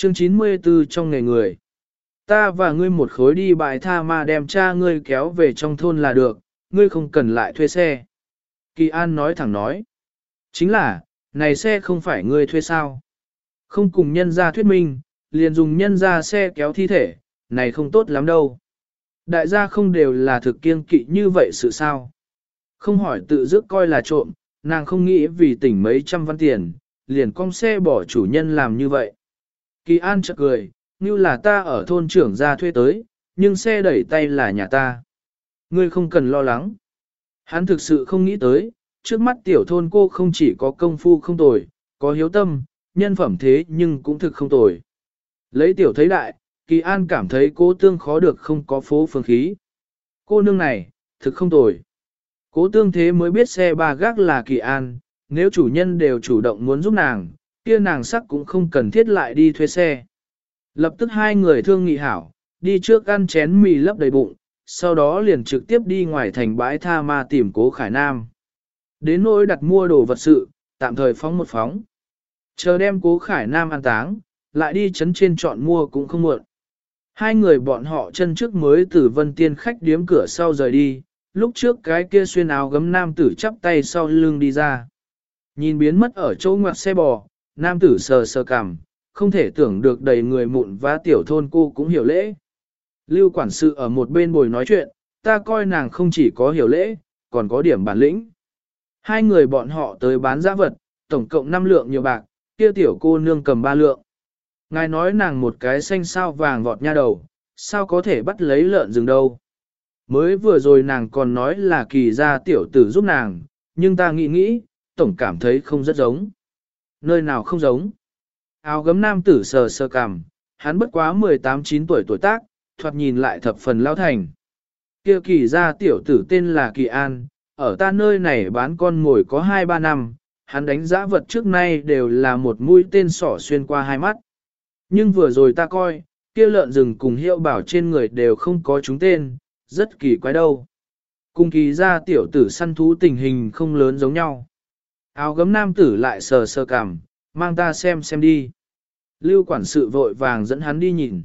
Chương 94 trong nghề người. Ta và ngươi một khối đi bãi tha ma đem cha ngươi kéo về trong thôn là được, ngươi không cần lại thuê xe. Kỳ An nói thẳng nói. Chính là, này xe không phải ngươi thuê sao. Không cùng nhân ra thuyết minh, liền dùng nhân ra xe kéo thi thể, này không tốt lắm đâu. Đại gia không đều là thực kiêng kỵ như vậy sự sao. Không hỏi tự dứt coi là trộm, nàng không nghĩ vì tỉnh mấy trăm văn tiền, liền cong xe bỏ chủ nhân làm như vậy. Kỳ An chợt cười, như là ta ở thôn trưởng ra thuê tới, nhưng xe đẩy tay là nhà ta. Ngươi không cần lo lắng. Hắn thực sự không nghĩ tới, trước mắt tiểu thôn cô không chỉ có công phu không tồi, có hiếu tâm, nhân phẩm thế nhưng cũng thực không tồi. Lấy tiểu thấy đại, Kỳ An cảm thấy cố tương khó được không có phố phương khí. Cô nương này, thực không tồi. Cố tương thế mới biết xe ba gác là Kỳ An, nếu chủ nhân đều chủ động muốn giúp nàng, kia nàng sắc cũng không cần thiết lại đi thuê xe. Lập tức hai người thương nghị hảo, đi trước ăn chén mì lấp đầy bụng, sau đó liền trực tiếp đi ngoài thành bãi tha ma tìm Cố Khải Nam. Đến nỗi đặt mua đồ vật sự, tạm thời phóng một phóng. Chờ đem Cố Khải Nam an táng, lại đi chấn trên chọn mua cũng không muộn. Hai người bọn họ chân trước mới từ Vân Tiên khách điếm cửa sau rời đi, lúc trước cái kia xuyên áo gấm nam tử chắp tay sau lưng đi ra. Nhìn biến mất ở chỗ ngoặt xe bò, nam tử sờ sờ cằm, không thể tưởng được đầy người mụn và tiểu thôn cô cũng hiểu lễ. Lưu quản sự ở một bên bồi nói chuyện, ta coi nàng không chỉ có hiểu lễ, còn có điểm bản lĩnh. Hai người bọn họ tới bán giá vật, tổng cộng 5 lượng nhiều bạc, kia tiểu cô nương cầm 3 lượng. Ngài nói nàng một cái xanh sao vàng vọt nha đầu, sao có thể bắt lấy lợn rừng đâu. Mới vừa rồi nàng còn nói là Kỳ gia tiểu tử giúp nàng, nhưng ta nghĩ, tổng cảm thấy không rất giống. Nơi nào không giống? Áo gấm nam tử sờ sờ cằm, hắn bất quá 18-9 tuổi tuổi tác, thoạt nhìn lại thập phần lao thành. Kia Kỳ gia tiểu tử tên là Kỳ An, ở ta nơi này bán con ngồi có 2-3 năm, hắn đánh giá vật trước nay đều là một mũi tên sỏ xuyên qua hai mắt. Nhưng vừa rồi ta coi, kia lợn rừng cùng hiệu bảo trên người đều không có trúng tên, rất kỳ quái đâu. Cùng Kỳ gia tiểu tử săn thú tình hình không lớn giống nhau. Áo gấm nam tử lại sờ sờ cằm, mang ta xem đi. Lưu quản sự vội vàng dẫn hắn đi nhìn.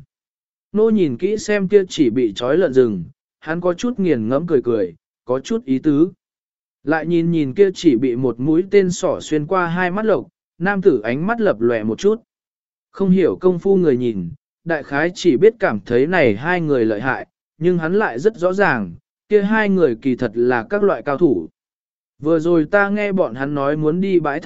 Nô nhìn kỹ xem kia chỉ bị trói lợn rừng, hắn có chút nghiền ngẫm cười, có chút ý tứ. Lại nhìn kia chỉ bị một mũi tên sỏ xuyên qua hai mắt lộc, nam tử ánh mắt lập lòe một chút. Không hiểu công phu người nhìn, đại khái chỉ biết cảm thấy này hai người lợi hại, nhưng hắn lại rất rõ ràng, kia hai người kỳ thật là các loại cao thủ. Vừa rồi ta nghe bọn hắn nói muốn đi bãi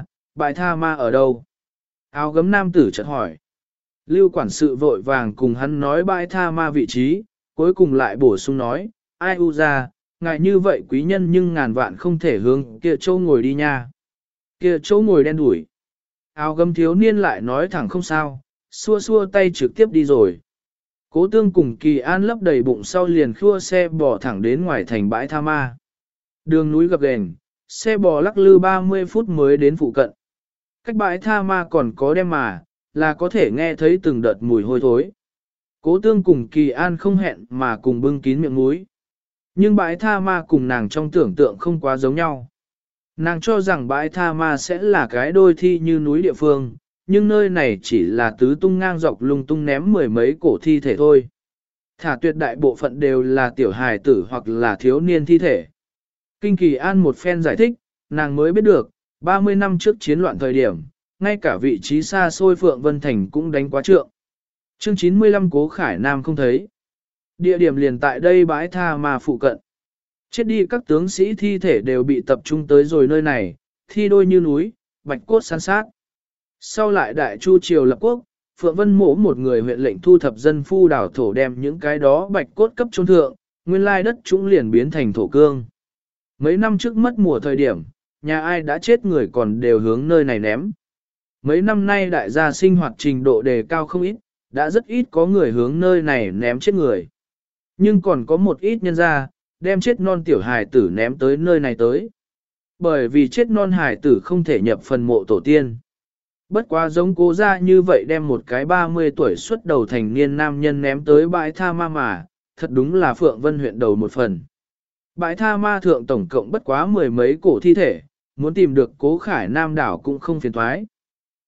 tha ma ở đâu? Áo gấm nam tử chợt hỏi. Lưu quản sự vội vàng cùng hắn nói bãi tha ma vị trí, cuối cùng lại bổ sung nói, ai u ra, ngại như vậy quý nhân nhưng ngàn vạn không thể hướng kia chỗ ngồi đi nha. Kia chỗ ngồi đen đủi. Áo gấm thiếu niên lại nói thẳng không sao, xua tay trực tiếp đi rồi. Cố tương cùng Kỳ An lấp đầy bụng sau liền khua xe bò thẳng đến ngoài thành bãi tha ma. Đường núi gập ghềnh, xe bò lắc lư 30 phút mới đến phụ cận. Cách bãi tha ma còn có đem mà, là có thể nghe thấy từng đợt mùi hôi thối. Cố tương cùng Kỳ An không hẹn mà cùng bưng kín miệng mũi. Nhưng bãi tha ma cùng nàng trong tưởng tượng không quá giống nhau. Nàng cho rằng bãi tha ma sẽ là cái đôi thi như núi địa phương, nhưng nơi này chỉ là tứ tung ngang dọc lung tung ném mười mấy cổ thi thể thôi. Thả tuyệt đại bộ phận đều là tiểu hài tử hoặc là thiếu niên thi thể. Kinh Kỳ An một phen giải thích, nàng mới biết được, 30 năm trước chiến loạn thời điểm, ngay cả vị trí xa xôi Phượng Vân Thành cũng đánh quá trượng. Chương 95 Cố Khải Nam không thấy. Địa điểm liền tại đây bãi tha ma phụ cận. Chết đi các tướng sĩ thi thể đều bị tập trung tới rồi nơi này, thi đôi như núi, bạch cốt san sát. Sau lại đại chu triều lập quốc, Phượng Vân Mỗ một người huyện lệnh thu thập dân phu đảo thổ đem những cái đó bạch cốt cấp chôn thượng, nguyên lai đất chúng liền biến thành thổ cương. Mấy năm trước mất mùa thời điểm, nhà ai đã chết người còn đều hướng nơi này ném. Mấy năm nay đại gia sinh hoạt trình độ đề cao không ít, đã rất ít có người hướng nơi này ném chết người. Nhưng còn có một ít nhân gia, đem chết non tiểu hài tử ném tới nơi này tới. Bởi vì chết non hài tử không thể nhập phần mộ tổ tiên. Bất quá giống Cố gia như vậy đem một cái 30 tuổi xuất đầu thành niên nam nhân ném tới bãi tha ma mà, thật đúng là Phượng Vân huyện đầu một phần. Bãi tha ma thượng tổng cộng bất quá 10 mấy cổ thi thể, muốn tìm được Cố Khải Nam đảo cũng không phiền thoái.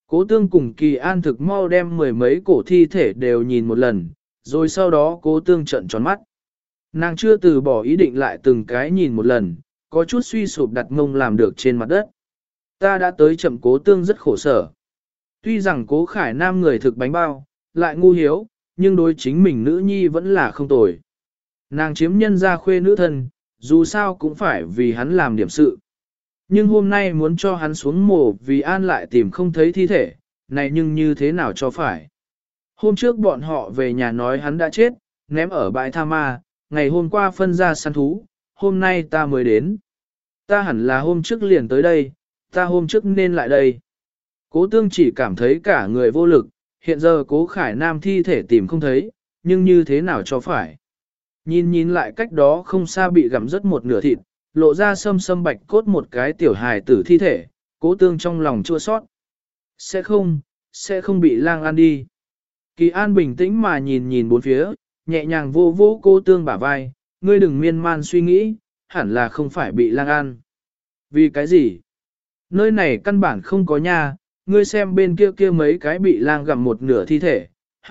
Cố tương cùng Kỳ An thực mau đem mười mấy cổ thi thể đều nhìn một lần, rồi sau đó cố tương trợn tròn mắt. Nàng chưa từ bỏ ý định lại từng cái nhìn một lần, có chút suy sụp đặt mông làm được trên mặt đất. Ta đã tới chậm, cố tương rất khổ sở. Tuy rằng cố Khải Nam người thực bánh bao, lại ngu hiếu, nhưng đối chính mình nữ nhi vẫn là không tồi. Nàng chiếm nhân gia khuê nữ thân, dù sao cũng phải vì hắn làm điểm sự. Nhưng hôm nay muốn cho hắn xuống mồ vì An lại tìm không thấy thi thể, này nhưng như thế nào cho phải. Hôm trước bọn họ về nhà nói hắn đã chết, ném ở bãi tha ma, ngày hôm qua phân ra săn thú, hôm nay ta mới đến. Ta hẳn là hôm trước liền tới đây, ta hôm trước nên lại đây. Cố tương chỉ cảm thấy cả người vô lực, hiện giờ cố Khải Nam thi thể tìm không thấy, nhưng như thế nào cho phải. Nhìn lại cách đó không xa bị gặm rớt một nửa thịt, lộ ra sâm sâm bạch cốt một cái tiểu hài tử thi thể, cố tương trong lòng chua sót. Sẽ không bị lang ăn đi. Kỳ An bình tĩnh mà nhìn bốn phía, nhẹ nhàng vô vô cố tương bả vai, ngươi đừng miên man suy nghĩ, hẳn là không phải bị lang ăn. Vì cái gì? Nơi này căn bản không có nha, ngươi xem bên kia kia mấy cái bị lang gặm một nửa thi thể,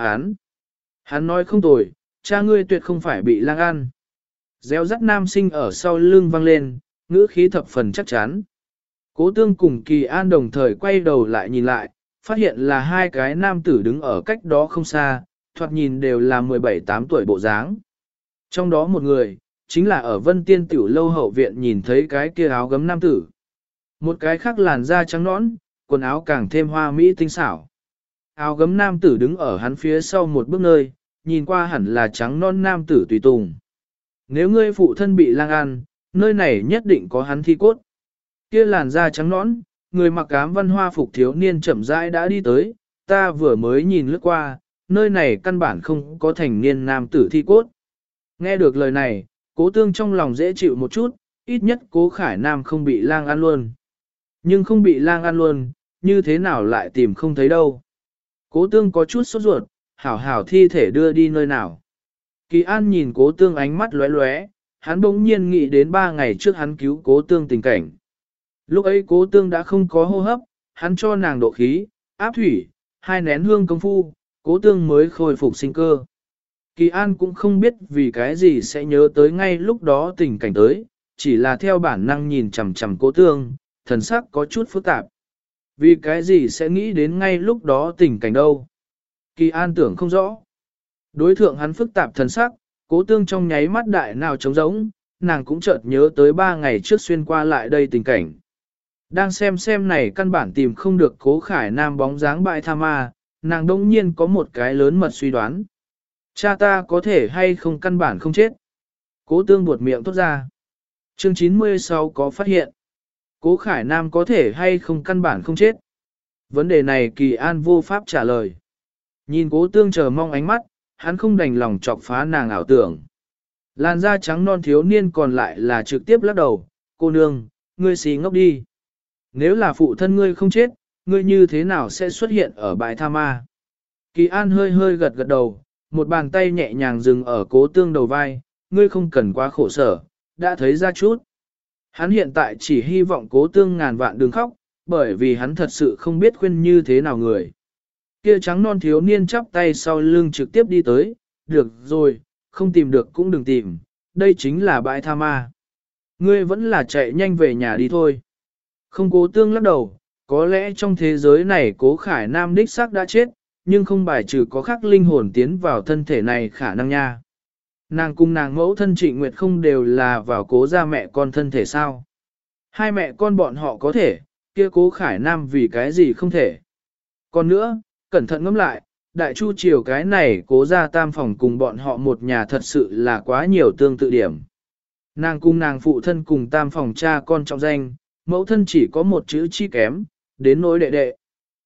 hắn nói không tồi, cha ngươi tuyệt không phải bị lang ăn. Réo rắt nam sinh ở sau lưng vang lên, ngữ khí thập phần chắc chắn. Cố tương cùng Kỳ An đồng thời quay đầu lại nhìn lại, phát hiện là hai cái nam tử đứng ở cách đó không xa, thoạt nhìn đều là 17-8 tuổi bộ dáng. Trong đó một người, chính là ở Vân Tiên Tiểu Lâu hậu viện nhìn thấy cái kia áo gấm nam tử. Một cái khác làn da trắng nõn, quần áo càng thêm hoa mỹ tinh xảo. Áo gấm nam tử đứng ở hắn phía sau một bước nơi, nhìn qua hẳn là trắng non nam tử tùy tùng. Nếu ngươi phụ thân bị lang ăn, nơi này nhất định có hắn thi cốt. Kia làn da trắng nõn, người mặc ám văn hoa phục thiếu niên chậm rãi đã đi tới, ta vừa mới nhìn lướt qua, nơi này căn bản không có thành niên nam tử thi cốt. Nghe được lời này, cố tương trong lòng dễ chịu một chút, ít nhất cố Khải Nam không bị lang ăn luôn. Nhưng không bị lang ăn luôn, như thế nào lại tìm không thấy đâu. Cố tương có chút sốt ruột, hảo thi thể đưa đi nơi nào. Kỳ An nhìn cố tương ánh mắt lóe lóe, hắn bỗng nhiên nghĩ đến 3 ngày trước hắn cứu cố tương tình cảnh. Lúc ấy cố tương đã không có hô hấp, hắn cho nàng độ khí, áp thủy, 2 nén hương công phu, cố tương mới khôi phục sinh cơ. Kỳ An cũng không biết vì cái gì sẽ nhớ tới ngay lúc đó tình cảnh tới, chỉ là theo bản năng nhìn chằm chằm cố tương, thần sắc có chút phức tạp. Vì cái gì sẽ nghĩ đến ngay lúc đó tình cảnh đâu? Kỳ An tưởng không rõ. Đối thượng hắn phức tạp thần sắc, cố tương trong nháy mắt đại nào trống rỗng, nàng cũng chợt nhớ tới 3 ngày trước xuyên qua lại đây tình cảnh. Đang xem này căn bản tìm không được cố Khải Nam bóng dáng bại tha ma, nàng đông nhiên có một cái lớn mật suy đoán. Cha ta có thể hay không căn bản không chết. Cố tương buột miệng thốt ra. Chương 96 có phát hiện. Cố Khải Nam có thể hay không căn bản không chết. Vấn đề này Kỳ An vô pháp trả lời. Nhìn cố tương chờ mong ánh mắt, hắn không đành lòng chọc phá nàng ảo tưởng. Làn da trắng non thiếu niên còn lại là trực tiếp lắc đầu, cô nương, ngươi xí ngốc đi. Nếu là phụ thân ngươi không chết, ngươi như thế nào sẽ xuất hiện ở bãi tha ma? Kỳ An hơi gật đầu, một bàn tay nhẹ nhàng dừng ở cố tương đầu vai, ngươi không cần quá khổ sở, đã thấy ra chút. Hắn hiện tại chỉ hy vọng cố tương ngàn vạn đừng khóc, bởi vì hắn thật sự không biết khuyên như thế nào người. Kia trắng non thiếu niên chắp tay sau lưng trực tiếp đi tới, được rồi, không tìm được cũng đừng tìm, đây chính là bãi tha ma. Ngươi vẫn là chạy nhanh về nhà đi thôi. Không, cố tương lắc đầu, có lẽ trong thế giới này cố Khải Nam đích xác đã chết, nhưng không bài trừ có khắc linh hồn tiến vào thân thể này khả năng nha. Nàng cùng nàng mẫu thân Trịnh Nguyệt không đều là vào cố ra mẹ con thân thể sao. Hai mẹ con bọn họ có thể, kia cố Khải Nam vì cái gì không thể. Còn nữa, cẩn thận ngẫm lại, đại chu triều cái này cố ra tam phòng cùng bọn họ một nhà thật sự là quá nhiều tương tự điểm. Nàng cùng nàng phụ thân cùng tam phòng cha con trọng danh, mẫu thân chỉ có một chữ chi kém, đến nỗi đệ đệ.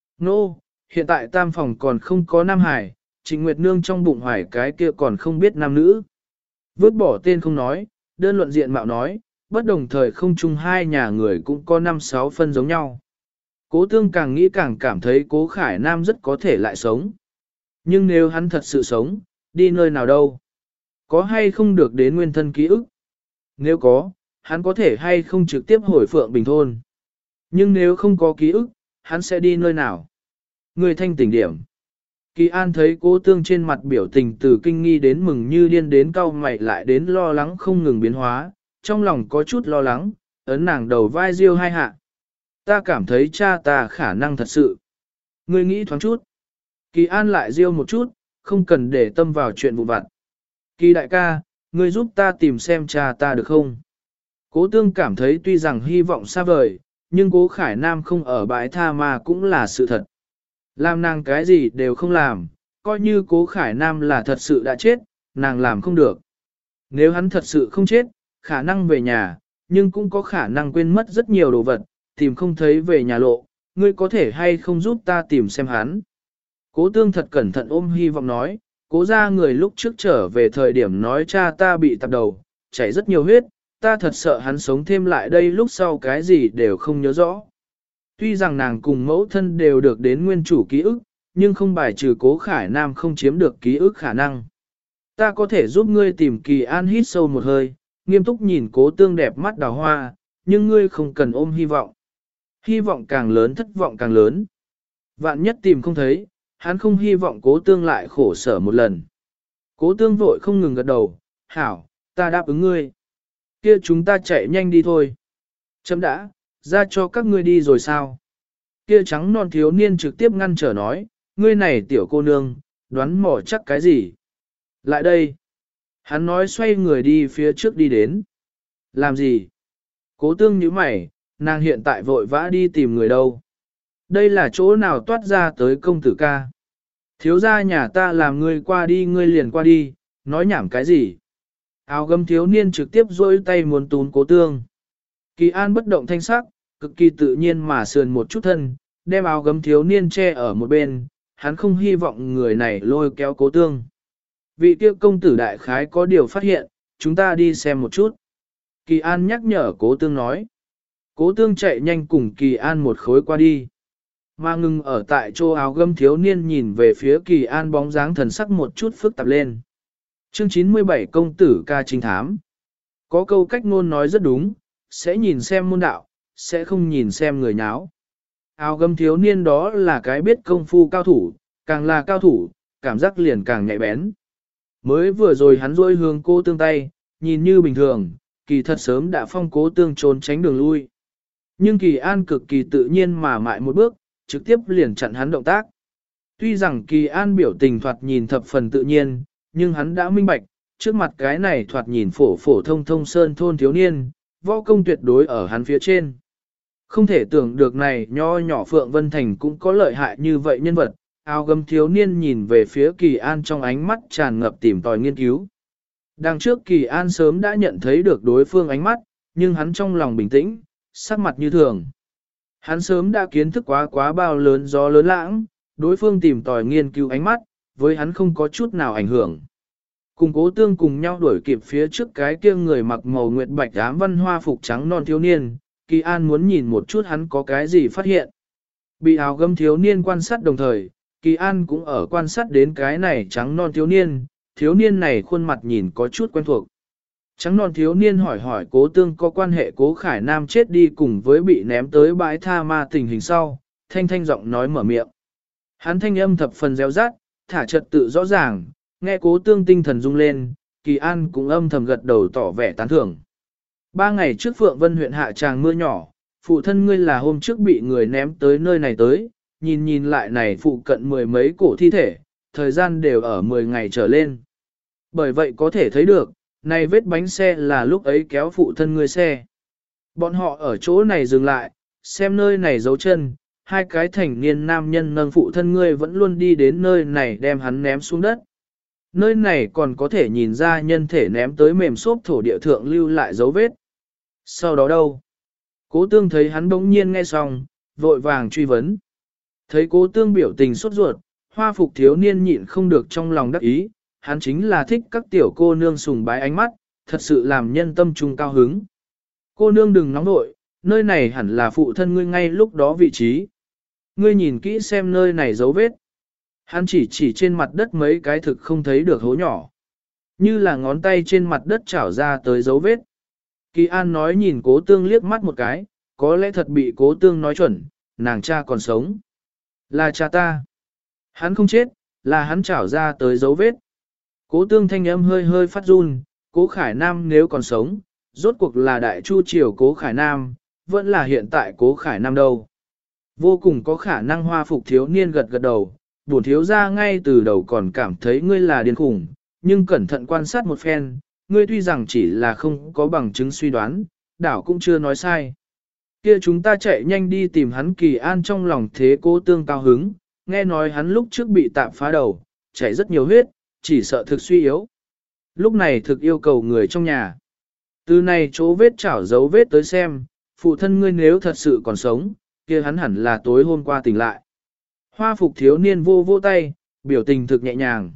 Nô, hiện tại tam phòng còn không có nam hải, Trịnh Nguyệt Nương trong bụng hoài cái kia còn không biết nam nữ. Vứt bỏ tên không nói, đơn luận diện mạo nói, bất đồng thời không chung hai nhà người cũng có 5-6 phân giống nhau. Cố tương càng nghĩ càng cảm thấy cố Khải Nam rất có thể lại sống. Nhưng nếu hắn thật sự sống, đi nơi nào đâu? Có hay không được đến nguyên thân ký ức? Nếu có, hắn có thể hay không trực tiếp hồi Phượng Bình Thôn? Nhưng nếu không có ký ức, hắn sẽ đi nơi nào? Ngươi thanh tỉnh điểm. Kỳ An thấy cố tương trên mặt biểu tình từ kinh nghi đến mừng như điên đến cau mày lại đến lo lắng không ngừng biến hóa, trong lòng có chút lo lắng, ấn nàng đầu vai riêu hai hạ. Ta cảm thấy cha ta khả năng thật sự. Ngươi nghĩ thoáng chút. Kỳ An lại riêu một chút, không cần để tâm vào chuyện vụn vặt. Kỳ đại ca, ngươi giúp ta tìm xem cha ta được không? Cố tương cảm thấy tuy rằng hy vọng xa vời, nhưng cố Khải Nam không ở bãi tha ma cũng là sự thật. Làm nàng cái gì đều không làm, coi như cố Khải Nam là thật sự đã chết, nàng làm không được. Nếu hắn thật sự không chết, khả năng về nhà, nhưng cũng có khả năng quên mất rất nhiều đồ vật, tìm không thấy về nhà lộ, ngươi có thể hay không giúp ta tìm xem hắn. Cố tương thật cẩn thận ôm hy vọng nói, cố ra người lúc trước trở về thời điểm nói cha ta bị tạp đầu, chảy rất nhiều huyết, ta thật sợ hắn sống thêm lại đây lúc sau cái gì đều không nhớ rõ. Tuy rằng nàng cùng mẫu thân đều được đến nguyên chủ ký ức, nhưng không bài trừ cố Khải Nam không chiếm được ký ức khả năng. Ta có thể giúp ngươi tìm Kỳ An hít sâu một hơi, nghiêm túc nhìn cố tương đẹp mắt đào hoa, nhưng ngươi không cần ôm hy vọng. Hy vọng càng lớn thất vọng càng lớn. Vạn nhất tìm không thấy, hắn không hy vọng cố tương lại khổ sở một lần. Cố tương vội không ngừng gật đầu, hảo, ta đáp ứng ngươi. Kia chúng ta chạy nhanh đi thôi. Chấm đã, ra cho các ngươi đi rồi sao? Kia trắng non thiếu niên trực tiếp ngăn trở nói, ngươi này tiểu cô nương, đoán mò chắc cái gì? Lại đây. Hắn nói xoay người đi phía trước đi đến. Làm gì? Cố tương nhíu mày, nàng hiện tại vội vã đi tìm người đâu. Đây là chỗ nào toát ra tới công tử ca. Thiếu gia nhà ta làm ngươi qua đi ngươi liền qua đi, nói nhảm cái gì? Áo gấm thiếu niên trực tiếp duỗi tay muốn tún cố tương. Kỳ An bất động thanh sắc, cực kỳ tự nhiên mà sườn một chút thân, đem áo gấm thiếu niên che ở một bên, hắn không hy vọng người này lôi kéo cố tương. Vị kia công tử đại khái có điều phát hiện, chúng ta đi xem một chút. Kỳ An nhắc nhở cố tương nói. Cố tương chạy nhanh cùng Kỳ An một khối qua đi. Mà ngừng ở tại chỗ áo gấm thiếu niên nhìn về phía Kỳ An bóng dáng thần sắc một chút phức tạp lên. Chương 97 công tử ca trinh thám. Có câu cách ngôn nói rất đúng, sẽ nhìn xem môn đạo, sẽ không nhìn xem người nháo. Áo gấm thiếu niên đó là cái biết công phu cao thủ, càng là cao thủ, cảm giác liền càng nhạy bén. Mới vừa rồi hắn rôi hướng cô tương tay, nhìn như bình thường, kỳ thật sớm đã phong cố tương trốn tránh đường lui. Nhưng Kỳ An cực kỳ tự nhiên mà mại một bước, trực tiếp liền chặn hắn động tác. Tuy rằng Kỳ An biểu tình thoạt nhìn thập phần tự nhiên, nhưng hắn đã minh bạch, trước mặt cái này thoạt nhìn phổ phổ thông thông sơn thôn thiếu niên, võ công tuyệt đối ở hắn phía trên. Không thể tưởng được này nho nhỏ Phượng Vân Thành cũng có lợi hại như vậy nhân vật, áo gấm thiếu niên nhìn về phía Kỳ An trong ánh mắt tràn ngập tìm tòi nghiên cứu. Đằng trước Kỳ An sớm đã nhận thấy được đối phương ánh mắt, nhưng hắn trong lòng bình tĩnh, sắc mặt như thường. Hắn sớm đã kiến thức quá bao lớn gió lớn lãng, đối phương tìm tòi nghiên cứu ánh mắt, với hắn không có chút nào ảnh hưởng. Cùng cố tương cùng nhau đuổi kịp phía trước cái kia người mặc màu nguyệt bạch ám văn hoa phục trắng non thiếu niên, Kỳ An muốn nhìn một chút hắn có cái gì phát hiện. Bị áo gấm thiếu niên quan sát đồng thời, Kỳ An cũng ở quan sát đến cái này trắng non thiếu niên này khuôn mặt nhìn có chút quen thuộc. Trắng non thiếu niên hỏi cố tương có quan hệ cố Khải Nam chết đi cùng với bị ném tới bãi tha ma tình hình sau, thanh giọng nói mở miệng. Hắn thanh âm thập phần réo rát, thả trật tự rõ ràng, nghe cố tương tinh thần rung lên, Kỳ An cũng âm thầm gật đầu tỏ vẻ tán thưởng. 3 ngày trước Phượng Vân huyện hạ tràng mưa nhỏ, phụ thân ngươi là hôm trước bị người ném tới nơi này tới, nhìn lại này phụ cận 10 mấy cổ thi thể, thời gian đều ở 10 ngày trở lên. Bởi vậy có thể thấy được, này vết bánh xe là lúc ấy kéo phụ thân ngươi xe. Bọn họ ở chỗ này dừng lại, xem nơi này dấu chân, 2 cái thành niên nam nhân nâng phụ thân ngươi vẫn luôn đi đến nơi này đem hắn ném xuống đất. Nơi này còn có thể nhìn ra nhân thể ném tới mềm xốp thổ địa thượng lưu lại dấu vết. Sau đó đâu? Cố tương thấy hắn bỗng nhiên nghe xong, vội vàng truy vấn. Thấy cố tương biểu tình sốt ruột, hoa phục thiếu niên nhịn không được trong lòng đắc ý, hắn chính là thích các tiểu cô nương sùng bái ánh mắt, thật sự làm nhân tâm trung cao hứng. Cô nương đừng nóng nội, nơi này hẳn là phụ thân ngươi ngay lúc đó vị trí. Ngươi nhìn kỹ xem nơi này dấu vết. Hắn chỉ trên mặt đất mấy cái thực không thấy được hố nhỏ. Như là ngón tay trên mặt đất chảo ra tới dấu vết. Kỳ An nói nhìn cố tương liếc mắt một cái, có lẽ thật bị cố tương nói chuẩn, nàng cha còn sống. Là cha ta. Hắn không chết, là hắn trảo ra tới dấu vết. Cố tương thanh âm hơi hơi phát run, Cố Khải Nam nếu còn sống, rốt cuộc là đại chu triều Cố Khải Nam, vẫn là hiện tại Cố Khải Nam đâu. Vô cùng có khả năng Hoa Phục thiếu niên gật gật đầu, bổn thiếu ra ngay từ đầu còn cảm thấy ngươi là điên khủng, nhưng cẩn thận quan sát một phen, ngươi tuy rằng chỉ là không có bằng chứng suy đoán, đảo cũng chưa nói sai. Kia chúng ta chạy nhanh đi tìm hắn. Kỳ An trong lòng thế Cố tương cao hứng, nghe nói hắn lúc trước bị tạm phá đầu, chảy rất nhiều huyết, chỉ sợ thực suy yếu. Lúc này thực yêu cầu người trong nhà. Từ này chỗ vết chảo dấu vết tới xem, phụ thân ngươi nếu thật sự còn sống, kia hắn hẳn là tối hôm qua tỉnh lại. Hoa Phục thiếu niên vô vô tay, biểu tình thực nhẹ nhàng.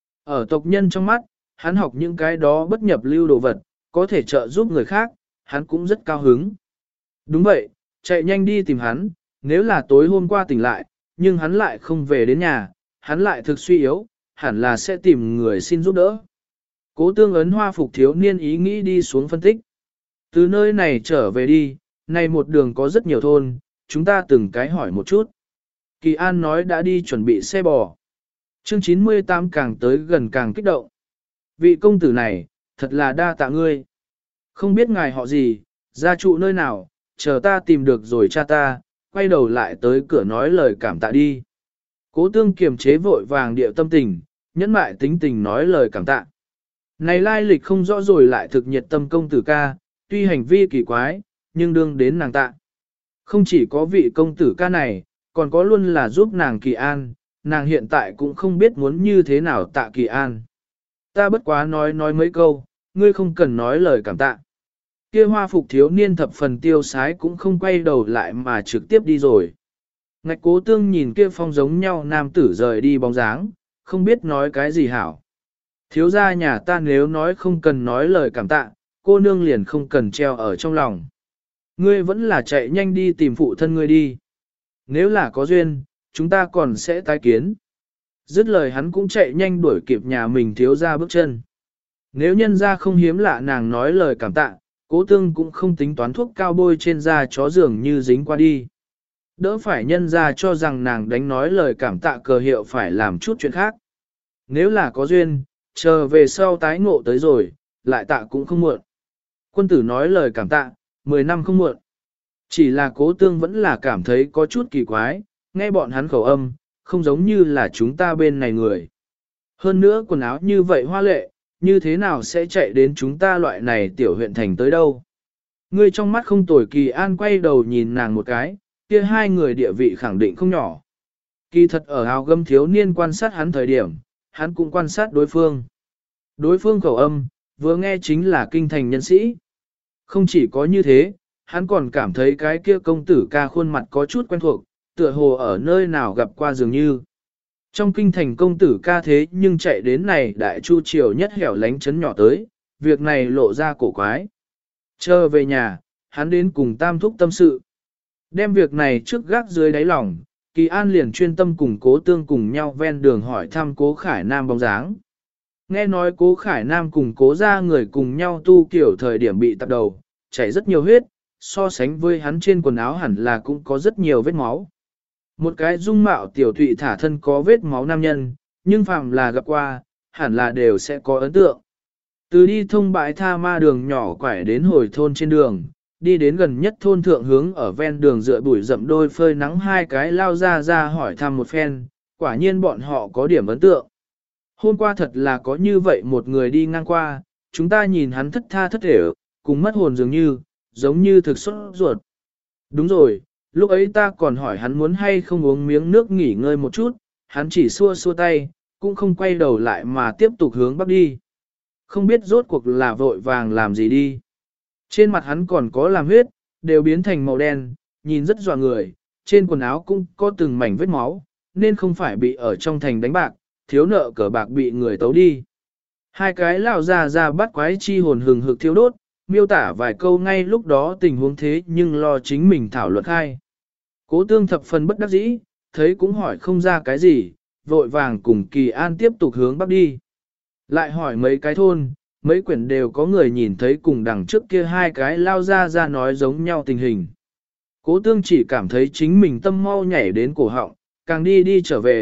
Ở tộc nhân trong mắt, hắn học những cái đó bất nhập lưu đồ vật, có thể trợ giúp người khác, hắn cũng rất cao hứng. Đúng vậy, chạy nhanh đi tìm hắn, nếu là tối hôm qua tỉnh lại, nhưng hắn lại không về đến nhà, hắn lại thực suy yếu, hẳn là sẽ tìm người xin giúp đỡ. Cố tương ấn Hoa Phục thiếu niên ý nghĩ đi xuống phân tích. Từ nơi này trở về đi, này một đường có rất nhiều thôn, chúng ta từng cái hỏi một chút. Kỳ An nói đã đi chuẩn bị xe bò. Chương 98 càng tới gần càng kích động. Vị công tử này, thật là đa tạ ngươi. Không biết ngài họ gì, gia trụ nơi nào, chờ ta tìm được rồi cha ta, quay đầu lại tới cửa nói lời cảm tạ đi. Cố tương kiềm chế vội vàng điệu tâm tình, nhẫn mại tính tình nói lời cảm tạ. Này lai lịch không rõ rồi lại thực nhiệt tâm công tử ca, tuy hành vi kỳ quái, nhưng đương đến nàng tạ. Không chỉ có vị công tử ca này, còn có luôn là giúp nàng Kỳ An, nàng hiện tại cũng không biết muốn như thế nào tạ Kỳ An. Ta bất quá nói mấy câu, ngươi không cần nói lời cảm tạ. Kia Hoa Phục thiếu niên thập phần tiêu sái cũng không quay đầu lại mà trực tiếp đi rồi. Ngạch Cố tương nhìn kia phong giống nhau nam tử rời đi bóng dáng, không biết nói cái gì hảo. Thiếu gia nhà ta nếu nói không cần nói lời cảm tạ, cô nương liền không cần treo ở trong lòng. Ngươi vẫn là chạy nhanh đi tìm phụ thân ngươi đi. Nếu là có duyên, chúng ta còn sẽ tái kiến. Dứt lời hắn cũng chạy nhanh đuổi kịp nhà mình thiếu gia bước chân. Nếu nhân gia không hiếm lạ nàng nói lời cảm tạ, Cố tương cũng không tính toán thuốc cao bôi trên da chó dường như dính qua đi. Đỡ phải nhân gia cho rằng nàng đánh nói lời cảm tạ cờ hiệu phải làm chút chuyện khác. Nếu là có duyên, chờ về sau tái ngộ tới rồi, lại tạ cũng không muộn. Quân tử nói lời cảm tạ, 10 năm không muộn. Chỉ là Cố tương vẫn là cảm thấy có chút kỳ quái, nghe bọn hắn khẩu âm, không giống như là chúng ta bên này người. Hơn nữa quần áo như vậy hoa lệ, như thế nào sẽ chạy đến chúng ta loại này tiểu huyện thành tới đâu. Ngươi trong mắt không tồi. Kỳ An quay đầu nhìn nàng một cái, kia hai người địa vị khẳng định không nhỏ. Kỳ thật ở áo gấm thiếu niên quan sát hắn thời điểm, hắn cũng quan sát đối phương. Đối phương khẩu âm, vừa nghe chính là kinh thành nhân sĩ. Không chỉ có như thế, hắn còn cảm thấy cái kia công tử ca khuôn mặt có chút quen thuộc, tựa hồ ở nơi nào gặp qua dường như. Trong kinh thành công tử ca thế nhưng chạy đến này đại chu triều nhất hẻo lánh chấn nhỏ tới, việc này lộ ra cổ quái. Chờ về nhà, hắn đến cùng tam thúc tâm sự. Đem việc này trước gác dưới đáy lòng, Kỳ An liền chuyên tâm cùng Cố tương cùng nhau ven đường hỏi thăm Cố Khải Nam bóng dáng. Nghe nói Cố Khải Nam cùng Cố gia người cùng nhau tu kiểu thời điểm bị tạp đầu, chảy rất nhiều huyết, so sánh với hắn trên quần áo hẳn là cũng có rất nhiều vết máu. Một cái dung mạo tiểu thụy thả thân có vết máu nam nhân, nhưng phàm là gặp qua, hẳn là đều sẽ có ấn tượng. Từ đi thông bãi tha ma đường nhỏ quải đến hồi thôn trên đường, đi đến gần nhất thôn thượng hướng ở ven đường dựa bụi rậm đôi phơi nắng hai cái lao ra hỏi thăm một phen, quả nhiên bọn họ có điểm ấn tượng. Hôm qua thật là có như vậy một người đi ngang qua, chúng ta nhìn hắn thất tha thất thể, cùng mất hồn dường như, giống như thực xuất ruột. Đúng rồi, lúc ấy ta còn hỏi hắn muốn hay không uống miếng nước nghỉ ngơi một chút, hắn chỉ xua xua tay, cũng không quay đầu lại mà tiếp tục hướng bắc đi. Không biết rốt cuộc là vội vàng làm gì đi. Trên mặt hắn còn có làm huyết, đều biến thành màu đen, nhìn rất dọa người, trên quần áo cũng có từng mảnh vết máu, nên không phải bị ở trong thành đánh bạc, thiếu nợ cờ bạc bị người tấu đi. Hai cái lão ra bắt quái chi hồn hừng hực thiêu đốt, miêu tả vài câu ngay lúc đó tình huống thế nhưng lo chính mình thảo luận khai. Cố tương thập phần bất đắc dĩ, thấy cũng hỏi không ra cái gì, vội vàng cùng Kỳ An tiếp tục hướng bắc đi. Lại hỏi mấy cái thôn, mấy quyển đều có người nhìn thấy cùng đằng trước kia hai cái lao ra nói giống nhau tình hình. Cố tương chỉ cảm thấy chính mình tâm mau nhảy đến cổ họng, càng đi trở về,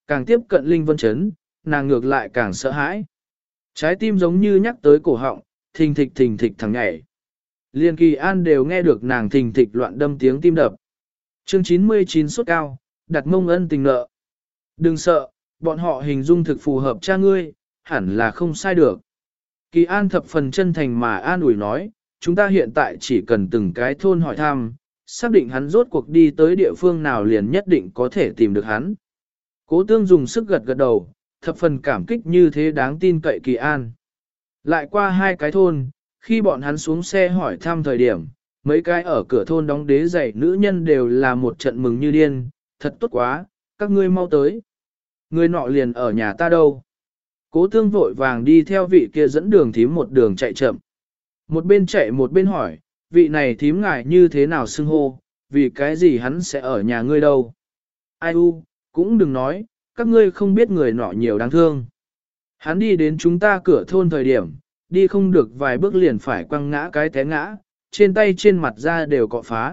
càng tiếp cận Linh Vân Trấn, nàng ngược lại càng sợ hãi. Trái tim giống như nhắc tới cổ họng, thình thịch thẳng nhảy. Liên Kỳ An đều nghe được nàng thình thịch loạn đâm tiếng tim đập. Chương 99 sốt cao, đặt mông ân tình nợ. Đừng sợ, bọn họ hình dung thực phù hợp cha ngươi, hẳn là không sai được. Kỳ An thập phần chân thành mà an ủi nói, chúng ta hiện tại chỉ cần từng cái thôn hỏi thăm, xác định hắn rốt cuộc đi tới địa phương nào liền nhất định có thể tìm được hắn. Cố Tương dùng sức gật gật đầu, thập phần cảm kích như thế đáng tin cậy Kỳ An. Lại qua 2 cái thôn, khi bọn hắn xuống xe hỏi thăm thời điểm, mấy cái ở cửa thôn đóng đế giày nữ nhân đều là một trận mừng như điên, thật tốt quá, các ngươi mau tới. Người nọ liền ở nhà ta đâu. Cố Tương vội vàng đi theo vị kia dẫn đường thím một đường chạy chậm. Một bên chạy một bên hỏi, vị này thím ngài như thế nào xưng hô, vì cái gì hắn sẽ ở nhà ngươi đâu. Ai u, cũng đừng nói, các ngươi không biết người nọ nhiều đáng thương. Hắn đi đến chúng ta cửa thôn thời điểm, đi không được vài bước liền phải quăng ngã cái té ngã, trên tay trên mặt da đều cọ phá.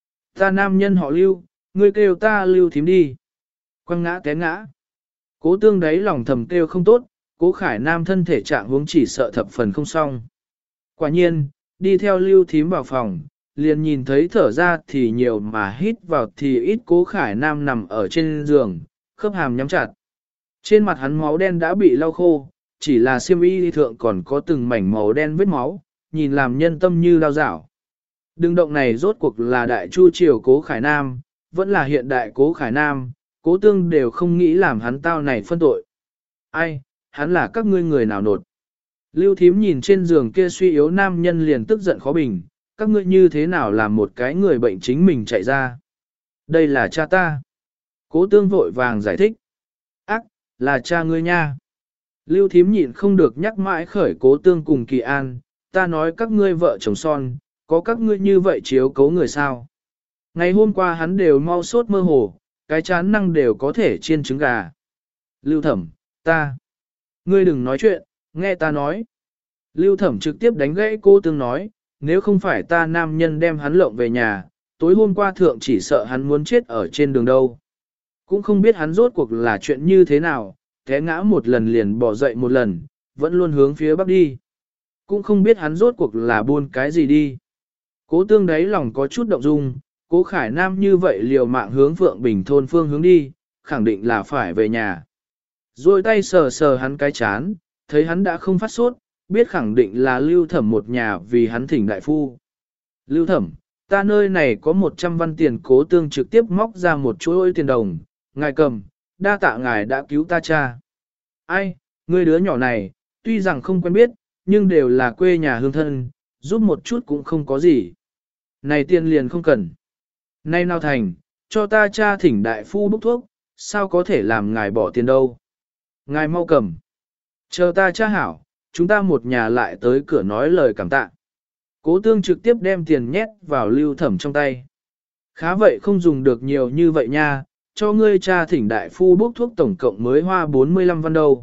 Ta nam nhân họ Lưu, ngươi kêu ta Lưu thím đi. Quăng ngã té ngã. Cố Tương đấy lòng thầm kêu không tốt, Cố Khải Nam thân thể trạng huống chỉ sợ thập phần không xong. Quả nhiên, đi theo Lưu thím vào phòng, liền nhìn thấy thở ra thì nhiều mà hít vào thì ít. Cố Khải Nam nằm ở trên giường, khớp hàm nhắm chặt. Trên mặt hắn máu đen đã bị lau khô, chỉ là xiêm y thượng còn có từng mảnh màu đen vết máu, nhìn làm nhân tâm như đau dảo. Đừng động này rốt cuộc là đại chu triều Cố Khải Nam, vẫn là hiện đại Cố Khải Nam, Cố Tương đều không nghĩ làm hắn tao này phân tội. Ai, hắn là các ngươi người nào nột. Lưu thím nhìn trên giường kia suy yếu nam nhân liền tức giận khó bình, các ngươi như thế nào làm một cái người bệnh chính mình chạy ra. Đây là cha ta. Cố Tương vội vàng giải thích. Ác, là cha ngươi nha. Lưu thím nhịn không được nhắc mãi khởi Cố Tương cùng Kỳ An, ta nói các ngươi vợ chồng son, có các ngươi như vậy chiếu cố người sao. Ngày hôm qua hắn đều mau sốt mơ hồ, cái chán năng đều có thể chiên trứng gà. Lưu Thẩm, ta. Ngươi đừng nói chuyện, nghe ta nói. Lưu Thẩm trực tiếp đánh gãy Cố Tương nói, nếu không phải ta nam nhân đem hắn lộng về nhà, tối hôm qua thượng chỉ sợ hắn muốn chết ở trên đường đâu. Cũng không biết hắn rốt cuộc là chuyện như thế nào, té ngã một lần liền bỏ dậy một lần, vẫn luôn hướng phía bắc đi. Cũng không biết hắn rốt cuộc là buôn cái gì đi. Cố Tương đấy lòng có chút động dung, Cố Khải Nam như vậy liều mạng hướng Phượng Bình thôn phương hướng đi, khẳng định là phải về nhà. Rồi tay sờ sờ hắn cái chán, thấy hắn đã không phát sốt, biết khẳng định là Lưu Thẩm một nhà vì hắn thỉnh đại phu. Lưu Thẩm, ta nơi này có 100 văn tiền. Cố Tương trực tiếp móc ra một chuỗi tiền đồng, ngài cầm, đa tạ ngài đã cứu ta cha. Ai, ngươi đứa nhỏ này, tuy rằng không quen biết, nhưng đều là quê nhà hương thân, giúp một chút cũng không có gì. Này tiền liền không cần. Nay nào thành, cho ta cha thỉnh đại phu bốc thuốc, sao có thể làm ngài bỏ tiền đâu. Ngài mau cầm. Chờ ta cha hảo, chúng ta một nhà lại tới cửa nói lời cảm tạ. Cố Tương trực tiếp đem tiền nhét vào Lưu Thẩm trong tay. Khá vậy không dùng được nhiều như vậy nha, cho ngươi cha thỉnh đại phu bốc thuốc tổng cộng mới hoa 45 văn đâu.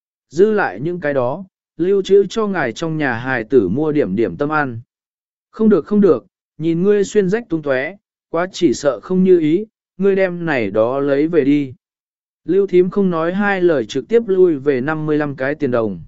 Dư lại những cái đó, lưu trữ cho ngài trong nhà hài tử mua điểm điểm tâm ăn. Không được không được, nhìn ngươi xuyên rách tung tóe, quá chỉ sợ không như ý, ngươi đem này đó lấy về đi. Lưu thím không nói hai lời trực tiếp lui về 55 cái tiền đồng.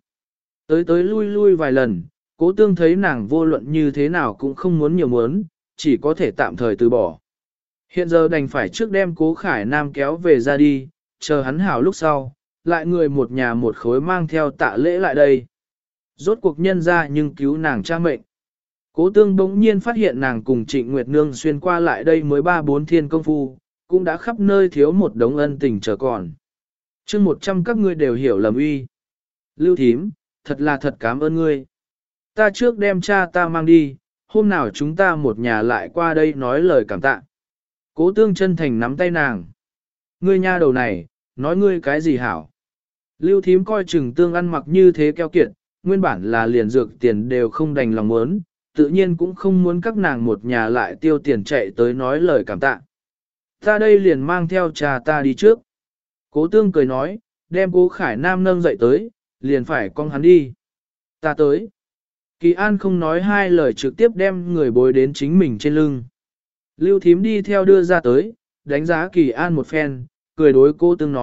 Tới lui vài lần, Cố Tương thấy nàng vô luận như thế nào cũng không muốn nhiều muốn, chỉ có thể tạm thời từ bỏ. Hiện giờ đành phải trước đem Cố Khải Nam kéo về ra đi, chờ hắn hảo lúc sau, lại người một nhà một khối mang theo tạ lễ lại đây. Rốt cuộc nhân ra nhưng cứu nàng cha mệnh. Cố Tương bỗng nhiên phát hiện nàng cùng Trịnh Nguyệt Nương xuyên qua lại đây mới 3-4 thiên công phu, cũng đã khắp nơi thiếu một đống ân tình chờ còn. Chương 100 các ngươi đều hiểu lầm uy. Lưu thím, thật là thật cảm ơn ngươi. Ta trước đem cha ta mang đi, hôm nào chúng ta một nhà lại qua đây nói lời cảm tạ. Cố Tương chân thành nắm tay nàng. Ngươi nha đầu này, nói ngươi cái gì hảo. Lưu thím coi chừng Tương ăn mặc như thế keo kiệt, nguyên bản là liền dược tiền đều không đành lòng muốn, tự nhiên cũng không muốn các nàng một nhà lại tiêu tiền chạy tới nói lời cảm tạ. Ta đây liền mang theo cha ta đi trước. Cố Tương cười nói, đem Cố Khải Nam nâng dậy tới, liền phải con hắn đi. Ta tới. Kỳ An không nói hai lời trực tiếp đem người bối đến chính mình trên lưng. Lưu thím đi theo đưa ra tới, đánh giá Kỳ An một phen, cười đối Cố Tương nói,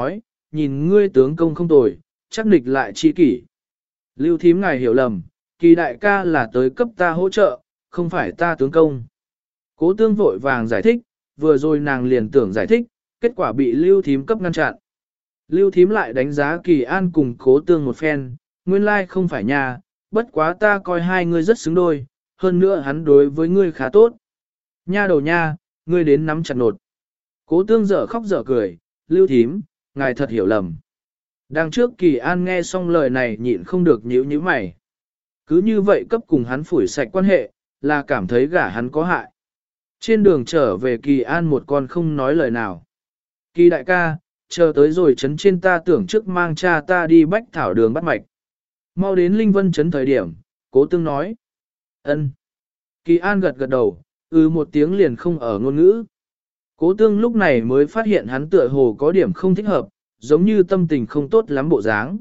nhìn ngươi tướng công không tồi, chắc nịch lại chi kỷ. Lưu thím ngài hiểu lầm, Kỳ đại ca là tới cấp ta hỗ trợ, không phải ta tướng công. Cố tương vội vàng giải thích, vừa rồi nàng liền tưởng giải thích, kết quả bị Lưu thím cấp ngăn chặn. Lưu thím lại đánh giá Kỳ An cùng cố tương một phen, nguyên lai không phải nhà, bất quá ta coi hai ngươi rất xứng đôi, hơn nữa hắn đối với ngươi khá tốt. Nha đầu nha, ngươi đến nắm chặt nột. Cố tương dở khóc dở cười, Lưu thím, ngài thật hiểu lầm. Đằng trước Kỳ An nghe xong lời này nhịn không được nhíu nhíu mày. Cứ như vậy cấp cùng hắn phủi sạch quan hệ, là cảm thấy gả hắn có hại. Trên đường trở về Kỳ An một con không nói lời nào. Kỳ đại ca, chờ tới rồi chấn trên ta tưởng trước mang cha ta đi bách thảo đường bắt mạch. Mau đến Linh Vân chấn thời điểm, cố tương nói. Ân. Kỳ An gật gật đầu, một tiếng liền không ở ngôn ngữ. Cố tương lúc này mới phát hiện hắn tựa hồ có điểm không thích hợp, giống như tâm tình không tốt lắm bộ dáng.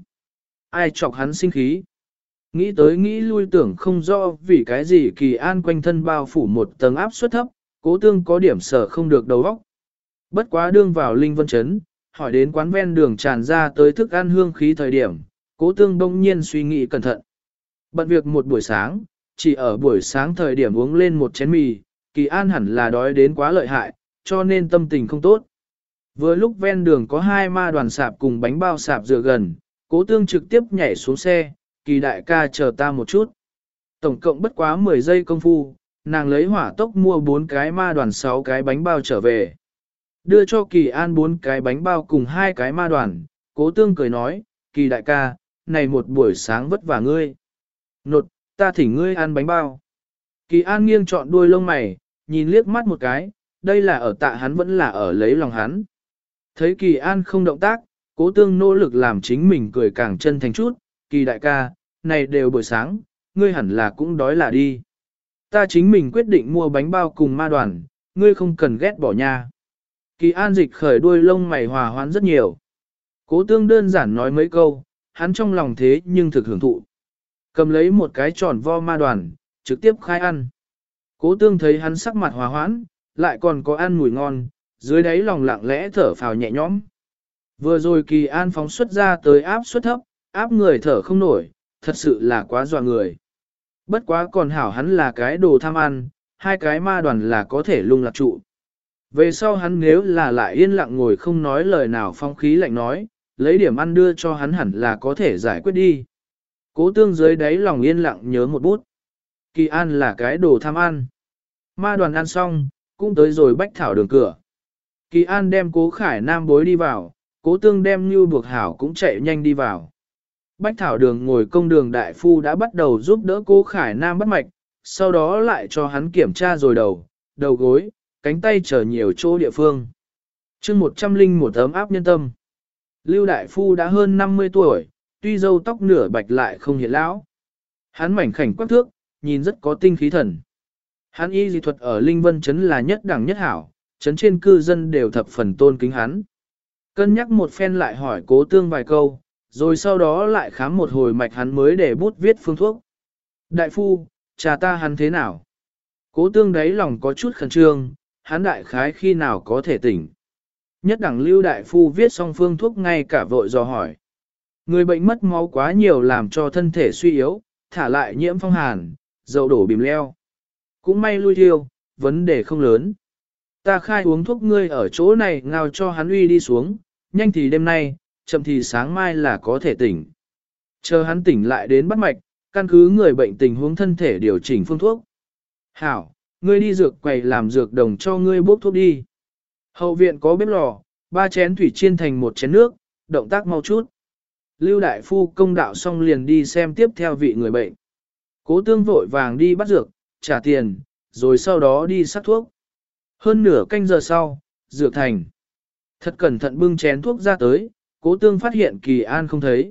Ai chọc hắn sinh khí. Nghĩ tới nghĩ lui tưởng không rõ vì cái gì Kỳ An quanh thân bao phủ một tầng áp suất thấp, cố tương có điểm sở không được đầu óc. Bất quá đương vào Linh Vân Trấn, hỏi đến quán ven đường tràn ra tới thức ăn hương khí thời điểm, cố tương đông nhiên suy nghĩ cẩn thận. Bận việc một buổi sáng, chỉ ở buổi sáng thời điểm uống lên một chén mì, Kỳ An hẳn là đói đến quá lợi hại, cho nên tâm tình không tốt. Vừa lúc ven đường có hai ma đoàn sạp cùng bánh bao sạp dựa gần, cố tương trực tiếp nhảy xuống xe, Kỳ đại ca chờ ta một chút. Tổng cộng bất quá 10 giây công phu, nàng lấy hỏa tốc mua 4 cái ma đoàn 6 cái bánh bao trở về. Đưa cho Kỳ An 4 cái bánh bao cùng 2 cái ma đoàn, cố tương cười nói, Kỳ đại ca, này một buổi sáng vất vả ngươi. Nột, ta thỉnh ngươi ăn bánh bao. Kỳ An nghiêng chọn đuôi lông mày, nhìn liếc mắt một cái, đây là ở tạ hắn vẫn là ở lấy lòng hắn. Thấy Kỳ An không động tác, cố tương nỗ lực làm chính mình cười càng chân thành chút, Kỳ đại ca, này đều buổi sáng, ngươi hẳn là cũng đói là đi. Ta chính mình quyết định mua bánh bao cùng ma đoàn, ngươi không cần ghét bỏ nha. Kỳ An dịch khởi đuôi lông mày hòa hoãn rất nhiều. Cố tương đơn giản nói mấy câu, hắn trong lòng thế nhưng thực hưởng thụ. Cầm lấy một cái tròn vo ma đoàn, trực tiếp khai ăn. Cố tương thấy hắn sắc mặt hòa hoãn, lại còn có ăn mùi ngon, dưới đáy lòng lặng lẽ thở phào nhẹ nhõm. Vừa rồi Kỳ An phóng xuất ra tới áp suất thấp, áp người thở không nổi, thật sự là quá dọa người. Bất quá còn hảo hắn là cái đồ tham ăn, 2 cái ma đoàn là có thể lung lạc trụ. Về sau hắn nếu là lại yên lặng ngồi không nói lời nào phong khí lạnh nói, lấy điểm ăn đưa cho hắn hẳn là có thể giải quyết đi. Cố tương dưới đáy lòng yên lặng nhớ một bút. Kỳ An là cái đồ tham ăn. Ma đoàn ăn xong, cũng tới rồi bách thảo đường cửa. Kỳ An đem Cố Khải Nam bối đi vào, Cố tương đem Như Buộc Hảo cũng chạy nhanh đi vào. Bách thảo đường ngồi công đường đại phu đã bắt đầu giúp đỡ Cố Khải Nam bắt mạch, sau đó lại cho hắn kiểm tra rồi đầu gối, cánh tay chờ nhiều chỗ địa phương. chương 101 ấm áp nhân tâm. Lưu đại phu đã hơn 50 tuổi, tuy râu tóc nửa bạch lại không hiện lão. Hắn mảnh khảnh quắc thước, nhìn rất có tinh khí thần. Hắn y dị thuật ở Linh Vân Trấn là nhất đẳng nhất hảo, trấn trên cư dân đều thập phần tôn kính hắn. Cân nhắc một phen lại hỏi Cố tương vài câu, rồi sau đó lại khám một hồi mạch hắn mới để bút viết phương thuốc. Đại phu, trà ta hắn thế nào? Cố tương đáy lòng có chút khẩn trương, hắn đại khái khi nào có thể tỉnh. Nhất đẳng Lưu đại phu viết xong phương thuốc ngay cả vội dò hỏi. Người bệnh mất máu quá nhiều làm cho thân thể suy yếu, thả lại nhiễm phong hàn, dầu đổ bìm leo. Cũng may lui thiêu, vấn đề không lớn. Ta khai uống thuốc ngươi ở chỗ này ngao cho hắn uy đi xuống, nhanh thì đêm nay, chậm thì sáng mai là có thể tỉnh. Chờ hắn tỉnh lại đến bắt mạch, căn cứ người bệnh tình huống thân thể điều chỉnh phương thuốc. Hảo, ngươi đi dược quầy làm dược đồng cho ngươi bốc thuốc đi. Hậu viện có bếp lò, 3 chén thủy chiên thành 1 chén nước, động tác mau chút. Lưu đại phu công đạo xong liền đi xem tiếp theo vị người bệnh. Cố tương vội vàng đi bắt dược, trả tiền, rồi sau đó đi sắc thuốc. Hơn nửa canh giờ sau, dược thành. Thật cẩn thận bưng chén thuốc ra tới, Cố tương phát hiện Kỳ An không thấy.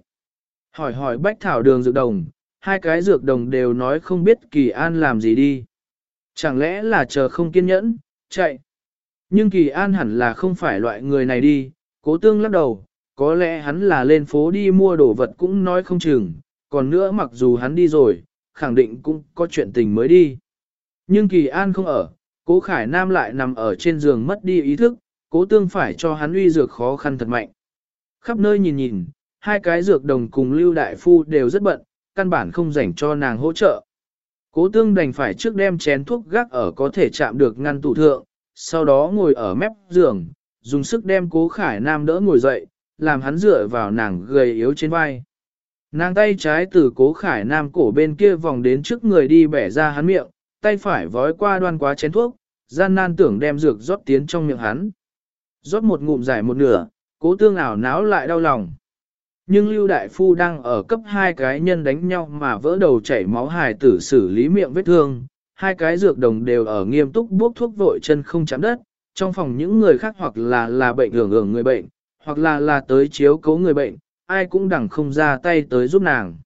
Hỏi bách thảo đường dược đồng, 2 cái dược đồng đều nói không biết Kỳ An làm gì đi. Chẳng lẽ là chờ không kiên nhẫn, chạy. Nhưng Kỳ An hẳn là không phải loại người này đi, Cố tương lắc đầu, có lẽ hắn là lên phố đi mua đồ vật cũng nói không chừng, còn nữa mặc dù hắn đi rồi, khẳng định cũng có chuyện tình mới đi. Nhưng Kỳ An không ở, Cố Khải Nam lại nằm ở trên giường mất đi ý thức, Cố tương phải cho hắn uy dược khó khăn thật mạnh. Khắp nơi nhìn nhìn, hai cái dược đồng cùng Lưu Đại Phu đều rất bận, căn bản không rảnh cho nàng hỗ trợ. Cố tương đành phải trước đem chén thuốc gác ở có thể chạm được ngăn tủ thượng, sau đó ngồi ở mép giường, dùng sức đem Cố Khải Nam đỡ ngồi dậy, làm hắn dựa vào nàng gầy yếu trên vai. Nàng tay trái từ Cố Khải Nam cổ bên kia vòng đến trước người đi bẻ ra hắn miệng, tay phải vói qua đoan quá chén thuốc, gian nan tưởng đem dược rót tiến trong miệng hắn. Rót một ngụm giải một nửa, Cố tương ảo náo lại đau lòng. Nhưng Lưu Đại Phu đang ở cấp hai cái nhân đánh nhau mà vỡ đầu chảy máu hài tử xử lý miệng vết thương, hai cái dược đồng đều ở nghiêm túc buốc thuốc vội chân không chạm đất, trong phòng những người khác hoặc là bệnh hưởng người bệnh, hoặc là tới chiếu cố người bệnh, ai cũng đẳng không ra tay tới giúp nàng.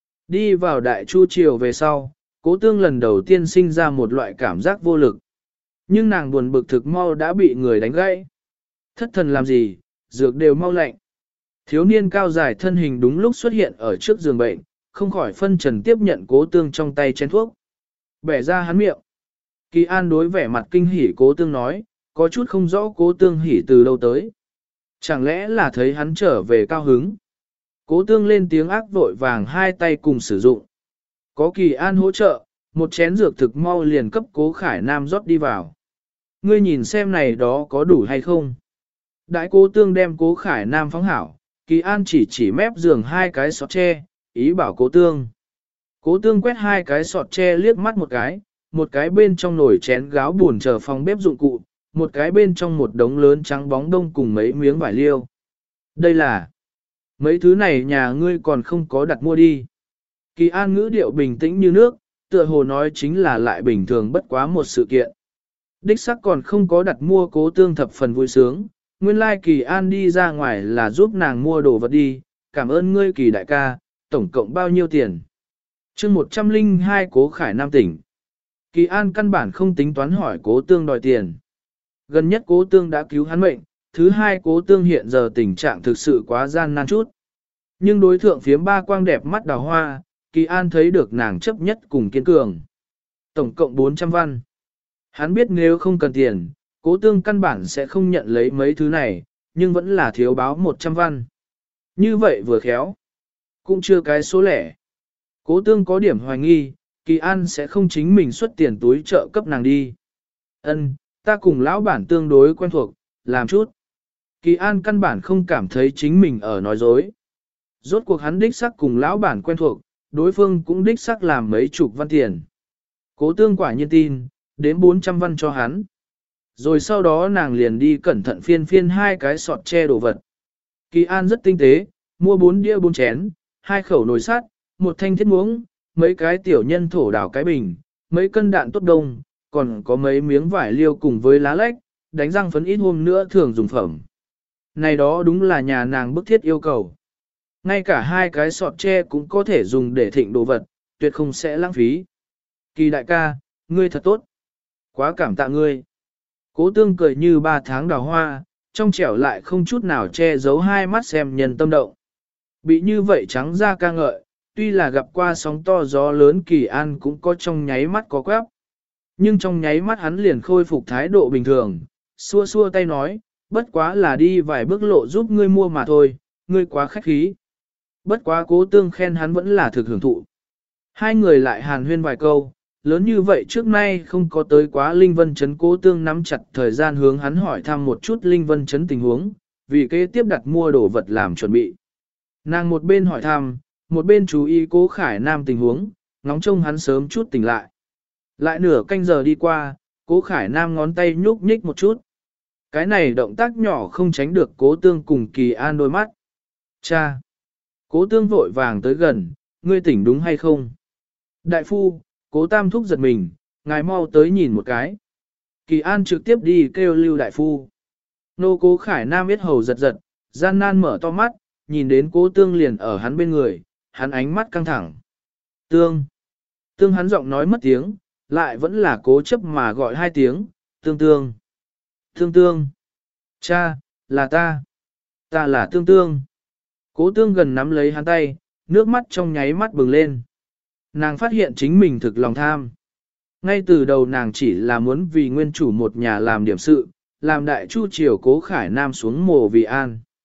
Đi vào đại chu triều về sau, Cố tương lần đầu tiên sinh ra một loại cảm giác vô lực. Nhưng nàng buồn bực thực mau đã bị người đánh gãy. Thất thần làm gì, dược đều mau lạnh. Thiếu niên cao dài thân hình đúng lúc xuất hiện ở trước giường bệnh, không khỏi phân trần tiếp nhận Cố tương trong tay chén thuốc. Bẻ ra hắn miệng. Kỳ An đối vẻ mặt kinh hỉ Cố tương nói, có chút không rõ Cố tương hỉ từ đâu tới. Chẳng lẽ là thấy hắn trở về cao hứng. Cố tương lên tiếng ác vội vàng hai tay cùng sử dụng. Có Kỳ An hỗ trợ, một chén dược thực mau liền cấp Cố Khải Nam rót đi vào. Ngươi nhìn xem này đó có đủ hay không. Đại Cố tương đem Cố Khải Nam phóng hảo, Kỳ An chỉ mép giường hai cái sọt tre, ý bảo Cố tương. Cố tương quét hai cái sọt tre liếc mắt một cái bên trong nồi chén gáo buồn chờ phòng bếp dụng cụ, một cái bên trong một đống lớn trắng bóng đông cùng mấy miếng vải liêu. Đây là mấy thứ này nhà ngươi còn không có đặt mua đi. Kỳ An ngữ điệu bình tĩnh như nước, tựa hồ nói chính là lại bình thường bất quá một sự kiện. Đích sắc còn không có đặt mua Cố tương thập phần vui sướng, nguyên lai Kỳ An đi ra ngoài là giúp nàng mua đồ vật đi, cảm ơn ngươi Kỳ đại ca, tổng cộng bao nhiêu tiền. chương 102 Cố Khải Nam tỉnh. Kỳ An căn bản không tính toán hỏi Cố tương đòi tiền. Gần nhất Cố tương đã cứu hắn mệnh, thứ hai Cố tương hiện giờ tình trạng thực sự quá gian nan chút. Nhưng đối thượng phiếm ba quang đẹp mắt đào hoa, Kỳ An thấy được nàng chấp nhất cùng kiên cường. Tổng cộng 400 văn. Hắn biết nếu không cần tiền, Cố tương căn bản sẽ không nhận lấy mấy thứ này, nhưng vẫn là thiếu báo 100 văn. Như vậy vừa khéo. Cũng chưa cái số lẻ. Cố tương có điểm hoài nghi, Kỳ An sẽ không chính mình xuất tiền túi trợ cấp nàng đi. Ân, ta cùng lão bản tương đối quen thuộc, làm chút. Kỳ An căn bản không cảm thấy chính mình ở nói dối. Rốt cuộc hắn đích sắc cùng lão bản quen thuộc, đối phương cũng đích sắc làm mấy chục văn tiền. Cố tương quả nhiên tin, đến 400 văn cho hắn. Rồi sau đó nàng liền đi cẩn thận phiên hai cái sọt che đồ vật. Kỳ An rất tinh tế, mua 4 đĩa 4 chén, 2 khẩu nồi sắt, một thanh thiết muỗng, mấy cái tiểu nhân thổ đảo cái bình, mấy cân đạn tốt đông, còn có mấy miếng vải liêu cùng với lá lách, đánh răng phấn ít hôm nữa thường dùng phẩm. Này đó đúng là nhà nàng bức thiết yêu cầu. Ngay cả hai cái sọt tre cũng có thể dùng để thịnh đồ vật, tuyệt không sẽ lãng phí. Kỳ đại ca, ngươi thật tốt. Quá cảm tạ ngươi. Cố tương cười như 3 tháng đào hoa, trong trẻo lại không chút nào che giấu hai mắt xem nhân tâm động. Bị như vậy trắng ra ca ngợi, tuy là gặp qua sóng to gió lớn Kỳ An cũng có trong nháy mắt có quáp. Nhưng trong nháy mắt hắn liền khôi phục thái độ bình thường, xua xua tay nói, bất quá là đi vài bước lộ giúp ngươi mua mà thôi, ngươi quá khách khí. Bất quá Cố tương khen hắn vẫn là thực hưởng thụ. Hai người lại hàn huyên vài câu, lớn như vậy trước nay không có tới quá Linh Vân Trấn. Cố tương nắm chặt thời gian hướng hắn hỏi thăm một chút Linh Vân Trấn tình huống, vì kế tiếp đặt mua đồ vật làm chuẩn bị. Nàng một bên hỏi thăm, một bên chú ý Cố Khải Nam tình huống, ngóng trông hắn sớm chút tỉnh lại. Lại nửa canh giờ đi qua, Cố Khải Nam ngón tay nhúc nhích một chút. Cái này động tác nhỏ không tránh được Cố tương cùng Kỳ An đôi mắt. Cha! Cố tương vội vàng tới gần, ngươi tỉnh đúng hay không? Đại phu, Cố tam thúc giật mình, ngài mau tới nhìn một cái. Kỳ An trực tiếp đi kêu Lưu đại phu. Nô Cố Khải Nam biết hầu giật giật, gian nan mở to mắt, nhìn đến Cố tương liền ở hắn bên người, hắn ánh mắt căng thẳng. Tương! Tương hắn giọng nói mất tiếng, lại vẫn là cố chấp mà gọi 2 tiếng, tương tương. Tương tương. Cha, là ta. Ta là tương tương. Cố tương gần nắm lấy hắn tay, nước mắt trong nháy mắt bừng lên. Nàng phát hiện chính mình thực lòng tham. Ngay từ đầu nàng chỉ là muốn vì nguyên chủ một nhà làm điểm sự, làm đại chu triều Cố Khải Nam xuống mồ vì an.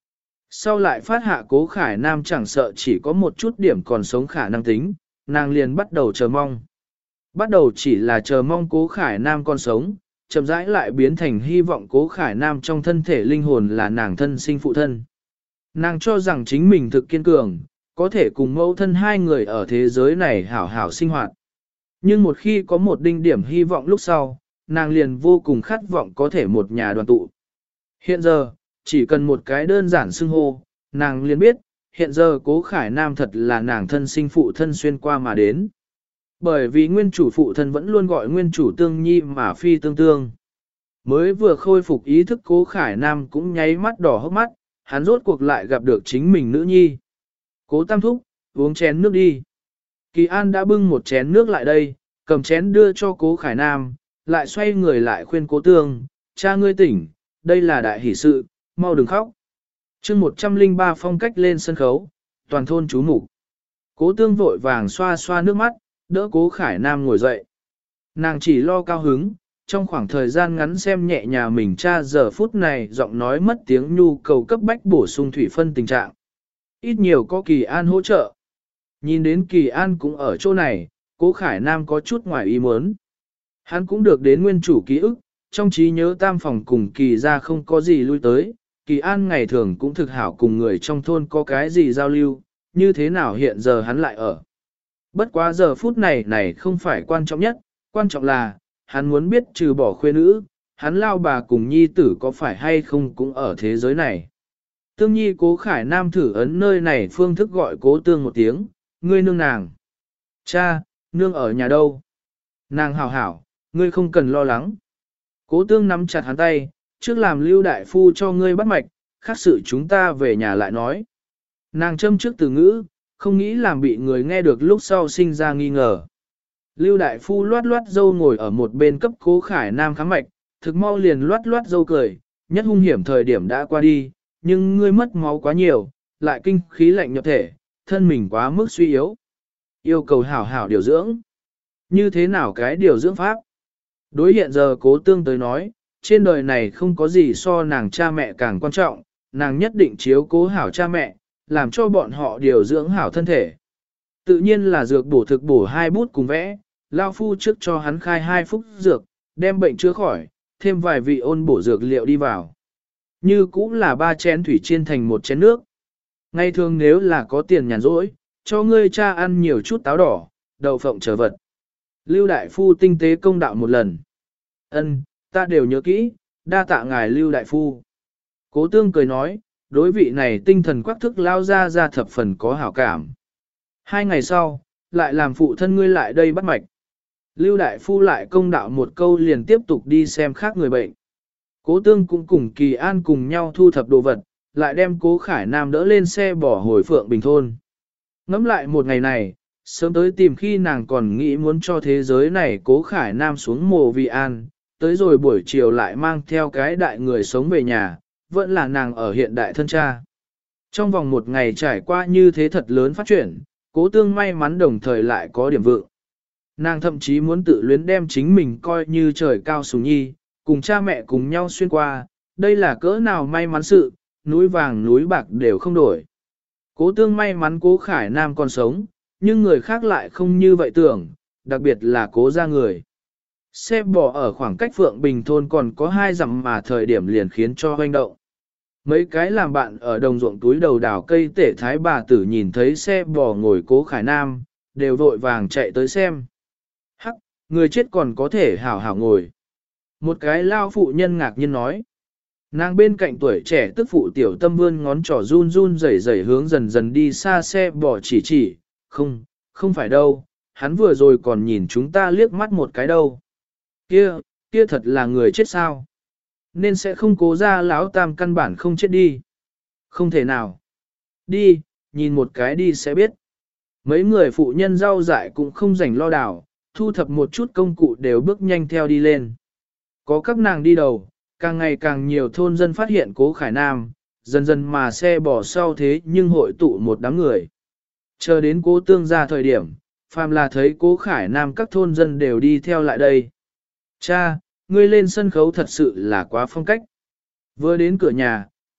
Sau lại phát hạ Cố Khải Nam chẳng sợ chỉ có một chút điểm còn sống khả năng tính, nàng liền bắt đầu chờ mong. Bắt đầu chỉ là chờ mong Cố Khải Nam còn sống, chậm rãi lại biến thành hy vọng Cố Khải Nam trong thân thể linh hồn là nàng thân sinh phụ thân. Nàng cho rằng chính mình thực kiên cường, có thể cùng mẫu thân hai người ở thế giới này hảo hảo sinh hoạt. Nhưng một khi có một đinh điểm hy vọng lúc sau, nàng liền vô cùng khát vọng có thể một nhà đoàn tụ. Hiện giờ, chỉ cần một cái đơn giản xưng hô, nàng liền biết, hiện giờ Cố Khải Nam thật là nàng thân sinh phụ thân xuyên qua mà đến. Bởi vì nguyên chủ phụ thân vẫn luôn gọi nguyên chủ Tương Nhi mà phi tương tương. Mới vừa khôi phục ý thức Cố Khải Nam cũng nháy mắt đỏ hốc mắt, hắn rốt cuộc lại gặp được chính mình nữ nhi. Cố Tam thúc, uống chén nước đi. Kỳ An đã bưng một chén nước lại đây, cầm chén đưa cho Cố Khải Nam, lại xoay người lại khuyên Cố Tương, cha ngươi tỉnh, đây là đại hỷ sự, mau đừng khóc. chương 103 phong cách lên sân khấu, toàn thôn chú mục. Cố Tương vội vàng xoa xoa nước mắt, đỡ Cố Khải Nam ngồi dậy. Nàng chỉ lo cao hứng, trong khoảng thời gian ngắn xem nhẹ nhà mình cha giờ phút này giọng nói mất tiếng nhu cầu cấp bách bổ sung thủy phân tình trạng. Ít nhiều có Kỳ An hỗ trợ. Nhìn đến Kỳ An cũng ở chỗ này, Cố Khải Nam có chút ngoài ý muốn. Hắn cũng được đến nguyên chủ ký ức, trong trí nhớ tam phòng cùng Kỳ ra không có gì lui tới. Kỳ An ngày thường cũng thực hảo cùng người trong thôn có cái gì giao lưu, như thế nào hiện giờ hắn lại ở. Bất quá giờ phút này không phải quan trọng nhất, quan trọng là, hắn muốn biết trừ bỏ khuê nữ, hắn lao bà cùng nhi tử có phải hay không cũng ở thế giới này. Tương Nhi Cố Khải Nam thử ấn nơi này phương thức gọi Cố Tương một tiếng, ngươi nương nàng. Cha, nương ở nhà đâu? Nàng hảo hảo, ngươi không cần lo lắng. Cố Tương nắm chặt hắn tay, trước làm Lưu đại phu cho ngươi bắt mạch, khác sự chúng ta về nhà lại nói. Nàng châm trước từ ngữ, không nghĩ làm bị người nghe được lúc sau sinh ra nghi ngờ. Lưu đại phu loát loát dâu ngồi ở một bên cấp Cố Khải Nam khám mạch, thực mau liền loát loát dâu cười, nhất hung hiểm thời điểm đã qua đi, nhưng ngươi mất máu quá nhiều, lại kinh khí lạnh nhập thể, thân mình quá mức suy yếu. Yêu cầu hảo hảo điều dưỡng. Như thế nào cái điều dưỡng pháp? Đối hiện giờ Cố Tương tới nói, trên đời này không có gì so nàng cha mẹ càng quan trọng, nàng nhất định chiếu cố hảo cha mẹ, làm cho bọn họ điều dưỡng hảo thân thể. Tự nhiên là dược bổ thực bổ 2 bút cùng vẽ, lao phu trước cho hắn khai 2 phút dược, đem bệnh chữa khỏi, thêm vài vị ôn bổ dược liệu đi vào. Như cũng là 3 chén thủy chiên thành 1 chén nước. Ngày thường nếu là có tiền nhàn rỗi, cho ngươi cha ăn nhiều chút táo đỏ, đậu phộng trở vật. Lưu đại phu tinh tế công đạo một lần. Ân, ta đều nhớ kỹ, đa tạ ngài Lưu đại phu. Cố Tương cười nói, đối vị này tinh thần quắc thức lao ra thập phần có hảo cảm. 2 ngày sau, lại làm phụ thân ngươi lại đây bắt mạch. Lưu đại phu lại công đạo một câu liền tiếp tục đi xem khác người bệnh. Cố Tương cũng cùng Kỳ An cùng nhau thu thập đồ vật, lại đem Cố Khải Nam đỡ lên xe bỏ hồi Phượng Bình thôn. Ngắm lại một ngày này, sớm tới tìm khi nàng còn nghĩ muốn cho thế giới này Cố Khải Nam xuống mồ vì an, tới rồi buổi chiều lại mang theo cái đại người sống về nhà, vẫn là nàng ở hiện đại thân cha. Trong vòng một ngày trải qua như thế thật lớn phát triển, Cố Tương may mắn đồng thời lại có điểm vượng. Nàng thậm chí muốn tự luyến đem chính mình coi như trời cao sùng nhi, cùng cha mẹ cùng nhau xuyên qua, đây là cỡ nào may mắn sự, núi vàng núi bạc đều không đổi. Cố Tương may mắn Cố Khải Nam còn sống, nhưng người khác lại không như vậy tưởng, đặc biệt là Cố gia người. Xe bò ở khoảng cách Phượng Bình thôn còn có 2 dặm mà thời điểm liền khiến cho hoành động. Mấy cái làm bạn ở đồng ruộng túi đầu đào cây tể thái bà tử nhìn thấy xe bò ngồi Cố Khải Nam, đều vội vàng chạy tới xem. Hắc, người chết còn có thể hảo hảo ngồi. Một cái lao phụ nhân ngạc nhiên nói. Nàng bên cạnh tuổi trẻ tức phụ tiểu tâm vươn ngón trỏ run run rẩy rẩy hướng dần dần đi xa xe bò chỉ, không phải đâu, hắn vừa rồi còn nhìn chúng ta liếc mắt một cái đâu. Kia thật là người chết sao? Nên sẽ không Cố ra lão tam căn bản không chết đi. Không thể nào. Đi, nhìn một cái đi sẽ biết. Mấy người phụ nhân rau dại cũng không rảnh lo đảo, thu thập một chút công cụ đều bước nhanh theo đi lên. Có các nàng đi đầu, càng ngày càng nhiều thôn dân phát hiện Cố Khải Nam, dần dần mà xe bỏ sau thế nhưng hội tụ một đám người. Chờ đến Cố Tương ra thời điểm, phàm là thấy Cố Khải Nam các thôn dân đều đi theo lại đây. Cha, ngươi lên sân khấu thật sự là quá phong cách. Vừa đến cửa nhà,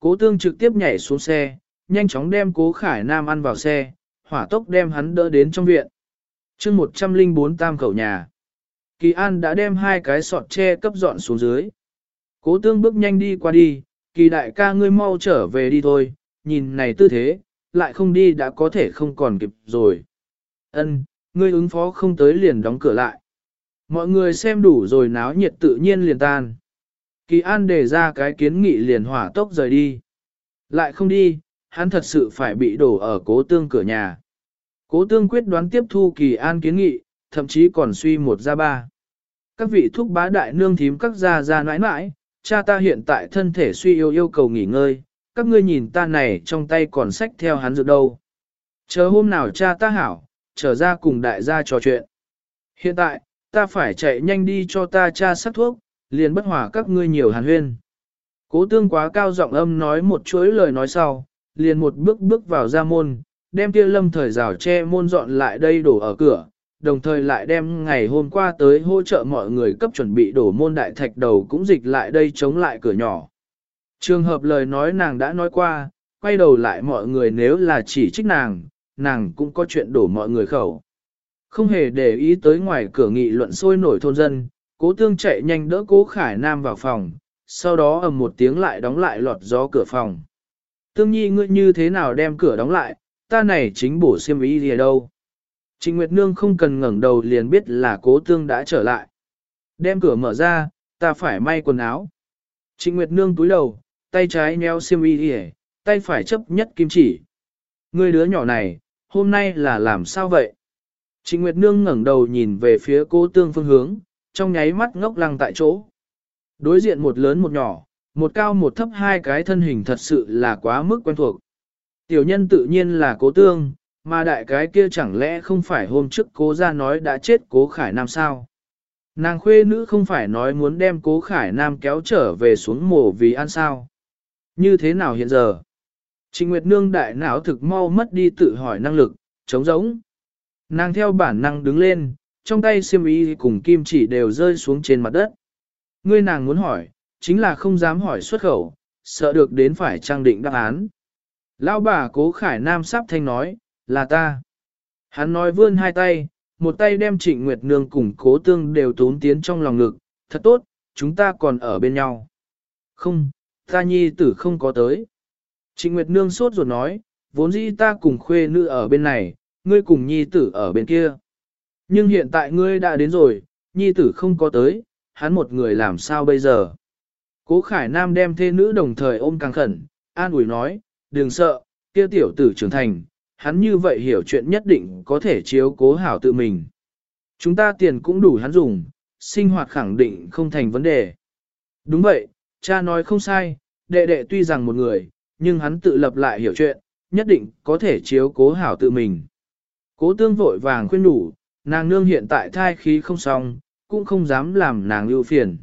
Cố tương trực tiếp nhảy xuống xe, nhanh chóng đem Cố Khải Nam ăn vào xe, hỏa tốc đem hắn đỡ đến trong viện. chương 104 tam khẩu nhà. Kỳ An đã đem hai cái sọt tre cấp dọn xuống dưới. Cố tương bước nhanh đi qua đi, Kỳ đại ca ngươi mau trở về đi thôi, nhìn này tư thế, lại không đi đã có thể không còn kịp rồi. Ân, ngươi ứng phó không tới liền đóng cửa lại. Mọi người xem đủ rồi náo nhiệt tự nhiên liền tan. Kỳ An đề ra cái kiến nghị liền hỏa tốc rời đi. Lại không đi, hắn thật sự phải bị đổ ở Cố tương cửa nhà. Cố tương quyết đoán tiếp thu Kỳ An kiến nghị, thậm chí còn suy một ra ba. Các vị thúc bá đại nương thím các gia gia nãi nãi, cha ta hiện tại thân thể suy yếu yêu cầu nghỉ ngơi, các ngươi nhìn ta này trong tay còn sách theo hắn dược đâu. Chờ hôm nào cha ta hảo, trở ra cùng đại gia trò chuyện. Hiện tại, ta phải chạy nhanh đi cho ta cha sắc thuốc, liền bất hòa các ngươi nhiều hàn huyên. Cố tương quá cao giọng âm nói một chuỗi lời nói sau, liền một bước bước vào ra môn, đem kia lâm thời rào che môn dọn lại đây đổ ở cửa, đồng thời lại đem ngày hôm qua tới hỗ trợ mọi người cấp chuẩn bị đổ môn đại thạch đầu cũng dịch lại đây chống lại cửa nhỏ. Trường hợp lời nói nàng đã nói qua, quay đầu lại mọi người nếu là chỉ trích nàng cũng có chuyện đổ mọi người khẩu. Không hề để ý tới ngoài cửa nghị luận sôi nổi thôn dân, Cố tương chạy nhanh đỡ Cố Khải Nam vào phòng, sau đó ầm một tiếng lại đóng lại lọt gió cửa phòng. Tương nhi ngươi như thế nào đem cửa đóng lại, ta này chính bổ xiêm ý gì ở đâu. Trịnh Nguyệt Nương không cần ngẩng đầu liền biết là Cố tương đã trở lại. Đem cửa mở ra, ta phải may quần áo. Trịnh Nguyệt Nương túi đầu, tay trái nhéo xiêm y đi, tay phải chấp nhất kim chỉ. Ngươi đứa nhỏ này, hôm nay là làm sao vậy? Trịnh Nguyệt Nương ngẩng đầu nhìn về phía Cố tương phương hướng, trong nháy mắt ngốc lăng tại chỗ. Đối diện một lớn một nhỏ, một cao một thấp hai cái thân hình thật sự là quá mức quen thuộc. Tiểu nhân tự nhiên là Cố tương, mà đại cái kia chẳng lẽ không phải hôm trước Cố ra nói đã chết Cố Khải Nam sao? Nàng khuê nữ không phải nói muốn đem Cố Khải Nam kéo trở về xuống mổ vì ăn sao? Như thế nào hiện giờ? Trịnh Nguyệt Nương đại não thực mau mất đi tự hỏi năng lực, trống rỗng. Nàng theo bản năng đứng lên, trong tay xiêm y cùng kim chỉ đều rơi xuống trên mặt đất. Ngươi nàng muốn hỏi, chính là không dám hỏi xuất khẩu, sợ được đến phải trang định đáp án. Lão bà Cố Khải Nam sắp thanh nói, là ta. Hắn nói vươn hai tay, một tay đem Trịnh Nguyệt Nương cùng Cố tương đều tốn tiến trong lòng ngực, thật tốt, chúng ta còn ở bên nhau. Không, ta nhi tử không có tới. Trịnh Nguyệt Nương sốt ruột nói, vốn dĩ ta cùng khuê nữ ở bên này, ngươi cùng nhi tử ở bên kia. Nhưng hiện tại ngươi đã đến rồi, nhi tử không có tới, hắn một người làm sao bây giờ? Cố Khải Nam đem thê nữ đồng thời ôm càng khẩn, an ủi nói, đừng sợ, kia tiểu tử trưởng thành, hắn như vậy hiểu chuyện nhất định có thể chiếu cố hảo tự mình. Chúng ta tiền cũng đủ hắn dùng, sinh hoạt khẳng định không thành vấn đề. Đúng vậy, cha nói không sai, đệ đệ tuy rằng một người, nhưng hắn tự lập lại hiểu chuyện, nhất định có thể chiếu cố hảo tự mình. Cố tương vội vàng khuyên đủ, nàng nương hiện tại thai khí không xong, cũng không dám làm nàng lưu phiền.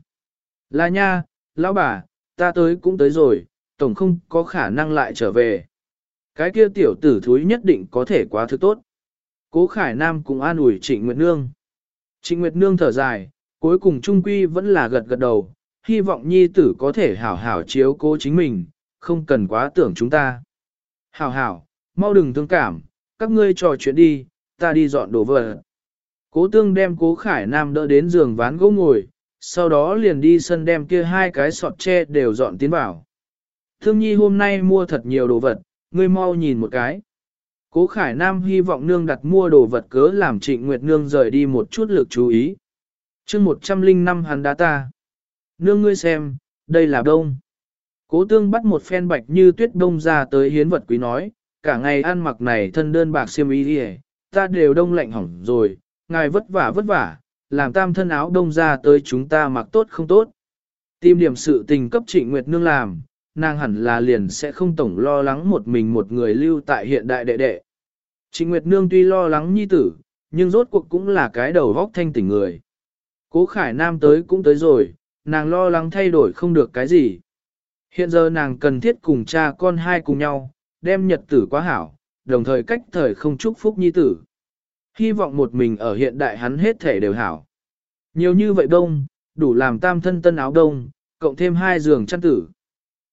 Là nha, lão bà, ta tới cũng tới rồi, tổng không có khả năng lại trở về. Cái kia tiểu tử thúi nhất định có thể quá thứ tốt. Cố Khải Nam cũng an ủi Trịnh Nguyệt Nương. Trịnh Nguyệt Nương thở dài, cuối cùng trung quy vẫn là gật gật đầu, hy vọng nhi tử có thể hảo hảo chiếu cố chính mình, không cần quá tưởng chúng ta. Hảo hảo, mau đừng thương cảm, các ngươi trò chuyện đi, ta đi dọn đồ vật. Cố tương đem Cố Khải Nam đỡ đến giường ván gỗ ngồi, sau đó liền đi sân đem kia hai cái sọt tre đều dọn tiến vào. Thương nhi hôm nay mua thật nhiều đồ vật, ngươi mau nhìn một cái. Cố Khải Nam hy vọng nương đặt mua đồ vật cớ làm Trịnh Nguyệt Nương rời đi một chút lực chú ý. chương 105 hắn đá ta. Nương ngươi xem, đây là đông. Cố tương bắt một phen bạch như tuyết đông ra tới hiến vật quý nói, cả ngày ăn mặc này thân đơn bạc xiêm y đi, ta đều đông lạnh hỏng rồi, ngài vất vả, làm tam thân áo đông ra tới chúng ta mặc tốt không tốt. Tìm điểm sự tình cấp Trịnh Nguyệt Nương làm, nàng hẳn là liền sẽ không tổng lo lắng một mình một người lưu tại hiện đại đệ đệ. Trịnh Nguyệt Nương tuy lo lắng nhi tử, nhưng rốt cuộc cũng là cái đầu vóc thanh tỉnh người. Cố Khải Nam tới cũng tới rồi, nàng lo lắng thay đổi không được cái gì. Hiện giờ nàng cần thiết cùng cha con hai cùng nhau, đem nhật tử quá hảo, đồng thời cách thời không chúc phúc nhi tử. Hy vọng một mình ở hiện đại hắn hết thể đều hảo. Nhiều như vậy đông, đủ làm tam thân tân áo đông, cộng thêm hai giường chăn tử.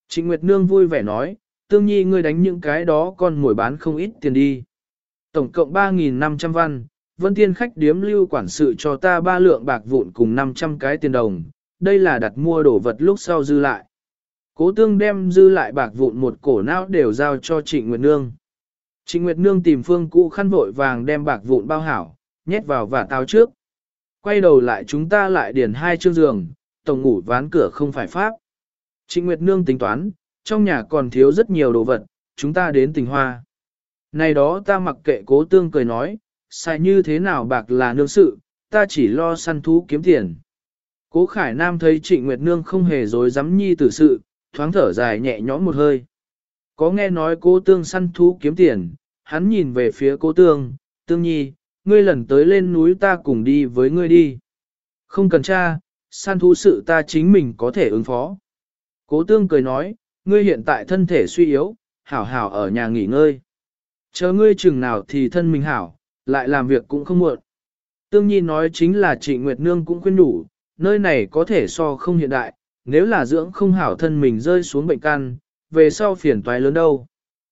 Trịnh Nguyệt Nương vui vẻ nói, Tương Nhi ngươi đánh những cái đó con mồi bán không ít tiền đi. Tổng cộng 3.500 văn, Vân Tiên khách điếm lưu quản sự cho ta 3 lượng bạc vụn cùng 500 cái tiền đồng, đây là đặt mua đồ vật lúc sau dư lại. Cố Tương đem dư lại bạc vụn một cổ não đều giao cho Trịnh Nguyệt Nương. Trịnh Nguyệt Nương tìm phương cũ khăn vội vàng đem bạc vụn bao hảo, nhét vào vả táo trước. Quay đầu lại chúng ta lại điền 2 chương giường, tổng ngủ ván cửa không phải pháp. Trịnh Nguyệt Nương tính toán, trong nhà còn thiếu rất nhiều đồ vật, chúng ta đến Tình Hoa. Này đó ta mặc kệ. Cố Tương cười nói, xài như thế nào bạc là nương sự, ta chỉ lo săn thú kiếm tiền. Cố Khải Nam thấy Trịnh Nguyệt Nương không hề dối dám nhi tử sự, thoáng thở dài nhẹ nhõm một hơi. Có nghe nói Cố Tương săn thú kiếm tiền, hắn nhìn về phía Cố Tương, Tương Nhi, ngươi lần tới lên núi ta cùng đi với ngươi đi. Không cần cha, săn thú sự ta chính mình có thể ứng phó. Cố Tương cười nói, ngươi hiện tại thân thể suy yếu, hảo hảo ở nhà nghỉ ngơi. Chờ ngươi chừng nào thì thân mình hảo, lại làm việc cũng không muộn. Tương Nhi nói chính là Trịnh Nguyệt Nương cũng khuyên đủ, nơi này có thể so không hiện đại, nếu là dưỡng không hảo thân mình rơi xuống bệnh căn, về sau phiền toái lớn đâu.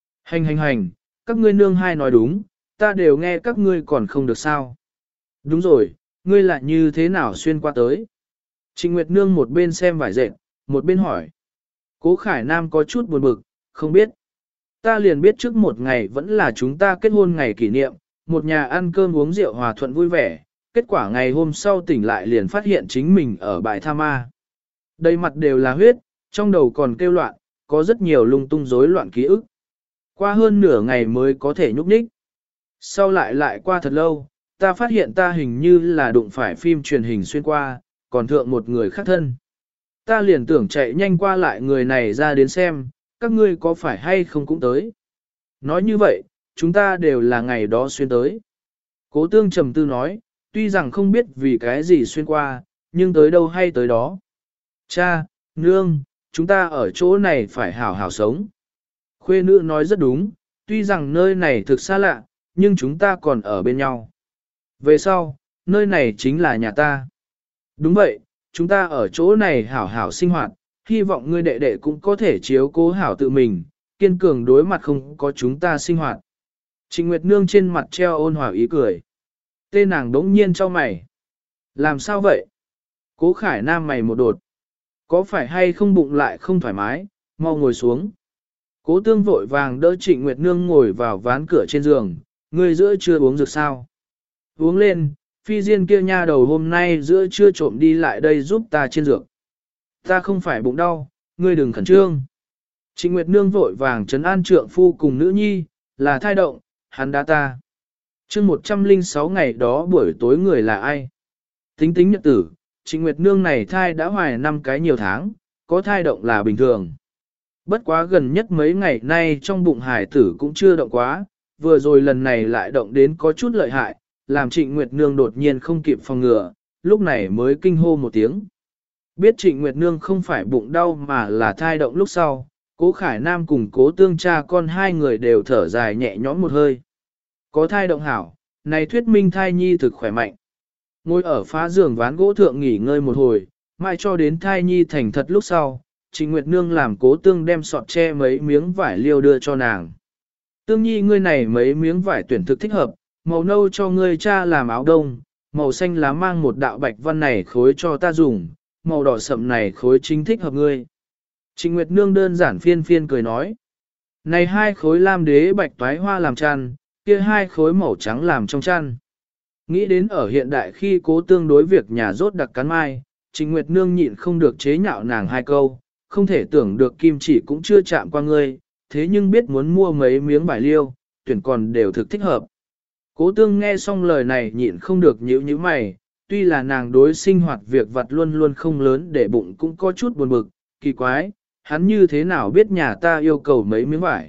Hành, các ngươi nương hai nói đúng, ta đều nghe các ngươi còn không được sao. Đúng rồi, ngươi lại như thế nào xuyên qua tới. Trịnh Nguyệt Nương một bên xem vải dệt, một bên hỏi. Cố Khải Nam có chút buồn bực, không biết. Ta liền biết trước một ngày vẫn là chúng ta kết hôn ngày kỷ niệm, một nhà ăn cơm uống rượu hòa thuận vui vẻ, kết quả ngày hôm sau tỉnh lại liền phát hiện chính mình ở bãi tha ma. Đầy mặt đều là huyết, trong đầu còn kêu loạn, có rất nhiều lung tung rối loạn ký ức. Qua hơn nửa ngày mới có thể nhúc nhích. Sau lại qua thật lâu, ta phát hiện ta hình như là đụng phải phim truyền hình xuyên qua, còn thượng một người khác thân. Ta liền tưởng chạy nhanh qua lại người này ra đến xem, các ngươi có phải hay không cũng tới. Nói như vậy, chúng ta đều là ngày đó xuyên tới. Cố Tương trầm tư nói, tuy rằng không biết vì cái gì xuyên qua, nhưng tới đâu hay tới đó. Cha, nương, chúng ta ở chỗ này phải hảo hảo sống. Khuê nữ nói rất đúng, tuy rằng nơi này thực xa lạ, nhưng chúng ta còn ở bên nhau. Về sau, nơi này chính là nhà ta. Đúng vậy, chúng ta ở chỗ này hảo hảo sinh hoạt, hy vọng ngươi đệ đệ cũng có thể chiếu cố hảo tự mình, kiên cường đối mặt không có chúng ta sinh hoạt. Trịnh Nguyệt Nương trên mặt treo ôn hòa ý cười. Tên nàng đống nhiên cho mày. Làm sao vậy? Cố Khải Nam mày một đột. Có phải hay không bụng lại không thoải mái, mau ngồi xuống. Cố Tương vội vàng đỡ Trịnh Nguyệt Nương ngồi vào ván cửa trên giường, ngươi giữa trưa uống dược sao? Uống lên, phi diên kia nha đầu hôm nay giữa trưa trộm đi lại đây giúp ta trên dược. Ta không phải bụng đau, ngươi đừng khẩn trương. Trịnh Nguyệt Nương vội vàng trấn an trượng phu cùng nữ nhi, là thai động, hắn đá ta. Chương 106 ngày đó buổi tối người là ai? Tính tính nhật tử, Trịnh Nguyệt Nương này thai đã hoài 5 cái nhiều tháng, có thai động là bình thường. Bất quá gần nhất mấy ngày nay trong bụng hải tử cũng chưa động quá, vừa rồi lần này lại động đến có chút lợi hại, làm Trịnh Nguyệt Nương đột nhiên không kịp phòng ngừa, lúc này mới kinh hô một tiếng. Biết Trịnh Nguyệt Nương không phải bụng đau mà là thai động lúc sau, Cố Khải Nam cùng Cố Tương cha con hai người đều thở dài nhẹ nhõm một hơi. Có thai động hảo, này thuyết minh thai nhi thực khỏe mạnh. Ngồi ở phá giường ván gỗ thượng nghỉ ngơi một hồi, mai cho đến thai nhi thành thật lúc sau, Trịnh Nguyệt Nương làm Cố Tương đem sọt che mấy miếng vải liêu đưa cho nàng. Tương nhi ngươi này mấy miếng vải tuyển thực thích hợp, màu nâu cho ngươi cha làm áo đông, màu xanh lá mang một đạo bạch văn này khối cho ta dùng, màu đỏ sậm này khối chính thích hợp ngươi. Trịnh Nguyệt Nương đơn giản phiên phiên cười nói. Này 2 khối lam đế bạch toái hoa làm chăn, kia 2 khối màu trắng làm trong chăn. Nghĩ đến ở hiện đại khi Cố Tương đối việc nhà rốt đặc cắn mai, Trịnh Nguyệt Nương nhịn không được chế nhạo nàng 2 câu, không thể tưởng được kim chỉ cũng chưa chạm qua ngươi, thế nhưng biết muốn mua mấy miếng vải liêu, tuyển còn đều thực thích hợp. Cố Tương nghe xong lời này nhịn không được nhíu nhíu mày, tuy là nàng đối sinh hoạt việc vặt luôn luôn không lớn để bụng cũng có chút buồn bực, kỳ quái, hắn như thế nào biết nhà ta yêu cầu mấy miếng vải?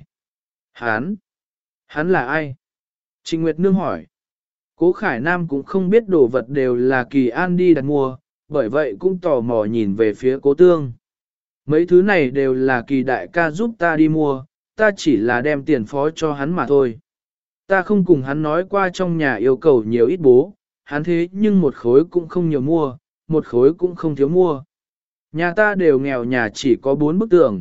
Hắn là ai? Trịnh Nguyệt Nương hỏi. Cố Khải Nam cũng không biết đồ vật đều là Kỳ An đi đặt mua, bởi vậy cũng tò mò nhìn về phía Cố Tương. Mấy thứ này đều là Kỳ đại ca giúp ta đi mua, ta chỉ là đem tiền phó cho hắn mà thôi. Ta không cùng hắn nói qua trong nhà yêu cầu nhiều ít bố, hắn thế nhưng một khối cũng không nhiều mua, một khối cũng không thiếu mua. Nhà ta đều nghèo, nhà chỉ có 4 bức tường,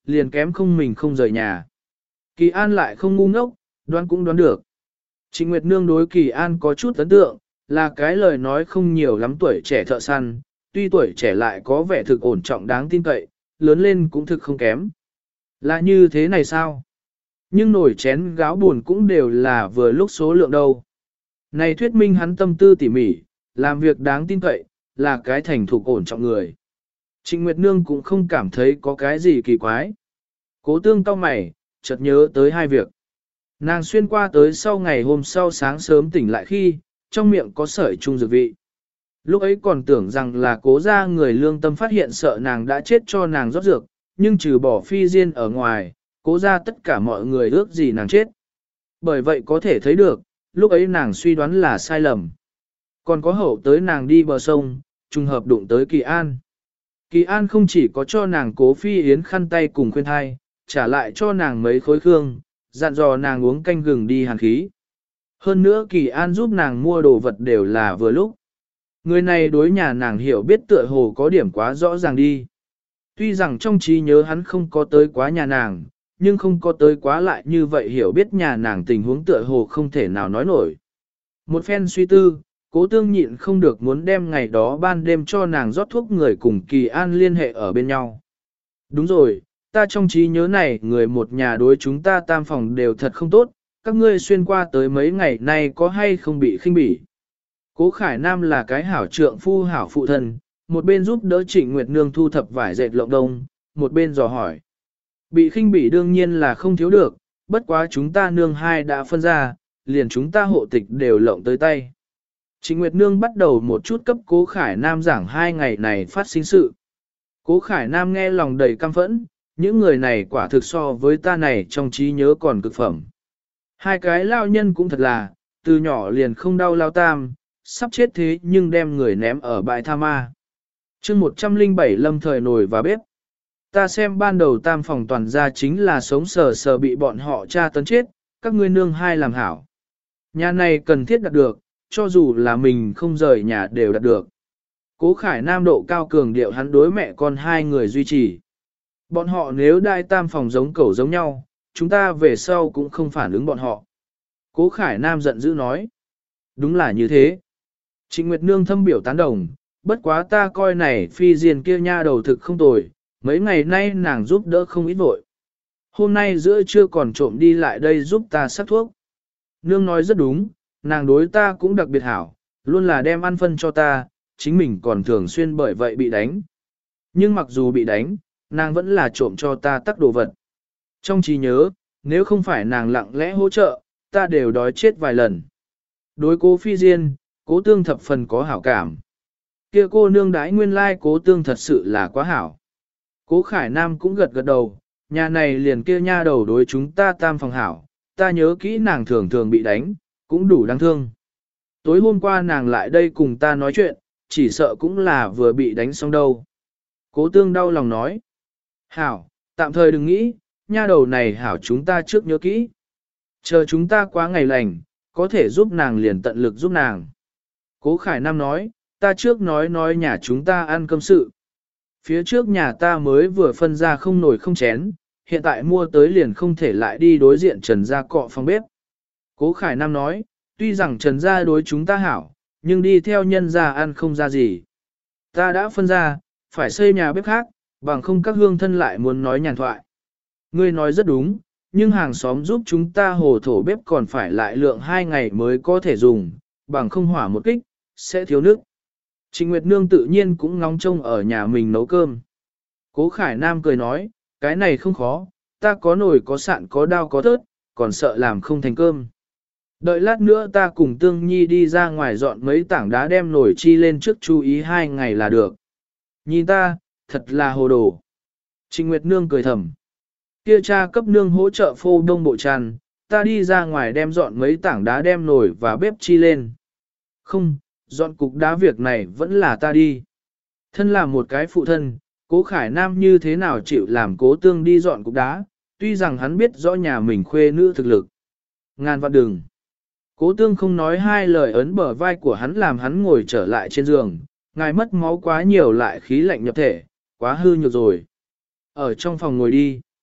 liền kém không mình không rời nhà. Kỳ An lại không ngu ngốc, đoán cũng đoán được. Trịnh Nguyệt Nương đối Kỳ An có chút ấn tượng, là cái lời nói không nhiều lắm tuổi trẻ thợ săn, tuy tuổi trẻ lại có vẻ thực ổn trọng đáng tin cậy, lớn lên cũng thực không kém. Là như thế này sao? Nhưng nồi chén gáo buồn cũng đều là vừa lúc số lượng đâu. Này thuyết minh hắn tâm tư tỉ mỉ, làm việc đáng tin cậy, là cái thành thục ổn trọng người. Trịnh Nguyệt Nương cũng không cảm thấy có cái gì kỳ quái. Cố Tương cau mày, chợt nhớ tới hai việc. Nàng xuyên qua tới sau ngày hôm sau sáng sớm tỉnh lại khi, trong miệng có sợi trung dược vị. Lúc ấy còn tưởng rằng là Cố gia người lương tâm phát hiện sợ nàng đã chết cho nàng rót dược, nhưng trừ bỏ Phi Diên ở ngoài, Cố gia tất cả mọi người ước gì nàng chết. Bởi vậy có thể thấy được, lúc ấy nàng suy đoán là sai lầm. Còn có hậu tới nàng đi bờ sông, trùng hợp đụng tới Kỳ An. Kỳ An không chỉ có cho nàng Cố Phi Yến khăn tay cùng khuyên thai, trả lại cho nàng mấy khối khương, dặn dò nàng uống canh gừng đi hàn khí. Hơn nữa Kỳ An giúp nàng mua đồ vật đều là vừa lúc. Người này đối nhà nàng hiểu biết tựa hồ có điểm quá rõ ràng đi. Tuy rằng trong trí nhớ hắn không có tới quá nhà nàng, nhưng không có tới quá lại như vậy hiểu biết nhà nàng tình huống tựa hồ không thể nào nói nổi. Một phen suy tư, Cố Tương nhịn không được muốn đem ngày đó ban đêm cho nàng rót thuốc người cùng Kỳ An liên hệ ở bên nhau. Đúng rồi, ta trong trí nhớ này người một nhà đối chúng ta tam phòng đều thật không tốt, các ngươi xuyên qua tới mấy ngày nay có hay không bị khinh bỉ. Cố Khải Nam là cái hảo trượng phu hảo phụ thân, một bên giúp đỡ Trịnh Nguyệt Nương thu thập vải dệt lộng đông, một bên dò hỏi. Bị khinh bỉ đương nhiên là không thiếu được, bất quá chúng ta nương hai đã phân ra, liền chúng ta hộ tịch đều lộng tới tay. Trịnh Nguyệt Nương bắt đầu một chút cấp Cố Khải Nam giảng 2 ngày này phát sinh sự. Cố Khải Nam nghe lòng đầy căm phẫn, những người này quả thực so với ta này trong trí nhớ còn cực phẩm. Hai cái lao nhân cũng thật là, từ nhỏ liền không đau lao tam, sắp chết thế nhưng đem người ném ở bãi tha ma. chương 107 lâm thời nồi và bếp. Ta xem ban đầu tam phòng toàn gia chính là sống sờ sờ bị bọn họ tra tấn chết, các ngươi nương hai làm hảo. Nhà này cần thiết đạt được, cho dù là mình không rời nhà đều đạt được. Cố Khải Nam độ cao cường điệu hắn đối mẹ con hai người duy trì. Bọn họ nếu đai tam phòng giống cẩu giống nhau, chúng ta về sau cũng không phản ứng bọn họ. Cố Khải Nam giận dữ nói. Đúng là như thế. Trịnh Nguyệt Nương thâm biểu tán đồng, bất quá ta coi này Phi Diên kia nha đầu thực không tồi, mấy ngày nay nàng giúp đỡ không ít vội. Hôm nay giữa trưa còn trộm đi lại đây giúp ta sắc thuốc. Nương nói rất đúng, nàng đối ta cũng đặc biệt hảo, luôn là đem ăn phân cho ta, chính mình còn thường xuyên bởi vậy bị đánh. Nhưng mặc dù bị đánh, nàng vẫn là trộm cho ta tắc đồ vật. Trong trí nhớ, nếu không phải nàng lặng lẽ hỗ trợ, ta đều đói chết vài lần. Đối Cố Phi Diên, Cố Tương thập phần có hảo cảm. Kia cô nương đãi nguyên lai Cố Tương thật sự là quá hảo. Cố Khải Nam cũng gật gật đầu, nhà này liền kia nha đầu đối chúng ta tam phòng hảo, ta nhớ kỹ nàng thường thường bị đánh, cũng đủ đáng thương. Tối hôm qua nàng lại đây cùng ta nói chuyện, chỉ sợ cũng là vừa bị đánh xong đâu. Cố Tương đau lòng nói. Hảo, tạm thời đừng nghĩ, nha đầu này hảo chúng ta trước nhớ kỹ. Chờ chúng ta quá ngày lành, có thể giúp nàng liền tận lực giúp nàng. Cố Khải Nam nói, ta trước nói nhà chúng ta ăn cơm sự. Phía trước nhà ta mới vừa phân ra không nồi không chén, hiện tại mua tới liền không thể lại đi đối diện Trần gia cọ phòng bếp. Cố Khải Nam nói, tuy rằng Trần gia đối chúng ta hảo, nhưng đi theo nhân gia ăn không ra gì. Ta đã phân ra, phải xây nhà bếp khác, bằng không các hương thân lại muốn nói nhàn thoại. Ngươi nói rất đúng, nhưng hàng xóm giúp chúng ta hồ thổ bếp còn phải lại lượng 2 ngày mới có thể dùng, bằng không hỏa một kích, sẽ thiếu nước. Trịnh Nguyệt Nương tự nhiên cũng ngóng trông ở nhà mình nấu cơm. Cố Khải Nam cười nói, cái này không khó, ta có nồi có sạn có đao có thớt, còn sợ làm không thành cơm. Đợi lát nữa ta cùng Tương Nhi đi ra ngoài dọn mấy tảng đá đem nồi chi lên trước chú ý 2 ngày là được. Nhìn ta, thật là hồ đồ. Trịnh Nguyệt Nương cười thầm. Kia cha cấp nương hỗ trợ phô đông bộ tràn, ta đi ra ngoài đem dọn mấy tảng đá đem nồi và bếp chi lên. Không, dọn cục đá việc này vẫn là ta đi. Thân là một cái phụ thân, Cố Khải Nam như thế nào chịu làm Cố Tương đi dọn cục đá, tuy rằng hắn biết rõ nhà mình khuê nữ thực lực. Ngàn vạn đừng. Cố Tương không nói hai lời ấn bờ vai của hắn làm hắn ngồi trở lại trên giường, ngài mất máu quá nhiều lại khí lạnh nhập thể, quá hư nhược rồi. Ở trong phòng ngồi đi.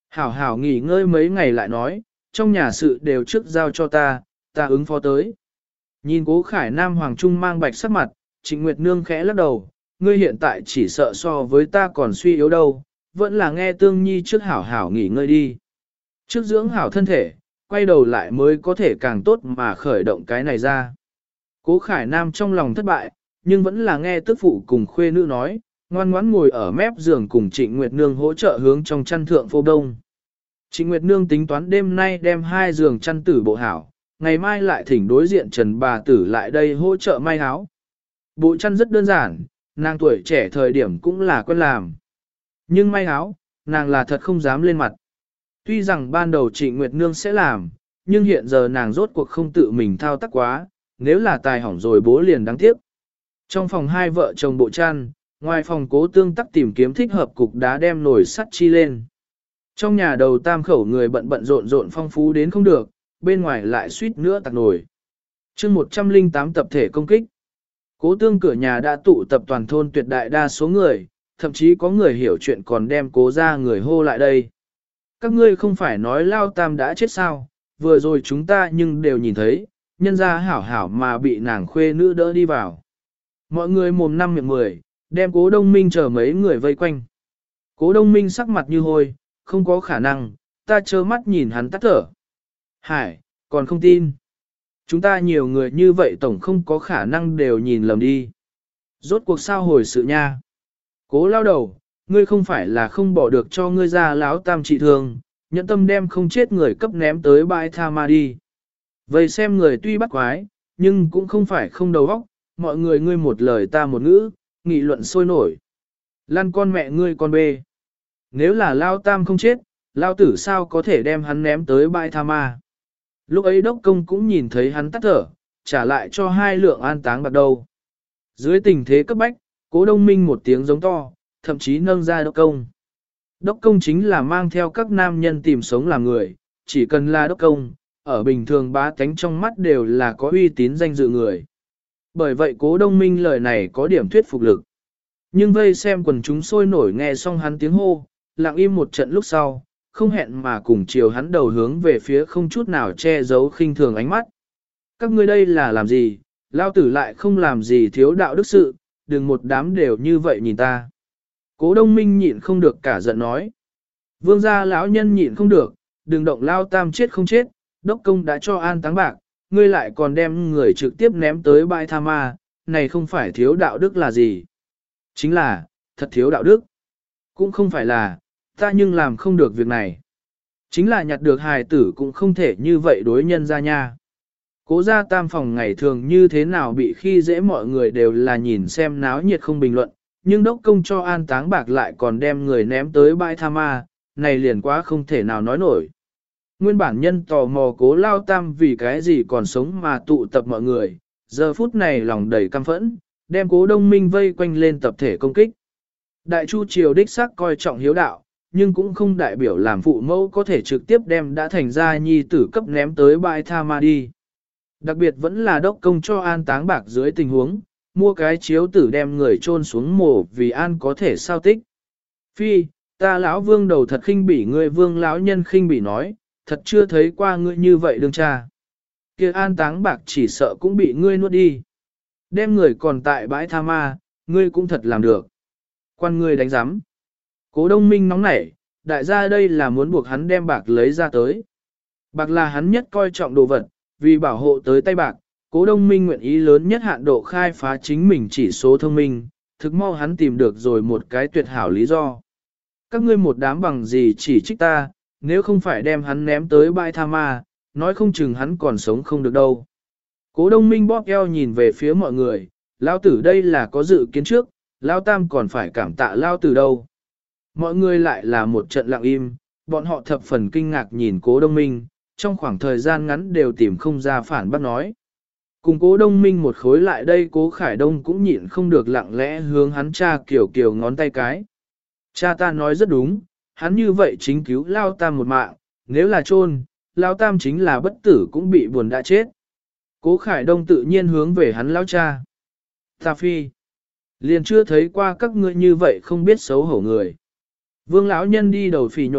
Hảo hảo nghỉ ngơi mấy ngày lại nói, trong nhà sự đều trước giao cho ta ứng phó tới. Nhìn Cố Khải Nam Hoàng Trung mang bạch sắc mặt, Trịnh Nguyệt Nương khẽ lắc đầu, ngươi hiện tại chỉ sợ so với ta còn suy yếu đâu, vẫn là nghe Tương Nhi trước hảo hảo nghỉ ngơi đi. Trước dưỡng hảo thân thể, quay đầu lại mới có thể càng tốt mà khởi động cái này ra. Cố Khải Nam trong lòng thất bại, nhưng vẫn là nghe tức phụ cùng khuê nữ nói, ngoan ngoãn ngồi ở mép giường cùng Trịnh Nguyệt Nương hỗ trợ hướng trong chăn thượng phô đông. Trịnh Nguyệt Nương tính toán đêm nay đem 2 giường chăn tử bộ hảo, ngày mai lại thỉnh đối diện Trần bà tử lại đây hỗ trợ may áo. Bộ chăn rất đơn giản, nàng tuổi trẻ thời điểm cũng là quen làm. Nhưng may áo, nàng là thật không dám lên mặt. Tuy rằng ban đầu Trịnh Nguyệt Nương sẽ làm, nhưng hiện giờ nàng rốt cuộc không tự mình thao tác quá, nếu là tài hỏng rồi bố liền đáng tiếc. Trong phòng 2 vợ chồng bộ chăn, ngoài phòng Cố Tương tắc tìm kiếm thích hợp cục đá đem nồi sắt chi lên. Trong nhà đầu tam khẩu người bận bận rộn rộn phong phú đến không được, bên ngoài lại suýt nữa tạc nồi. chương 108 tập thể công kích. Cố Tương cửa nhà đã tụ tập toàn thôn tuyệt đại đa số người, thậm chí có người hiểu chuyện còn đem Cố ra người hô lại đây. Các ngươi không phải nói Lao Tam đã chết sao, vừa rồi chúng ta nhưng đều nhìn thấy, nhân ra hảo hảo mà bị nàng khuê nữ đỡ đi vào. Mọi người mồm năm miệng 10, đem Cố Đông Minh chờ mấy người vây quanh. Cố Đông Minh sắc mặt như hôi, không có khả năng, ta trơ mắt nhìn hắn tắt thở. Hải, còn không tin. Chúng ta nhiều người như vậy tổng không có khả năng đều nhìn lầm đi. Rốt cuộc sao hồi sự nha. Cố lao đầu, ngươi không phải là không bỏ được cho ngươi ra láo tam trị thương, nhẫn tâm đem không chết người cấp ném tới bãi tha ma đi. Vậy xem người tuy bắt quái, nhưng cũng không phải không đầu óc, mọi người ngươi một lời ta một ngữ, nghị luận sôi nổi. Lăn con mẹ ngươi con bê. Nếu là lao tam không chết, lao tử sao có thể đem hắn ném tới bãi tha ma. Lúc ấy đốc công cũng nhìn thấy hắn tắt thở, trả lại cho 2 lượng an táng bạc đầu. Dưới tình thế cấp bách, Cố Đông Minh một tiếng giống to, thậm chí nâng ra đốc công. Đốc công chính là mang theo các nam nhân tìm sống làm người, chỉ cần là đốc công, ở bình thường bá tánh trong mắt đều là có uy tín danh dự người. Bởi vậy Cố Đông Minh lời này có điểm thuyết phục lực. Nhưng vây xem quần chúng sôi nổi nghe xong hắn tiếng hô, lặng im một trận lúc sau, không hẹn mà cùng chiều hắn đầu hướng về phía không chút nào che giấu khinh thường ánh mắt. Các ngươi đây là làm gì, lao tử lại không làm gì thiếu đạo đức sự, đừng một đám đều như vậy nhìn ta. Cố Đông Minh nhịn không được cả giận nói. Vương gia lão nhân nhịn không được, đừng động lao tam chết không chết, đốc công đã cho an táng bạc, ngươi lại còn đem người trực tiếp ném tới bãi tha ma, này không phải thiếu đạo đức là gì. Chính là, thật thiếu đạo đức. Cũng không phải là, ta nhưng làm không được việc này. Chính là nhặt được hài tử cũng không thể như vậy đối nhân ra nha. Cố gia tam phòng ngày thường như thế nào bị khi dễ mọi người đều là nhìn xem náo nhiệt không bình luận, nhưng đốc công cho an táng bạc lại còn đem người ném tới bãi tha ma, này liền quá không thể nào nói nổi. Nguyên bản nhân tò mò Cố lao tam vì cái gì còn sống mà tụ tập mọi người, giờ phút này lòng đầy căm phẫn, đem Cố Đông Minh vây quanh lên tập thể công kích. Đại Chu Triều đích xác coi trọng hiếu đạo, nhưng cũng không đại biểu làm phụ mẫu có thể trực tiếp đem đã thành ra nhi tử cấp ném tới bãi tha ma đi. Đặc biệt vẫn là đốc công cho an táng bạc dưới tình huống, mua cái chiếu tử đem người chôn xuống mồ vì an có thể sao tích. Phi, ta lão vương đầu thật khinh bỉ ngươi vương lão nhân khinh bỉ nói, thật chưa thấy qua ngươi như vậy đương cha. Kia an táng bạc chỉ sợ cũng bị ngươi nuốt đi. Đem người còn tại bãi tha ma, ngươi cũng thật làm được. Quan ngươi đánh giám. Cố Đông Minh nóng nảy, đại gia đây là muốn buộc hắn đem bạc lấy ra tới. Bạc là hắn nhất coi trọng đồ vật, vì bảo hộ tới tay bạc, Cố Đông Minh nguyện ý lớn nhất hạn độ khai phá chính mình chỉ số thông minh, thực mau hắn tìm được rồi một cái tuyệt hảo lý do. Các ngươi một đám bằng gì chỉ trích ta, nếu không phải đem hắn ném tới bãi tha ma, nói không chừng hắn còn sống không được đâu. Cố Đông Minh bóp eo nhìn về phía mọi người, Lao tử đây là có dự kiến trước, Lao Tam còn phải cảm tạ Lao tử đâu. Mọi người lại là một trận lặng im, bọn họ thập phần kinh ngạc nhìn Cố Đông Minh, trong khoảng thời gian ngắn đều tìm không ra phản bác nói. Cùng Cố Đông Minh một khối lại đây Cố Khải Đông cũng nhịn không được lặng lẽ hướng hắn cha kiểu kiểu ngón tay cái. Cha ta nói rất đúng, hắn như vậy chính cứu Lao Tam một mạng, nếu là chôn, Lao Tam chính là bất tử cũng bị buồn đã chết. Cố Khải Đông tự nhiên hướng về hắn lão cha. Ta phi, liền chưa thấy qua các ngươi như vậy không biết xấu hổ người. Vương lão nhân đi đầu phỉ nhổ,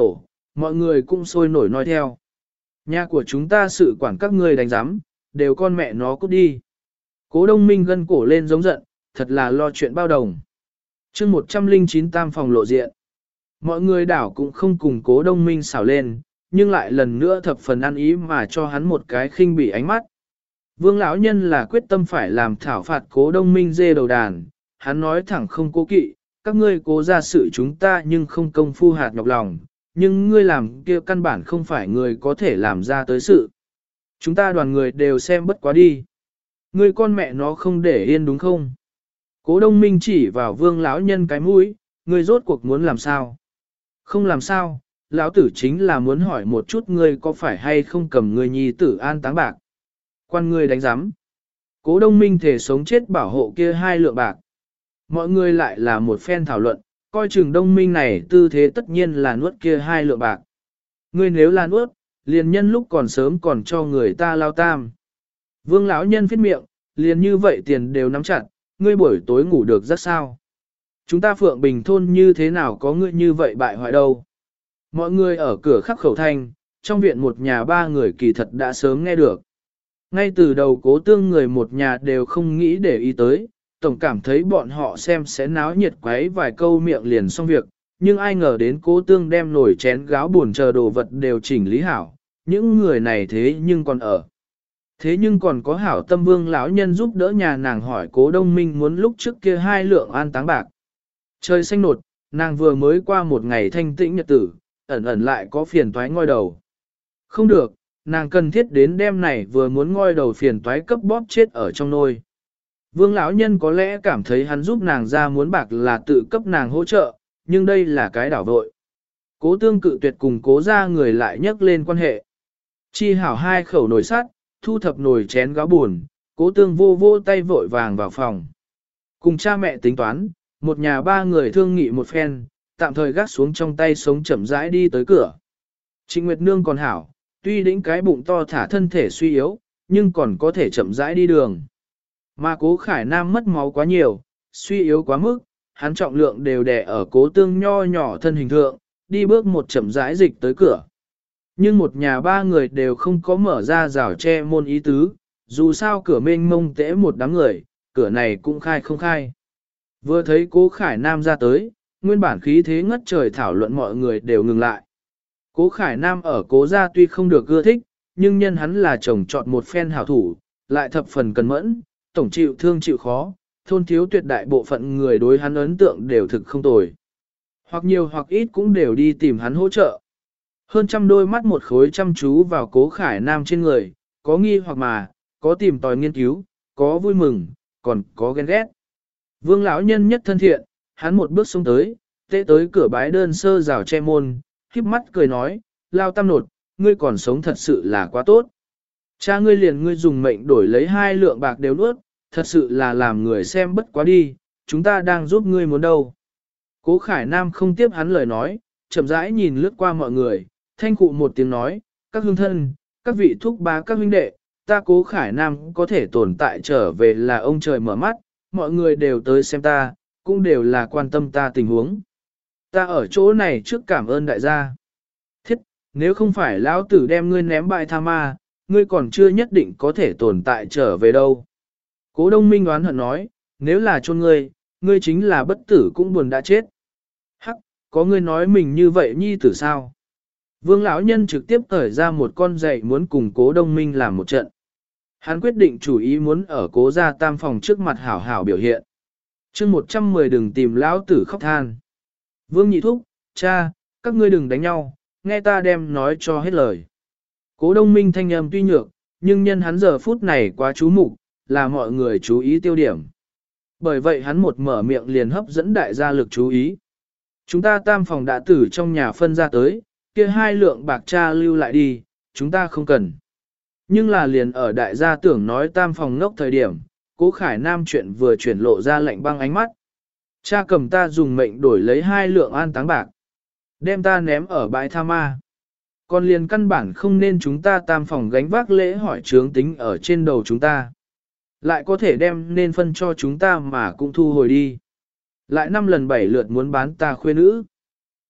mọi người cũng sôi nổi nói theo. Nhà của chúng ta sự quản các ngươi đánh giám, đều con mẹ nó cút đi. Cố Đông Minh gân cổ lên giống giận, thật là lo chuyện bao đồng. chương 109 tam phòng lộ diện. Mọi người đảo cũng không cùng Cố Đông Minh xảo lên, nhưng lại lần nữa thập phần ăn ý mà cho hắn một cái khinh bỉ ánh mắt. Vương lão nhân là quyết tâm phải làm thảo phạt Cố Đông Minh dê đầu đàn, hắn nói thẳng không cố kỵ, các ngươi cố ra sự chúng ta nhưng không công phu hạt nhọc lòng, nhưng ngươi làm kia căn bản không phải người có thể làm ra tới sự. Chúng ta đoàn người đều xem bất quá đi. Ngươi con mẹ nó không để yên đúng không? Cố Đông Minh chỉ vào Vương lão nhân cái mũi, ngươi rốt cuộc muốn làm sao? Không làm sao, lão tử chính là muốn hỏi một chút ngươi có phải hay không cầm ngươi nhi tử an táng bạc. Quan ngươi đánh giám. Cố Đông Minh thể sống chết bảo hộ kia 2 lượng bạc. Mọi người lại là một phen thảo luận, coi chừng Đông Minh này tư thế tất nhiên là nuốt kia 2 lượng bạc. Ngươi nếu là nuốt, liền nhân lúc còn sớm còn cho người ta lao tam. Vương lão nhân phết miệng, liền như vậy tiền đều nắm chặt, ngươi buổi tối ngủ được rất sao. Chúng ta Phượng Bình thôn như thế nào có ngươi như vậy bại hoại đâu. Mọi người ở cửa khắc khẩu thanh, trong viện một nhà 3 người kỳ thật đã sớm nghe được. Ngay từ đầu Cố Tương người một nhà đều không nghĩ để ý tới, tổng cảm thấy bọn họ xem sẽ náo nhiệt quấy vài câu miệng liền xong việc, nhưng ai ngờ đến Cố Tương đem nồi chén gáo buồn chờ đồ vật đều chỉnh lý hảo, những người này thế nhưng còn ở. Thế nhưng còn có hảo tâm Vương lão nhân giúp đỡ nhà nàng hỏi Cố Đông Minh muốn lúc trước kia 2 lượng an táng bạc. Trời xanh nột, nàng vừa mới qua một ngày thanh tĩnh nhật tử, ẩn ẩn lại có phiền toái ngoi đầu. Không được, nàng cần thiết đến đêm này vừa muốn ngoi đầu phiền toái cấp bóp chết ở trong nôi. Vương lão nhân có lẽ cảm thấy hắn giúp nàng ra muốn bạc là tự cấp nàng hỗ trợ, nhưng đây là cái đảo vội. Cố Tương cự tuyệt cùng Cố ra người lại nhắc lên quan hệ. Chi hảo 2 khẩu nồi sắt, thu thập nồi chén gáo buồn, Cố Tương vô vô tay vội vàng vào phòng. Cùng cha mẹ tính toán, một nhà 3 người thương nghị một phen, tạm thời gác xuống trong tay sống chậm rãi đi tới cửa. Trịnh Nguyệt Nương còn hảo, tuy đĩnh cái bụng to thả thân thể suy yếu, nhưng còn có thể chậm rãi đi đường. Mà Cố Khải Nam mất máu quá nhiều, suy yếu quá mức, hắn trọng lượng đều đè ở Cố Tương nho nhỏ thân hình thượng, đi bước một chậm rãi dịch tới cửa. Nhưng một nhà 3 người đều không có mở ra rào che môn ý tứ, dù sao cửa mênh mông tễ một đám người, cửa này cũng khai không khai. Vừa thấy Cố Khải Nam ra tới, nguyên bản khí thế ngất trời thảo luận mọi người đều ngừng lại. Cố Khải Nam ở Cố gia tuy không được ưa thích, nhưng nhân hắn là chồng chọn một phen hảo thủ, lại thập phần cẩn mẫn, tổng chịu thương chịu khó, thôn thiếu tuyệt đại bộ phận người đối hắn ấn tượng đều thực không tồi. Hoặc nhiều hoặc ít cũng đều đi tìm hắn hỗ trợ. Hơn trăm đôi mắt một khối chăm chú vào Cố Khải Nam trên người, có nghi hoặc mà, có tìm tòi nghiên cứu, có vui mừng, còn có ghen ghét. Vương lão nhân nhất thân thiện, hắn một bước xông tới, tệ tới cửa bái đơn sơ rào che môn, híp mắt cười nói, lao tam nột, ngươi còn sống thật sự là quá tốt. Cha ngươi liền ngươi dùng mệnh đổi lấy 2 lượng bạc đều nuốt, thật sự là làm người xem bất quá đi, chúng ta đang giúp ngươi muốn đâu. Cố Khải Nam không tiếp hắn lời nói, chậm rãi nhìn lướt qua mọi người, thanh cụ một tiếng nói, các hương thân, các vị thúc bá các huynh đệ, ta Cố Khải Nam có thể tồn tại trở về là ông trời mở mắt, mọi người đều tới xem ta, cũng đều là quan tâm ta tình huống. Ta ở chỗ này trước cảm ơn đại gia. Thiết, nếu không phải lão tử đem ngươi ném bại tha ma, ngươi còn chưa nhất định có thể tồn tại trở về đâu. Cố Đông Minh đoán hận nói, nếu là chôn ngươi, ngươi chính là bất tử cũng buồn đã chết. Hắc, có ngươi nói mình như vậy nhi tử sao? Vương lão nhân trực tiếp cởi ra một con giày muốn cùng Cố Đông Minh làm một trận. Hắn quyết định chủ ý muốn ở Cố gia tam phòng trước mặt hảo hảo biểu hiện. chương 110 đừng tìm lão tử khóc than. Vương nhị thúc, cha, các ngươi đừng đánh nhau, nghe ta đem nói cho hết lời. Cố Đông Minh thanh âm tuy nhược, nhưng nhân hắn giờ phút này quá chú mục, là mọi người chú ý tiêu điểm. Bởi vậy hắn một mở miệng liền hấp dẫn đại gia lực chú ý. Chúng ta tam phòng đã tử trong nhà phân ra tới, kia 2 lượng bạc cha lưu lại đi, chúng ta không cần. Nhưng là liền ở đại gia tưởng nói tam phòng ngốc thời điểm, Cố Khải Nam chuyện vừa chuyển lộ ra lạnh băng ánh mắt. Cha cầm ta dùng mệnh đổi lấy 2 lượng an táng bạc. Đem ta ném ở bãi tha ma. Còn liền căn bản không nên chúng ta tam phòng gánh vác lễ hỏi chướng tính ở trên đầu chúng ta. Lại có thể đem nên phân cho chúng ta mà cũng thu hồi đi. Lại 5 lần 7 lượt muốn bán ta khuê nữ.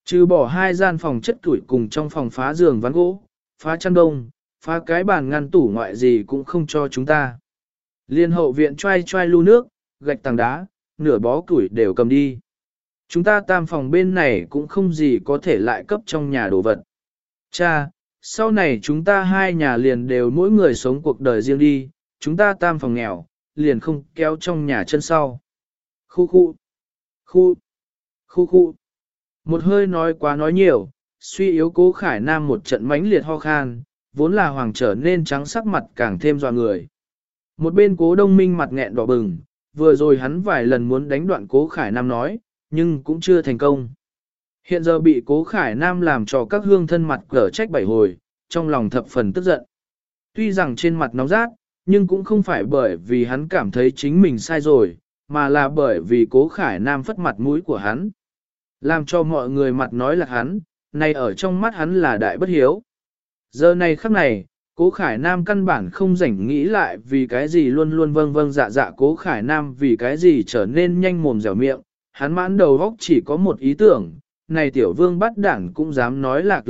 Trừ bỏ 2 gian phòng chất tuổi cùng trong phòng phá giường ván gỗ, phá chăn đông, phá cái bàn ngăn tủ ngoại gì cũng không cho chúng ta. Liên hậu viện choai choai lu nước, gạch tảng đá, nửa bó củi đều cầm đi. Chúng ta tam phòng bên này cũng không gì có thể lại cấp trong nhà đồ vật. Cha, sau này chúng ta 2 nhà liền đều mỗi người sống cuộc đời riêng đi, chúng ta tam phòng nghèo, liền không kéo trong nhà chân sau. Khu khu, khu, khu khu. Một hơi nói quá nói nhiều, suy yếu Cố Khải Nam một trận mãnh liệt ho khan, vốn là hoàng trở nên trắng sắc mặt càng thêm dọa người. Một bên Cố Đông Minh mặt nghẹn đỏ bừng, vừa rồi hắn vài lần muốn đánh đoạn Cố Khải Nam nói, nhưng cũng chưa thành công. Hiện giờ bị Cố Khải Nam làm cho các hương thân mặt cở trách 7 hồi, trong lòng thập phần tức giận. Tuy rằng trên mặt nóng rát, nhưng cũng không phải bởi vì hắn cảm thấy chính mình sai rồi, mà là bởi vì Cố Khải Nam phất mặt mũi của hắn. Làm cho mọi người mặt nói là hắn, này ở trong mắt hắn là đại bất hiếu. Giờ này khắc này, Cố Khải Nam căn bản không rảnh nghĩ lại vì cái gì luôn luôn vâng vâng dạ dạ Cố Khải Nam vì cái gì trở nên nhanh mồm dẻo miệng, hắn mãn đầu góc chỉ có một ý tưởng, này tiểu vương bắt đảng cũng dám nói lạc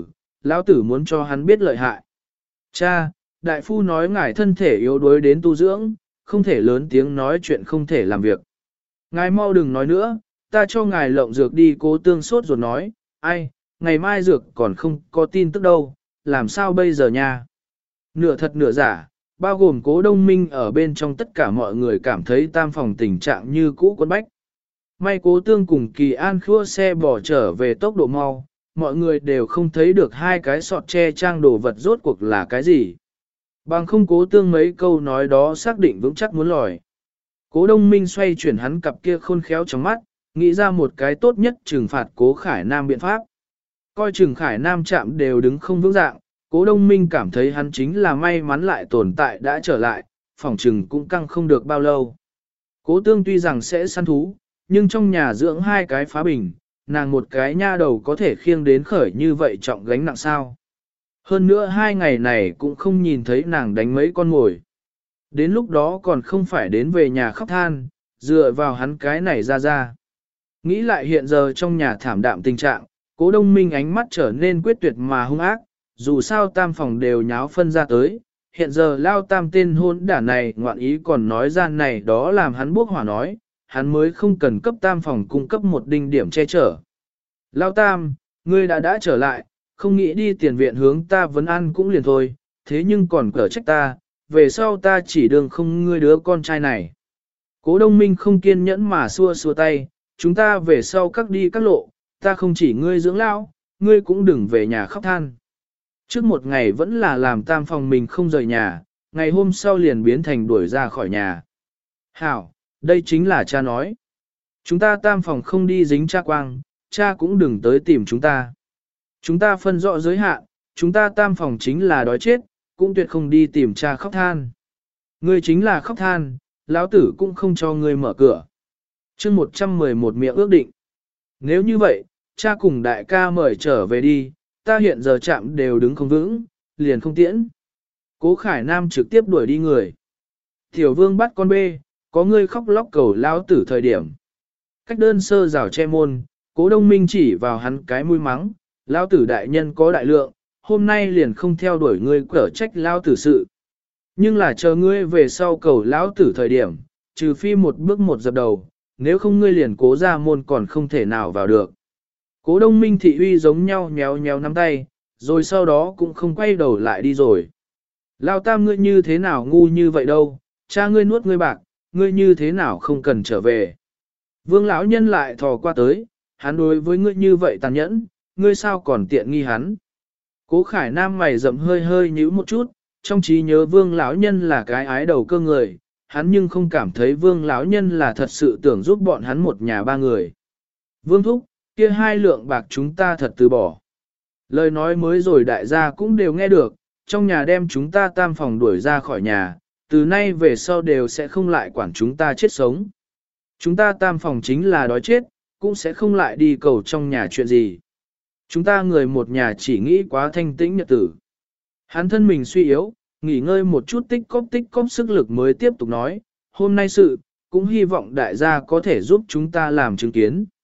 lão tử muốn cho hắn biết lợi hại. Cha, đại phu nói ngài thân thể yếu đuối đến tu dưỡng, không thể lớn tiếng nói chuyện không thể làm việc. Ngài mau đừng nói nữa, ta cho ngài lộng dược đi. Cố Tương sốt ruột nói, ai, ngày mai dược còn không có tin tức đâu, làm sao bây giờ nha? Nửa thật nửa giả, bao gồm Cố Đông Minh ở bên trong tất cả mọi người cảm thấy tam phòng tình trạng như cũ quân bách. May Cố Tương cùng Kỳ An khua xe bỏ trở về tốc độ mau, mọi người đều không thấy được 2 cái sọt che trang đồ vật rốt cuộc là cái gì. Bằng không Cố Tương mấy câu nói đó xác định vững chắc muốn lòi. Cố Đông Minh xoay chuyển hắn cặp kia khôn khéo trong mắt, nghĩ ra một cái tốt nhất trừng phạt Cố Khải Nam biện pháp. Coi chừng Khải Nam chạm đều đứng không vững dạng, Cố Đông Minh cảm thấy hắn chính là may mắn lại tồn tại đã trở lại, phòng trừng cũng căng không được bao lâu. Cố Tương tuy rằng sẽ săn thú, nhưng trong nhà dưỡng 2 cái phá bình, nàng một cái nha đầu có thể khiêng đến khởi như vậy trọng gánh nặng sao. Hơn nữa 2 ngày này cũng không nhìn thấy nàng đánh mấy con ngồi. Đến lúc đó còn không phải đến về nhà khóc than, dựa vào hắn cái này ra. Nghĩ lại hiện giờ trong nhà thảm đạm tình trạng, Cố Đông Minh ánh mắt trở nên quyết tuyệt mà hung ác, dù sao tam phòng đều nháo phân ra tới, hiện giờ lao tam tên hôn đản này ngoạn ý còn nói ra này đó làm hắn bốc hỏa nói, hắn mới không cần cấp tam phòng cung cấp một đinh điểm che chở. Lao tam, ngươi đã trở lại, không nghĩ đi tiền viện hướng ta vấn ăn cũng liền thôi, thế nhưng còn cở trách ta, về sau ta chỉ đường không ngươi đứa con trai này. Cố Đông Minh không kiên nhẫn mà xua xua tay, chúng ta về sau các đi các lộ, ta không chỉ ngươi dưỡng lão, ngươi cũng đừng về nhà khóc than. Trước một ngày vẫn là làm tam phòng mình không rời nhà, ngày hôm sau liền biến thành đuổi ra khỏi nhà. Hảo, đây chính là cha nói. Chúng ta tam phòng không đi dính cha quang, cha cũng đừng tới tìm chúng ta. Chúng ta phân rõ giới hạn, chúng ta tam phòng chính là đói chết, cũng tuyệt không đi tìm cha khóc than. Ngươi chính là khóc than, lão tử cũng không cho ngươi mở cửa. Chương 111 miệng ước định. Nếu như vậy, cha cùng đại ca mời trở về đi, ta hiện giờ chạm đều đứng không vững, liền không tiễn. Cố Khải Nam trực tiếp đuổi đi người. Tiểu Vương bắt con bê, có ngươi khóc lóc cầu lão tử thời điểm. Cách đơn sơ rào che môn, Cố Đông Minh chỉ vào hắn cái mũi mắng, lão tử đại nhân có đại lượng, hôm nay liền không theo đuổi ngươi cở trách lão tử sự. Nhưng là chờ ngươi về sau cầu lão tử thời điểm, trừ phi một bước một dập đầu, nếu không ngươi liền Cố ra môn còn không thể nào vào được. Cố Đông Minh thị uy giống nhau nhéo nhéo nắm tay, rồi sau đó cũng không quay đầu lại đi rồi. Lao tam ngươi như thế nào ngu như vậy đâu, cha ngươi nuốt ngươi bạc, ngươi như thế nào không cần trở về. Vương lão nhân lại thò qua tới, hắn đối với ngươi như vậy tàn nhẫn, ngươi sao còn tiện nghi hắn. Cố Khải Nam mày rậm hơi hơi nhíu một chút, trong trí nhớ Vương lão nhân là cái ái đầu cơ người, hắn nhưng không cảm thấy Vương lão nhân là thật sự tưởng giúp bọn hắn một nhà 3 người. Vương thúc, kia 2 lượng bạc chúng ta thật từ bỏ. Lời nói mới rồi đại gia cũng đều nghe được, trong nhà đem chúng ta tam phòng đuổi ra khỏi nhà, từ nay về sau đều sẽ không lại quản chúng ta chết sống. Chúng ta tam phòng chính là đói chết, cũng sẽ không lại đi cầu trong nhà chuyện gì. Chúng ta người một nhà chỉ nghĩ quá thanh tĩnh nhật tử. Hắn thân mình suy yếu, nghỉ ngơi một chút tích cóp sức lực mới tiếp tục nói, hôm nay sự, cũng hy vọng đại gia có thể giúp chúng ta làm chứng kiến.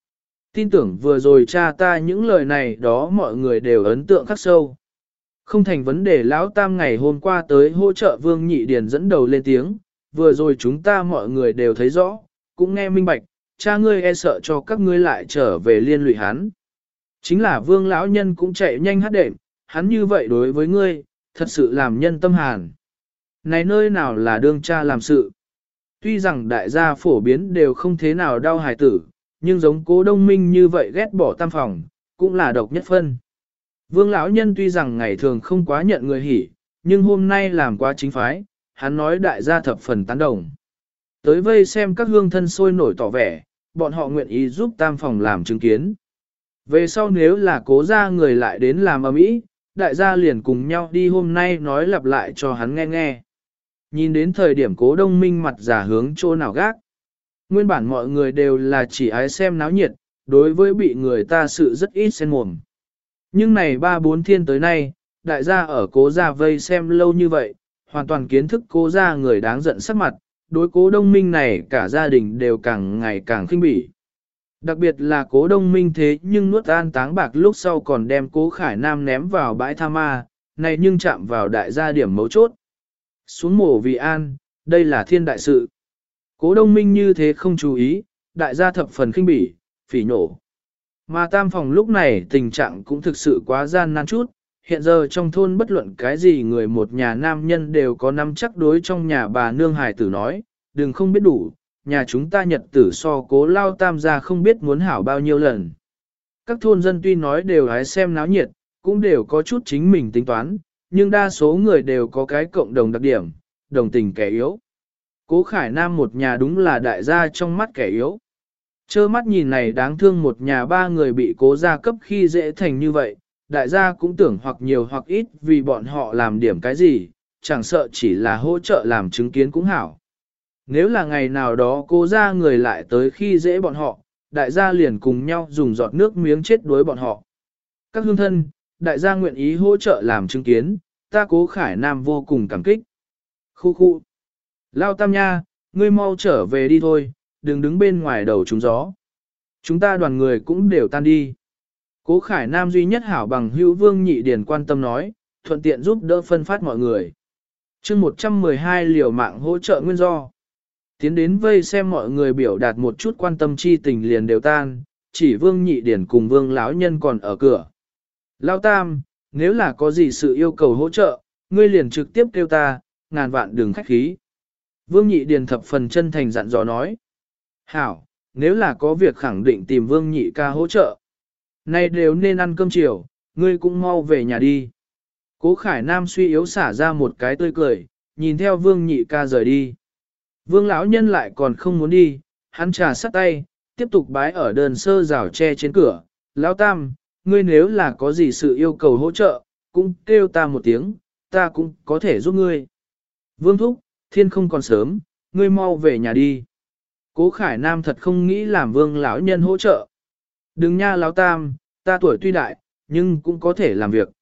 Tin tưởng vừa rồi cha ta những lời này đó mọi người đều ấn tượng khắc sâu. Không thành vấn đề lão tam ngày hôm qua tới hỗ trợ Vương Nhị Điền dẫn đầu lên tiếng, vừa rồi chúng ta mọi người đều thấy rõ, cũng nghe minh bạch, cha ngươi e sợ cho các ngươi lại trở về liên lụy hắn. Chính là Vương lão nhân cũng chạy nhanh hát đệm, hắn như vậy đối với ngươi, thật sự làm nhân tâm hàn. Này nơi nào là đương cha làm sự. Tuy rằng đại gia phổ biến đều không thế nào đau hài tử, nhưng giống Cố Đông Minh như vậy ghét bỏ tam phòng, cũng là độc nhất phân. Vương lão nhân tuy rằng ngày thường không quá nhận người hỉ, nhưng hôm nay làm quá chính phái, hắn nói đại gia thập phần tán đồng. Tới vây xem các hương thân sôi nổi tỏ vẻ, bọn họ nguyện ý giúp tam phòng làm chứng kiến. Về sau nếu là Cố gia người lại đến làm ầm ĩ, đại gia liền cùng nhau đi hôm nay nói lặp lại cho hắn nghe nghe. Nhìn đến thời điểm Cố Đông Minh mặt giả hướng chỗ nào gác. Nguyên bản mọi người đều là chỉ ái xem náo nhiệt, đối với bị người ta sự rất ít xen mồm. Nhưng này 3-4 thiên tới nay, đại gia ở Cố gia vây xem lâu như vậy, hoàn toàn kiến thức Cố gia người đáng giận sắc mặt, đối Cố Đông Minh này cả gia đình đều càng ngày càng khinh bỉ. Đặc biệt là Cố Đông Minh thế nhưng nuốt an táng bạc lúc sau còn đem Cố Khải Nam ném vào bãi tha ma, này nhưng chạm vào đại gia điểm mấu chốt. Xuống mổ vì an, đây là thiên đại sự. Cố Đông Minh như thế không chú ý, đại gia thập phần khinh bỉ, phỉ nổ. Mà tam phòng lúc này tình trạng cũng thực sự quá gian nan chút, hiện giờ trong thôn bất luận cái gì người một nhà nam nhân đều có nắm chắc đối trong nhà bà nương hài tử nói, đừng không biết đủ, nhà chúng ta nhật tử so Cố lao tam gia không biết muốn hảo bao nhiêu lần. Các thôn dân tuy nói đều hái xem náo nhiệt, cũng đều có chút chính mình tính toán, nhưng đa số người đều có cái cộng đồng đặc điểm, đồng tình kẻ yếu. Cố Khải Nam một nhà đúng là đại gia trong mắt kẻ yếu. Chơ mắt nhìn này đáng thương một nhà ba người bị Cố gia cấp khi dễ thành như vậy, đại gia cũng tưởng hoặc nhiều hoặc ít vì bọn họ làm điểm cái gì, chẳng sợ chỉ là hỗ trợ làm chứng kiến cũng hảo. Nếu là ngày nào đó Cố gia người lại tới khi dễ bọn họ, đại gia liền cùng nhau dùng giọt nước miếng chết đuối bọn họ. Các hương thân, đại gia nguyện ý hỗ trợ làm chứng kiến, ta Cố Khải Nam vô cùng cảm kích. Khu khu. Lao tam nha, ngươi mau trở về đi thôi, đừng đứng bên ngoài đầu trúng gió. Chúng ta đoàn người cũng đều tan đi. Cố Khải Nam duy nhất hảo bằng hữu Vương Nhị Điền quan tâm nói, thuận tiện giúp đỡ phân phát mọi người. chương 112 liều mạng hỗ trợ nguyên do. Tiến đến vây xem mọi người biểu đạt một chút quan tâm chi tình liền đều tan, chỉ Vương Nhị Điền cùng Vương lão nhân còn ở cửa. Lao tam, nếu là có gì sự yêu cầu hỗ trợ, ngươi liền trực tiếp kêu ta, ngàn vạn đừng khách khí. Vương Nhị Điền thập phần chân thành dặn dò nói. Hảo, nếu là có việc khẳng định tìm Vương Nhị ca hỗ trợ. Nay đều nên ăn cơm chiều, ngươi cũng mau về nhà đi. Cố Khải Nam suy yếu xả ra một cái tươi cười, nhìn theo Vương Nhị ca rời đi. Vương lão nhân lại còn không muốn đi, hắn trà sắt tay, tiếp tục bái ở đơn sơ rào tre trên cửa. Lão tam, ngươi nếu là có gì sự yêu cầu hỗ trợ, cũng kêu ta một tiếng, ta cũng có thể giúp ngươi. Vương thúc, thiên không còn sớm, ngươi mau về nhà đi. Cố Khải Nam thật không nghĩ làm Vương lão nhân hỗ trợ. Đừng nha lão tam, ta tuổi tuy đại, nhưng cũng có thể làm việc,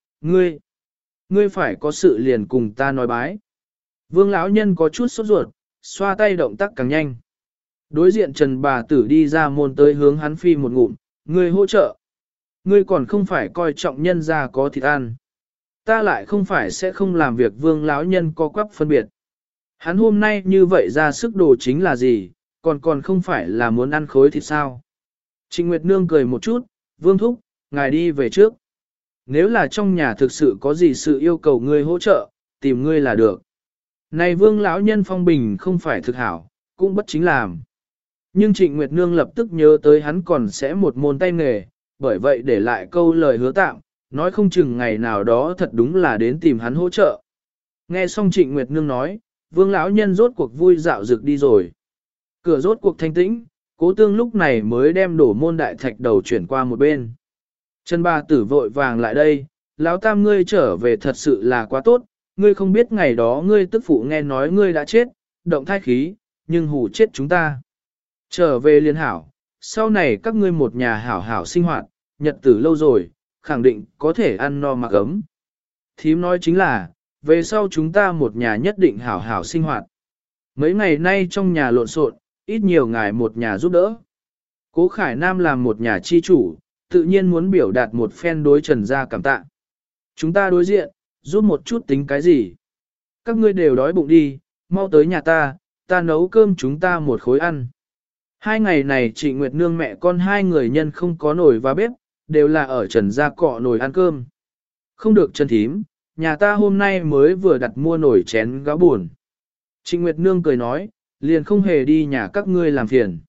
ngươi phải có sự liền cùng ta nói bái. Vương lão nhân có chút sốt ruột, xoa tay động tác càng nhanh. Đối diện Trần bà tử đi ra môn tới hướng hắn phi một ngụm, ngươi hỗ trợ. Ngươi còn không phải coi trọng nhân ra có thịt ăn. Ta lại không phải sẽ không làm việc Vương lão nhân co quắp phân biệt. Hắn hôm nay như vậy ra sức đồ chính là gì, còn không phải là muốn ăn khối thịt sao. Trịnh Nguyệt Nương cười một chút, Vương thúc, ngài đi về trước. Nếu là trong nhà thực sự có gì sự yêu cầu ngươi hỗ trợ, tìm ngươi là được. Này Vương lão nhân phong bình không phải thực hảo, cũng bất chính làm. Nhưng Trịnh Nguyệt Nương lập tức nhớ tới hắn còn sẽ một môn tay nghề, bởi vậy để lại câu lời hứa tạm, nói không chừng ngày nào đó thật đúng là đến tìm hắn hỗ trợ. Nghe xong Trịnh Nguyệt Nương nói, Vương lão nhân rốt cuộc vui dạo rực đi rồi. Cửa rốt cuộc thanh tĩnh, Cố Tương lúc này mới đem đổ môn đại thạch đầu chuyển qua một bên. Trần bà tử vội vàng lại đây, lão tam ngươi trở về thật sự là quá tốt, ngươi không biết ngày đó ngươi tức phụ nghe nói ngươi đã chết, động thai khí, nhưng hù chết chúng ta. Trở về liên hảo, sau này các ngươi một nhà hảo hảo sinh hoạt, nhật tử lâu rồi, khẳng định có thể ăn no mặc ấm. Thím nói chính là, về sau chúng ta một nhà nhất định hảo hảo sinh hoạt. Mấy ngày nay trong nhà lộn xộn, ít nhiều ngài một nhà giúp đỡ. Cố Khải Nam làm một nhà chi chủ, tự nhiên muốn biểu đạt một phen đối Trần gia cảm tạ. Chúng ta đối diện, giúp một chút tính cái gì? Các ngươi đều đói bụng đi, mau tới nhà ta nấu cơm chúng ta một khối ăn. 2 ngày này chị Nguyệt Nương mẹ con 2 người nhân không có nồi và bếp, đều là ở Trần gia cọ nồi ăn cơm. Không được Trần thím, nhà ta hôm nay mới vừa đặt mua nồi chén gáo buồn. Trịnh Nguyệt Nương cười nói, liền không hề đi nhà các ngươi làm phiền.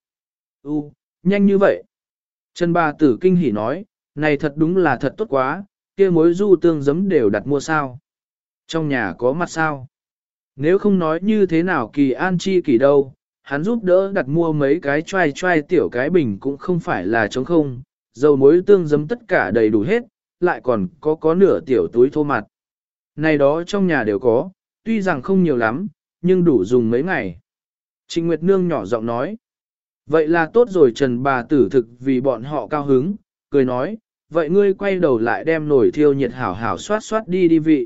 Nhanh như vậy. Trần bà tử kinh hỉ nói, này thật đúng là thật tốt quá, kia mối du tương giấm đều đặt mua sao. Trong nhà có mặt sao. Nếu không nói như thế nào Kỳ An chi kỳ đâu, hắn giúp đỡ đặt mua mấy cái choai tiểu cái bình cũng không phải là trống không, dầu muối tương giấm tất cả đầy đủ hết, lại còn có nửa tiểu túi thô mặt. Này đó trong nhà đều có, tuy rằng không nhiều lắm, nhưng đủ dùng mấy ngày. Trịnh Nguyệt Nương nhỏ giọng nói. Vậy là tốt rồi Trần bà tử thực vì bọn họ cao hứng, cười nói, vậy ngươi quay đầu lại đem nồi thiêu nhiệt hảo hảo xoát đi vị.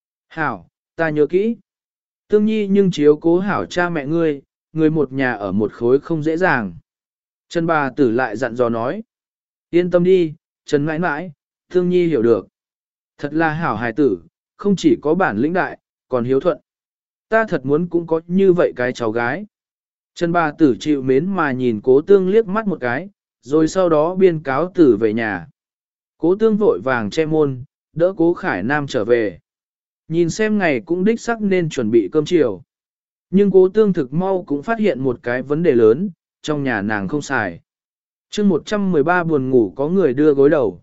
Hảo, ta nhớ kỹ. Tương Nhi nhưng chiếu cố hảo cha mẹ ngươi, người một nhà ở một khối không dễ dàng. Trần bà tử lại dặn dò nói. Yên tâm đi, Trần mãi mãi, Tương Nhi hiểu được. Thật là hảo hài tử, không chỉ có bản lĩnh đại, còn hiếu thuận. Ta thật muốn cũng có như vậy cái cháu gái. Trần bà tử chịu mến mà nhìn Cố Tương liếc mắt một cái, rồi sau đó biên cáo tử về nhà. Cố Tương vội vàng che môn, đỡ Cố Khải Nam trở về. Nhìn xem ngày cũng đích sắc nên chuẩn bị cơm chiều. Nhưng Cố Tương thực mau cũng phát hiện một cái vấn đề lớn, trong nhà nàng không xài. chương 113 buồn ngủ có người đưa gối đầu.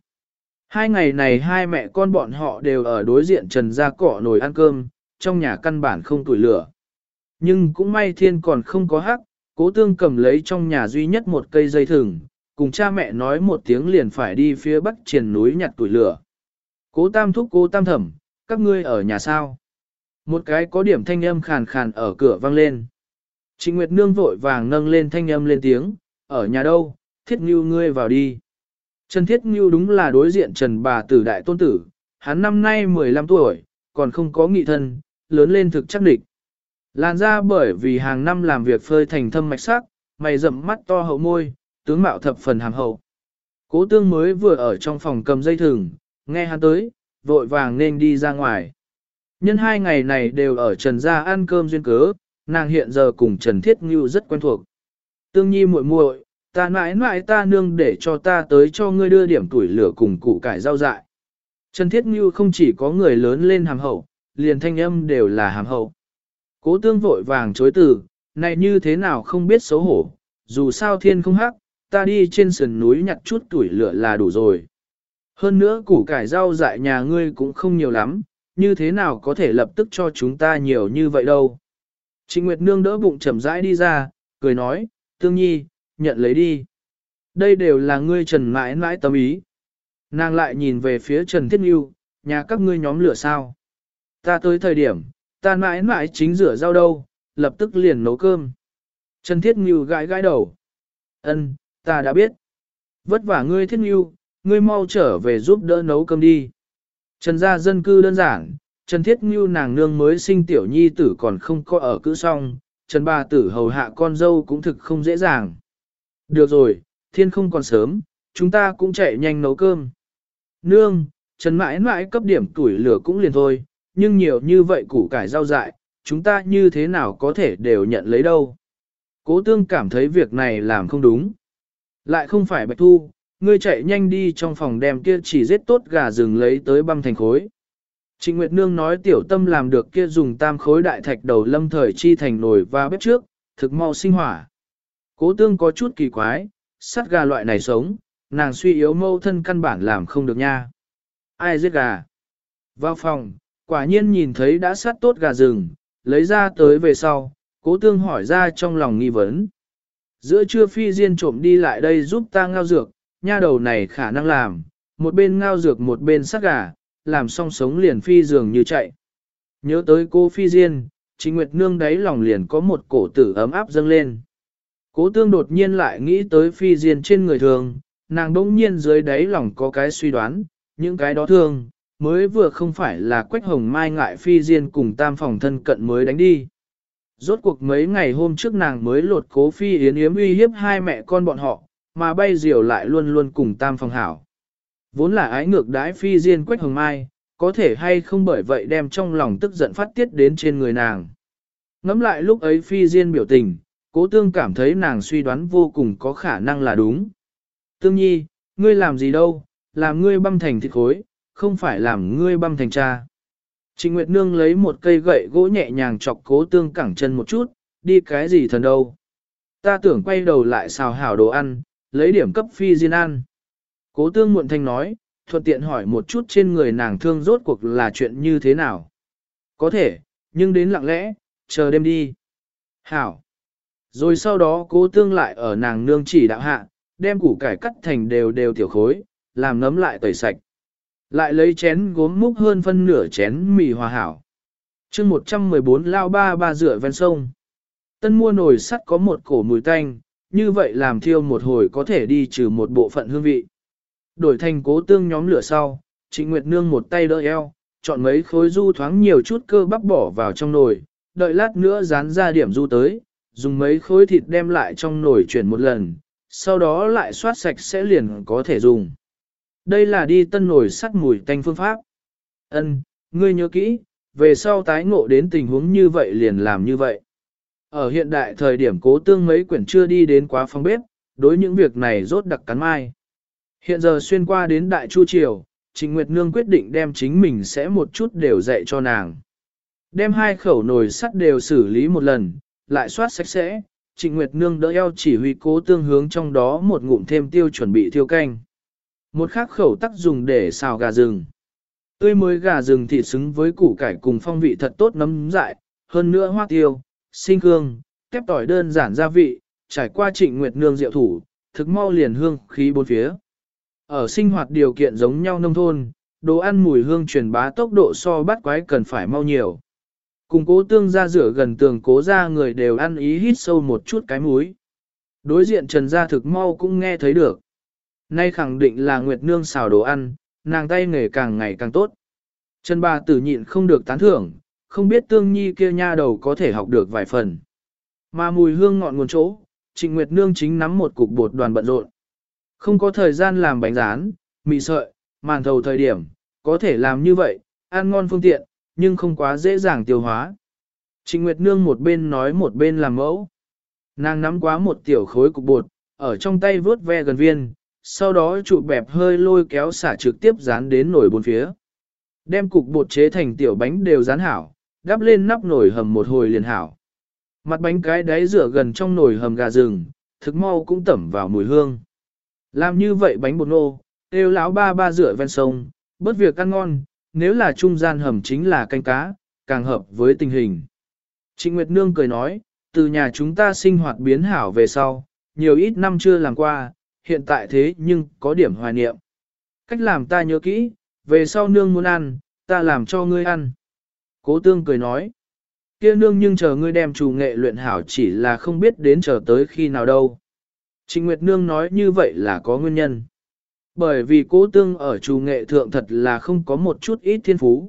2 ngày này hai mẹ con bọn họ đều ở đối diện Trần gia cọ nồi ăn cơm, trong nhà căn bản không tuổi lửa. Nhưng cũng may thiên còn không có hắc, Cố Tương cầm lấy trong nhà duy nhất một cây dây thừng, cùng cha mẹ nói một tiếng liền phải đi phía bắc triền núi nhặt tuổi lửa. Cố Tam thúc Cố Tam thẩm, các ngươi ở nhà sao? Một cái có điểm thanh âm khàn khàn ở cửa vang lên. Trịnh Nguyệt Nương vội vàng nâng lên thanh âm lên tiếng, ở nhà đâu, Thiết Ngưu ngươi vào đi. Trần Thiết Ngưu đúng là đối diện Trần bà tử đại tôn tử, hắn năm nay 15 tuổi, còn không có nghị thân, lớn lên thực chắc địch. Làn da bởi vì hàng năm làm việc phơi thành thâm mạch sắc, mày rậm mắt to hậu môi, tướng mạo thập phần hàm hậu. Cố Tương mới vừa ở trong phòng cầm dây thừng, nghe hắn tới, vội vàng nên đi ra ngoài. Nhân 2 ngày này đều ở Trần gia ăn cơm duyên cớ, nàng hiện giờ cùng Trần Thiết Ngưu rất quen thuộc. Tương Nhi muội muội, ta mãi ta nương để cho ta tới cho ngươi đưa điểm tuổi lửa cùng củ cải rau dại. Trần Thiết Ngưu không chỉ có người lớn lên hàm hậu, liền thanh âm đều là hàm hậu. Cố Tương vội vàng chối từ, này như thế nào không biết xấu hổ, dù sao thiên không hắc, ta đi trên sườn núi nhặt chút tuổi lửa là đủ rồi. Hơn nữa củ cải rau dại nhà ngươi cũng không nhiều lắm, như thế nào có thể lập tức cho chúng ta nhiều như vậy đâu. Trịnh Nguyệt Nương đỡ bụng chậm rãi đi ra, cười nói, Tương Nhi, nhận lấy đi. Đây đều là ngươi Trần mãi mãi tâm ý. Nàng lại nhìn về phía Trần Thiết Ngưu, nhà các ngươi nhóm lửa sao. Ta tới thời điểm, ta mãi mãi chính rửa rau đâu, lập tức liền nấu cơm. Trần Thiết Ngưu gãi gãi đầu. Ân, ta đã biết. Vất vả ngươi Thiết Ngưu, ngươi mau trở về giúp đỡ nấu cơm đi. Trần gia dân cư đơn giản, Trần Thiết Ngưu nàng nương mới sinh tiểu nhi tử còn không có ở cữ xong, Trần bà tử hầu hạ con dâu cũng thực không dễ dàng. Được rồi, thiên không còn sớm, chúng ta cũng chạy nhanh nấu cơm. Nương, Trần mãi mãi cấp điểm tuổi lửa cũng liền thôi, nhưng nhiều như vậy củ cải rau dại, chúng ta như thế nào có thể đều nhận lấy đâu. Cố Tương cảm thấy việc này làm không đúng. Lại không phải Bạch Thu, ngươi chạy nhanh đi trong phòng đem kia chỉ giết tốt gà rừng lấy tới băm thành khối. Trịnh Nguyệt Nương nói tiểu tâm làm được kia dùng tam khối đại thạch đầu lâm thời chi thành nồi và bếp trước, thực mau sinh hỏa. Cố Tương có chút kỳ quái, sắt gà loại này sống, nàng suy yếu mâu thân căn bản làm không được nha. Ai giết gà? Vào phòng, quả nhiên nhìn thấy đã sát tốt gà rừng, lấy ra tới về sau, Cố Tương hỏi ra trong lòng nghi vấn. Giữa trưa Phi Diên trộm đi lại đây giúp ta ngao dược, nha đầu này khả năng làm, một bên ngao dược một bên sát gà, làm xong sống liền phi dường như chạy. Nhớ tới cô Phi Diên, Trịnh Nguyệt Nương đáy lòng liền có một cổ tử ấm áp dâng lên. Cố Tương đột nhiên lại nghĩ tới Phi Diên trên người thường, nàng đỗng nhiên dưới đáy lòng có cái suy đoán, những cái đó thương, mới vừa không phải là Quách Hồng Mai ngại Phi Diên cùng tam phòng thân cận mới đánh đi. Rốt cuộc mấy ngày hôm trước nàng mới lột Cố Phi Yến yếm uy hiếp hai mẹ con bọn họ, mà bay diều lại luôn luôn cùng tam phòng hảo. Vốn là ái ngược đãi phi diên Quách Hồng Mai, có thể hay không bởi vậy đem trong lòng tức giận phát tiết đến trên người nàng. Ngắm lại lúc ấy phi diên biểu tình, Cố Tương cảm thấy nàng suy đoán vô cùng có khả năng là đúng. Tương Nhi, ngươi làm gì đâu, làm ngươi băm thành thịt khối, không phải làm ngươi băm thành cha. Trịnh Nguyệt Nương lấy một cây gậy gỗ nhẹ nhàng chọc Cố Tương cẳng chân một chút, đi cái gì thần đâu. Ta tưởng quay đầu lại xào hảo đồ ăn, lấy điểm cấp phi diên ăn. Cố Tương muộn thanh nói, thuận tiện hỏi một chút trên người nàng thương rốt cuộc là chuyện như thế nào. Có thể, nhưng đến lặng lẽ, chờ đêm đi. Hảo. Rồi sau đó Cố Tương lại ở nàng nương chỉ đạo hạ, đem củ cải cắt thành đều đều tiểu khối, làm nấm lại tẩy sạch. Lại lấy chén gốm múc hơn phân nửa chén mì hòa hảo. chương 114 lao ba ba rửa ven sông. Tân mua nồi sắt có một cổ mùi tanh, như vậy làm thiêu một hồi có thể đi trừ một bộ phận hương vị. Đổi thành Cố Tương nhóm lửa sau, Trịnh Nguyệt Nương một tay đỡ eo, chọn mấy khối du thoáng nhiều chút cơ bắp bỏ vào trong nồi, đợi lát nữa dán ra điểm du tới, dùng mấy khối thịt đem lại trong nồi chuyển một lần, sau đó lại xoát sạch sẽ liền có thể dùng. Đây là đi tân nồi sắt mùi tanh phương pháp. Ân, ngươi nhớ kỹ, về sau tái ngộ đến tình huống như vậy liền làm như vậy. Ở hiện đại thời điểm Cố Tương mấy quyển chưa đi đến quá phòng bếp, đối những việc này rốt đặc cắn mai. Hiện giờ xuyên qua đến Đại Chu Triều, Trịnh Nguyệt Nương quyết định đem chính mình sẽ một chút đều dạy cho nàng. Đem hai khẩu nồi sắt đều xử lý một lần, lại xoát sạch sẽ, Trịnh Nguyệt Nương đỡ eo chỉ huy Cố Tương hướng trong đó một ngụm thêm tiêu chuẩn bị thiêu canh. Một khác khẩu tắc dùng để xào gà rừng. Tươi mới gà rừng thịt xứng với củ cải cùng phong vị thật tốt nấm dại, hơn nữa hoa tiêu, sinh hương, kép tỏi đơn giản gia vị, trải qua Trịnh Nguyệt Nương diệu thủ, thực mau liền hương khí bốn phía. Ở sinh hoạt điều kiện giống nhau nông thôn, đồ ăn mùi hương truyền bá tốc độ so bắt quái cần phải mau nhiều. Cùng Cố Tương ra rửa gần tường Cố ra người đều ăn ý hít sâu một chút cái múi. Đối diện Trần gia thực mau cũng nghe thấy được. Nay khẳng định là Nguyệt Nương xào đồ ăn, nàng tay nghề càng ngày càng tốt. Trần bà tử nhịn không được tán thưởng, không biết Tương Nhi kia nha đầu có thể học được vài phần. Mà mùi hương ngọn nguồn chỗ, Trịnh Nguyệt Nương chính nắm một cục bột đoàn bận rộn. Không có thời gian làm bánh rán, mì sợi, màn thầu thời điểm, có thể làm như vậy, ăn ngon phương tiện, nhưng không quá dễ dàng tiêu hóa. Trịnh Nguyệt Nương một bên nói một bên làm mẫu. Nàng nắm quá một tiểu khối cục bột, ở trong tay vớt ve gần viên, sau đó trụ bẹp hơi lôi kéo xả trực tiếp dán đến nồi bốn phía. Đem cục bột chế thành tiểu bánh đều dán hảo, đắp lên nắp nồi hầm một hồi liền hảo. Mặt bánh cái đáy rửa gần trong nồi hầm gà rừng, thực mau cũng tẩm vào mùi hương. Làm như vậy bánh bột nô, đều lão ba ba rửa ven sông, bớt việc ăn ngon, nếu là trung gian hầm chính là canh cá, càng hợp với tình hình. Trịnh Nguyệt Nương cười nói, từ nhà chúng ta sinh hoạt biến hảo về sau, nhiều ít năm chưa làm qua, hiện tại thế nhưng có điểm hoài niệm. Cách làm ta nhớ kỹ, về sau nương muốn ăn, ta làm cho ngươi ăn. Cố Tương cười nói, kia nương nhưng chờ ngươi đem chủ nghệ luyện hảo chỉ là không biết đến chờ tới khi nào đâu. Trịnh Nguyệt Nương nói như vậy là có nguyên nhân. Bởi vì Cố Tương ở chủ nghệ thượng thật là không có một chút ít thiên phú.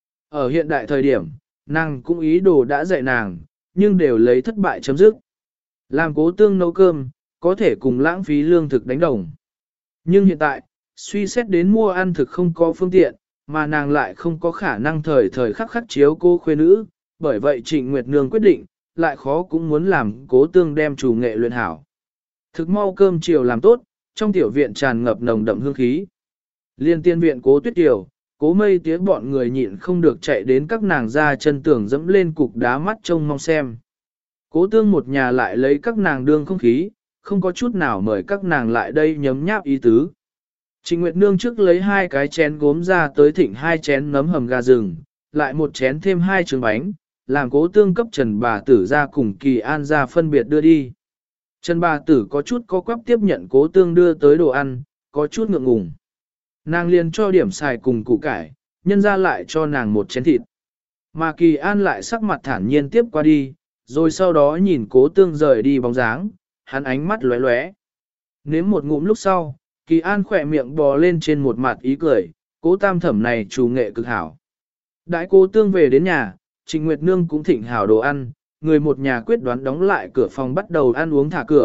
Ở hiện đại thời điểm, nàng cũng ý đồ đã dạy nàng, nhưng đều lấy thất bại chấm dứt. Làm Cố Tương nấu cơm, có thể cùng lãng phí lương thực đánh đồng. Nhưng hiện tại, suy xét đến mua ăn thực không có phương tiện, mà nàng lại không có khả năng thời thời khắc khắc chiếu cô khuê nữ, bởi vậy Trịnh Nguyệt Nương quyết định, lại khó cũng muốn làm Cố Tương đem chủ nghệ luyện hảo. Thực mau cơm chiều làm tốt, trong tiểu viện tràn ngập nồng đậm hương khí. Liên tiên viện Cố Tuyết Kiều, Cố Mây Tía bọn người nhịn không được chạy đến các nàng ra chân tường dẫm lên cục đá mắt trông mong xem. Cố Tương một nhà lại lấy các nàng đương không khí, không có chút nào mời các nàng lại đây nhấm nháp ý tứ. Trịnh Nguyệt Nương trước lấy 2 cái chén gốm ra tới thịnh 2 chén nấm hầm gà rừng, lại một chén thêm 2 trứng bánh, làm Cố Tương cấp Trần bà tử ra cùng Kỳ An ra phân biệt đưa đi. Trần bà tử có chút có quắp tiếp nhận Cố Tương đưa tới đồ ăn, có chút ngượng ngùng. Nàng liền cho điểm xài cùng củ cải, nhân ra lại cho nàng một chén thịt. Mà Kỳ An lại sắc mặt thản nhiên tiếp qua đi, rồi sau đó nhìn Cố Tương rời đi bóng dáng, hắn ánh mắt lóe lóe. Nếm một ngụm lúc sau, Kỳ An khỏe miệng bò lên trên một mặt ý cười, Cố Tam Thẩm này chủ nghệ cực hảo. Đãi Cố Tương về đến nhà, Trịnh Nguyệt Nương cũng thịnh hảo đồ ăn, người một nhà quyết đoán đóng lại cửa phòng bắt đầu ăn uống thả cửa,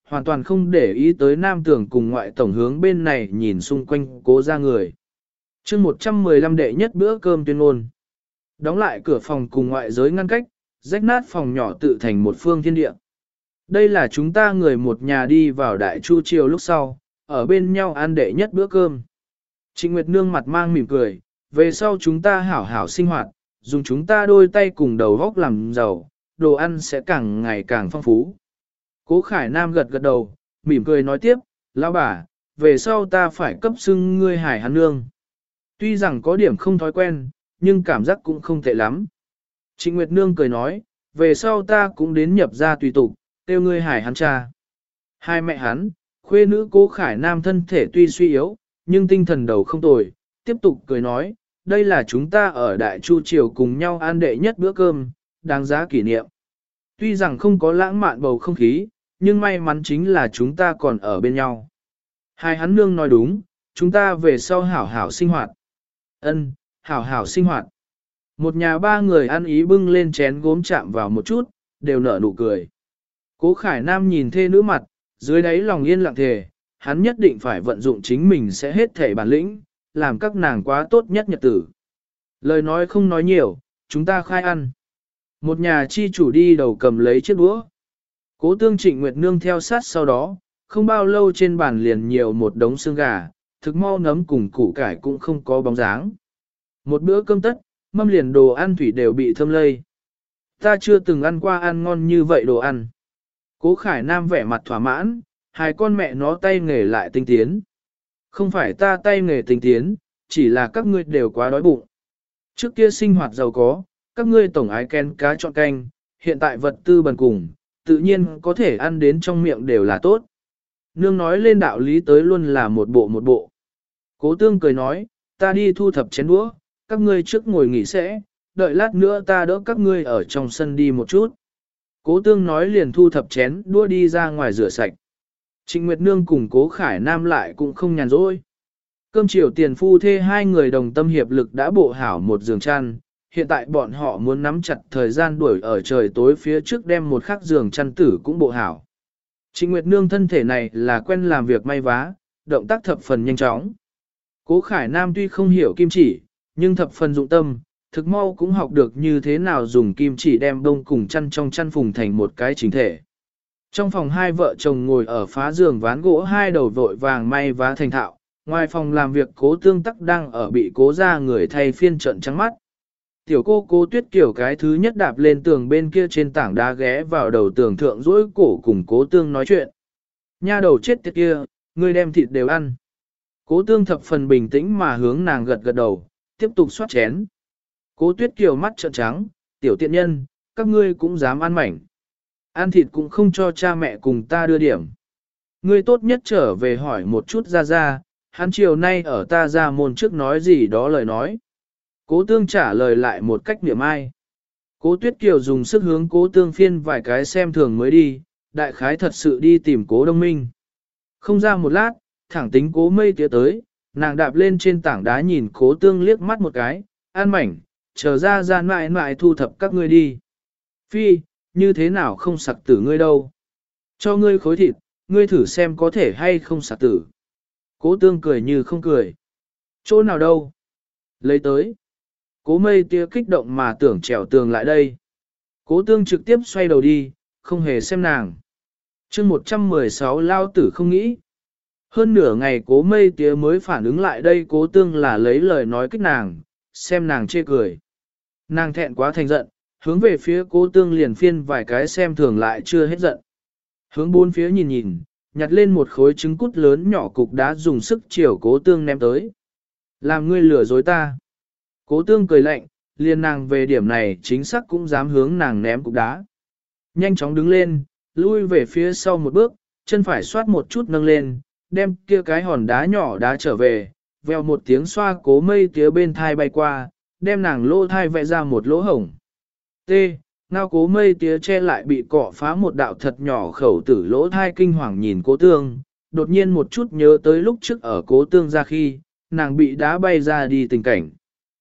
hoàn toàn không để ý tới nam tưởng cùng ngoại tổng hướng bên này nhìn xung quanh cố ra người. chương 115 đệ nhất bữa cơm tuyên ngôn. Đóng lại cửa phòng cùng ngoại giới ngăn cách, rách nát phòng nhỏ tự thành một phương thiên địa. Đây là chúng ta người một nhà đi vào đại chu triều lúc sau, ở bên nhau ăn đệ nhất bữa cơm. Trịnh Nguyệt Nương mặt mang mỉm cười, về sau chúng ta hảo hảo sinh hoạt, dùng chúng ta đôi tay cùng đầu góc làm giàu, đồ ăn sẽ càng ngày càng phong phú. Cố Khải Nam gật gật đầu, mỉm cười nói tiếp, lão bà, về sau ta phải cấp xưng ngươi Hải Hắn Nương. Tuy rằng có điểm không thói quen, nhưng cảm giác cũng không tệ lắm. Trịnh Nguyệt Nương cười nói, về sau ta cũng đến nhập gia tùy tục, kêu ngươi Hải Hắn cha. Hai mẹ hắn, khuê nữ Cố Khải Nam thân thể tuy suy yếu, nhưng tinh thần đầu không tồi, tiếp tục cười nói, đây là chúng ta ở Đại Chu Triều cùng nhau ăn đệ nhất bữa cơm, đáng giá kỷ niệm. Tuy rằng không có lãng mạn bầu không khí, nhưng may mắn chính là chúng ta còn ở bên nhau. Hai hắn nương nói đúng, chúng ta về sau hảo hảo sinh hoạt. Ân, hảo hảo sinh hoạt. Một nhà ba người ăn ý bưng lên chén gốm chạm vào một chút, đều nở nụ cười. Cố Khải Nam nhìn thê nữ mặt, dưới đáy lòng yên lặng thề, hắn nhất định phải vận dụng chính mình sẽ hết thể bản lĩnh, làm các nàng quá tốt nhất nhật tử. Lời nói không nói nhiều, chúng ta khai ăn. Một nhà chi chủ đi đầu cầm lấy chiếc đũa. Cố Tương Trịnh Nguyệt Nương theo sát sau đó, không bao lâu trên bàn liền nhiều một đống xương gà, thực mau nấm cùng củ cải cũng không có bóng dáng. Một bữa cơm tất, mâm liền đồ ăn thủy đều bị thơm lây. Ta chưa từng ăn qua ăn ngon như vậy đồ ăn. Cố Khải Nam vẻ mặt thỏa mãn, hai con mẹ nó tay nghề lại tinh tiến. Không phải ta tay nghề tinh tiến, chỉ là các ngươi đều quá đói bụng. Trước kia sinh hoạt giàu có, các ngươi tổng ái ken cá chọn canh, hiện tại vật tư bần cùng, tự nhiên có thể ăn đến trong miệng đều là tốt. Nương nói lên đạo lý tới luôn là một bộ. Cố Tương cười nói, ta đi thu thập chén đũa, các ngươi trước ngồi nghỉ sẽ, đợi lát nữa ta đỡ các ngươi ở trong sân đi một chút. Cố Tương nói liền thu thập chén đũa đi ra ngoài rửa sạch. Trịnh Nguyệt Nương cùng Cố Khải Nam lại cũng không nhàn rỗi. Cơm chiều tiền phu thê hai người đồng tâm hiệp lực đã bộ hảo một giường chăn, hiện tại bọn họ muốn nắm chặt thời gian đuổi ở trời tối phía trước đem một khắc giường chăn tử cũng bộ hảo. Trịnh Nguyệt Nương thân thể này là quen làm việc may vá, động tác thập phần nhanh chóng. Cố Khải Nam tuy không hiểu kim chỉ, nhưng thập phần dụng tâm, thực mau cũng học được như thế nào dùng kim chỉ đem đông cùng chăn trong chăn phùng thành một cái chính thể. Trong phòng hai vợ chồng ngồi ở phá giường ván gỗ hai đầu vội vàng may vá thành thạo, ngoài phòng làm việc Cố Tương Tắc đang ở bị Cố ra người thay phiên trận trắng mắt. Tiểu cô Cố Tuyết Kiều cái thứ nhất đạp lên tường bên kia trên tảng đá ghé vào đầu tường thượng duỗi cổ cùng Cố Tương nói chuyện. Nha đầu chết tiệt kia, ngươi đem thịt đều ăn. Cố Tương thập phần bình tĩnh mà hướng nàng gật gật đầu, tiếp tục xoát chén. Cố Tuyết Kiều mắt trợn trắng, tiểu tiện nhân, các ngươi cũng dám ăn mảnh. Ăn thịt cũng không cho cha mẹ cùng ta đưa điểm. Ngươi tốt nhất trở về hỏi một chút ra, hắn chiều nay ở ta ra môn trước nói gì đó lời nói. Cố Tương trả lời lại một cách niệm ai. Cố Tuyết Kiều dùng sức hướng Cố Tương phiên vài cái xem thường mới đi, đại khái thật sự đi tìm Cố Đông Minh. Không ra một lát, thẳng tính Cố Mây tía tới, nàng đạp lên trên tảng đá nhìn Cố Tương liếc mắt một cái, an mảnh, chờ ra mãi mãi thu thập các ngươi đi. Phi, như thế nào không sặc tử ngươi đâu. Cho ngươi khối thịt, ngươi thử xem có thể hay không sặc tử. Cố Tương cười như không cười. Chỗ nào đâu? Lấy tới. Cố Mây tía kích động mà tưởng trèo tường lại đây. Cố Tương trực tiếp xoay đầu đi, không hề xem nàng. chương 116 lao tử không nghĩ. Hơn nửa ngày Cố Mây tía mới phản ứng lại đây Cố Tương là lấy lời nói kích nàng, xem nàng chê cười. Nàng thẹn quá thành giận, hướng về phía Cố Tương liền phiên vài cái xem thường lại chưa hết giận. Hướng bốn phía nhìn, nhặt lên một khối trứng cút lớn nhỏ cục đá dùng sức chiều Cố Tương ném tới. Làm ngươi lừa dối ta. Cố Tương cười lạnh, liền nàng về điểm này chính xác cũng dám hướng nàng ném cục đá. Nhanh chóng đứng lên, lui về phía sau một bước, chân phải xoát một chút nâng lên, đem kia cái hòn đá nhỏ đá trở về, vèo một tiếng xoa Cố Mây tía bên thai bay qua, đem nàng lỗ thai vẽ ra một lỗ hổng. T. Ngao Cố Mây tía che lại bị cọ phá một đạo thật nhỏ khẩu tử lỗ thai kinh hoàng nhìn Cố Tương, đột nhiên một chút nhớ tới lúc trước ở Cố Tương ra khi, nàng bị đá bay ra đi tình cảnh.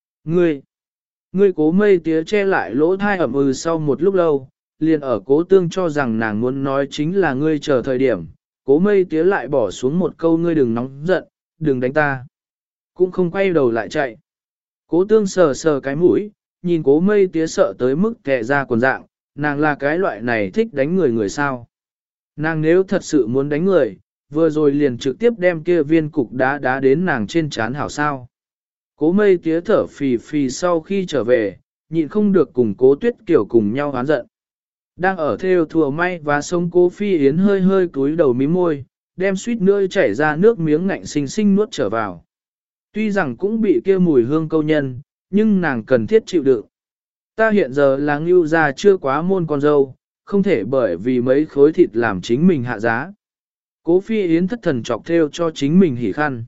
Ngươi Cố Mây tía che lại lỗ thai ẩm sau một lúc lâu, liền ở Cố Tương cho rằng nàng muốn nói chính là ngươi chờ thời điểm, Cố mây tía lại bỏ xuống một câu ngươi đừng nóng giận, đừng đánh ta. Cũng không quay đầu lại chạy. Cố tương sờ sờ cái mũi, nhìn cố mây tía sợ tới mức kẹ ra quần dạng, nàng là cái loại này thích đánh người người sao. Nàng nếu thật sự muốn đánh người, vừa rồi liền trực tiếp đem kia viên cục đá đá đến nàng trên trán hảo sao. Cố mây tía thở phì phì sau khi trở về, nhịn không được cùng cố tuyết kiểu cùng nhau oán giận. Đang ở theo thùa may và sông cố phi yến hơi hơi cúi đầu mí môi, đem suýt nữa chảy ra nước miếng ngạnh xinh xinh nuốt trở vào. Tuy rằng cũng bị kia mùi hương câu nhân, nhưng nàng cần thiết chịu đựng. Ta hiện giờ là ngưu gia chưa quá môn con dâu, không thể bởi vì mấy khối thịt làm chính mình hạ giá. Cố phi yến thất thần chọc theo cho chính mình hỉ khăn.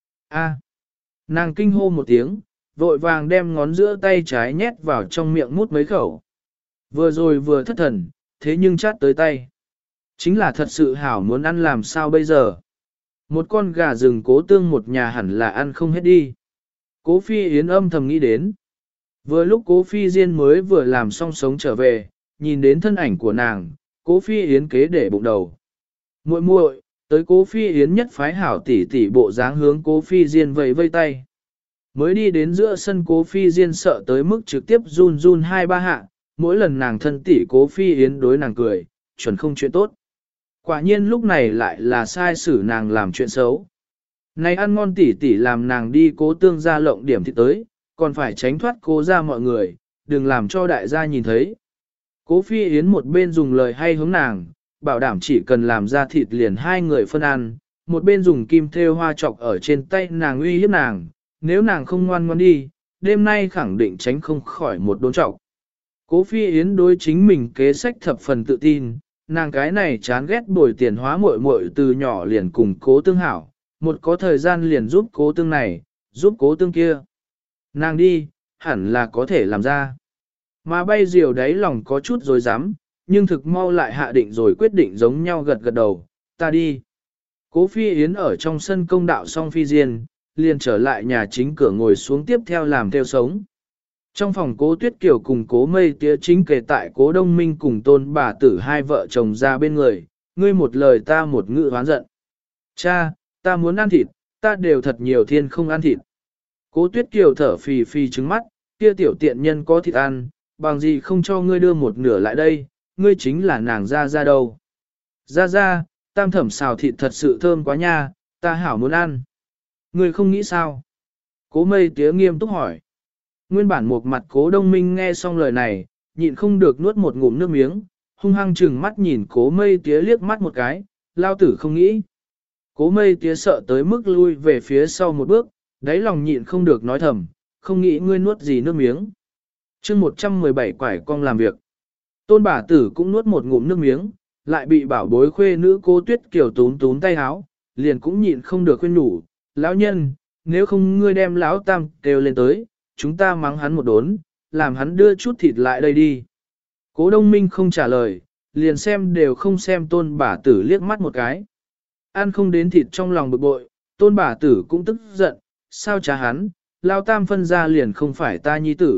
A. Nàng kinh hô một tiếng, vội vàng đem ngón giữa tay trái nhét vào trong miệng mút mấy khẩu. Vừa rồi vừa thất thần, thế nhưng chát tới tay. Chính là thật sự hảo muốn ăn làm sao bây giờ. Một con gà rừng cố tương một nhà hẳn là ăn không hết đi. Cố phi yến âm thầm nghĩ đến. Vừa lúc cố phi diên mới vừa làm xong sống trở về, nhìn đến thân ảnh của nàng, cố phi yến kế để bụng đầu. Muội muội, tới cố phi yến nhất phái hảo tỉ tỉ bộ dáng hướng cố phi diên vẫy vây tay. Mới đi đến giữa sân cố phi diên sợ tới mức trực tiếp run run hai ba hạ, mỗi lần nàng thân tỉ cố phi yến đối nàng cười, chuẩn không chuyện tốt. Quả nhiên lúc này lại là sai xử nàng làm chuyện xấu. Này ăn ngon tỉ tỉ làm nàng đi cố tương gia lộng điểm thì tới, còn phải tránh thoát cố ra mọi người, đừng làm cho đại gia nhìn thấy. Cố phi yến một bên dùng lời hay hướng nàng, bảo đảm chỉ cần làm ra thịt liền hai người phân ăn, một bên dùng kim thêu hoa chọc ở trên tay nàng uy hiếp nàng, nếu nàng không ngoan ngoan đi, đêm nay khẳng định tránh không khỏi một đốn trọc. Cố phi yến đối chính mình kế sách thập phần tự tin, nàng cái này chán ghét bồi tiền hóa muội muội từ nhỏ liền cùng cố tương hảo, một có thời gian liền giúp cố tương này, giúp cố tương kia. Nàng đi, hẳn là có thể làm ra. Mà bay diều đáy lòng có chút rồi dám, nhưng thực mau lại hạ định rồi quyết định giống nhau gật gật đầu, ta đi. Cố phi yến ở trong sân công đạo xong phi diên, liền trở lại nhà chính cửa ngồi xuống tiếp theo làm theo sống. Trong phòng cố tuyết kiều cùng cố mây tía chính kề tại cố đông minh cùng tôn bà tử hai vợ chồng ra bên người, ngươi một lời ta một ngữ hoán giận. Cha, ta muốn ăn thịt, ta đều thật nhiều thiên không ăn thịt. Cố tuyết kiều thở phì phì trứng mắt, kia tiểu tiện nhân có thịt ăn, bằng gì không cho ngươi đưa một nửa lại đây, ngươi chính là nàng ra ra đâu. Ra ra, tam thẩm xào thịt thật sự thơm quá nha, ta hảo muốn ăn. Ngươi không nghĩ sao? Cố mây tía nghiêm túc hỏi. Nguyên bản một mặt cố đông minh nghe xong lời này, nhịn không được nuốt một ngụm nước miếng, hung hăng chừng mắt nhìn cố mây tía liếc mắt một cái, lao tử không nghĩ. Cố mây tía sợ tới mức lui về phía sau một bước, đáy lòng nhịn không được nói thầm, không nghĩ ngươi nuốt gì nước miếng. chương 117 quải cong làm việc. Tôn bà tử cũng nuốt một ngụm nước miếng, lại bị bảo bối khuê nữ cô tuyết kiểu tún tún tay háo, liền cũng nhịn không được khuyên nhủ, lão nhân, nếu không ngươi đem lão tam kêu lên tới, chúng ta mắng hắn một đốn, làm hắn đưa chút thịt lại đây đi. Cố đông minh không trả lời, liền xem đều không xem tôn bà tử liếc mắt một cái. Ăn không đến thịt trong lòng bực bội, tôn bà tử cũng tức giận, sao trả hắn, lao tam phân ra liền không phải ta nhi tử.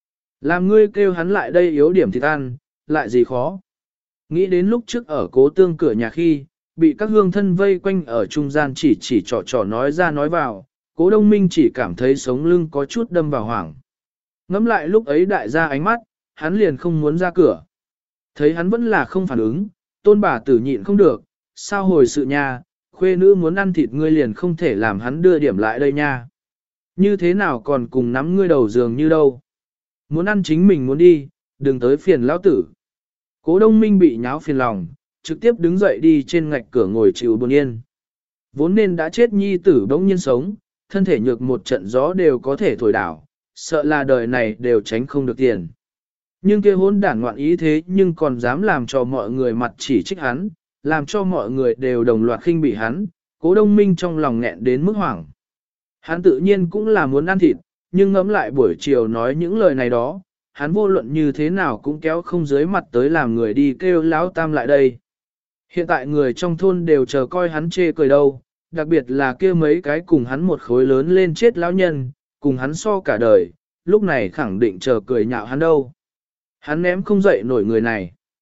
Làm ngươi kêu hắn lại đây yếu điểm thịt ăn, lại gì khó. Nghĩ đến lúc trước ở cố tương cửa nhà khi, bị các hương thân vây quanh ở trung gian chỉ trò nói ra nói vào, cố đông minh chỉ cảm thấy sống lưng có chút đâm vào hoảng. Ngắm lại lúc ấy đại gia ánh mắt, hắn liền không muốn ra cửa. Thấy hắn vẫn là không phản ứng, tôn bà tử nhịn không được, sao hồi sự nha, khuê nữ muốn ăn thịt ngươi liền không thể làm hắn đưa điểm lại đây nha. Như thế nào còn cùng nắm ngươi đầu giường như đâu. Muốn ăn chính mình muốn đi, đừng tới phiền lão tử. Cố đông minh bị nháo phiền lòng, trực tiếp đứng dậy đi trên ngạch cửa ngồi chịu buồn yên. Vốn nên đã chết nhi tử bỗng nhiên sống, thân thể nhược một trận gió đều có thể thổi đảo, sợ là đời này đều tránh không được tiền. Nhưng kia hỗn đản ngoạn ý thế nhưng còn dám làm cho mọi người mặt chỉ trích hắn, làm cho mọi người đều đồng loạt khinh bỉ hắn, cố đông minh trong lòng nghẹn đến mức hoảng. Hắn tự nhiên cũng là muốn ăn thịt, nhưng ngẫm lại buổi chiều nói những lời này đó, hắn vô luận như thế nào cũng kéo không dưới mặt tới làm người đi kêu lão tam lại đây. Hiện tại người trong thôn đều chờ coi hắn chê cười đâu, đặc biệt là kia mấy cái cùng hắn một khối lớn lên chết lão nhân, cùng hắn so cả đời, lúc này khẳng định chờ cười nhạo hắn đâu. Hắn ném không dậy nổi người này.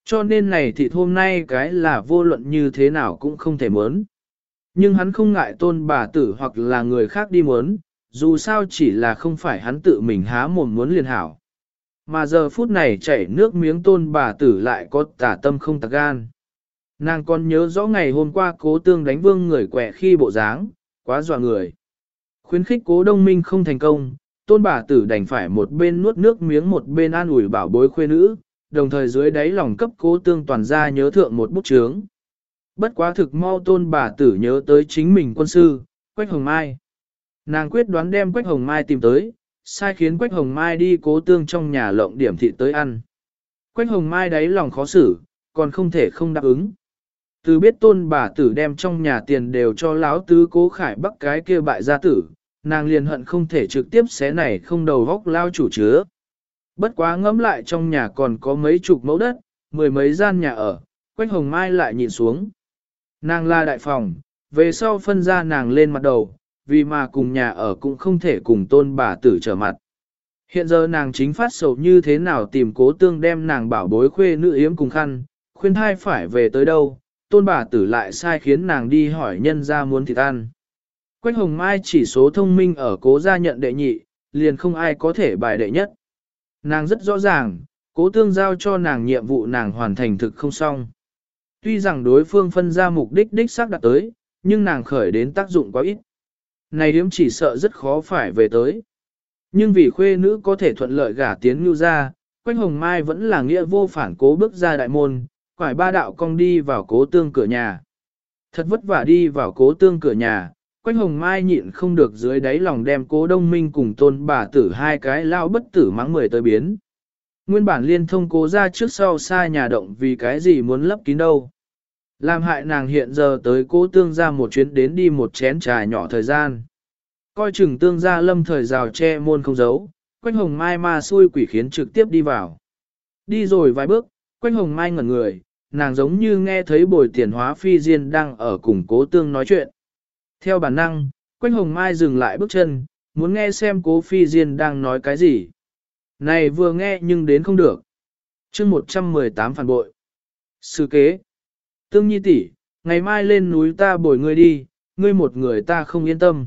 Cho nên này thịt hôm nay cái là vô luận như thế nào cũng không thể muốn. Nhưng hắn không ngại tôn bà tử hoặc là người khác đi muốn, dù sao chỉ là không phải hắn tự mình há mồm muốn liền hảo. Mà giờ phút này chảy nước miếng tôn bà tử lại có tả tâm không tạc gan. Nàng còn nhớ rõ ngày hôm qua cố tương đánh vương người quẹ khi bộ dáng, quá dọa người. Khuyến khích cố đông minh không thành công, tôn bà tử đành phải một bên nuốt nước miếng một bên an ủi bảo bối khuê nữ, đồng thời dưới đáy lòng cấp cố tương toàn ra nhớ thượng một bút chướng. Bất quá thực mau tôn bà tử nhớ tới chính mình quân sư, Quách Hồng Mai. Nàng quyết đoán đem Quách Hồng Mai tìm tới, sai khiến Quách Hồng Mai đi cố tương trong nhà lộng điểm thịt tới ăn. Quách Hồng Mai đáy lòng khó xử, còn không thể không đáp ứng. Từ biết tôn bà tử đem trong nhà tiền đều cho lão tứ cố khải bắc cái kia bại gia tử, nàng liền hận không thể trực tiếp xé này không đầu góc lao chủ chứa. Bất quá ngẫm lại trong nhà còn có mấy chục mẫu đất, mười mấy gian nhà ở, Quách Hồng Mai lại nhìn xuống. Nàng là đại phòng, về sau phân ra nàng lên mặt đầu, vì mà cùng nhà ở cũng không thể cùng tôn bà tử trở mặt. Hiện giờ nàng chính phát sầu như thế nào tìm cố tương đem nàng bảo bối khuê nữ yếm cùng khăn, khuyên thai phải về tới đâu, tôn bà tử lại sai khiến nàng đi hỏi nhân ra muốn thịt ăn. Quách Hồng Mai chỉ số thông minh ở cố gia nhận đệ nhị, liền không ai có thể bài đệ nhất. Nàng rất rõ ràng, cố tương giao cho nàng nhiệm vụ nàng hoàn thành thực không xong. Tuy rằng đối phương phân ra mục đích đích xác đạt tới, nhưng nàng khởi đến tác dụng quá ít. Này điếm chỉ sợ rất khó phải về tới. Nhưng vì khuê nữ có thể thuận lợi gả tiến ngưu ra, Quách Hồng Mai vẫn là nghĩa vô phản cố bước ra đại môn, quải ba đạo cong đi vào cố tương cửa nhà. Thật vất vả đi vào cố tương cửa nhà, Quách Hồng Mai nhịn không được dưới đáy lòng đem cố đông minh cùng tôn bà tử hai cái lao bất tử mắng mười tới biến. Nguyên bản liên thông cố ra trước sau xa nhà động vì cái gì muốn lấp kín đâu. Làm hại nàng hiện giờ tới cố tương ra một chuyến đến đi một chén trà nhỏ thời gian. Coi chừng tương gia lâm thời rào che môn không giấu, Quách Hồng Mai ma xui quỷ khiến trực tiếp đi vào. Đi rồi vài bước, Quách Hồng Mai ngẩn người, nàng giống như nghe thấy bồi tiền hóa phi diên đang ở cùng cố tương nói chuyện. Theo bản năng, Quách Hồng Mai dừng lại bước chân, muốn nghe xem cố phi diên đang nói cái gì. Này vừa nghe nhưng đến không được. chương 118 phản bội. Sư kế. Tương Nhi tỷ, ngày mai lên núi ta bồi ngươi đi, ngươi một người ta không yên tâm.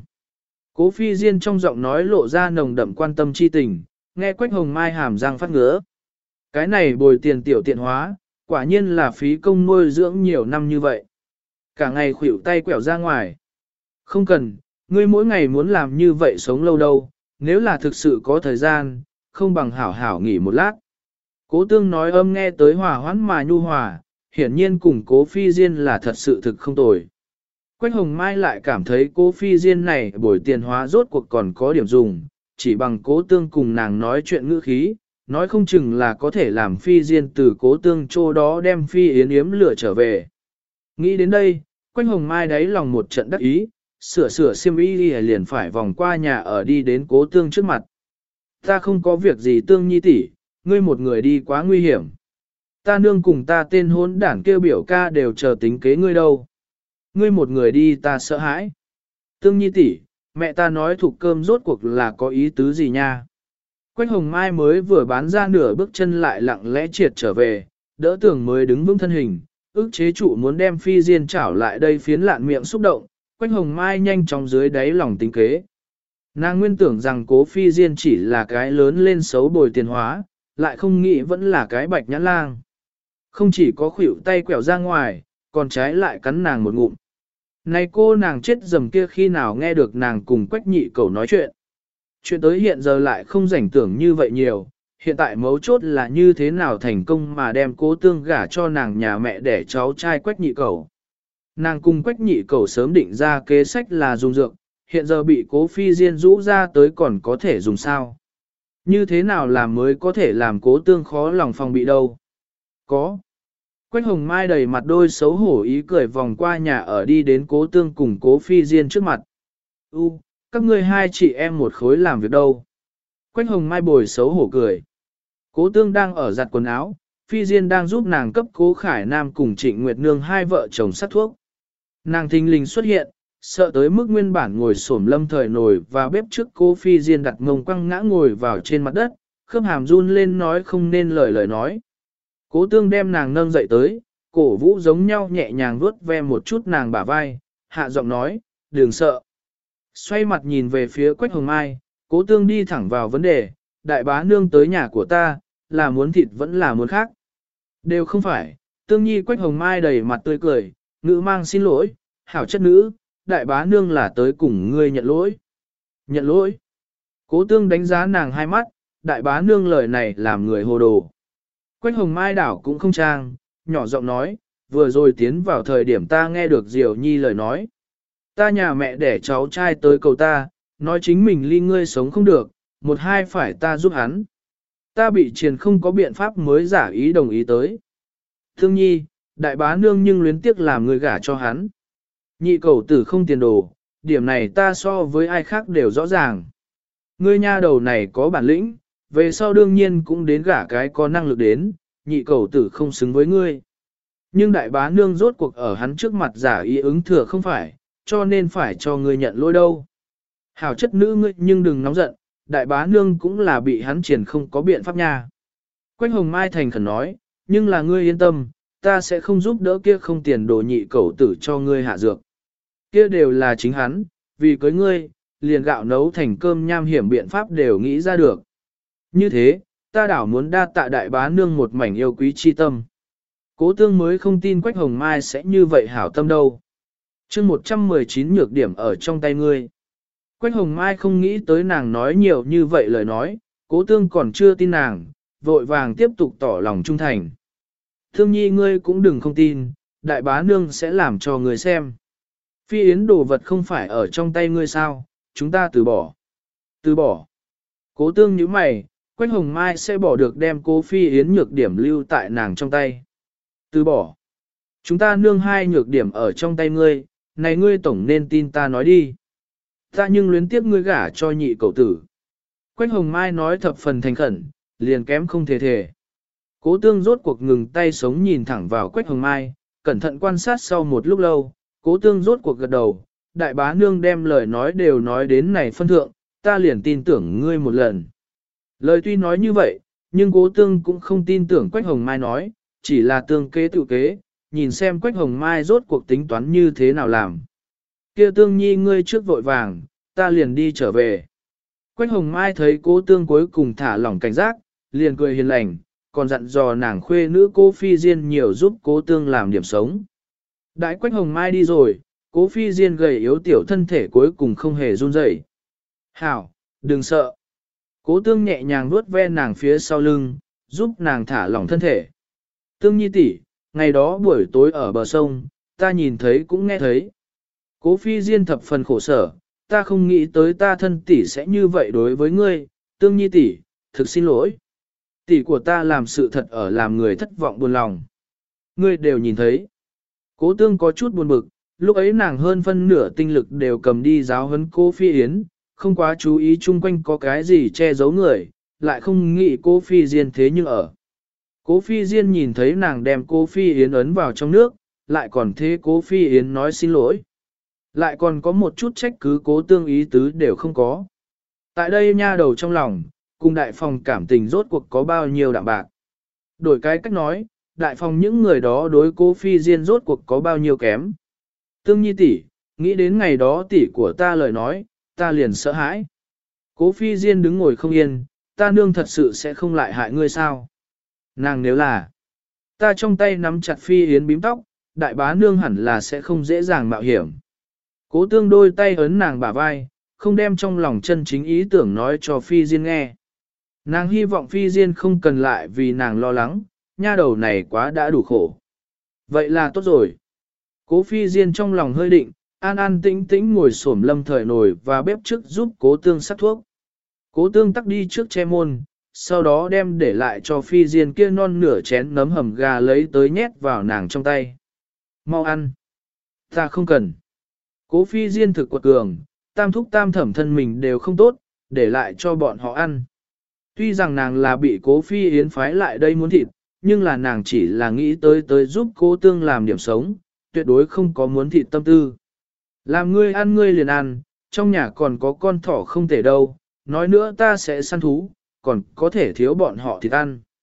Cố phi diên trong giọng nói lộ ra nồng đậm quan tâm chi tình, nghe Quách Hồng Mai hàm răng phát ngứa. Cái này bồi tiền tiểu tiện hóa, quả nhiên là phí công nuôi dưỡng nhiều năm như vậy. Cả ngày khuỷu tay quẹo ra ngoài. Không cần, ngươi mỗi ngày muốn làm như vậy sống lâu đâu, nếu là thực sự có thời gian, không bằng hảo hảo nghỉ một lát. Cố tương nói âm nghe tới hòa hoãn mà nhu hòa, hiển nhiên cùng cố phi diên là thật sự thực không tồi. Quách Hồng Mai lại cảm thấy cố phi diên này bồi tiền hóa rốt cuộc còn có điểm dùng, chỉ bằng cố tương cùng nàng nói chuyện ngữ khí, nói không chừng là có thể làm phi diên từ cố tương chỗ đó đem phi yến yếm lửa trở về. Nghĩ đến đây, Quách Hồng Mai đáy lòng một trận đắc ý, sửa xiêm y liền phải vòng qua nhà ở đi đến cố tương trước mặt. Ta không có việc gì tương nhi tỷ, ngươi một người đi quá nguy hiểm. Ta nương cùng ta tên hốn đảng kêu biểu ca đều chờ tính kế ngươi đâu. Ngươi một người đi ta sợ hãi. Tương nhi tỷ, mẹ ta nói thuộc cơm rốt cuộc là có ý tứ gì nha. Quách Hồng Mai mới vừa bán ra nửa bước chân lại lặng lẽ triệt trở về, đỡ tưởng mới đứng vững thân hình, ức chế trụ muốn đem phi diên chảo lại đây phiến lạn miệng xúc động, Quách Hồng Mai nhanh chóng dưới đáy lòng tính kế. Nàng nguyên tưởng rằng cố phi diên chỉ là cái lớn lên xấu bồi tiền hóa, lại không nghĩ vẫn là cái bạch nhãn lang. Không chỉ có khuỷu tay quẹo ra ngoài, còn trái lại cắn nàng một ngụm. Này cô nàng chết dầm kia khi nào nghe được nàng cùng Quách nhị cầu nói chuyện. Chuyện tới hiện giờ lại không rảnh tưởng như vậy nhiều, hiện tại mấu chốt là như thế nào thành công mà đem cố tương gả cho nàng nhà mẹ để cháu trai Quách nhị cầu. Nàng cùng Quách nhị cầu sớm định ra kế sách là dùng dược, hiện giờ bị cố phi diên rũ ra tới còn có thể dùng sao. Như thế nào làm mới có thể làm cố tương khó lòng phòng bị đâu. Có. Quách Hồng Mai đầy mặt đôi xấu hổ ý cười vòng qua nhà ở đi đến cố tương cùng cố phi diên trước mặt. Các ngươi hai chị em một khối làm việc đâu. Quách Hồng Mai bồi xấu hổ cười. Cố tương đang ở giặt quần áo, phi diên đang giúp nàng cấp cố Khải Nam cùng Trịnh Nguyệt Nương hai vợ chồng sát thuốc. Nàng thình lình xuất hiện, sợ tới mức nguyên bản ngồi xổm lâm thời nồi và bếp trước cố phi diên đặt ngông quăng ngã ngồi vào trên mặt đất, khớp hàm run lên nói không nên lời nói. Cố tương đem nàng nâng dậy tới, cổ vũ giống nhau nhẹ nhàng vuốt ve một chút nàng bả vai, hạ giọng nói, đừng sợ. Xoay mặt nhìn về phía Quách Hồng Mai, cố tương đi thẳng vào vấn đề, đại bá nương tới nhà của ta, là muốn thịt vẫn là muốn khác. Đều không phải, tương nhi Quách Hồng Mai đầy mặt tươi cười, ngữ mang xin lỗi, hảo chất nữ, đại bá nương là tới cùng ngươi nhận lỗi. Nhận lỗi. Cố tương đánh giá nàng hai mắt, đại bá nương lời này làm người hồ đồ. Quách Hồng Mai đảo cũng không trang, nhỏ giọng nói, vừa rồi tiến vào thời điểm ta nghe được Diều Nhi lời nói. Ta nhà mẹ đẻ cháu trai tới cầu ta, nói chính mình ly ngươi sống không được, một hai phải ta giúp hắn. Ta bị triền không có biện pháp mới giả ý đồng ý tới. Thương nhi, đại bá nương nhưng luyến tiếc làm người gả cho hắn. Nhị cầu tử không tiền đồ, điểm này ta so với ai khác đều rõ ràng. Ngươi nha đầu này có bản lĩnh, về sau đương nhiên cũng đến gả cái có năng lực đến, nhị cầu tử không xứng với ngươi. Nhưng đại bá nương rốt cuộc ở hắn trước mặt giả ý ứng thừa không phải, cho nên phải cho ngươi nhận lỗi đâu. Hảo chất nữ ngươi nhưng đừng nóng giận, đại bá nương cũng là bị hắn triển không có biện pháp nha. Quách Hồng Mai thành khẩn nói, nhưng là ngươi yên tâm, ta sẽ không giúp đỡ kia không tiền đồ nhị cầu tử cho ngươi hạ dược. Kia đều là chính hắn, vì cưới ngươi, liền gạo nấu thành cơm nham hiểm biện pháp đều nghĩ ra được. Như thế, ta đảo muốn đa tạ đại bá nương một mảnh yêu quý chi tâm. Cố tương mới không tin Quách Hồng Mai sẽ như vậy hảo tâm đâu. chương 119 nhược điểm ở trong tay ngươi. Quách Hồng Mai không nghĩ tới nàng nói nhiều như vậy lời nói, cố tương còn chưa tin nàng, vội vàng tiếp tục tỏ lòng trung thành. Thương nhi ngươi cũng đừng không tin, đại bá nương sẽ làm cho ngươi xem. Phi yến đồ vật không phải ở trong tay ngươi sao, chúng ta từ bỏ. Từ bỏ. Cố tương như mày, Quách Hồng Mai sẽ bỏ được đem cố Phi yến nhược điểm lưu tại nàng trong tay. Từ bỏ. Chúng ta nương hai nhược điểm ở trong tay ngươi, này ngươi tổng nên tin ta nói đi. Ta nhưng luyến tiếc ngươi gả cho nhị cậu tử. Quách Hồng Mai nói thập phần thành khẩn, liền kém không thể thể. Cố tương rốt cuộc ngừng tay sống nhìn thẳng vào Quách Hồng Mai, cẩn thận quan sát sau một lúc lâu, cố tương rốt cuộc gật đầu, đại bá nương đem lời nói đều nói đến này phân thượng, ta liền tin tưởng ngươi một lần. Lời tuy nói như vậy, nhưng cố tương cũng không tin tưởng Quách Hồng Mai nói, chỉ là tương kế tự kế, nhìn xem Quách Hồng Mai rốt cuộc tính toán như thế nào làm. Kia tương nhi ngươi trước vội vàng, ta liền đi trở về. Quách Hồng Mai thấy cố tương cuối cùng thả lỏng cảnh giác, liền cười hiền lành, còn dặn dò nàng khuê nữ cố Phi Diên nhiều giúp cố tương làm điểm sống. Đại Quách Hồng Mai đi rồi, cố Phi Diên gầy yếu tiểu thân thể cuối cùng không hề run rẩy. Hảo, đừng sợ. Cố tương nhẹ nhàng vuốt ve nàng phía sau lưng, giúp nàng thả lỏng thân thể. Tương nhi tỷ, ngày đó buổi tối ở bờ sông, ta nhìn thấy cũng nghe thấy. Cố Phi Diên thập phần khổ sở, ta không nghĩ tới ta thân tỷ sẽ như vậy đối với ngươi, tương nhi tỷ, thực xin lỗi. Tỷ của ta làm sự thật ở làm người thất vọng buồn lòng. Ngươi đều nhìn thấy. Cố tương có chút buồn bực, lúc ấy nàng hơn phân nửa tinh lực đều cầm đi giáo huấn cô Phi Yến, không quá chú ý chung quanh có cái gì che giấu người, lại không nghĩ cô Phi Diên thế nhưng ở. Cố Phi Diên nhìn thấy nàng đem cô Phi Yến ấn vào trong nước, lại còn thế cố Phi Yến nói xin lỗi. Lại còn có một chút trách cứ cố tương ý tứ đều không có. Tại đây nha đầu trong lòng, cùng đại phòng cảm tình rốt cuộc có bao nhiêu đạm bạc. Đổi cái cách nói, đại phòng những người đó đối cố Phi Diên rốt cuộc có bao nhiêu kém. Tương nhi tỷ, nghĩ đến ngày đó tỷ của ta lời nói, ta liền sợ hãi. Cố Phi Diên đứng ngồi không yên, ta nương thật sự sẽ không lại hại ngươi sao? Nàng nếu là, ta trong tay nắm chặt Phi Yến bím tóc, đại bá nương hẳn là sẽ không dễ dàng mạo hiểm. Cố tương đôi tay ấn nàng bả vai, không đem trong lòng chân chính ý tưởng nói cho Phi Diên nghe. Nàng hy vọng Phi Diên không cần lại vì nàng lo lắng, nha đầu này quá đã đủ khổ. Vậy là tốt rồi. Cố Phi Diên trong lòng hơi định, an an tĩnh tĩnh ngồi xổm lâm thời nồi và bếp trước giúp cố tương sắc thuốc. Cố tương tắc đi trước che môn, sau đó đem để lại cho Phi Diên kia non nửa chén nấm hầm gà lấy tới nhét vào nàng trong tay. Mau ăn. Ta không cần. Cố Phi Diên thực quật cường, tam thúc tam thẩm thân mình đều không tốt, để lại cho bọn họ ăn. Tuy rằng nàng là bị Cố Phi Yến phái lại đây muốn thịt, nhưng là nàng chỉ là nghĩ tới giúp cố tương làm điểm sống, tuyệt đối không có muốn thịt tâm tư. Làm ngươi ăn ngươi liền ăn, trong nhà còn có con thỏ không thể đâu, nói nữa ta sẽ săn thú, còn có thể thiếu bọn họ thịt ăn.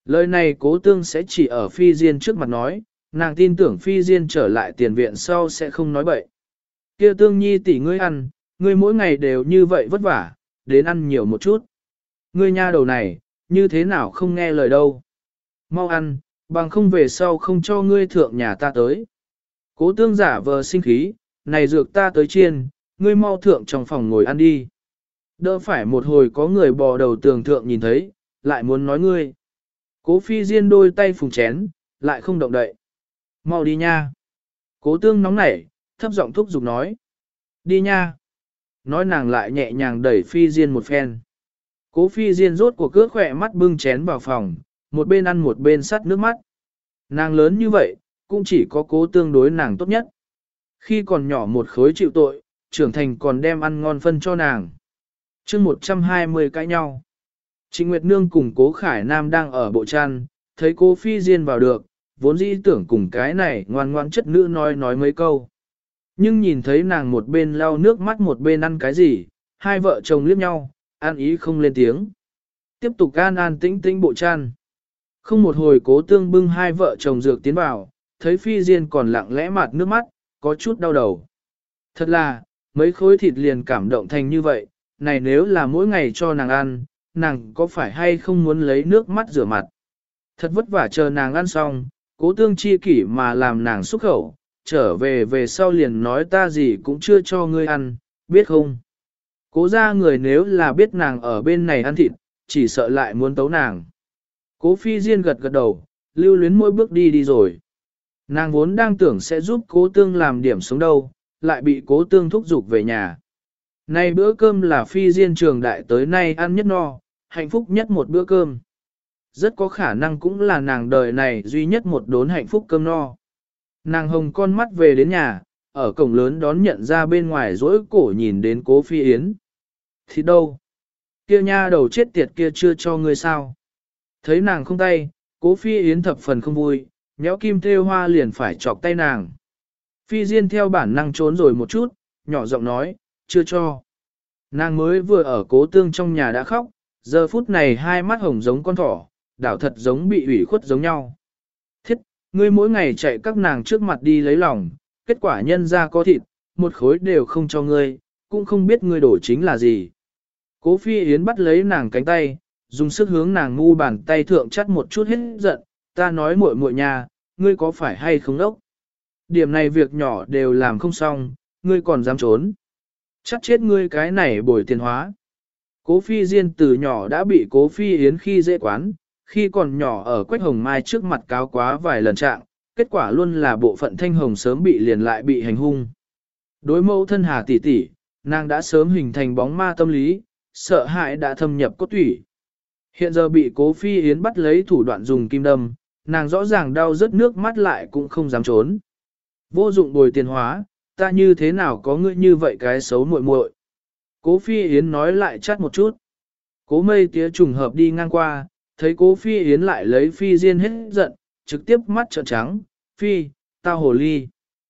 Lời này cố tương sẽ chỉ ở Phi Diên trước mặt nói, nàng tin tưởng Phi Diên trở lại tiền viện sau sẽ không nói bậy. Kia tương nhi tỷ ngươi ăn, ngươi mỗi ngày đều như vậy vất vả, đến ăn nhiều một chút. Ngươi nha đầu này, như thế nào không nghe lời đâu. Mau ăn, bằng không về sau không cho ngươi thượng nhà ta tới. Cố tương giả vờ sinh khí, này dược ta tới chiên, ngươi mau thượng trong phòng ngồi ăn đi. Đỡ phải một hồi có người bò đầu tường thượng nhìn thấy, lại muốn nói ngươi. Cố Phi Diên đôi tay phùng chén, lại không động đậy. Mau đi nha. Cố tương nóng nảy, thấp giọng thúc giục nói. Đi nha. Nói nàng lại nhẹ nhàng đẩy Phi Diên một phen. Cố Phi Diên rốt cuộc cướp khỏe mắt bưng chén vào phòng, một bên ăn một bên sắt nước mắt. Nàng lớn như vậy, cũng chỉ có cố tương đối nàng tốt nhất. Khi còn nhỏ một khối chịu tội, trưởng thành còn đem ăn ngon phân cho nàng. chương 120 cãi nhau. Trịnh Nguyệt Nương cùng cố Khải Nam đang ở bộ chăn, thấy cố Phi Diên vào được, vốn dĩ tưởng cùng cái này ngoan ngoan chất nữ nói mấy câu. Nhưng nhìn thấy nàng một bên lau nước mắt một bên ăn cái gì, hai vợ chồng liếc nhau, an ý không lên tiếng. Tiếp tục an an tĩnh tĩnh bộ chăn. Không một hồi cố tương bưng hai vợ chồng dược tiến vào, thấy Phi Diên còn lặng lẽ mặt nước mắt, có chút đau đầu. Thật là, mấy khối thịt liền cảm động thành như vậy, này nếu là mỗi ngày cho nàng ăn, nàng có phải hay không muốn lấy nước mắt rửa mặt. Thật vất vả chờ nàng ăn xong, cố tương chi kỷ mà làm nàng xúc khẩu, trở về sau liền nói ta gì cũng chưa cho ngươi ăn, biết không? Cố ra người nếu là biết nàng ở bên này ăn thịt, chỉ sợ lại muốn tấu nàng. Cố Phi Diên gật gật đầu, lưu luyến mỗi bước đi rồi. Nàng vốn đang tưởng sẽ giúp cố tương làm điểm sống đâu, lại bị cố tương thúc giục về nhà. Nay bữa cơm là Phi Diên trường đại tới nay ăn nhất no, hạnh phúc nhất một bữa cơm. Rất có khả năng cũng là nàng đời này duy nhất một đốn hạnh phúc cơm no. Nàng hồng con mắt về đến nhà, ở cổng lớn đón nhận ra bên ngoài dỗi cổ nhìn đến cố Phi Yến. Thì đâu? Kia nha đầu chết tiệt kia chưa cho ngươi sao? Thấy nàng không tay, cố Phi Yến thập phần không vui, nhéo kim thêu hoa liền phải chọc tay nàng. Phi Diên theo bản năng trốn rồi một chút, nhỏ giọng nói, chưa cho. Nàng mới vừa ở cố tương trong nhà đã khóc, giờ phút này hai mắt hồng giống con thỏ, đảo thật giống bị ủy khuất giống nhau. Thiết, ngươi mỗi ngày chạy các nàng trước mặt đi lấy lòng, kết quả nhân ra có thịt, một khối đều không cho ngươi, cũng không biết ngươi đổ chính là gì. Cố Phi Yến bắt lấy nàng cánh tay, dùng sức hướng nàng ngu bàn tay thượng chắt một chút hết giận, ta nói muội muội nhà, ngươi có phải hay không đốc? Điểm này việc nhỏ đều làm không xong, ngươi còn dám trốn. Chắc chết ngươi cái này bồi tiền hóa. Cố Phi Diên từ nhỏ đã bị Cố Phi Yến khi dễ quán, khi còn nhỏ ở Quách Hồng Mai trước mặt cáo quá vài lần trạng, kết quả luôn là bộ phận Thanh Hồng sớm bị liền lại bị hành hung. Đối mẫu thân Hà tỷ tỷ, nàng đã sớm hình thành bóng ma tâm lý, sợ hãi đã thâm nhập cốt tủy. Hiện giờ bị Cố Phi Yến bắt lấy thủ đoạn dùng kim đâm, nàng rõ ràng đau rớt nước mắt lại cũng không dám trốn. Vô dụng bồi tiền hóa, ta như thế nào có ngươi như vậy cái xấu muội muội. Cố Phi Yến nói lại chát một chút. Cố Mây Tía trùng hợp đi ngang qua, thấy Cố Phi Yến lại lấy Phi Diên hết giận, trực tiếp mắt trợn trắng, Phi, tao hồ ly.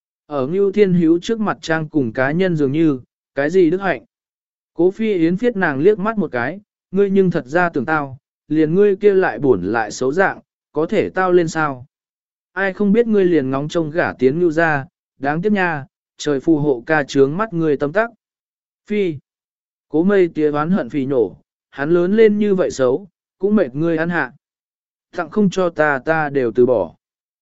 Ở Ngưu Thiên Hữu trước mặt trang cùng cá nhân dường như, cái gì đức hạnh. Cố Phi Yến phiết nàng liếc mắt một cái, ngươi nhưng thật ra tưởng tao, liền ngươi kia lại buồn lại xấu dạng, có thể tao lên sao. Ai không biết ngươi liền ngóng trông gả tiến Ngưu ra, đáng tiếc nha, trời phù hộ ca trướng mắt ngươi tâm tắc. Phi, Cố Mây Tía oán hận phì nổ, hắn lớn lên như vậy xấu, cũng mệt ngươi ăn hạ. Tặng không cho ta đều từ bỏ.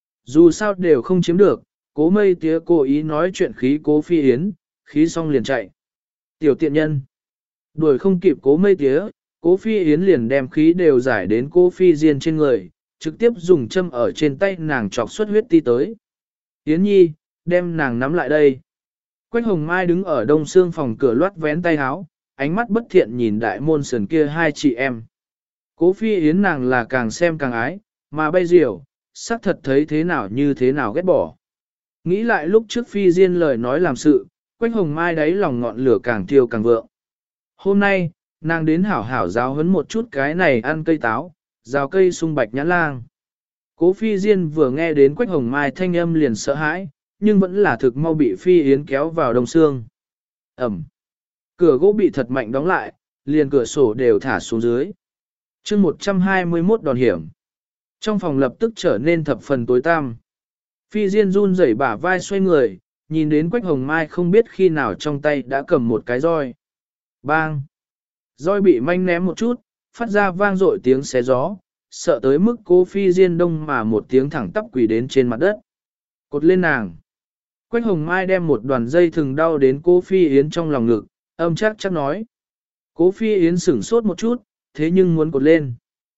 Dù sao đều không chiếm được, Cố Mây Tía cố ý nói chuyện khí Cố Phi Yến, khí xong liền chạy. Tiểu tiện nhân. Đuổi không kịp Cố Mây Tía, Cố Phi Yến liền đem khí đều giải đến Cố Phi Diên trên người, trực tiếp dùng châm ở trên tay nàng chọc xuất huyết ti tới. Yến Nhi, đem nàng nắm lại đây. Quách Hồng Mai đứng ở đông xương phòng cửa loát vén tay áo, ánh mắt bất thiện nhìn đại môn sườn kia hai chị em. Cố Phi Yến nàng là càng xem càng ái, mà bây diều, xác thật thấy thế nào như thế nào ghét bỏ. Nghĩ lại lúc trước Phi Diên lời nói làm sự, Quách Hồng Mai đáy lòng ngọn lửa càng thiêu càng vượng. Hôm nay, nàng đến hảo hảo giáo huấn một chút cái này ăn cây táo, rào cây sung bạch nhãn lang. Cố Phi Diên vừa nghe đến Quách Hồng Mai thanh âm liền sợ hãi, nhưng vẫn là thực mau bị Phi Yến kéo vào đông xương. Ẩm. Cửa gỗ bị thật mạnh đóng lại, liền cửa sổ đều thả xuống dưới. chương 121 đòn hiểm. Trong phòng lập tức trở nên thập phần tối tăm. Phi Diên run rẩy bả vai xoay người, nhìn đến Quách Hồng Mai không biết khi nào trong tay đã cầm một cái roi. Bang! Roi bị manh ném một chút, phát ra vang dội tiếng xé gió, sợ tới mức cô Phi Diên đông mà một tiếng thẳng tắp quỳ đến trên mặt đất. Cột lên nàng. Quách Hồng Mai đem một đoàn dây thừng đau đến cô Phi Yến trong lòng ngực, âm chắc nói. Cố Phi Yến sửng sốt một chút, thế nhưng muốn cột lên.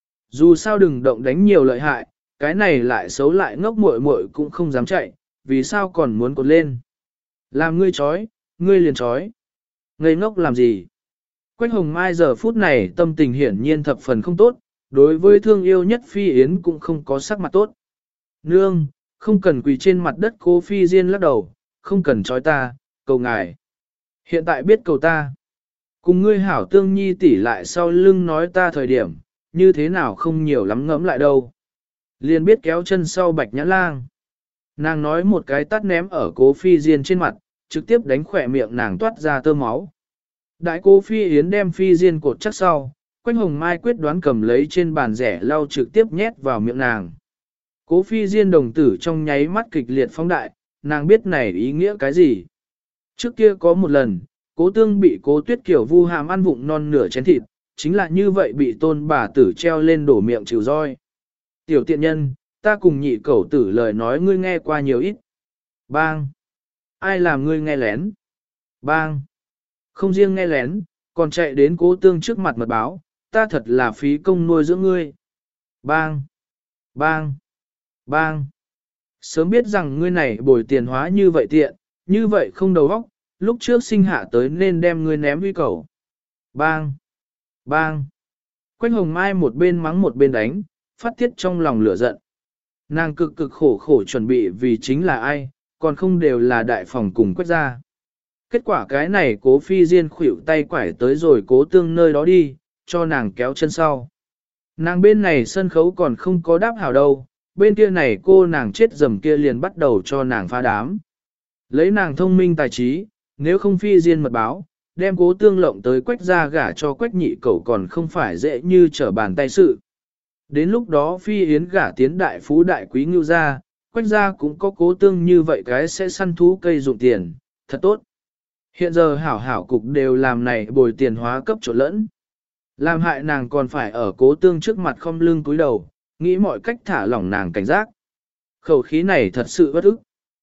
Dù sao đừng động đánh nhiều lợi hại, cái này lại xấu lại ngốc muội muội cũng không dám chạy, vì sao còn muốn cột lên. Làm ngươi chói, ngươi liền chói. Ngây ngốc làm gì? Quách Hồng Mai giờ phút này tâm tình hiển nhiên thập phần không tốt, đối với thương yêu nhất Phi Yến cũng không có sắc mặt tốt. Nương, không cần quỳ trên mặt đất. Cô Phi Diên lắc đầu, không cần chói ta, cầu ngài. Hiện tại biết cầu ta. Cùng ngươi hảo tương nhi tỷ lại sau lưng nói ta thời điểm, như thế nào không nhiều lắm ngẫm lại đâu. Liền biết kéo chân sau Bạch Nhã Lang. Nàng nói một cái tát ném ở Cố Phi Diên trên mặt, trực tiếp đánh khỏe miệng nàng toát ra tơ máu. Đại Cố Phi Yến đem Phi Diên cột chắc sau, Quách Hồng Mai quyết đoán cầm lấy trên bàn rẻ lau trực tiếp nhét vào miệng nàng. Cố Phi Diên đồng tử trong nháy mắt kịch liệt phóng đại, nàng biết này ý nghĩa cái gì. Trước kia có một lần, Cố Tương bị Cố Tuyết Kiều vu hàm ăn vụng non nửa chén thịt, chính là như vậy bị tôn bà tử treo lên đổ miệng chịu roi. Tiểu tiện nhân, ta cùng nhị cẩu tử lời nói ngươi nghe qua nhiều ít. Bang! Ai làm ngươi nghe lén? Bang! Không riêng nghe lén, còn chạy đến Cố Tương trước mặt mật báo, ta thật là phí công nuôi dưỡng ngươi. Bang! Bang! Bang! Sớm biết rằng ngươi này bồi tiền hóa như vậy tiện, như vậy không đầu óc, lúc trước sinh hạ tới nên đem ngươi ném uy cầu. Bang! Bang! Quách Hồng Mai một bên mắng một bên đánh, phát tiết trong lòng lửa giận. Nàng cực cực khổ khổ chuẩn bị vì chính là ai, còn không đều là đại phòng cùng Quách gia. Kết quả cái này Cố Phi Diên khuỷu tay quải tới rồi Cố Tương nơi đó đi, cho nàng kéo chân sau. Nàng bên này sân khấu còn không có đáp hảo đâu, bên kia này cô nàng chết dầm kia liền bắt đầu cho nàng phá đám. Lấy nàng thông minh tài trí, nếu không Phi Diên mật báo, đem Cố Tương lộng tới Quách gia gả cho Quách nhị cậu còn không phải dễ như trở bàn tay sự. Đến lúc đó Phi Yến gả tiến đại phú đại quý ngưu gia, Quách gia cũng có Cố Tương như vậy cái sẽ săn thú cây dụng tiền, thật tốt. Hiện giờ hảo hảo cục đều làm này bồi tiền hóa cấp trộn lẫn. Làm hại nàng còn phải ở Cố Tương trước mặt không lưng cúi đầu, nghĩ mọi cách thả lỏng nàng cảnh giác. Khẩu khí này thật sự bất ức.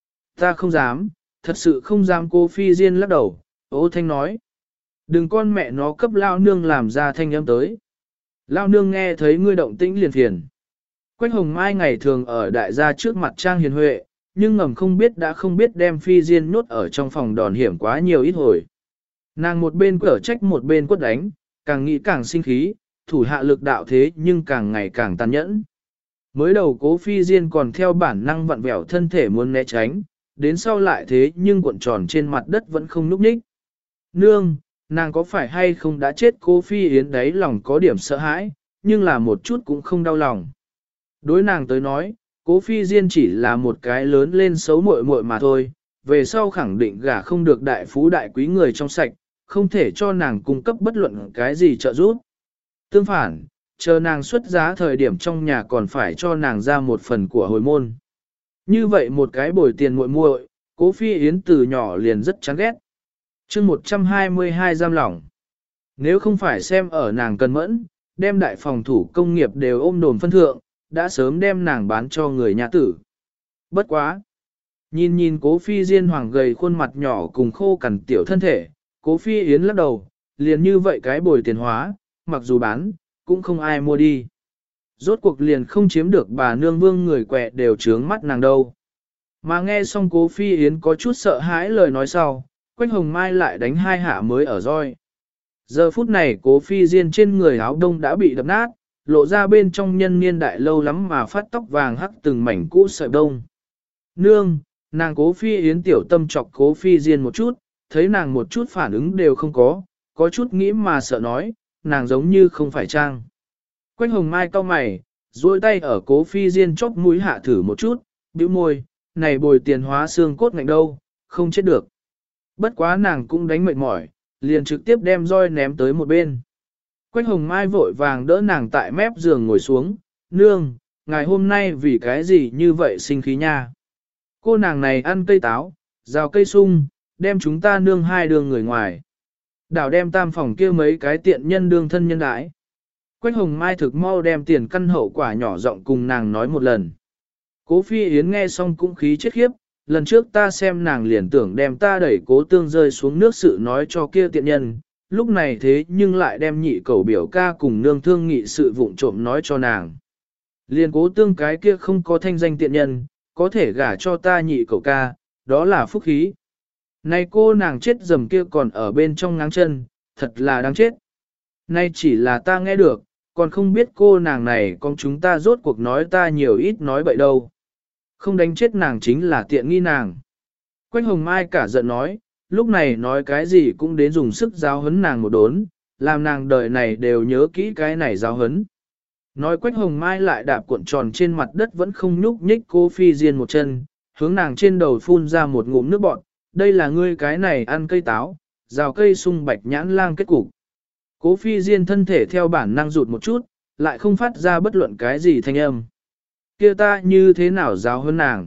Ta không dám, thật sự không dám. Cô Phi Diên lắc đầu, ố thanh nói. Đừng con mẹ nó cấp lao nương làm ra thanh âm tới. Lao nương nghe thấy ngươi động tĩnh liền phiền. Quách Hồng Mai ngày thường ở đại gia trước mặt trang hiền huệ, nhưng ngầm không biết đã không biết đem Phi Diên nhốt ở trong phòng đòn hiểm quá nhiều ít hồi. Nàng một bên cở trách một bên quất đánh, càng nghĩ càng sinh khí, thủ hạ lực đạo thế nhưng càng ngày càng tàn nhẫn. Mới đầu Cố Phi Diên còn theo bản năng vặn vẹo thân thể muốn né tránh, đến sau lại thế nhưng cuộn tròn trên mặt đất vẫn không núp ních. Nương, nàng có phải hay không đã chết? Cố Phi Yến đấy lòng có điểm sợ hãi, nhưng là một chút cũng không đau lòng. Đối nàng tới nói, Cố Phi Diên chỉ là một cái lớn lên xấu muội muội mà thôi, về sau khẳng định gả không được đại phú đại quý người trong sạch, không thể cho nàng cung cấp bất luận cái gì trợ giúp. Tương phản, chờ nàng xuất giá thời điểm trong nhà còn phải cho nàng ra một phần của hồi môn. Như vậy một cái bồi tiền muội muội, Cố Phi Yến từ nhỏ liền rất chán ghét. Chương 122 giam lỏng. Nếu không phải xem ở nàng cần mẫn, đem đại phòng thủ công nghiệp đều ôm đồn phân thượng, đã sớm đem nàng bán cho người nhà tử. Bất quá. Nhìn nhìn Cố Phi Diên hoàng gầy khuôn mặt nhỏ cùng khô cằn tiểu thân thể, Cố Phi Yến lắc đầu, liền như vậy cái bồi tiền hóa, mặc dù bán, cũng không ai mua đi. Rốt cuộc liền không chiếm được bà nương vương người quẹ đều trướng mắt nàng đâu. Mà nghe xong Cố Phi Yến có chút sợ hãi lời nói sau, Quách Hồng Mai lại đánh hai hạ mới ở roi. Giờ phút này Cố Phi Diên trên người áo đông đã bị đập nát, lộ ra bên trong nhân niên đại lâu lắm mà phát tóc vàng hắc từng mảnh cũ sợi đông. Nương, nàng Cố Phi Yến tiểu tâm chọc Cố Phi Diên một chút, thấy nàng một chút phản ứng đều không có chút nghĩ mà sợ nói, nàng giống như không phải trang. Quách Hồng Mai cau mày, duỗi tay ở Cố Phi Diên chóp mũi hạ thử một chút, bĩu môi, này bồi tiền hóa xương cốt ngạnh đâu, không chết được. Bất quá nàng cũng đánh mệt mỏi, liền trực tiếp đem roi ném tới một bên. Quách Hồng Mai vội vàng đỡ nàng tại mép giường ngồi xuống, nương, ngài hôm nay vì cái gì như vậy sinh khí nha. Cô nàng này ăn cây táo, rào cây sung, đem chúng ta nương hai đường người ngoài. Đảo đem tam phòng kia mấy cái tiện nhân đương thân nhân đãi. Quách Hồng Mai thực mau đem tiền căn hậu quả nhỏ giọng cùng nàng nói một lần. Cố Phi Yến nghe xong cũng khí chết khiếp, lần trước ta xem nàng liền tưởng đem ta đẩy Cố Tương rơi xuống nước sự nói cho kia tiện nhân, lúc này thế nhưng lại đem nhị cẩu biểu ca cùng nương thương nghị sự vụng trộm nói cho nàng. Liền Cố Tương cái kia không có thanh danh tiện nhân, có thể gả cho ta nhị cẩu ca, đó là phúc khí. Nay cô nàng chết dầm kia còn ở bên trong ngáng chân, thật là đáng chết. Nay chỉ là ta nghe được, còn không biết cô nàng này con chúng ta rốt cuộc nói ta nhiều ít nói bậy đâu. Không đánh chết nàng chính là tiện nghi nàng. Quách Hồng Mai cả giận nói, lúc này nói cái gì cũng đến dùng sức giáo huấn nàng một đốn, làm nàng đời này đều nhớ kỹ cái này giáo huấn. Nói Quách Hồng Mai lại đạp cuộn tròn trên mặt đất vẫn không nhúc nhích cô Phi Diên một chân, hướng nàng trên đầu phun ra một ngụm nước bọt, đây là ngươi cái này ăn cây táo, rào cây sung bạch nhãn lang kết cục. Cố Phi Diên thân thể theo bản năng rụt một chút, lại không phát ra bất luận cái gì thanh âm. Kia ta như thế nào giáo hơn nàng?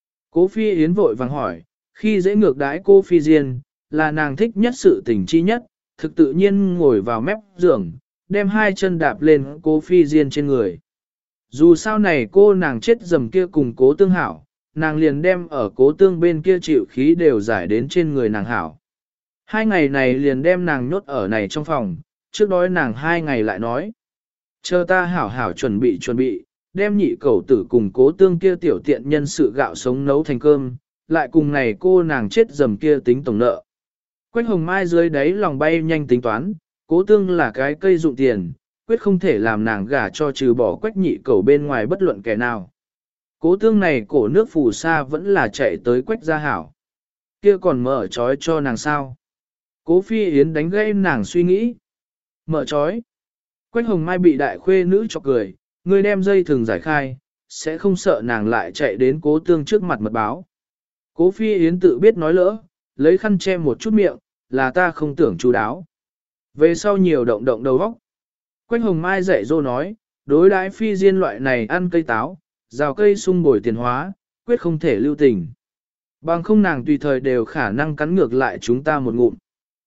Cố Phi Yến vội vàng hỏi, khi dễ ngược đãi cô Phi Diên, là nàng thích nhất sự tình chi nhất, thực tự nhiên ngồi vào mép giường, đem hai chân đạp lên cô Phi Diên trên người. Dù sao này cô nàng chết dầm kia cùng Cố Tương hảo, nàng liền đem ở Cố Tương bên kia chịu khí đều giải đến trên người nàng hảo. 2 ngày này liền đem nàng nhốt ở này trong phòng, trước đó nàng 2 ngày lại nói. Chờ ta hảo hảo chuẩn bị, đem nhị cẩu tử cùng Cố Tương kia tiểu tiện nhân sự gạo sống nấu thành cơm, lại cùng này cô nàng chết dầm kia tính tổng nợ. Quách Hồng Mai dưới đáy lòng bay nhanh tính toán, Cố Tương là cái cây dụng tiền, quyết không thể làm nàng gả cho trừ bỏ Quách nhị cẩu bên ngoài bất luận kẻ nào. Cố Tương này cổ nước phù sa vẫn là chạy tới Quách gia hảo. Kia còn mở trói cho nàng sao? Cố Phi Yến đánh gây nàng suy nghĩ. Mở trói. Quách Hồng Mai bị đại khuê nữ chọc cười, người đem dây thừng giải khai, sẽ không sợ nàng lại chạy đến Cố Tương trước mặt mật báo. Cố Phi Yến tự biết nói lỡ, lấy khăn che một chút miệng, là ta không tưởng chú đáo. Về sau nhiều động động đầu óc. Quách Hồng Mai dạy dỗ nói, đối đãi Phi Diên loại này ăn cây táo, rào cây sung bồi tiền hóa, quyết không thể lưu tình. Bằng không nàng tùy thời đều khả năng cắn ngược lại chúng ta một ngụm.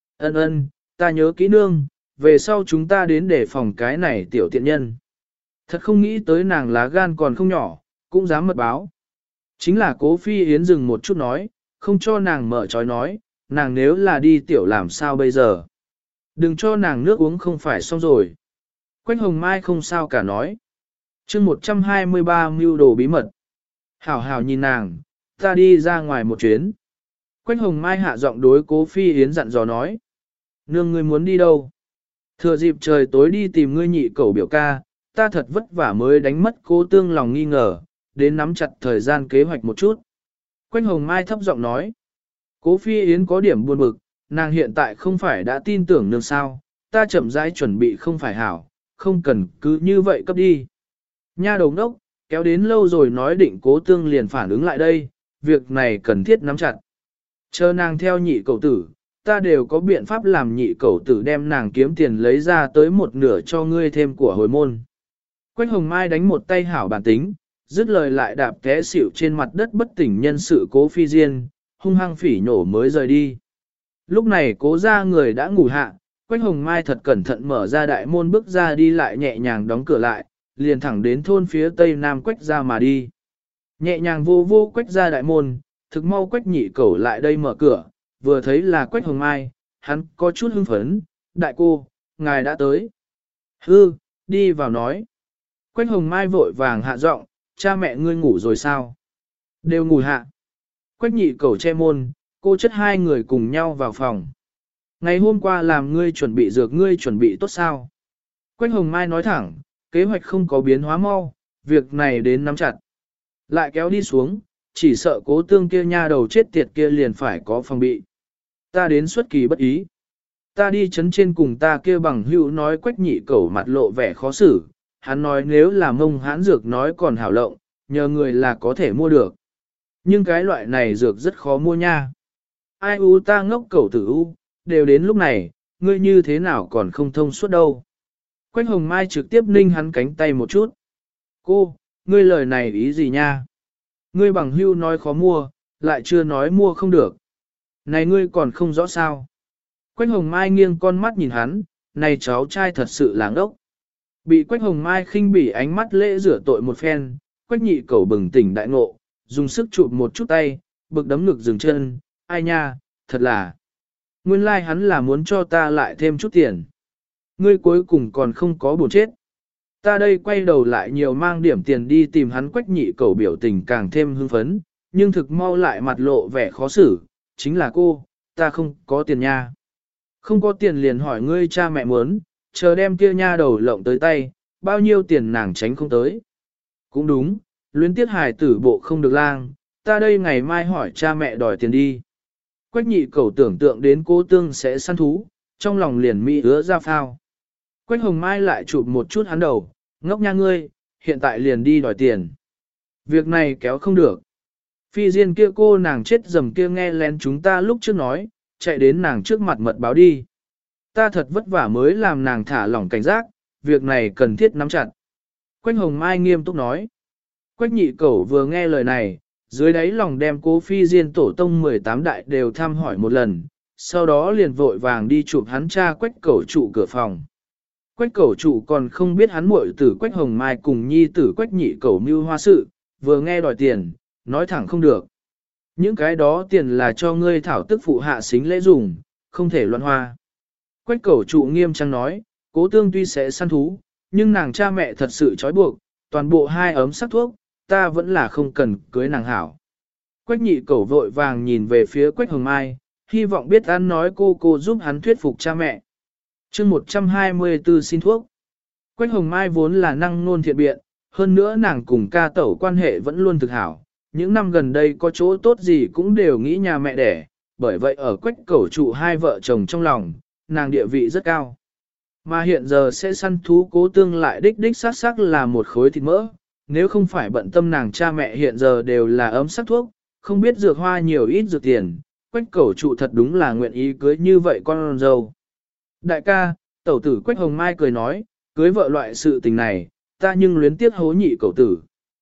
Ân, ta nhớ kỹ nương, về sau chúng ta đến để phòng cái này tiểu tiện nhân. Thật không nghĩ tới nàng lá gan còn không nhỏ, cũng dám mật báo. Chính là Cố Phi Yến dừng một chút nói, không cho nàng mở trói nói, nàng nếu là đi tiểu làm sao bây giờ. Đừng cho nàng nước uống không phải xong rồi. Quách Hồng Mai không sao cả nói. chương 123 mưu đồ bí mật. Hảo hảo nhìn nàng, ta đi ra ngoài một chuyến. Quách Hồng Mai hạ giọng đối Cố Phi Yến dặn dò nói. Nương ngươi muốn đi đâu? Thừa dịp trời tối đi tìm ngươi nhị cẩu biểu ca, ta thật vất vả mới đánh mất Cố Tương lòng nghi ngờ, đến nắm chặt thời gian kế hoạch một chút. Quách Hồng Mai thấp giọng nói. Cố Phi Yến có điểm buồn bực, nàng hiện tại không phải đã tin tưởng nương sao, ta chậm rãi chuẩn bị không phải hảo, không cần cứ như vậy cấp đi. Nha đồng đốc, kéo đến lâu rồi nói định Cố Tương liền phản ứng lại đây, việc này cần thiết nắm chặt. Chờ nàng theo nhị cậu tử, ta đều có biện pháp làm nhị cậu tử đem nàng kiếm tiền lấy ra tới một nửa cho ngươi thêm của hồi môn. Quách Hồng Mai đánh một tay hảo bản tính, dứt lời lại đạp té xỉu trên mặt đất bất tỉnh nhân sự Cố Phi Diên, hung hăng phỉ nhổ mới rời đi. Lúc này Cố gia người đã ngủ hạ, Quách Hồng Mai thật cẩn thận mở ra đại môn bước ra đi lại nhẹ nhàng đóng cửa lại, liền thẳng đến thôn phía tây nam Quách gia mà đi. Nhẹ nhàng vô vô Quách gia đại môn, thực mau Quách nhị cẩu lại đây mở cửa, vừa thấy là Quách Hồng Mai, hắn có chút hưng phấn, đại cô, ngài đã tới. Đi vào nói. Quách Hồng Mai vội vàng hạ giọng, cha mẹ ngươi ngủ rồi sao? Đều ngủ hạ. Quách nhị cẩu che môn, cô chất hai người cùng nhau vào phòng. Ngày hôm qua làm ngươi chuẩn bị dược ngươi chuẩn bị tốt sao? Quách Hồng Mai nói thẳng, kế hoạch không có biến hóa mau, việc này đến nắm chặt. Lại kéo đi xuống, chỉ sợ Cố Tương kia nha đầu chết tiệt kia liền phải có phòng bị. Ta đến xuất kỳ bất ý. Ta đi chấn trên cùng ta kia bằng hữu nói Quách nhị cẩu mặt lộ vẻ khó xử. Hắn nói nếu là mông hãn dược nói còn hảo lộng, nhờ người là có thể mua được. Nhưng cái loại này dược rất khó mua nha. Ai u ta ngốc cẩu tử u, đều đến lúc này, ngươi như thế nào còn không thông suốt đâu. Quách Hồng Mai trực tiếp ninh hắn cánh tay một chút. Cô, Ngươi lời này ý gì nha? Ngươi bằng hưu nói khó mua, lại chưa nói mua không được. Này ngươi còn không rõ sao? Quách Hồng Mai nghiêng con mắt nhìn hắn, này cháu trai thật sự là ngốc. Bị Quách Hồng Mai khinh bỉ ánh mắt lễ rửa tội một phen, Quách nhị cẩu bừng tỉnh đại ngộ, dùng sức chụp một chút tay, bực đấm ngực dừng chân, ai nha, thật là. Nguyên lai like hắn là muốn cho ta lại thêm chút tiền. Ngươi cuối cùng còn không có buồn chết. Ta đây quay đầu lại nhiều mang điểm tiền đi tìm hắn. Quách nhị cẩu biểu tình càng thêm hưng phấn, nhưng thực mau lại mặt lộ vẻ khó xử, chính là cô, ta không có tiền nha. Không có tiền liền hỏi ngươi cha mẹ muốn, chờ đem kia nha đầu lộng tới tay, bao nhiêu tiền nàng tránh không tới. Cũng đúng, luyến tiết hài tử bộ không được lang, ta đây ngày mai hỏi cha mẹ đòi tiền đi. Quách nhị cẩu tưởng tượng đến Cố Tương sẽ săn thú, trong lòng liền mỹ ứa ra phao. Quách Hồng Mai lại chụp một chút hắn đầu, ngốc nha ngươi, hiện tại liền đi đòi tiền. Việc này kéo không được. Phi Diên kia cô nàng chết dầm kia nghe lén chúng ta lúc trước nói, chạy đến nàng trước mặt mật báo đi. Ta thật vất vả mới làm nàng thả lỏng cảnh giác, việc này cần thiết nắm chặt. Quách Hồng Mai nghiêm túc nói. Quách nhị cẩu vừa nghe lời này, dưới đáy lòng đem Cố Phi Diên tổ tông 18 đại đều thăm hỏi một lần, sau đó liền vội vàng đi chụp hắn cha Quách cẩu trụ cửa phòng. Quách cẩu trụ còn không biết hắn muội tử Quách Hồng Mai cùng nhi tử Quách nhị cẩu mưu hoa sự, vừa nghe đòi tiền, nói thẳng không được. Những cái đó tiền là cho ngươi thảo tức phụ hạ xính lễ dùng, không thể loạn hoa. Quách cẩu trụ nghiêm trang nói, Cố Tương tuy sẽ săn thú, nhưng nàng cha mẹ thật sự trói buộc, toàn bộ 2 ấm sắc thuốc, ta vẫn là không cần cưới nàng hảo. Quách nhị cẩu vội vàng nhìn về phía Quách Hồng Mai, hy vọng biết ăn nói cô giúp hắn thuyết phục cha mẹ. chương 124 xin thuốc. Quách Hồng Mai vốn là năng nôn thiện biện, hơn nữa nàng cùng ca tẩu quan hệ vẫn luôn thực hảo. Những năm gần đây có chỗ tốt gì cũng đều nghĩ nhà mẹ đẻ, bởi vậy ở Quách cẩu trụ 2 vợ chồng trong lòng, nàng địa vị rất cao. Mà hiện giờ sẽ săn thú Cố Tương lại đích xác là một khối thịt mỡ, nếu không phải bận tâm nàng cha mẹ hiện giờ đều là ấm sắc thuốc, không biết dược hoa nhiều ít dược tiền, Quách cẩu trụ thật đúng là nguyện ý cưới như vậy con dâu. Đại ca, tẩu tử Quách Hồng Mai cười nói, cưới vợ loại sự tình này, ta nhưng luyến tiếc hố nhị cẩu tử.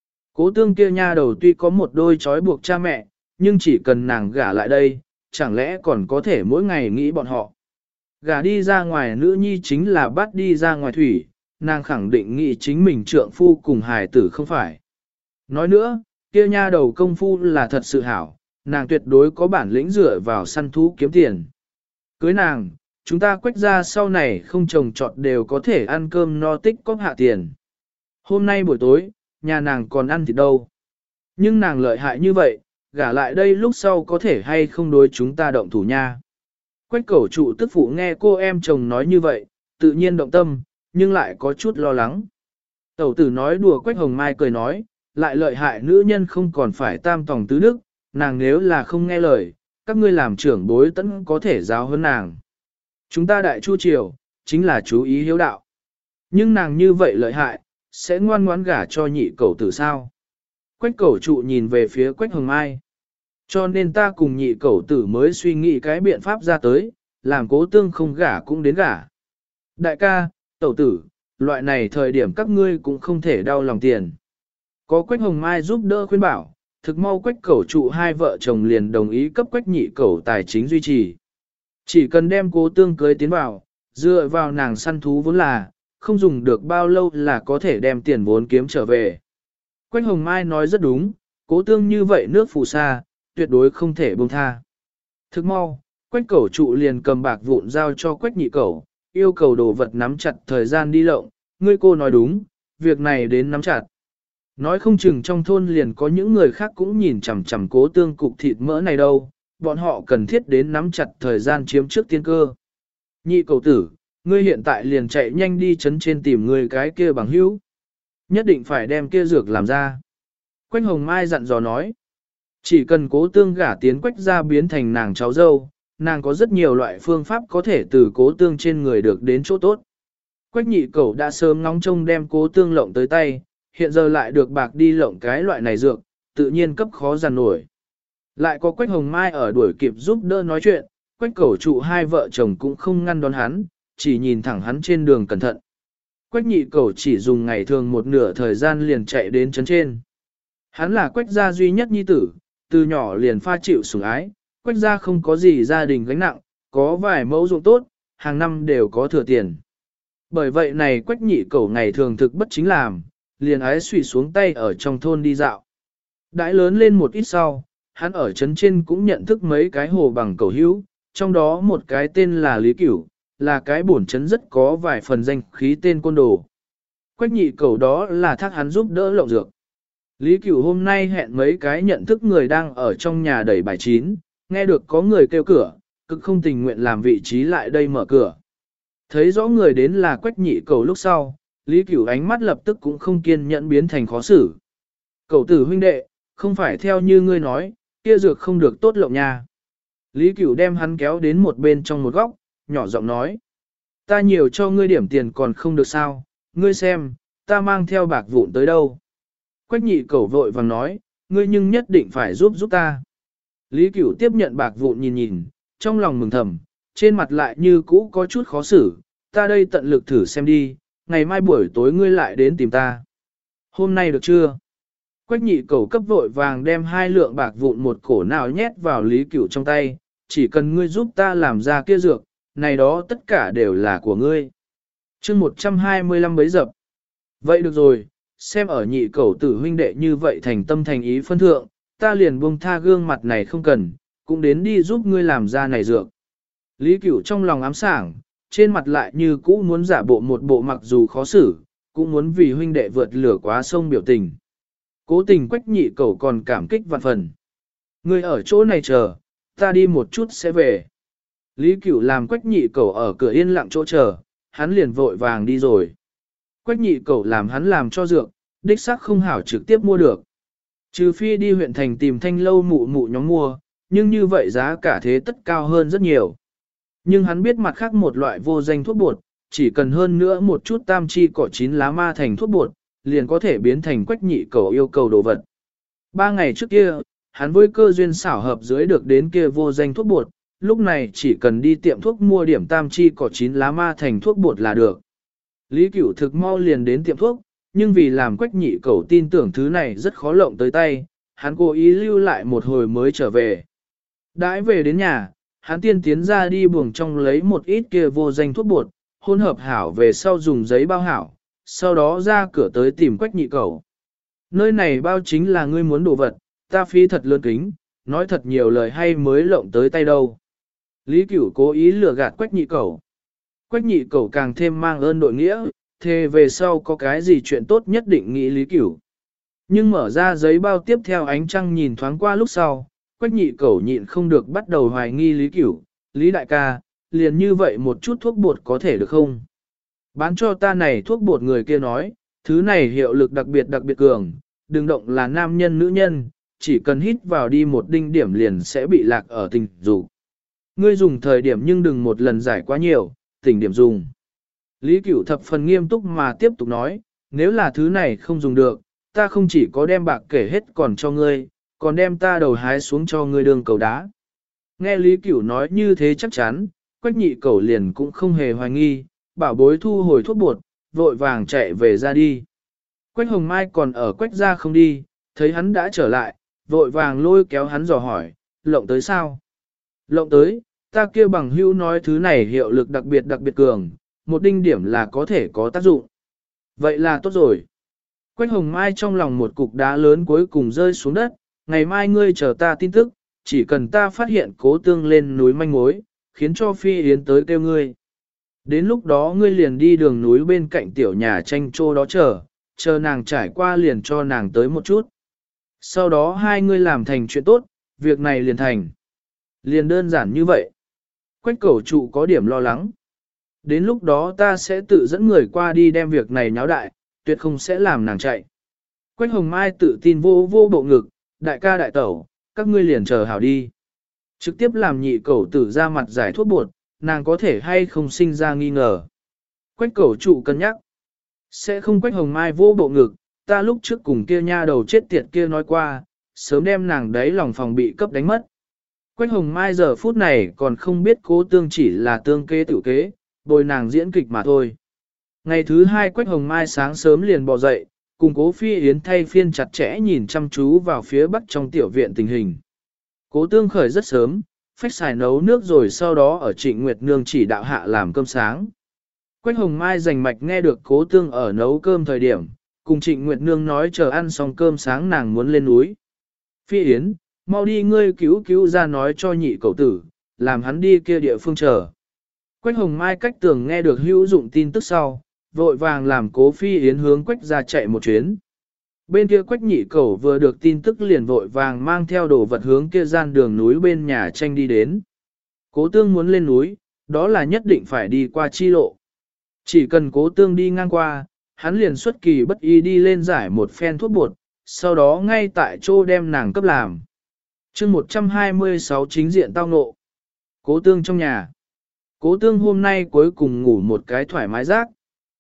Cố Tương kia nha đầu tuy có một đôi trói buộc cha mẹ, nhưng chỉ cần nàng gả lại đây, chẳng lẽ còn có thể mỗi ngày nghĩ bọn họ. Gả đi ra ngoài nữ nhi chính là bắt đi ra ngoài thủy, nàng khẳng định nghĩ chính mình trượng phu cùng hài tử không phải. Nói nữa, kia nha đầu công phu là thật sự hảo, nàng tuyệt đối có bản lĩnh dựa vào săn thú kiếm tiền. Cưới nàng, chúng ta Quách ra sau này không trồng trọt đều có thể ăn cơm no tích cóp hạ tiền. Hôm nay buổi tối, nhà nàng còn ăn thịt đâu. Nhưng nàng lợi hại như vậy, gả lại đây lúc sau có thể hay không đối chúng ta động thủ nha. Quách cẩu trụ tức phụ nghe cô em chồng nói như vậy, tự nhiên động tâm, nhưng lại có chút lo lắng. Tẩu tử nói đùa Quách Hồng Mai cười nói, lại lợi hại nữ nhân không còn phải tam tòng tứ đức, nàng nếu là không nghe lời, các ngươi làm trưởng bối tẫn có thể giáo hơn nàng. Chúng ta đại chu triều, chính là chú ý hiếu đạo. Nhưng nàng như vậy lợi hại, sẽ ngoan ngoãn gả cho nhị cẩu tử sao? Quách cẩu trụ nhìn về phía Quách Hồng Mai. Cho nên ta cùng nhị cẩu tử mới suy nghĩ cái biện pháp ra tới, làm Cố Tương không gả cũng đến gả. Đại ca, tẩu tử, loại này thời điểm các ngươi cũng không thể đau lòng tiền. Có Quách Hồng Mai giúp đỡ khuyên bảo, thực mau Quách cẩu trụ 2 vợ chồng liền đồng ý cấp Quách nhị cẩu tài chính duy trì. Chỉ cần đem Cố Tương cưới tiến vào, dựa vào nàng săn thú vốn là, không dùng được bao lâu là có thể đem tiền vốn kiếm trở về. Quách Hồng Mai nói rất đúng, Cố Tương như vậy nước phù sa, tuyệt đối không thể buông tha. Thức mau, Quách cẩu trụ liền cầm bạc vụn giao cho Quách nhị cẩu, yêu cầu đồ vật nắm chặt thời gian đi lộng, ngươi cô nói đúng, việc này đến nắm chặt. Nói không chừng trong thôn liền có những người khác cũng nhìn chằm chằm Cố Tương cục thịt mỡ này đâu, bọn họ cần thiết đến nắm chặt thời gian chiếm trước tiên cơ. Nhị cẩu tử, ngươi hiện tại liền chạy nhanh đi chấn trên tìm ngươi cái kia bằng hữu. Nhất định phải đem kia dược làm ra. Quách Hồng Mai dặn dò nói. Chỉ cần Cố Tương gả tiến Quách ra biến thành nàng cháu dâu, nàng có rất nhiều loại phương pháp có thể từ Cố Tương trên người được đến chỗ tốt. Quách nhị cẩu đã sớm ngóng trông đem Cố Tương lộng tới tay, hiện giờ lại được bạc đi lộng cái loại này dược, tự nhiên cấp khó giàn nổi. Lại có Quách Hồng Mai ở đuổi kịp giúp đỡ nói chuyện, Quách cẩu trụ 2 vợ chồng cũng không ngăn đón hắn, chỉ nhìn thẳng hắn trên đường cẩn thận. Quách nhị cẩu chỉ dùng ngày thường một nửa thời gian liền chạy đến trấn trên. Hắn là quách gia duy nhất nhi tử, từ nhỏ liền pha chịu sủng ái, quách gia không có gì gia đình gánh nặng, có vài mẫu ruộng tốt, hàng năm đều có thừa tiền. Bởi vậy này quách nhị cẩu ngày thường thực bất chính làm, liền ái xùy xuống tay ở trong thôn đi dạo. Đãi lớn lên một ít sau, hắn ở trấn trên cũng nhận thức mấy cái hồ bằng cẩu hữu, trong đó một cái tên là Lý Cửu, là cái bổn trấn rất có vài phần danh khí tên côn đồ. Quách nhị cẩu đó là thác hắn giúp đỡ lộng dược. Lý Cửu hôm nay hẹn mấy cái nhận thức người đang ở trong nhà đẩy bài chín, nghe được có người kêu cửa, cực không tình nguyện làm vị trí lại đây mở cửa. Thấy rõ người đến là quách nhị cẩu lúc sau, Lý Cửu ánh mắt lập tức cũng không kiên nhẫn biến thành khó xử. Cẩu tử huynh đệ, không phải theo như ngươi nói, kia dược không được tốt lộng nha. Lý Cửu đem hắn kéo đến một bên trong một góc, nhỏ giọng nói. Ta nhiều cho ngươi điểm tiền còn không được sao, ngươi xem, ta mang theo bạc vụn tới đâu. Quách nhị cẩu vội vàng nói, ngươi nhưng nhất định phải giúp ta. Lý Cửu tiếp nhận bạc vụn nhìn nhìn, trong lòng mừng thầm, trên mặt lại như cũ có chút khó xử, ta đây tận lực thử xem đi, ngày mai buổi tối ngươi lại đến tìm ta. Hôm nay được chưa? Quách nhị cẩu cấp vội vàng đem 2 lượng bạc vụn một cổ nào nhét vào Lý Cửu trong tay, chỉ cần ngươi giúp ta làm ra kia dược, này đó tất cả đều là của ngươi. Chương 125 bấy dập. Vậy được rồi, xem ở nhị cẩu tử huynh đệ như vậy thành tâm thành ý phân thượng, ta liền buông tha gương mặt này không cần, cũng đến đi giúp ngươi làm ra này dược. Lý Cửu trong lòng ám sảng, trên mặt lại như cũ muốn giả bộ một bộ mặc dù khó xử, cũng muốn vì huynh đệ vượt lửa quá sông biểu tình. Cố tình quách nhị cẩu còn cảm kích vạn phần. Ngươi ở chỗ này chờ, ta đi một chút sẽ về. Lý Cửu làm quách nhị cẩu ở cửa yên lặng chỗ chờ, hắn liền vội vàng đi rồi. Quách nhị cẩu làm hắn làm cho dược, đích xác không hảo trực tiếp mua được. Trừ phi đi huyện thành tìm thanh lâu mụ mụ nhóm mua, nhưng như vậy giá cả thế tất cao hơn rất nhiều. Nhưng hắn biết mặt khác một loại vô danh thuốc bột, chỉ cần hơn nữa một chút tam chi cỏ chín lá ma thành thuốc bột, liền có thể biến thành quách nhị cẩu yêu cầu đồ vật. 3 ngày trước kia, hắn với cơ duyên xảo hợp dưới được đến kia vô danh thuốc bột, lúc này chỉ cần đi tiệm thuốc mua điểm tam chi cỏ chín lá ma thành thuốc bột là được. Lý Cửu thực mau liền đến tiệm thuốc, nhưng vì làm quách nhị cẩu tin tưởng thứ này rất khó lộng tới tay, hắn cố ý lưu lại một hồi mới trở về. Đãi về đến nhà, hắn tiên tiến ra đi buồng trong lấy một ít kia vô danh thuốc bột, hỗn hợp hảo về sau dùng giấy bao hảo, sau đó ra cửa tới tìm quách nhị cẩu. Nơi này bao chính là ngươi muốn đồ vật, ta phí thật lớn kính, nói thật nhiều lời hay mới lộng tới tay đâu. Lý Cửu cố ý lừa gạt quách nhị cẩu. Quách nhị cẩu càng thêm mang ơn đội nghĩa, thề về sau có cái gì chuyện tốt nhất định nghĩ Lý Cửu. Nhưng mở ra giấy bao tiếp theo ánh trăng nhìn thoáng qua lúc sau, quách nhị cẩu nhịn không được bắt đầu hoài nghi Lý Cửu, Lý đại ca, liền như vậy một chút thuốc bột có thể được không? Bán cho ta này thuốc bột người kia nói, thứ này hiệu lực đặc biệt cường, đừng động là nam nhân nữ nhân, chỉ cần hít vào đi một đinh điểm liền sẽ bị lạc ở tình dục. Ngươi dùng thời điểm nhưng đừng một lần giải quá nhiều, tỉnh điểm dùng. Lý Cửu thập phần nghiêm túc mà tiếp tục nói, nếu là thứ này không dùng được, ta không chỉ có đem bạc kể hết còn cho ngươi, còn đem ta đầu hái xuống cho ngươi đường cầu đá. Nghe Lý Cửu nói như thế chắc chắn, quách nhị cẩu liền cũng không hề hoài nghi, bảo bối thu hồi thuốc bột, vội vàng chạy về ra đi. Quách Hồng Mai còn ở quách ra không đi, thấy hắn đã trở lại, vội vàng lôi kéo hắn dò hỏi, lộng tới sao? Lộng tới, ta kia bằng hữu nói thứ này hiệu lực đặc biệt cường, một đinh điểm là có thể có tác dụng. Vậy là tốt rồi. Quách Hồng Mai trong lòng một cục đá lớn cuối cùng rơi xuống đất, ngày mai ngươi chờ ta tin tức, chỉ cần ta phát hiện cố tương lên núi manh mối, khiến cho Phi Yến tới kêu ngươi. Đến lúc đó ngươi liền đi đường núi bên cạnh tiểu nhà tranh trô đó chờ nàng trải qua liền cho nàng tới một chút. Sau đó hai ngươi làm thành chuyện tốt, việc này liền thành. Liền đơn giản như vậy. Quách Cẩu trụ có điểm lo lắng. Đến lúc đó ta sẽ tự dẫn người qua đi đem việc này nháo đại, tuyệt không sẽ làm nàng chạy. Quách Hồng Mai tự tin vô bộ ngực, đại ca đại tẩu, các ngươi liền chờ hảo đi. Trực tiếp làm nhị cẩu tử ra mặt giải thuốc bột, nàng có thể hay không sinh ra nghi ngờ. Quách Cẩu trụ cân nhắc. Sẽ không. Quách Hồng Mai vô bộ ngực, ta lúc trước cùng kia nha đầu chết tiệt kia nói qua, sớm đem nàng đấy lòng phòng bị cấp đánh mất. Quách Hồng Mai giờ phút này còn không biết cố tương chỉ là tương kế tự kế, bồi nàng diễn kịch mà thôi. Ngày thứ hai Quách Hồng Mai sáng sớm liền bò dậy, cùng Cố Phi Yến thay phiên chặt chẽ nhìn chăm chú vào phía bắc trong tiểu viện tình hình. Cố Tương khởi rất sớm, phách xài nấu nước rồi sau đó ở Trịnh Nguyệt Nương chỉ đạo hạ làm cơm sáng. Quách Hồng Mai rành mạch nghe được Cố Tương ở nấu cơm thời điểm, cùng Trịnh Nguyệt Nương nói chờ ăn xong cơm sáng nàng muốn lên núi. Phi Yến, mau đi ngươi cứu ra nói cho nhị cậu tử, làm hắn đi kia địa phương chờ. Quách Hồng Mai cách tường nghe được hữu dụng tin tức sau, vội vàng làm Cố Phi Yến hướng Quách ra chạy một chuyến. Bên kia Quách nhị cẩu vừa được tin tức liền vội vàng mang theo đồ vật hướng kia gian đường núi bên nhà tranh đi đến. Cố Tương muốn lên núi, đó là nhất định phải đi qua chi lộ. Chỉ cần Cố Tương đi ngang qua, hắn liền xuất kỳ bất ý đi lên giải một phen thuốc bột, sau đó ngay tại chỗ đem nàng cấp làm. chương 126 chính diện tao ngộ. Cố Tương trong nhà. Cố Tương hôm nay cuối cùng ngủ một cái thoải mái rác.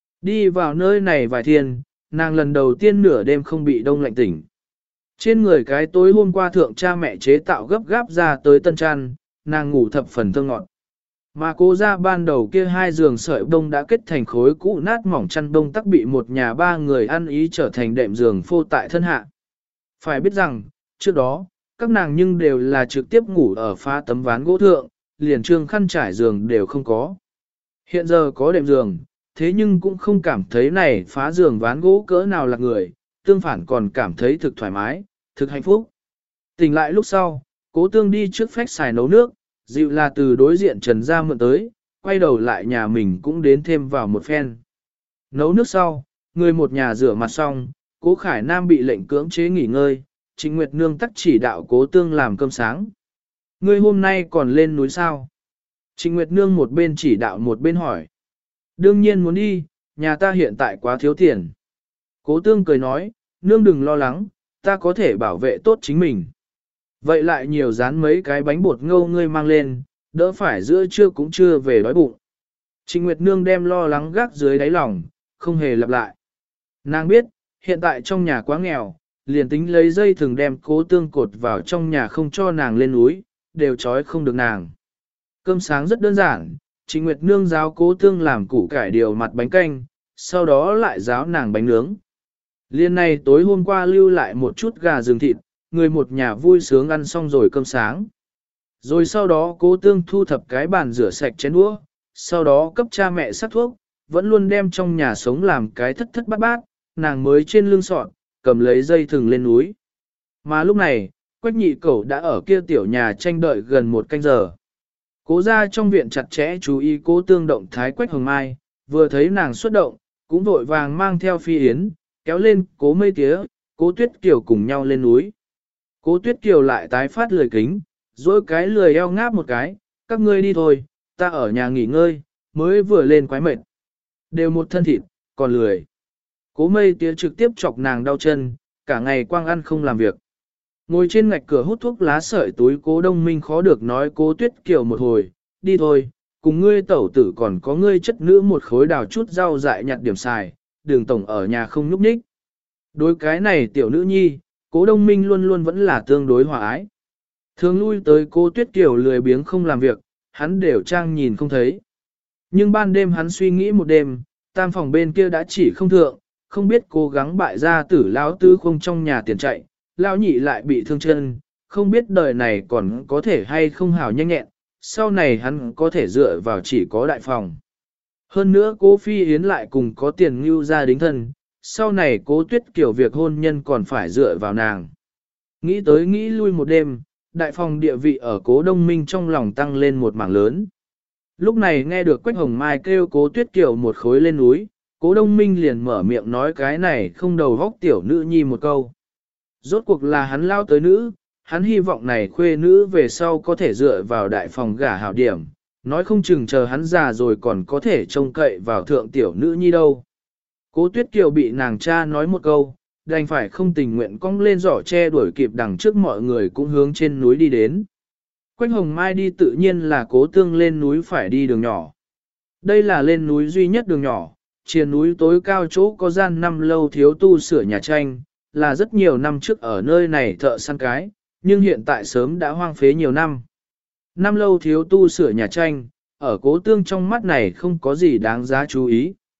Đi vào nơi này vài thiên, nàng lần đầu tiên nửa đêm không bị đông lạnh tỉnh. Trên người cái tối hôm qua thượng cha mẹ chế tạo gấp gáp ra tới tân chăn, nàng ngủ thập phần thơ ngọt. Mà cố ra ban đầu kia hai giường sợi bông đã kết thành khối cũ nát mỏng chăn bông tắc bị một nhà ba người ăn ý trở thành đệm giường phô tại thân hạ. Phải biết rằng, trước đó, các nàng nhưng đều là trực tiếp ngủ ở phá tấm ván gỗ thượng, liền trương khăn trải giường đều không có. Hiện giờ có đệm giường, thế nhưng cũng không cảm thấy này phá giường ván gỗ cỡ nào là người, tương phản còn cảm thấy thực thoải mái, thực hạnh phúc. Tỉnh lại lúc sau, Cố Tương đi trước phách xài nấu nước, dịu là từ đối diện Trần ra mượn tới, quay đầu lại nhà mình cũng đến thêm vào một phen. Nấu nước sau, người một nhà rửa mặt xong, Cố Khải Nam bị lệnh cưỡng chế nghỉ ngơi, Trịnh Nguyệt Nương tắc chỉ đạo Cố Tương làm cơm sáng. Ngươi hôm nay còn lên núi sao? Trịnh Nguyệt Nương một bên chỉ đạo một bên hỏi. Đương nhiên muốn đi, nhà ta hiện tại quá thiếu tiền. Cố Tương cười nói, nương đừng lo lắng, ta có thể bảo vệ tốt chính mình. Vậy lại nhiều dán mấy cái bánh bột ngâu ngươi mang lên, đỡ phải giữa trưa cũng chưa về đói bụng. Trịnh Nguyệt Nương đem lo lắng gác dưới đáy lòng, không hề lặp lại. Nàng biết, hiện tại trong nhà quá nghèo, liền tính lấy dây thường đem Cố Tương cột vào trong nhà không cho nàng lên núi, đều trói không được nàng. Cơm sáng rất đơn giản, Trịnh Nguyệt Nương giáo Cố Tương làm củ cải điều mặt bánh canh, sau đó lại giáo nàng bánh nướng. Liên này tối hôm qua lưu lại một chút gà rừng thịt, người một nhà vui sướng ăn xong rồi cơm sáng. Rồi sau đó Cố Tương thu thập cái bàn rửa sạch chén đũa, sau đó cấp cha mẹ sắc thuốc, vẫn luôn đem trong nhà sống làm cái thất thất bát bát, nàng mới trên lưng sọt, cầm lấy dây thừng lên núi. Mà lúc này, Quách nhị cẩu đã ở kia tiểu nhà tranh đợi gần một canh giờ. Cố ra trong viện chặt chẽ chú ý Cố Tương động thái Quách Hồng Mai, vừa thấy nàng xuất động, cũng vội vàng mang theo Phi Yến, kéo lên Cố Mây Tía, Cố Tuyết Kiều cùng nhau lên núi. Cố Tuyết Kiều lại tái phát lười kính, dối cái lười eo ngáp một cái, các ngươi đi thôi, ta ở nhà nghỉ ngơi, mới vừa lên quái mệt. Đều một thân thịt, còn lười. Cố Mây Tía trực tiếp chọc nàng đau chân, cả ngày quang ăn không làm việc. Ngồi trên ngạch cửa hút thuốc lá sợi túi Cố Đông Minh khó được nói Cố Tuyết Kiều một hồi, đi thôi, cùng ngươi tẩu tử còn có ngươi chất nữ một khối đào chút rau dại nhặt điểm xài, đường tổng ở nhà không nhúc nhích. Đối cái này tiểu nữ nhi, Cố Đông Minh luôn luôn vẫn là tương đối hòa ái. Thường lui tới Cố Tuyết Kiều lười biếng không làm việc, hắn đều trang nhìn không thấy. Nhưng ban đêm hắn suy nghĩ một đêm, tam phòng bên kia đã chỉ không thượng, không biết cố gắng bại gia tử lão tứ không trong nhà tiền chạy, lão nhị lại bị thương chân, không biết đời này còn có thể hay không hảo nhanh nhẹn, sau này hắn có thể dựa vào chỉ có đại phòng. Hơn nữa Cố Phi Yến lại cùng có tiền ngưu gia đính thân, sau này Cố Tuyết Kiều việc hôn nhân còn phải dựa vào nàng. Nghĩ tới nghĩ lui một đêm, đại phòng địa vị ở Cố Đông Minh trong lòng tăng lên một mảng lớn. Lúc này nghe được Quách Hồng Mai kêu Cố Tuyết Kiều một khối lên núi, Cố Đông Minh liền mở miệng nói cái này không đầu góc tiểu nữ nhi một câu. Rốt cuộc là hắn lao tới nữ, hắn hy vọng này khuê nữ về sau có thể dựa vào đại phòng gả hảo điểm, nói không chừng chờ hắn già rồi còn có thể trông cậy vào thượng tiểu nữ nhi đâu. Cố Tuyết Kiều bị nàng cha nói một câu, đành phải không tình nguyện cong lên giỏ che đuổi kịp đằng trước mọi người cũng hướng trên núi đi đến. Quách Hồng Mai đi tự nhiên là Cố Tương lên núi phải đi đường nhỏ. Đây là lên núi duy nhất đường nhỏ, triền núi tối cao chỗ có gian năm lâu thiếu tu sửa nhà tranh, là rất nhiều năm trước ở nơi này thợ săn cái, nhưng hiện tại sớm đã hoang phế nhiều năm. Năm lâu thiếu tu sửa nhà tranh, ở Cố Tương trong mắt này không có gì đáng giá chú ý.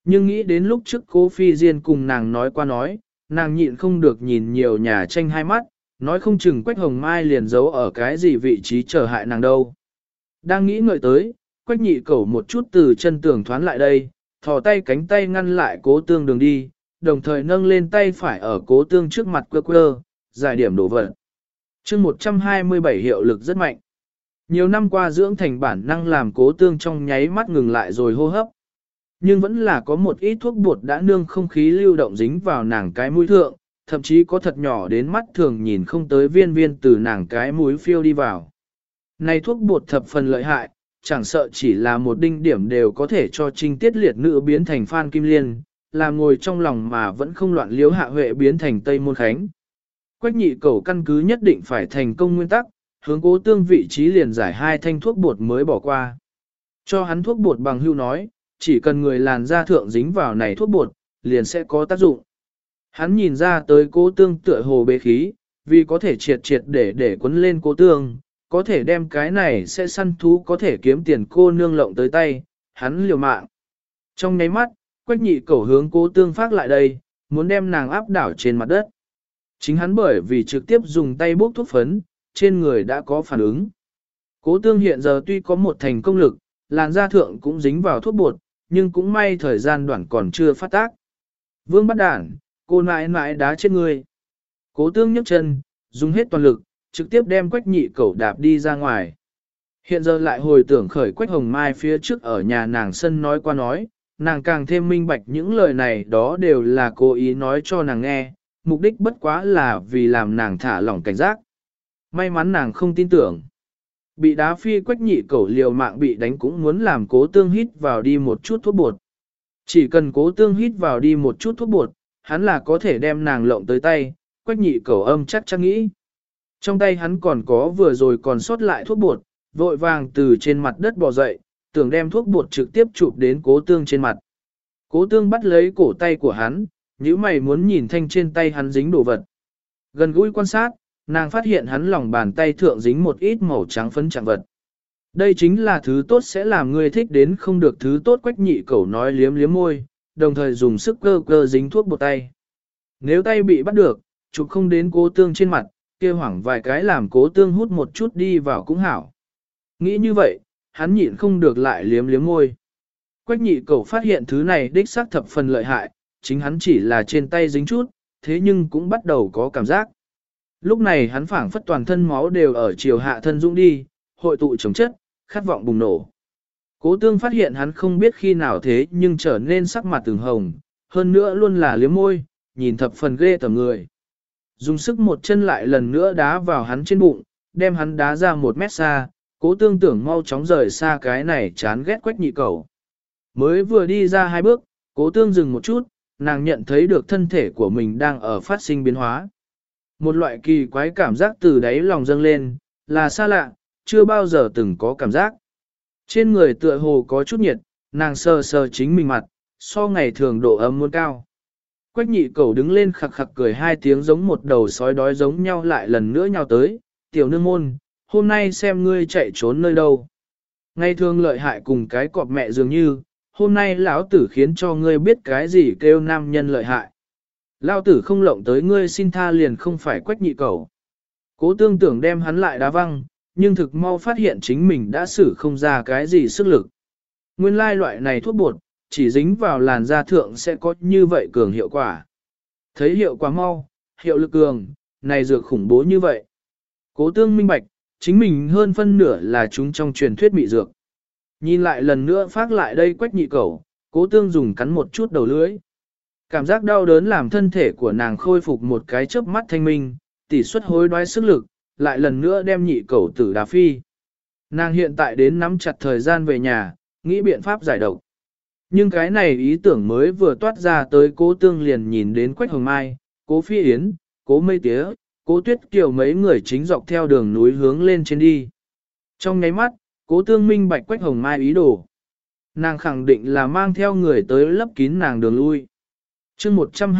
Nhưng nghĩ đến lúc trước Cố Phi Diên cùng nàng nói qua nói, nàng nhịn không được nhìn nhiều nhà tranh hai mắt, nói không chừng Quách Hồng Mai liền giấu ở cái gì vị trí trở hại nàng đâu. Đang nghĩ ngợi tới, Quách Nhị Cẩu một chút từ chân tường thoán lại đây, thò tay cánh tay ngăn lại Cố Tương đường đi, đồng thời nâng lên tay phải ở Cố Tương trước mặt quơ quơ, giải điểm đổ vật. Chương 127 hiệu lực rất mạnh. Nhiều năm qua dưỡng thành bản năng làm Cố Tương trong nháy mắt ngừng lại rồi hô hấp. Nhưng vẫn là có một ít thuốc bột đã nương không khí lưu động dính vào nàng cái mũi thượng, thậm chí có thật nhỏ đến mắt thường nhìn không tới viên viên từ nàng cái mũi phiêu đi vào. Này thuốc bột thập phần lợi hại, chẳng sợ chỉ là một đinh điểm đều có thể cho trinh tiết liệt nữ biến thành Phan Kim Liên, làm ngồi trong lòng mà vẫn không loạn liếu Hạ Huệ biến thành Tây Môn Khánh. Quách Nhị Cẩu căn cứ nhất định phải thành công nguyên tắc, hướng Cố Tương vị trí liền giải 2 thanh thuốc bột mới bỏ qua. Cho hắn thuốc bột bằng hưu nói, chỉ cần người làn da thượng dính vào này thuốc bột, liền sẽ có tác dụng. Hắn nhìn ra tới Cố Tương tựa hồ bế khí, vì có thể triệt để quấn lên Cố Tương, có thể đem cái này sẽ săn thú có thể kiếm tiền cô nương lộng tới tay, hắn liều mạng. Trong nháy mắt, Quách Nhị Cẩu hướng Cố Tương phát lại đây, muốn đem nàng áp đảo trên mặt đất. Chính hắn bởi vì trực tiếp dùng tay bốc thuốc phấn, trên người đã có phản ứng. Cố Tương hiện giờ tuy có một thành công lực, làn da thượng cũng dính vào thuốc bột, nhưng cũng may thời gian đoạn còn chưa phát tác. Vương bắt đản, cô nãi nãi đá chết người. Cố Tương nhấc chân, dùng hết toàn lực, trực tiếp đem Quách Nhị Cẩu đạp đi ra ngoài. Hiện giờ lại hồi tưởng khởi Quách Hồng Mai phía trước ở nhà nàng sân nói qua nói, nàng càng thêm minh bạch những lời này đó đều là cố ý nói cho nàng nghe, mục đích bất quá là vì làm nàng thả lỏng cảnh giác. May mắn nàng không tin tưởng. Bị đá phi Quách Nhị Cẩu liều mạng bị đánh cũng muốn làm Cố Tương hít vào đi một chút thuốc bột. Chỉ cần Cố Tương hít vào đi một chút thuốc bột, hắn là có thể đem nàng lộng tới tay, Quách Nhị Cẩu âm chắc nghĩ. Trong tay hắn còn có vừa rồi còn sót lại thuốc bột, vội vàng từ trên mặt đất bò dậy, tưởng đem thuốc bột trực tiếp chụp đến Cố Tương trên mặt. Cố Tương bắt lấy cổ tay của hắn, nhíu mày muốn nhìn thanh trên tay hắn dính đồ vật. Gần gũi quan sát, nàng phát hiện hắn lòng bàn tay thượng dính một ít màu trắng phấn trạng vật. Đây chính là thứ tốt sẽ làm người thích đến không được thứ tốt. Quách Nhị Cẩu nói liếm liếm môi, đồng thời dùng sức cơ dính thuốc bột tay. Nếu tay bị bắt được, chụp không đến Cố Tương trên mặt, kia hoảng vài cái làm Cố Tương hút một chút đi vào cũng hảo. Nghĩ như vậy, hắn nhịn không được lại liếm liếm môi. Quách Nhị Cẩu phát hiện thứ này đích xác thập phần lợi hại, chính hắn chỉ là trên tay dính chút, thế nhưng cũng bắt đầu có cảm giác. Lúc này hắn phảng phất toàn thân máu đều ở chiều hạ thân dũng đi, hội tụ chống chất, khát vọng bùng nổ. Cố Tương phát hiện hắn không biết khi nào thế nhưng trở nên sắc mặt từng hồng, hơn nữa luôn là liếm môi, nhìn thập phần ghê tởm người. Dùng sức một chân lại lần nữa đá vào hắn trên bụng, đem hắn đá ra 1 mét xa, Cố Tương tưởng mau chóng rời xa cái này chán ghét Quách Nhị Cẩu. Mới vừa đi ra 2 bước, Cố Tương dừng một chút, nàng nhận thấy được thân thể của mình đang ở phát sinh biến hóa. Một loại kỳ quái cảm giác từ đáy lòng dâng lên, là xa lạ, chưa bao giờ từng có cảm giác. Trên người tựa hồ có chút nhiệt, nàng sờ sờ chính mình mặt, so ngày thường độ ấm muốn cao. Quách Nhị Cẩu đứng lên khặc khặc cười 2 tiếng giống một đầu sói đói giống nhau lại lần nữa nhào tới, tiểu nương môn, hôm nay xem ngươi chạy trốn nơi đâu. Ngày thường lợi hại cùng cái cọp mẹ dường như, hôm nay lão tử khiến cho ngươi biết cái gì kêu nam nhân lợi hại. Lão tử không lộng tới ngươi xin tha liền không phải Quách Nhị Cẩu. Cố Tương tưởng đem hắn lại đá văng, nhưng thực mau phát hiện chính mình đã xử không ra cái gì sức lực. Nguyên lai loại này thuốc bột, chỉ dính vào làn da thượng sẽ có như vậy cường hiệu quả. Thấy hiệu quả mau, hiệu lực cường, này dược khủng bố như vậy. Cố Tương minh bạch, chính mình hơn phân nửa là chúng trong truyền thuyết mị dược. Nhìn lại lần nữa phát lại đây Quách Nhị Cẩu, Cố Tương dùng cắn một chút đầu lưỡi. Cảm giác đau đớn làm thân thể của nàng khôi phục một cái chớp mắt thanh minh, tỷ suất hối đoái sức lực, lại lần nữa đem Nhị Cẩu tử đá phi. Nàng hiện tại đến nắm chặt thời gian về nhà, nghĩ biện pháp giải độc. Nhưng cái này ý tưởng mới vừa toát ra tới Cố Tương liền nhìn đến Quách Hồng Mai, Cố Phi Yến, Cố Mây Tía, Cố Tuyết Kiều mấy người chính dọc theo đường núi hướng lên trên đi. Trong nháy mắt, Cố Tương minh bạch Quách Hồng Mai ý đồ. Nàng khẳng định là mang theo người tới lấp kín nàng đường lui. Chương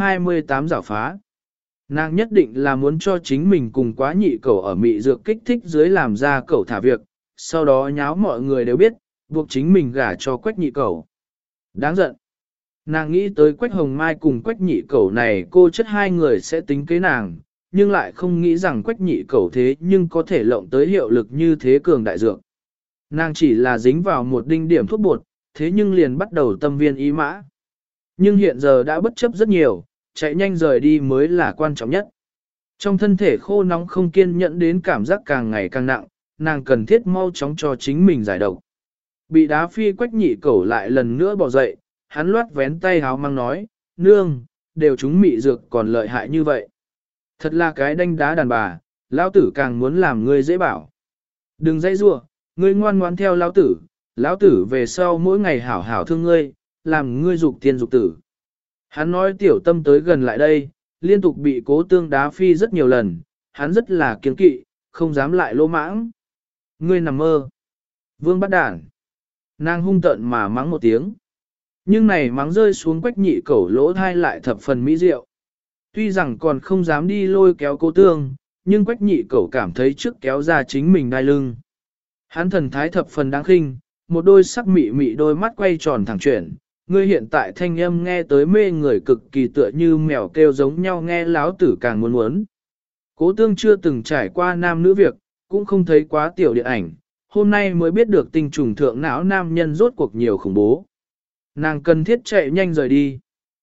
128 giảo phá. Nàng nhất định là muốn cho chính mình cùng Quá Nhị Cẩu ở mị dược kích thích dưới làm ra cẩu thả việc, sau đó nháo mọi người đều biết, buộc chính mình gả cho Quách Nhị Cẩu. Đáng giận. Nàng nghĩ tới Quách Hồng Mai cùng Quách Nhị Cẩu này cô chất hai người sẽ tính kế nàng, nhưng lại không nghĩ rằng Quách Nhị Cẩu thế nhưng có thể lộng tới hiệu lực như thế cường đại dược. Nàng chỉ là dính vào một đinh điểm thuốc bột, thế nhưng liền bắt đầu tâm viên ý mã. Nhưng hiện giờ đã bất chấp rất nhiều, chạy nhanh rời đi mới là quan trọng nhất. Trong thân thể khô nóng không kiên nhẫn đến cảm giác càng ngày càng nặng, nàng cần thiết mau chóng cho chính mình giải độc. Bị đá phi Quách Nhị Cẩu lại lần nữa bỏ dậy, hắn loát vén tay háo mang nói, nương, đều chúng mị dược còn lợi hại như vậy. Thật là cái đanh đá đàn bà, lão tử càng muốn làm ngươi dễ bảo. Đừng dây rua, ngươi ngoan ngoãn theo lão tử về sau mỗi ngày hảo hảo thương ngươi, làm ngươi dục tiên dục tử. Hắn nói tiểu tâm tới gần lại đây, liên tục bị Cố Tương đá phi rất nhiều lần, hắn rất là kiêng kỵ, không dám lại lô mãng. Ngươi nằm mơ. Vương bắt đản. Nàng hung tợn mà mắng một tiếng. Nhưng này mắng rơi xuống Quách Nhị Cẩu lỗ thai lại thập phần mỹ diệu. Tuy rằng còn không dám đi lôi kéo Cố Tương, nhưng Quách Nhị Cẩu cảm thấy trước kéo ra chính mình đai lưng. Hắn thần thái thập phần đáng khinh, một đôi sắc mị mị đôi mắt quay tròn thẳng chuyển. Ngươi hiện tại thanh âm nghe tới mê người cực kỳ tựa như mèo kêu giống nhau, nghe láo tử càng muốn muốn. Cố Tương chưa từng trải qua nam nữ việc, cũng không thấy quá tiểu điện ảnh, hôm nay mới biết được tinh trùng thượng não nam nhân rốt cuộc nhiều khủng bố. Nàng cần thiết chạy nhanh rời đi.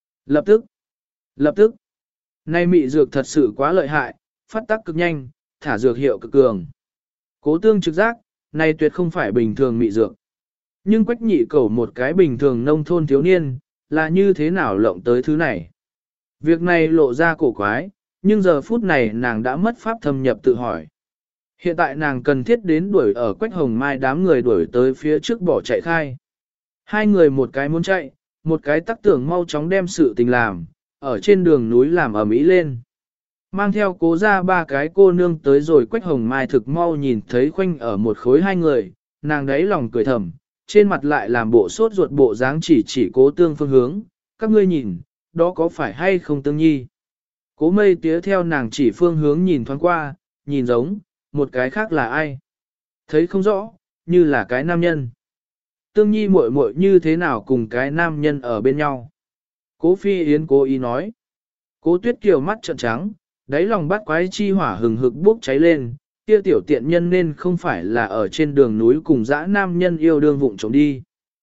Lập tức, nay mị dược thật sự quá lợi hại, phát tác cực nhanh, thả dược hiệu cực cường. Cố Tương trực giác, này tuyệt không phải bình thường mị dược. Nhưng Quách Nhị Cẩu một cái bình thường nông thôn thiếu niên, là như thế nào lộng tới thứ này? Việc này lộ ra cổ quái, nhưng giờ phút này nàng đã mất pháp thâm nhập tự hỏi. Hiện tại nàng cần thiết đến đuổi ở Quách Hồng Mai đám người đuổi tới phía trước bỏ chạy khai. Hai người một cái muốn chạy, một cái tắc tưởng mau chóng đem sự tình làm, ở trên đường núi làm ầm ĩ lên. Mang theo Cố ra ba cái cô nương tới rồi Quách Hồng Mai thực mau nhìn thấy khoanh ở một khối hai người, nàng đấy lòng cười thầm, trên mặt lại làm bộ sốt ruột bộ dáng chỉ Cố Tương phương hướng, các ngươi nhìn, đó có phải hay không Tương Nhi? Cố Mây Tía theo nàng chỉ phương hướng nhìn thoáng qua, nhìn giống, một cái khác là ai? Thấy không rõ, như là cái nam nhân. Tương Nhi muội muội như thế nào cùng cái nam nhân ở bên nhau? Cố Phi Yến cố ý nói. Cố Tuyết Kiều mắt trợn trắng, đáy lòng bắt quái chi hỏa hừng hực bốc cháy lên, kia tiểu tiện nhân nên không phải là ở trên đường núi cùng dã nam nhân yêu đương vụng trộm đi.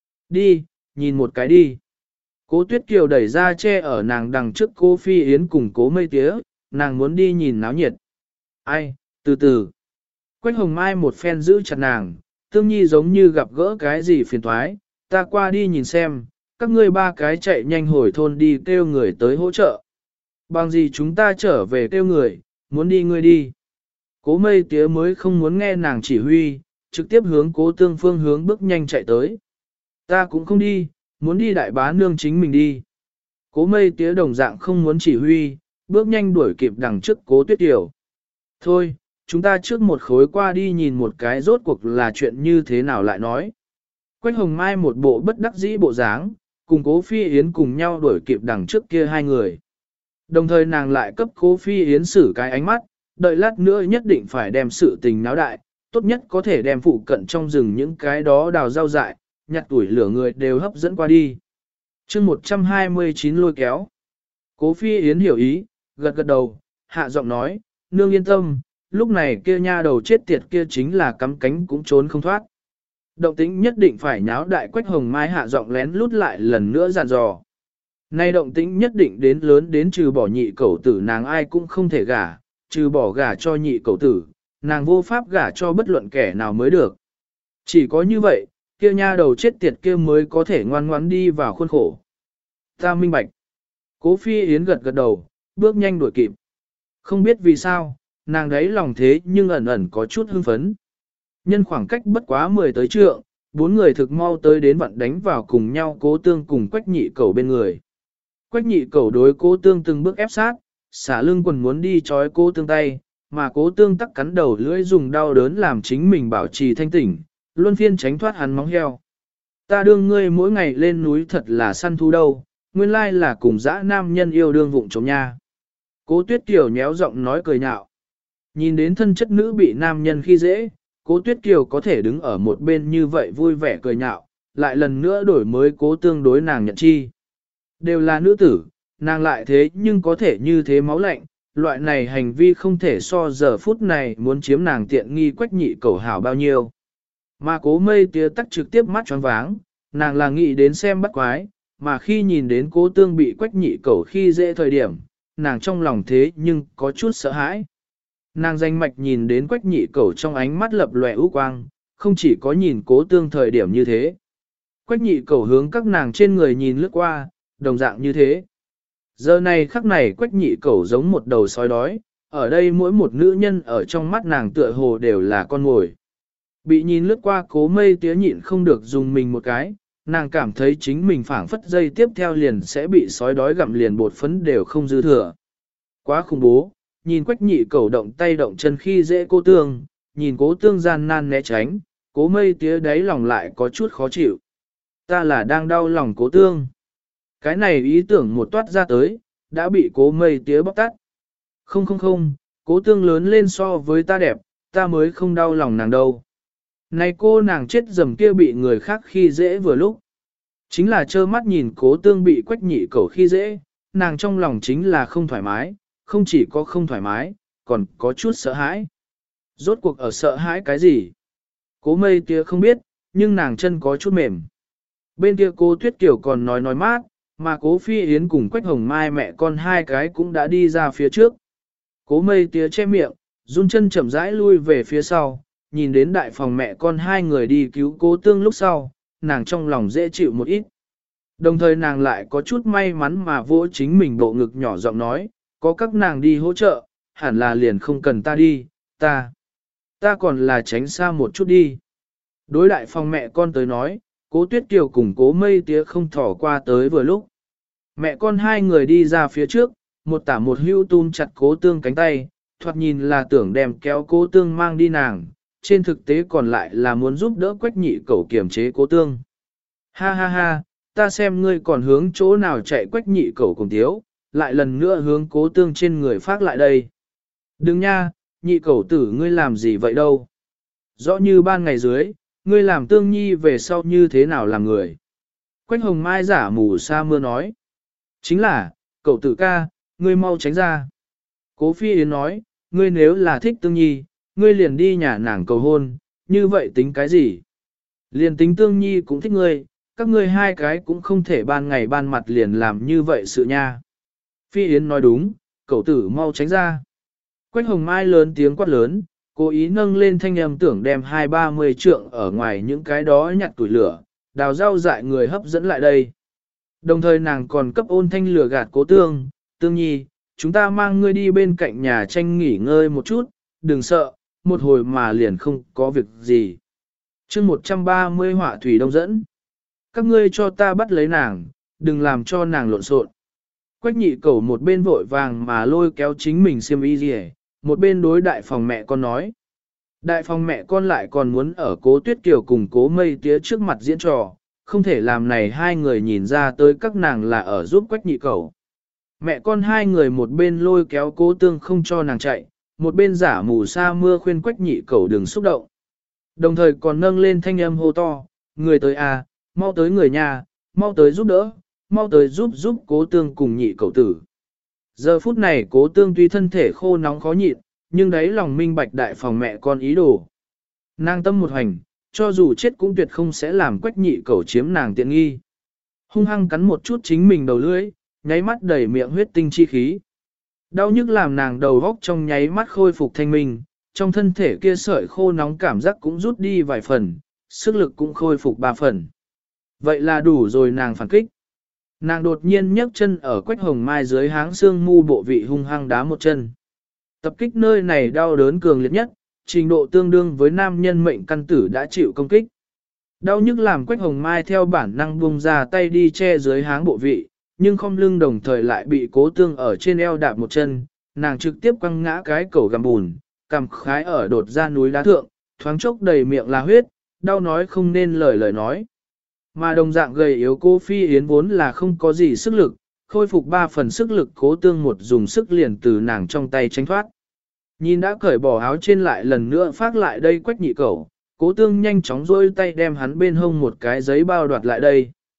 Đi, nhìn một cái đi. Cố Tuyết Kiều đẩy ra che ở nàng đằng trước Cố Phi Yến cùng Cố Mây Tía, nàng muốn đi nhìn náo nhiệt. Ai, từ từ. Quách Hồng Mai một phen giữ chặt nàng, Tương Nhi giống như gặp gỡ cái gì phiền toái, ta qua đi nhìn xem, các ngươi ba cái chạy nhanh hồi thôn đi kêu người tới hỗ trợ. Bằng gì chúng ta trở về kêu người, muốn đi ngươi đi. Cố Mây Tía mới không muốn nghe nàng chỉ huy, trực tiếp hướng Cố Tương phương hướng bước nhanh chạy tới. Ta cũng không đi, muốn đi đại bá nương chính mình đi. Cố Mây Tía đồng dạng không muốn chỉ huy, bước nhanh đuổi kịp đằng trước Cố Tuyết Kiều. Thôi, chúng ta trước một khối qua đi nhìn một cái rốt cuộc là chuyện như thế nào lại nói. Quách Hồng Mai một bộ bất đắc dĩ bộ dáng, cùng Cố Phi Yến cùng nhau đuổi kịp đằng trước kia hai người. Đồng thời nàng lại cấp Cố Phi Yến xử cái ánh mắt, đợi lát nữa nhất định phải đem sự tình náo đại, tốt nhất có thể đem phụ cận trong rừng những cái đó đào rau dại, nhặt tuổi lửa người đều hấp dẫn qua đi. chương 129 lôi kéo. Cố Phi Yến hiểu ý, gật gật đầu, hạ giọng nói, nương yên tâm, lúc này kia nha đầu chết tiệt kia chính là cắm cánh cũng trốn không thoát. Động tĩnh nhất định phải nháo đại. Quách Hồng Mai hạ giọng lén lút lại lần nữa dặn dò. Nay động tĩnh nhất định đến lớn đến trừ bỏ nhị cẩu tử nàng ai cũng không thể gả, trừ bỏ gả cho nhị cẩu tử, nàng vô pháp gả cho bất luận kẻ nào mới được. Chỉ có như vậy, kia nha đầu chết tiệt kia mới có thể ngoan ngoãn đi vào khuôn khổ. Ta minh bạch. Cố Phi Yến gật gật đầu, bước nhanh đuổi kịp. Không biết vì sao, nàng đấy lòng thế nhưng ẩn ẩn có chút hưng phấn. Nhân khoảng cách bất quá 10 tới trượng, bốn người thực mau tới đến vặn đánh vào cùng nhau Cố Tương cùng Quách Nhị Cẩu bên người. Quách Nhị Cẩu đối Cố Tương từng bước ép sát, xả lưng quần muốn đi trói Cố Tương tay, mà Cố Tương tắc cắn đầu lưỡi dùng đau đớn làm chính mình bảo trì thanh tỉnh, luân phiên tránh thoát hắn móng heo. Ta đương ngươi mỗi ngày lên núi thật là săn thú đâu, nguyên lai là cùng dã nam nhân yêu đương vụng trộm nha. Cố Tuyết Kiều nhéo giọng nói cười nhạo. Nhìn đến thân chất nữ bị nam nhân khi dễ, Cố Tuyết Kiều có thể đứng ở một bên như vậy vui vẻ cười nhạo, lại lần nữa đổi mới Cố Tương đối nàng nhận chi. Đều là nữ tử, nàng lại thế nhưng có thể như thế máu lạnh, loại này hành vi không thể so giờ phút này muốn chiếm nàng tiện nghi Quách Nhị Cẩu hảo bao nhiêu. Mà Cố Mây Tía tắc trực tiếp mắt choáng váng, nàng là nghĩ đến xem bắt quái, mà khi nhìn đến Cố Tương bị Quách Nhị Cẩu khi dễ thời điểm, nàng trong lòng thế nhưng có chút sợ hãi. Nàng danh mạch nhìn đến Quách Nhị Cẩu trong ánh mắt lập lòe ưu quang, không chỉ có nhìn Cố Tương thời điểm như thế. Quách Nhị Cẩu hướng các nàng trên người nhìn lướt qua, đồng dạng như thế. Giờ này khắc này Quách Nhị Cẩu giống một đầu sói đói, ở đây mỗi một nữ nhân ở trong mắt nàng tựa hồ đều là con mồi. Bị nhìn lướt qua Cố Mây Tía nhịn không được dùng mình một cái, nàng cảm thấy chính mình phảng phất dây tiếp theo liền sẽ bị sói đói gặm liền bột phấn đều không dư thừa. Quá khủng bố, nhìn Quách Nhị Cẩu động tay động chân khi dễ Cố Tương, nhìn Cố Tương gian nan né tránh, Cố Mây Tía đáy lòng lại có chút khó chịu. Ta là đang đau lòng Cố Tương. Cái này ý tưởng một toát ra tới, đã bị Cố Mây Tía bóc tát. Không không không, Cố Tương lớn lên so với ta đẹp, ta mới không đau lòng nàng đâu. Này cô nàng chết dầm kia bị người khác khi dễ vừa lúc. Chính là trơ mắt nhìn Cố Tương bị Quách Nhị Cẩu khi dễ, nàng trong lòng chính là không thoải mái, không chỉ có không thoải mái, còn có chút sợ hãi. Rốt cuộc ở sợ hãi cái gì? Cố Mây Tía không biết, nhưng nàng chân có chút mềm. Bên kia Cố Tuyết Kiều còn nói mát, mà Cố Phi Yến cùng Quách Hồng Mai mẹ con hai cái cũng đã đi ra phía trước. Cố Mây Tía che miệng, run chân chậm rãi lui về phía sau, nhìn đến đại phòng mẹ con hai người đi cứu Cố Tương lúc sau, nàng trong lòng dễ chịu một ít. Đồng thời nàng lại có chút may mắn mà vỗ chính mình bộ ngực nhỏ giọng nói, có các nàng đi hỗ trợ, hẳn là liền không cần ta đi, ta còn là tránh xa một chút đi. Đối đại phòng mẹ con tới nói, Cố Tuyết Kiều cùng Cố Mây Tía không thỏ qua tới vừa lúc. Mẹ con hai người đi ra phía trước, một tả một hưu túm chặt Cố Tương cánh tay, thoạt nhìn là tưởng đem kéo Cố Tương mang đi nàng, trên thực tế còn lại là muốn giúp đỡ Quách Nhị Cẩu kiềm chế Cố Tương. Ha ha ha, ta xem ngươi còn hướng chỗ nào chạy Quách Nhị Cẩu cùng thiếu, lại lần nữa hướng Cố Tương trên người phát lại đây. Đừng nha, Nhị Cẩu tử ngươi làm gì vậy đâu. Rõ như ban ngày dưới, ngươi làm Tương Nhi về sau như thế nào làm người. Quách Hồng Mai giả mù sa mưa nói. Chính là, cậu tử ca, ngươi mau tránh ra. Cố Phi Yến nói, ngươi nếu là thích Tương Nhi, ngươi liền đi nhà nàng cầu hôn, như vậy tính cái gì? Liền tính Tương Nhi cũng thích ngươi, các ngươi hai cái cũng không thể ban ngày ban mặt liền làm như vậy sự nha. Phi Yến nói đúng, cậu tử mau tránh ra. Quách Hồng Mai lớn tiếng quát lớn, cố ý nâng lên thanh âm tưởng đem 20-30 trượng ở ngoài những cái đó nhặt tuổi lửa, đào rau dại người hấp dẫn lại đây. Đồng thời nàng còn cấp ôn thanh lửa gạt Cố Tương, Tương Nhi, chúng ta mang ngươi đi bên cạnh nhà tranh nghỉ ngơi một chút, đừng sợ, một hồi mà liền không có việc gì. chương 130 họa thủy đông dẫn. Các ngươi cho ta bắt lấy nàng, đừng làm cho nàng lộn xộn. Quách Nhị Cẩu một bên vội vàng mà lôi kéo chính mình xiêm y gì, một bên đối đại phòng mẹ con nói. Đại phòng mẹ con lại còn muốn ở Cố Tuyết Kiều cùng Cố Mây Tía trước mặt diễn trò, không thể làm này hai người nhìn ra tới các nàng là ở giúp Quách Nhị Cẩu. Mẹ con hai người một bên lôi kéo Cố Tương không cho nàng chạy, một bên giả mù sa mưa khuyên Quách Nhị Cẩu đừng xúc động. Đồng thời còn nâng lên thanh âm hô to, người tới à, mau tới người nhà, mau tới giúp đỡ, mau tới giúp Cố Tương cùng Nhị Cẩu tử. Giờ phút này Cố Tương tuy thân thể khô nóng khó nhịn, nhưng đấy lòng minh bạch đại phòng mẹ con ý đồ. Nàng tâm một hành, cho dù chết cũng tuyệt không sẽ làm Quách Nhị Cẩu chiếm nàng tiện nghi. Hung hăng cắn một chút chính mình đầu lưỡi, nháy mắt đầy miệng huyết tinh chi khí. Đau nhức làm nàng đầu góc trong nháy mắt khôi phục thanh minh, trong thân thể kia sợi khô nóng cảm giác cũng rút đi vài phần, sức lực cũng khôi phục 3 phần. Vậy là đủ rồi nàng phản kích. Nàng đột nhiên nhấc chân ở Quách Hồng Mai dưới háng xương mu bộ vị hung hăng đá một chân. Tập kích nơi này đau đớn cường liệt nhất, trình độ tương đương với nam nhân mệnh căn tử đã chịu công kích. Đau nhức làm Quách Hồng Mai theo bản năng buông ra tay đi che dưới háng bộ vị, nhưng không lưng đồng thời lại bị Cố Tương ở trên eo đạp một chân, nàng trực tiếp quăng ngã cái cầu gầm bùn, cằm khái ở đột ra núi đá thượng, thoáng chốc đầy miệng là huyết, đau nói không nên lời nói. Mà đồng dạng gầy yếu Cố Phi Yến vốn là không có gì sức lực, khôi phục 3 phần sức lực Cố Tương một dùng sức liền từ nàng trong tay tránh thoát. Nhìn đã cởi bỏ áo trên lại lần nữa phát lại đây Quách Nhị Cẩu, Cố Tương nhanh chóng rôi tay đem hắn bên hông một cái giấy bao đoạt lại đây.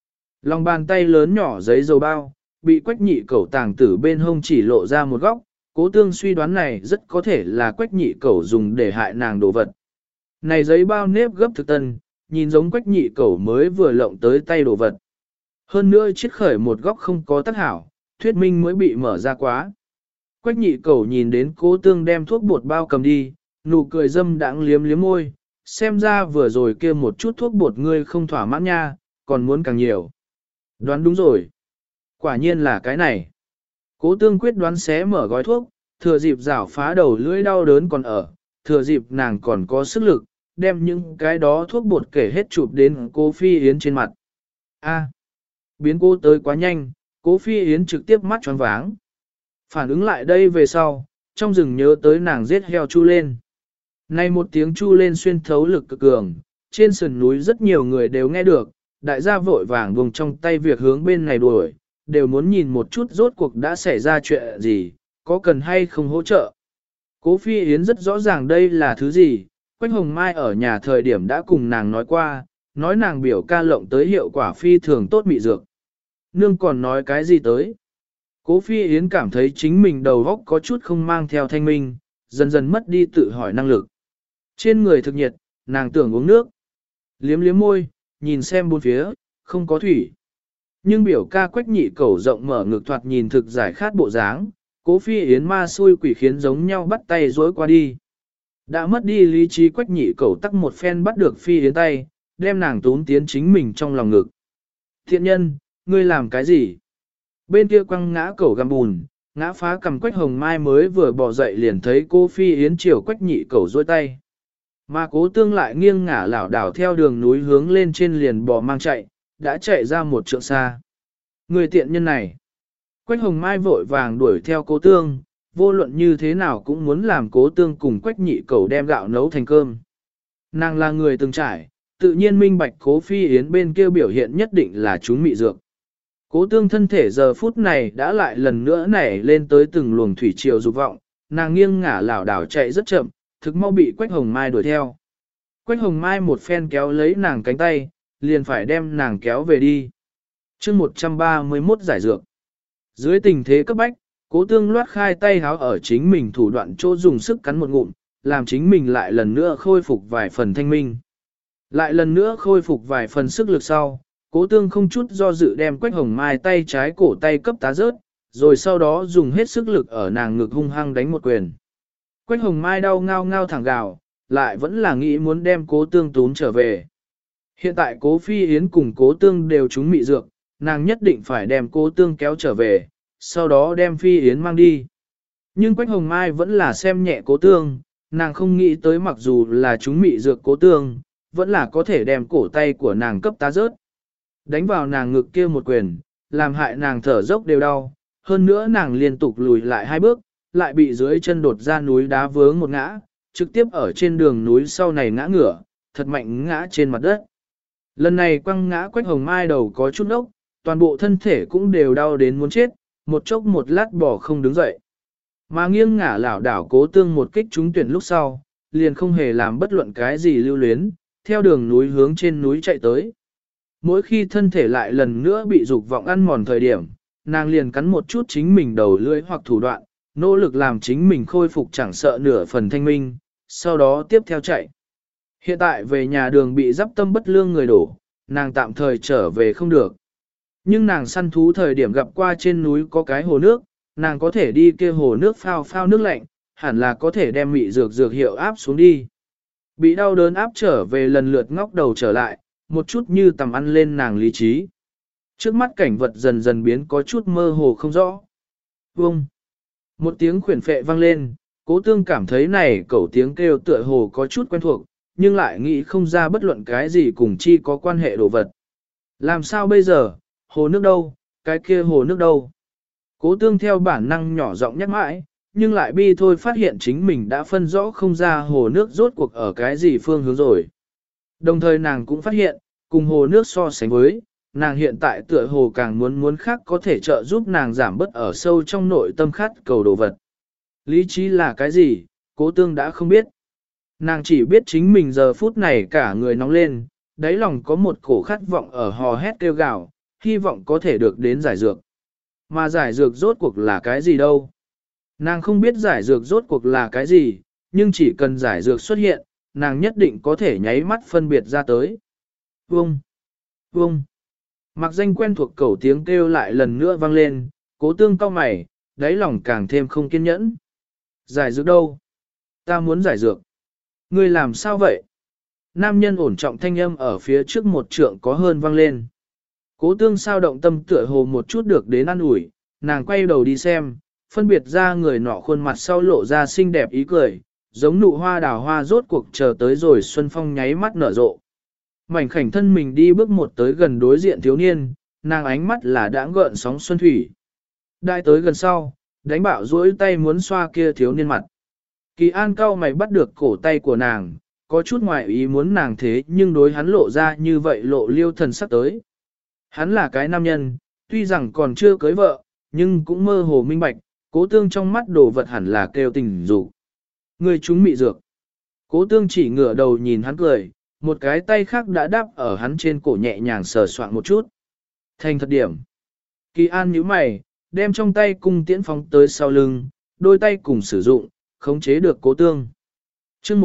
Lòng bàn tay lớn nhỏ giấy dầu bao, bị quách nhị cẩu tàng tử bên hông chỉ lộ ra một góc, cố tương suy đoán này rất có thể là quách nhị cẩu dùng để hại nàng đồ vật. Này giấy bao nếp gấp thực tân, nhìn giống quách nhị cẩu mới vừa lộng tới tay đồ vật. Hơn nữa chiết khởi một góc không có tác hảo, thuyết minh mới bị mở ra quá. Quách nhị cẩu nhìn đến cố tương đem thuốc bột bao cầm đi, nụ cười dâm đãng liếm liếm môi, xem ra vừa rồi kia một chút thuốc bột ngươi không thỏa mãn nha, còn muốn càng nhiều. Đoán đúng rồi. Quả nhiên là cái này. Cố tương quyết đoán xé mở gói thuốc, thừa dịp rảo phá đầu lưỡi đau đớn còn ở, thừa dịp nàng còn có sức lực, đem những cái đó thuốc bột kể hết chụp đến cô Phi Yến trên mặt. A, biến cô tới quá nhanh, cố Phi Yến trực tiếp mắt tròn váng. Phản ứng lại đây về sau, trong rừng nhớ tới nàng giết heo chu lên. Nay một tiếng chu lên xuyên thấu lực cực cường, trên sườn núi rất nhiều người đều nghe được, đại gia vội vàng vùng trong tay việc hướng bên này đuổi, đều muốn nhìn một chút rốt cuộc đã xảy ra chuyện gì, có cần hay không hỗ trợ. Cố Phi Yến rất rõ ràng đây là thứ gì, Quách Hồng Mai ở nhà thời điểm đã cùng nàng nói qua, nói nàng biểu ca lộng tới hiệu quả phi thường tốt mị dược. Nương còn nói cái gì tới? Cố Phi Yến cảm thấy chính mình đầu óc có chút không mang theo thanh minh, dần dần mất đi tự hỏi năng lực. Trên người thực nhiệt, nàng tưởng uống nước. Liếm liếm môi, nhìn xem bốn phía, không có thủy. Nhưng biểu ca Quách nhị cẩu rộng mở ngực thoạt nhìn thực giải khát bộ dáng, Cố Phi Yến ma xui quỷ khiến giống nhau bắt tay dối qua đi. Đã mất đi lý trí Quách nhị cẩu tắc một phen bắt được Phi Yến tay, đem nàng tún tiến chính mình trong lòng ngực. Thiện nhân, ngươi làm cái gì? Bên kia quăng ngã cẩu găm bùn, ngã phá cầm Quách Hồng Mai mới vừa bỏ dậy liền thấy cô Phi Yến chiều Quách nhị cẩu dối tay. Mà Cố Tương lại nghiêng ngả lảo đảo theo đường núi hướng lên trên liền bò mang chạy, đã chạy ra một trượng xa. Người tiện nhân này. Quách Hồng Mai vội vàng đuổi theo Cố Tương, vô luận như thế nào cũng muốn làm Cố Tương cùng Quách nhị cẩu đem gạo nấu thành cơm. Nàng là người từng trải, tự nhiên minh bạch Cố Phi Yến bên kia biểu hiện nhất định là chúng mị dược. Cố Tương thân thể giờ phút này đã lại lần nữa nảy lên tới từng luồng thủy triều dục vọng, nàng nghiêng ngả lảo đảo chạy rất chậm, thực mau bị Quách Hồng Mai đuổi theo. Quách Hồng Mai một phen kéo lấy nàng cánh tay, liền phải đem nàng kéo về đi. chương 131 giải dược. Dưới tình thế cấp bách, Cố Tương loát khai tay háo ở chính mình thủ đoạn chỗ dùng sức cắn một ngụm, làm chính mình lại lần nữa khôi phục vài phần thanh minh. Lại lần nữa khôi phục vài phần sức lực sau, Cố Tương không chút do dự đem Quách Hồng Mai tay trái cổ tay cấp tá rớt, rồi sau đó dùng hết sức lực ở nàng ngực hung hăng đánh một quyền. Quách Hồng Mai đau ngao ngao thẳng gào, lại vẫn là nghĩ muốn đem Cố Tương tún trở về. Hiện tại Cố Phi Yến cùng Cố Tương đều trúng mị dược, nàng nhất định phải đem Cố Tương kéo trở về, sau đó đem Phi Yến mang đi. Nhưng Quách Hồng Mai vẫn là xem nhẹ Cố Tương, nàng không nghĩ tới mặc dù là trúng mị dược Cố Tương, vẫn là có thể đem cổ tay của nàng cấp tá rớt. Đánh vào nàng ngực kia một quyền, làm hại nàng thở dốc đều đau, hơn nữa nàng liên tục lùi lại hai bước, lại bị dưới chân đột ra núi đá vướng một ngã, trực tiếp ở trên đường núi sau này ngã ngửa, thật mạnh ngã trên mặt đất. Lần này quăng ngã Quách Hồng Mai đầu có chút ốc, toàn bộ thân thể cũng đều đau đến muốn chết, một chốc một lát bỏ không đứng dậy. Mà nghiêng ngả lảo đảo Cố Tương một kích trúng tuyển lúc sau, liền không hề làm bất luận cái gì lưu luyến, theo đường núi hướng trên núi chạy tới. Mỗi khi thân thể lại lần nữa bị dục vọng ăn mòn thời điểm, nàng liền cắn một chút chính mình đầu lưỡi hoặc thủ đoạn, nỗ lực làm chính mình khôi phục chẳng sợ nửa phần thanh minh, sau đó tiếp theo chạy. Hiện tại về nhà đường bị giáp tâm bất lương người đổ, nàng tạm thời trở về không được. Nhưng nàng săn thú thời điểm gặp qua trên núi có cái hồ nước, nàng có thể đi kia hồ nước phao phao nước lạnh, hẳn là có thể đem mị dược hiệu áp xuống đi. Bị đau đớn áp trở về lần lượt ngóc đầu trở lại, một chút như tầm ăn lên nàng lý trí. Trước mắt cảnh vật dần dần biến có chút mơ hồ không rõ. Vông! Một tiếng khuyển phệ vang lên, Cố Tương cảm thấy này cẩu tiếng kêu tựa hồ có chút quen thuộc, nhưng lại nghĩ không ra bất luận cái gì cùng chi có quan hệ đồ vật. Làm sao bây giờ, hồ nước đâu, cái kia hồ nước đâu? Cố Tương theo bản năng nhỏ giọng nhắc mãi, nhưng lại bi thôi phát hiện chính mình đã phân rõ không ra hồ nước rốt cuộc ở cái gì phương hướng rồi. Đồng thời nàng cũng phát hiện, cùng hồ nước so sánh với, nàng hiện tại tựa hồ càng muốn khác có thể trợ giúp nàng giảm bớt ở sâu trong nội tâm khát cầu đồ vật. Lý trí là cái gì, Cố Tương đã không biết. Nàng chỉ biết chính mình giờ phút này cả người nóng lên, đáy lòng có một cổ khát vọng ở hò hét kêu gào, hy vọng có thể được đến giải dược. Mà giải dược rốt cuộc là cái gì đâu? Nàng không biết giải dược rốt cuộc là cái gì, nhưng chỉ cần giải dược xuất hiện, nàng nhất định có thể nháy mắt phân biệt ra tới. Vông! Vông! Mặc danh quen thuộc cẩu tiếng kêu lại lần nữa vang lên, Cố Tương cau mày, đáy lòng càng thêm không kiên nhẫn. Giải dược đâu? Ta muốn giải dược. Ngươi làm sao vậy? Nam nhân ổn trọng thanh âm ở phía trước một trượng có hơn vang lên. Cố Tương sao động tâm tựa hồ một chút được đến an ủi, nàng quay đầu đi xem, phân biệt ra người nọ khuôn mặt sau lộ ra xinh đẹp ý cười, giống nụ hoa đào hoa rốt cuộc chờ tới rồi xuân phong nháy mắt nở rộ. Mảnh khảnh thân mình đi bước một tới gần đối diện thiếu niên, nàng ánh mắt là đãng gợn sóng xuân thủy. Đại tới gần sau, đánh bạo duỗi tay muốn xoa kia thiếu niên mặt. Kỳ An cau mày bắt được cổ tay của nàng, có chút ngoài ý muốn nàng thế nhưng đối hắn lộ ra như vậy lộ liêu thần sắc tới. Hắn là cái nam nhân, tuy rằng còn chưa cưới vợ, nhưng cũng mơ hồ minh bạch, Cố Tương trong mắt đồ vật hẳn là kêu tình dục. Người chúng mị dược. Cố Tương chỉ ngửa đầu nhìn hắn cười, một cái tay khác đã đáp ở hắn trên cổ nhẹ nhàng sờ soạn một chút. Thành thật điểm. Kỳ An nhíu mày, đem trong tay cung tiễn phóng tới sau lưng, đôi tay cùng sử dụng, khống chế được Cố Tương. chương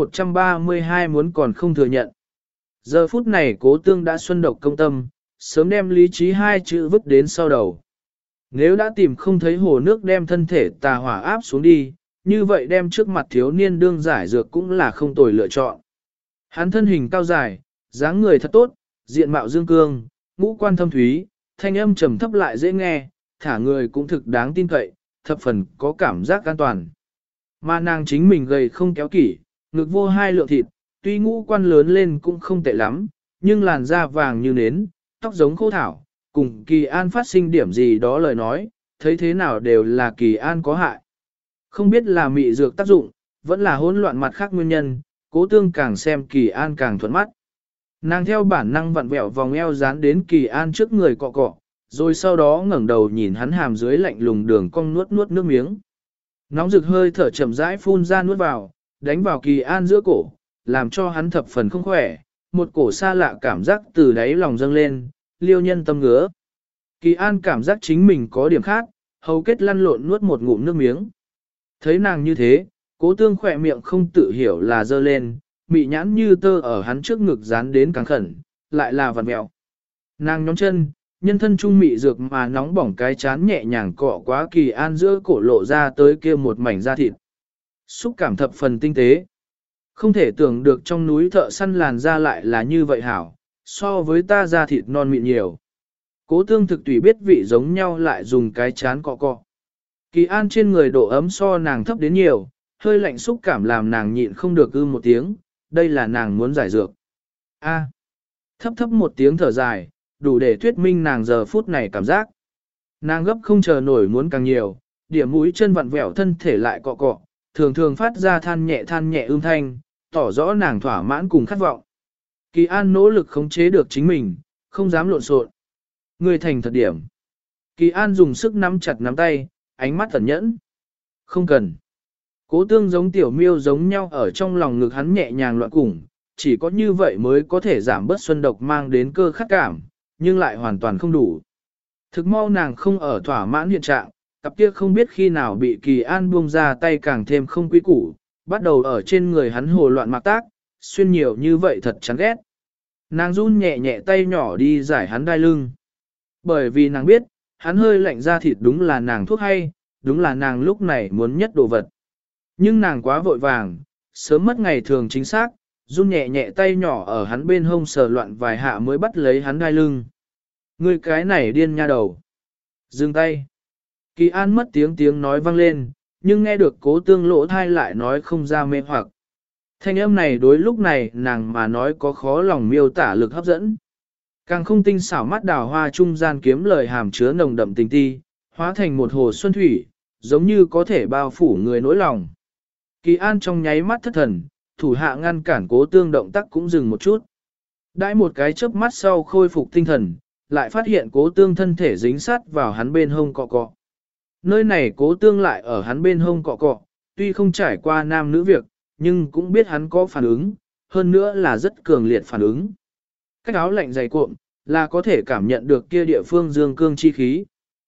132 muốn còn không thừa nhận. Giờ phút này Cố Tương đã xuân độc công tâm, sớm đem lý trí hai chữ vứt đến sau đầu. Nếu đã tìm không thấy hồ nước đem thân thể tà hỏa áp xuống đi, như vậy đem trước mặt thiếu niên đương giải dược cũng là không tồi lựa chọn. Hắn thân hình cao dài, dáng người thật tốt, diện mạo dương cương, ngũ quan thâm thúy, thanh âm trầm thấp lại dễ nghe, thả người cũng thực đáng tin cậy, thập phần có cảm giác an toàn. Mà nàng chính mình gầy không kéo kỷ, ngực vô hai lượng thịt, tuy ngũ quan lớn lên cũng không tệ lắm, nhưng làn da vàng như nến, tóc giống khô thảo, cùng Kỳ An phát sinh điểm gì đó lời nói, thấy thế nào đều là Kỳ An có hại. Không biết là mị dược tác dụng, vẫn là hỗn loạn mặt khác nguyên nhân, Cố Tương càng xem Kỳ An càng thuận mắt. Nàng theo bản năng vặn vẹo vòng eo dán đến Kỳ An trước người cọ cọ, rồi sau đó ngẩng đầu nhìn hắn hàm dưới lạnh lùng đường cong nuốt nuốt nước miếng. Nóng rực hơi thở chậm rãi phun ra nuốt vào, đánh vào Kỳ An giữa cổ, làm cho hắn thập phần không khỏe, một cổ xa lạ cảm giác từ đáy lòng dâng lên, liêu nhân tâm ngứa. Kỳ An cảm giác chính mình có điểm khác, hầu kết lăn lộn nuốt một ngụm nước miếng. Thấy nàng như thế, Cố Tương khỏe miệng không tự hiểu là dơ lên, mị nhãn như tơ ở hắn trước ngực dán đến càng khẩn, lại là vặn mẹo. Nàng nhóm chân, nhân thân trung mị dược mà nóng bỏng cái chán nhẹ nhàng cọ quá Kỳ An giữa cổ lộ ra tới kia một mảnh da thịt. Xúc cảm thập phần tinh tế. Không thể tưởng được trong núi thợ săn làn da lại là như vậy hảo, so với ta da thịt non mịn nhiều. Cố Tương thực tùy biết vị giống nhau lại dùng cái chán cọ cọ. Kỳ An trên người độ ấm so nàng thấp đến nhiều, hơi lạnh xúc cảm làm nàng nhịn không được một tiếng, đây là nàng muốn giải dược. A. Thấp thấp một tiếng thở dài, đủ để thuyết minh nàng giờ phút này cảm giác. Nàng gấp không chờ nổi muốn càng nhiều, điểm mũi chân vặn vẹo thân thể lại cọ cọ, thường thường phát ra than nhẹ ưm thanh, tỏ rõ nàng thỏa mãn cùng khát vọng. Kỳ An nỗ lực khống chế được chính mình, không dám lộn xộn. Người thành thật điểm. Kỳ An dùng sức nắm chặt nắm tay, ánh mắt tẩn nhẫn. Không cần. Cố Tương giống tiểu miêu giống nhau ở trong lòng ngực hắn nhẹ nhàng loạn cùng, chỉ có như vậy mới có thể giảm bớt xuân độc mang đến cơ khát cảm, nhưng lại hoàn toàn không đủ. Thực mau nàng không ở thỏa mãn hiện trạng, cặp kia không biết khi nào bị Kỳ An buông ra tay càng thêm không quý củ, bắt đầu ở trên người hắn hồ loạn mạc tác, xuyên nhiều như vậy thật chán ghét. Nàng run nhẹ nhẹ tay nhỏ đi giải hắn đai lưng. Bởi vì nàng biết, hắn hơi lạnh ra thịt đúng là nàng thuốc hay, đúng là nàng lúc này muốn nhất đồ vật. Nhưng nàng quá vội vàng, sớm mất ngày thường chính xác, run nhẹ nhẹ tay nhỏ ở hắn bên hông sờ loạn vài hạ mới bắt lấy hắn đai lưng. Người cái này điên nha đầu. Dừng tay. Kỳ An mất tiếng nói vang lên, nhưng nghe được Cố Tương lỗ thai lại nói không ra mê hoặc. Thanh âm này đối lúc này nàng mà nói có khó lòng miêu tả lực hấp dẫn. Càng không tinh xảo mắt đào hoa trung gian kiếm lời hàm chứa nồng đậm tình ti, hóa thành một hồ xuân thủy, giống như có thể bao phủ người nỗi lòng. Kỳ An trong nháy mắt thất thần, thủ hạ ngăn cản Cố Tương động tác cũng dừng một chút. Đãi một cái chớp mắt sau khôi phục tinh thần, lại phát hiện Cố Tương thân thể dính sát vào hắn bên hông cọ cọ. Nơi này Cố Tương lại ở hắn bên hông cọ cọ, tuy không trải qua nam nữ việc, nhưng cũng biết hắn có phản ứng, hơn nữa là rất cường liệt phản ứng. Cách áo lạnh dày cuộn, là có thể cảm nhận được kia địa phương dương cương chi khí.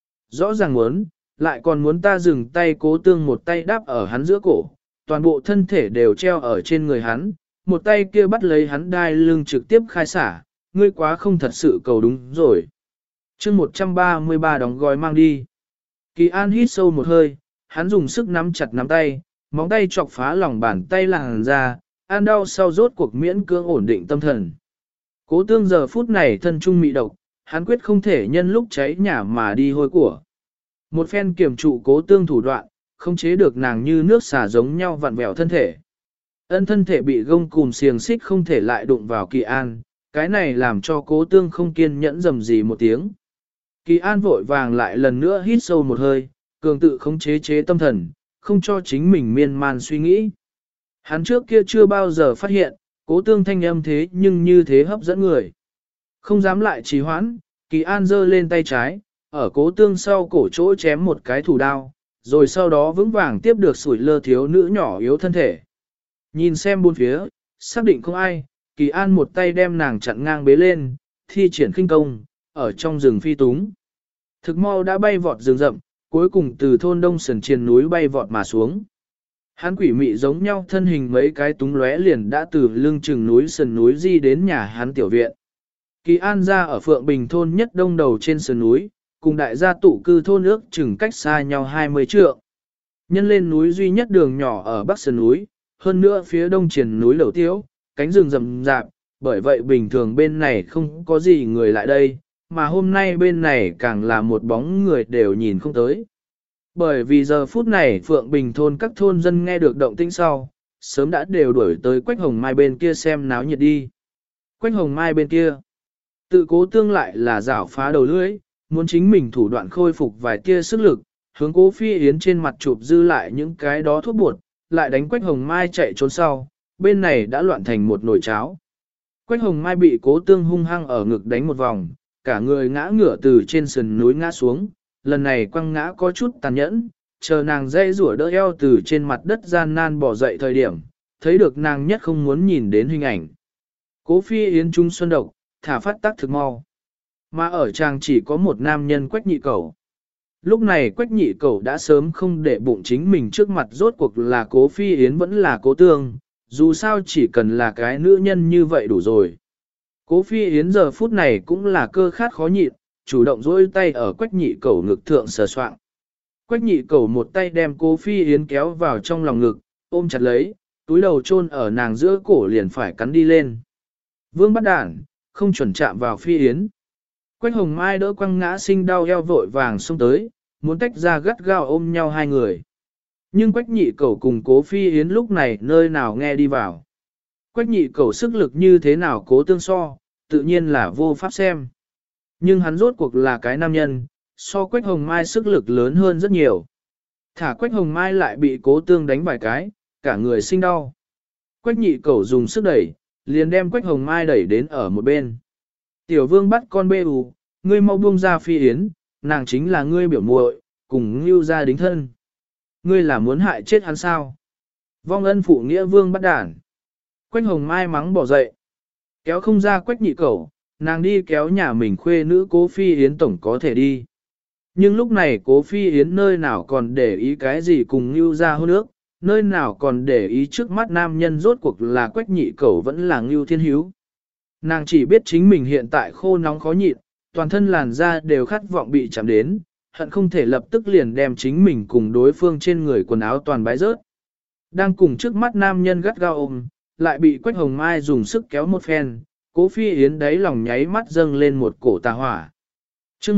Rõ ràng muốn, lại còn muốn ta dừng tay Cố Tương một tay đáp ở hắn giữa cổ, toàn bộ thân thể đều treo ở trên người hắn, một tay kia bắt lấy hắn đai lưng trực tiếp khai xả, ngươi quá không thật sự cầu đúng rồi. chương 133 đóng gói mang đi. Kỳ An hít sâu một hơi, hắn dùng sức nắm chặt nắm tay, móng tay chọc phá lòng bàn tay làn ra, An đau sau rốt cuộc miễn cưỡng ổn định tâm thần. Cố Tương giờ phút này thân trung mị độc, hắn quyết không thể nhân lúc cháy nhà mà đi hôi của. Một phen kiểm trụ Cố Tương thủ đoạn, không chế được nàng như nước xả giống nhau vặn vẹo thân thể. Ân thân thể bị gông cùm xiềng xích không thể lại đụng vào Kỳ An, cái này làm cho Cố Tương không kiên nhẫn rầm rì một tiếng. Kỳ An vội vàng lại lần nữa hít sâu một hơi, cường tự khống chế tâm thần, không cho chính mình miên man suy nghĩ. Hắn trước kia chưa bao giờ phát hiện, Cố Tương thanh âm thế nhưng như thế hấp dẫn người. Không dám lại trì hoãn, Kỳ An giơ lên tay trái, ở Cố Tương sau cổ chỗ chém một cái thủ đao, rồi sau đó vững vàng tiếp được sủi lơ thiếu nữ nhỏ yếu thân thể. Nhìn xem bốn phía, xác định không ai, Kỳ An một tay đem nàng chặn ngang bế lên, thi triển khinh công, ở trong rừng phi túng. Thực mau đã bay vọt rừng rậm, cuối cùng từ thôn đông sườn triền núi bay vọt mà xuống. Hắn quỷ mị giống nhau thân hình mấy cái túng lóe liền đã từ lưng chừng núi sườn núi di đến nhà hắn tiểu viện. Kỳ An ra ở Phượng Bình thôn nhất đông đầu trên sườn núi, cùng đại gia tụ cư thôn ước chừng cách xa nhau 20 trượng. Nhân lên núi duy nhất đường nhỏ ở bắc sườn núi, hơn nữa phía đông triền núi Lẩu Tiếu, cánh rừng rậm rạp, bởi vậy bình thường bên này không có gì người lại đây, mà hôm nay bên này càng là một bóng người đều nhìn không tới. Bởi vì giờ phút này Phượng Bình thôn các thôn dân nghe được động tĩnh sau, sớm đã đều đuổi tới Quách Hồng Mai bên kia xem náo nhiệt đi. Quách Hồng Mai bên kia, tự Cố Tương lại là rảo phá đầu lưỡi, muốn chính mình thủ đoạn khôi phục vài tia sức lực, hướng Cố Phi Yến trên mặt chụp dư lại những cái đó thuốc bột, lại đánh Quách Hồng Mai chạy trốn sau, bên này đã loạn thành một nồi cháo. Quách Hồng Mai bị Cố Tương hung hăng ở ngực đánh một vòng, cả người ngã ngửa từ trên sườn núi ngã xuống, lần này quăng ngã có chút tàn nhẫn, chờ nàng dây rủa đỡ eo từ trên mặt đất gian nan bỏ dậy thời điểm, thấy được nàng nhất không muốn nhìn đến hình ảnh. Cố Phi Yến trung xuân độc, thả phát tác thực mau. Mà ở chàng chỉ có một nam nhân Quách Nhị Cẩu. Lúc này Quách Nhị Cẩu đã sớm không để bụng chính mình trước mặt rốt cuộc là Cố Phi Yến vẫn là Cố Tương, dù sao chỉ cần là cái nữ nhân như vậy đủ rồi. Cố Phi Yến giờ phút này cũng là cơ khát khó nhịn, chủ động dỗi tay ở Quách Nhị Cẩu ngực thượng sờ soạng. Quách Nhị Cẩu một tay đem Cố Phi Yến kéo vào trong lòng ngực, ôm chặt lấy, túi đầu chôn ở nàng giữa cổ liền phải cắn đi lên. Vương bắt đản, không chuẩn chạm vào Phi Yến. Quách Hồng Mai đỡ quăng ngã sinh đau eo vội vàng xông tới, muốn tách ra gắt gao ôm nhau hai người. Nhưng Quách Nhị Cẩu cùng Cố Phi Yến lúc này nơi nào nghe đi vào. Quách Nhị Cẩu sức lực như thế nào Cố Tương so, tự nhiên là vô pháp xem. Nhưng hắn rốt cuộc là cái nam nhân, so Quách Hồng Mai sức lực lớn hơn rất nhiều. Thả Quách Hồng Mai lại bị Cố Tương đánh vài cái, cả người sinh đau. Quách Nhị Cẩu dùng sức đẩy, liền đem Quách Hồng Mai đẩy đến ở một bên. Tiểu Vương bắt con bê ù, ngươi mau buông ra Phi Yến, nàng chính là ngươi biểu muội, cùng Ngưu gia đính thân. Ngươi là muốn hại chết hắn sao? Vong ân phụ nghĩa Vương bắt đản. Quách Hồng Mai mắng bỏ dậy. Kéo không ra Quách Nhị Cẩu, nàng đi kéo nhà mình khuê nữ Cố Phi Yến tổng có thể đi. Nhưng lúc này Cố Phi Yến nơi nào còn để ý cái gì cùng Ngưu gia hôn ước, nơi nào còn để ý trước mắt nam nhân rốt cuộc là Quách Nhị Cẩu vẫn là Ngưu Thiên Hiếu. Nàng chỉ biết chính mình hiện tại khô nóng khó nhịn, toàn thân làn da đều khát vọng bị chạm đến, hận không thể lập tức liền đem chính mình cùng đối phương trên người quần áo toàn bái rớt. Đang cùng trước mắt nam nhân gắt gao ôm, lại bị Quách Hồng Mai dùng sức kéo một phen, Cố Phi Yến đáy lòng nháy mắt dâng lên một cổ tà hỏa. chương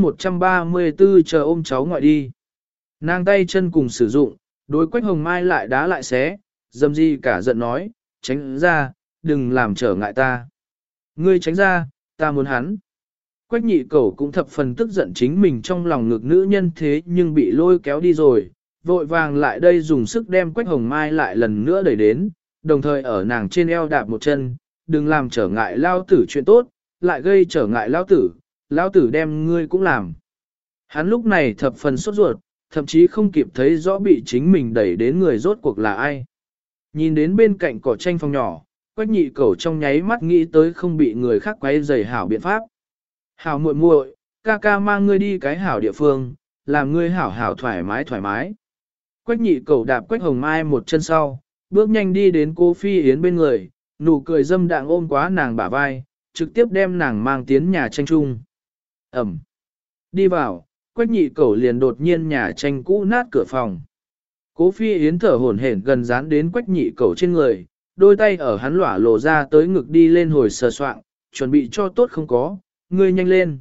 134 chờ ôm cháu ngoại đi. Nàng tay chân cùng sử dụng, đối Quách Hồng Mai lại đá lại xé, dâm di cả giận nói, tránh ra, đừng làm trở ngại ta. Ngươi tránh ra, ta muốn hắn. Quách Nhị Cẩu cũng thập phần tức giận chính mình trong lòng ngực nữ nhân thế nhưng bị lôi kéo đi rồi, vội vàng lại đây dùng sức đem Quách Hồng Mai lại lần nữa đẩy đến, đồng thời ở nàng trên eo đạp một chân, đừng làm trở ngại lao tử chuyện tốt, lại gây trở ngại lao tử đem ngươi cũng làm. Hắn lúc này thập phần sốt ruột, thậm chí không kịp thấy rõ bị chính mình đẩy đến người rốt cuộc là ai. Nhìn đến bên cạnh cỏ tranh phòng nhỏ, Quách Nhị Cẩu trong nháy mắt nghĩ tới không bị người khác quấy rầy hảo biện pháp. Hảo muội muội, ca ca mang ngươi đi cái hảo địa phương, làm ngươi hảo hảo thoải mái thoải mái. Quách nhị cẩu đạp Quách Hồng Mai một chân sau, bước nhanh đi đến cô Phi Yến bên người, nụ cười dâm đạng ôm quá nàng bả vai, trực tiếp đem nàng mang tiến nhà tranh chung. Ẩm. Đi vào, Quách nhị cẩu liền đột nhiên nhà tranh cũ nát cửa phòng. Cố Phi Yến thở hổn hển gần dán đến Quách nhị cẩu trên người, đôi tay ở hắn lỏa lộ ra tới ngực đi lên hồi sờ soạng, chuẩn bị cho tốt không có, ngươi nhanh lên.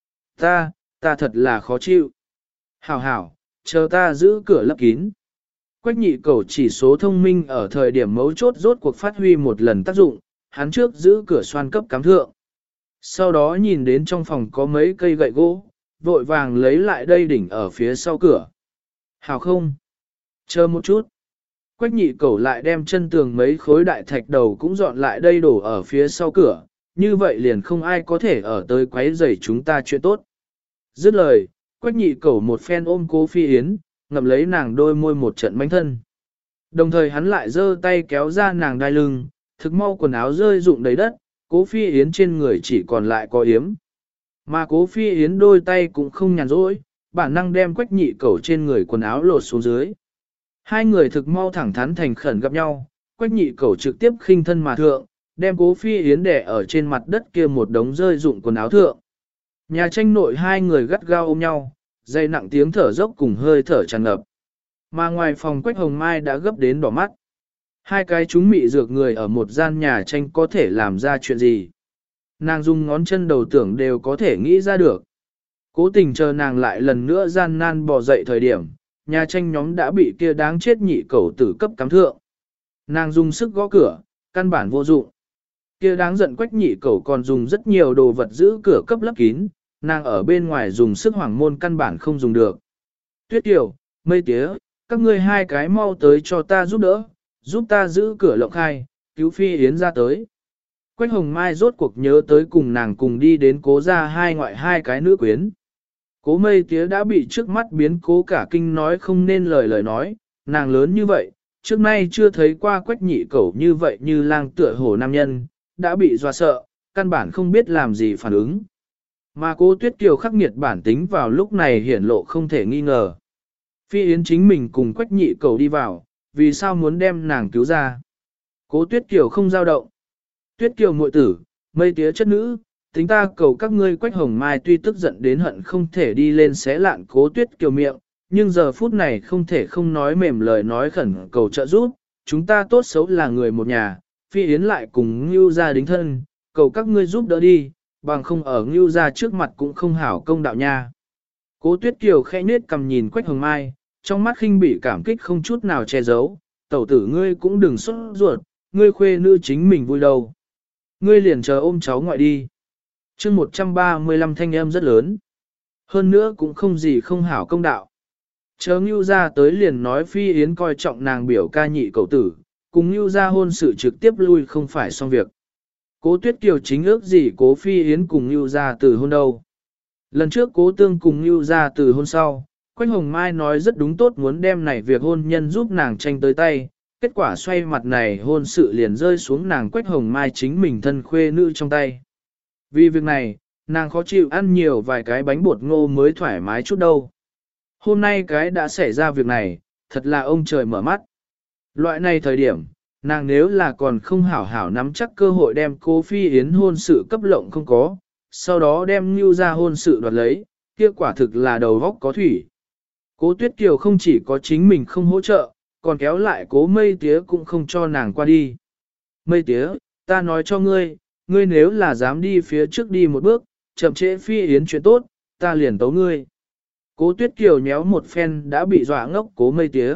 Ta thật là khó chịu. Hảo hảo, chờ ta giữ cửa lấp kín. Quách nhị cẩu chỉ số thông minh ở thời điểm mấu chốt rốt cuộc phát huy một lần tác dụng, hắn trước giữ cửa xoan cấp cắm thượng. Sau đó nhìn đến trong phòng có mấy cây gậy gỗ, vội vàng lấy lại đây đỉnh ở phía sau cửa. Hảo không? Chờ một chút. Quách nhị cẩu lại đem chân tường mấy khối đại thạch đầu cũng dọn lại đây đổ ở phía sau cửa, như vậy liền không ai có thể ở tới quấy rầy chúng ta chuyện tốt. Dứt lời, Quách nhị cẩu một phen ôm Cố Phi Yến, ngậm lấy nàng đôi môi một trận mánh thân. Đồng thời hắn lại giơ tay kéo ra nàng đai lưng, thực mau quần áo rơi rụng đầy đất, Cố Phi Yến trên người chỉ còn lại có yếm. Mà Cố Phi Yến đôi tay cũng không nhàn rỗi, bản năng đem Quách nhị cẩu trên người quần áo lột xuống dưới. Hai người thực mau thẳng thắn thành khẩn gặp nhau, Quách nhị cẩu trực tiếp khinh thân mà thượng, đem Cố Phi Yến đè ở trên mặt đất kia một đống rơi rụng quần áo thượng. Nhà tranh nội hai người gắt gao ôm nhau, dây nặng tiếng thở dốc cùng hơi thở tràn ngập. Mà ngoài phòng Quách Hồng Mai đã gấp đến đỏ mắt. Hai cái chúng mị dược người ở một gian nhà tranh có thể làm ra chuyện gì. Nàng dùng ngón chân đầu tưởng đều có thể nghĩ ra được. Cố tình chờ nàng lại lần nữa gian nan bò dậy thời điểm, nhà tranh nhóm đã bị kia đáng chết nhị cẩu tử cấp cắm thượng. Nàng dùng sức gõ cửa, căn bản vô dụng. Kia đáng giận Quách nhị cẩu còn dùng rất nhiều đồ vật giữ cửa cấp lấp kín, nàng ở bên ngoài dùng sức hoảng môn căn bản không dùng được. Tuyết Kiều, Mây Tía, các ngươi hai cái mau tới cho ta giúp đỡ, giúp ta giữ cửa lộng khai, cứu Phi Yến ra tới. Quách Hồng Mai rốt cuộc nhớ tới cùng nàng cùng đi đến Cố gia hai ngoại hai cái nữ quyến. Cố Mây Tía đã bị trước mắt biến cố cả kinh nói không nên lời nói, nàng lớn như vậy, trước nay chưa thấy qua Quách nhị cẩu như vậy như lang tựa hổ nam nhân, đã bị dọa sợ, căn bản không biết làm gì phản ứng. Mà Cố Tuyết Kiều khắc nghiệt bản tính vào lúc này hiển lộ không thể nghi ngờ. Phi Yến chính mình cùng Quách nhị cẩu đi vào, vì sao muốn đem nàng cứu ra. Cố Tuyết Kiều không dao động. Tuyết Kiều muội tử, Mây Tía chất nữ, tính ta cầu các ngươi. Quách Hồng Mai tuy tức giận đến hận không thể đi lên xé lạn Cố Tuyết Kiều miệng, nhưng giờ phút này không thể không nói mềm lời nói khẩn cầu trợ giúp, chúng ta tốt xấu là người một nhà, Phi Yến lại cùng Ngưu gia đính thân, cầu các ngươi giúp đỡ đi, bằng không ở Ngưu gia trước mặt cũng không hảo công đạo nha. Cố Tuyết Kiều khẽ nết cầm nhìn Quách Hồng Mai, trong mắt khinh bỉ cảm kích không chút nào che giấu, tẩu tử ngươi cũng đừng sốt ruột, ngươi khuê nữ chính mình vui đâu. Ngươi liền chờ ôm cháu ngoại đi. Chương 135 thanh âm rất lớn. Hơn nữa cũng không gì không hảo công đạo. Chờ Ngưu gia tới liền nói Phi Yến coi trọng nàng biểu ca nhị cậu tử, cùng Ngưu gia hôn sự trực tiếp lui không phải xong việc. Cố Tuyết Kiều chính ước gì Cố Phi Yến cùng Ngưu gia từ hôn đâu. Lần trước Cố Tương cùng Ngưu gia từ hôn sau, Quách Hồng Mai nói rất đúng tốt muốn đem này việc hôn nhân giúp nàng tranh tới tay, kết quả xoay mặt này hôn sự liền rơi xuống nàng Quách Hồng Mai chính mình thân khuê nữ trong tay. Vì việc này, nàng khó chịu ăn nhiều vài cái bánh bột ngô mới thoải mái chút đâu. Hôm nay cái đã xảy ra việc này, thật là ông trời mở mắt. Loại này thời điểm, nàng nếu là còn không hảo hảo nắm chắc cơ hội đem Cố Phi Yến hôn sự cấp lộng không có, sau đó đem Ngưu ra hôn sự đoạt lấy, kia quả thực là đầu vóc có thủy. Cố Tuyết Kiều không chỉ có chính mình không hỗ trợ, còn kéo lại Cố Mây Tía cũng không cho nàng qua đi. Mây Tía, ta nói cho ngươi, ngươi nếu là dám đi phía trước đi một bước, chậm trễ Phi Yến chuyện tốt, ta liền tấu ngươi. Cố Tuyết Kiều nhéo một phen đã bị dọa ngốc Cố Mây Tía.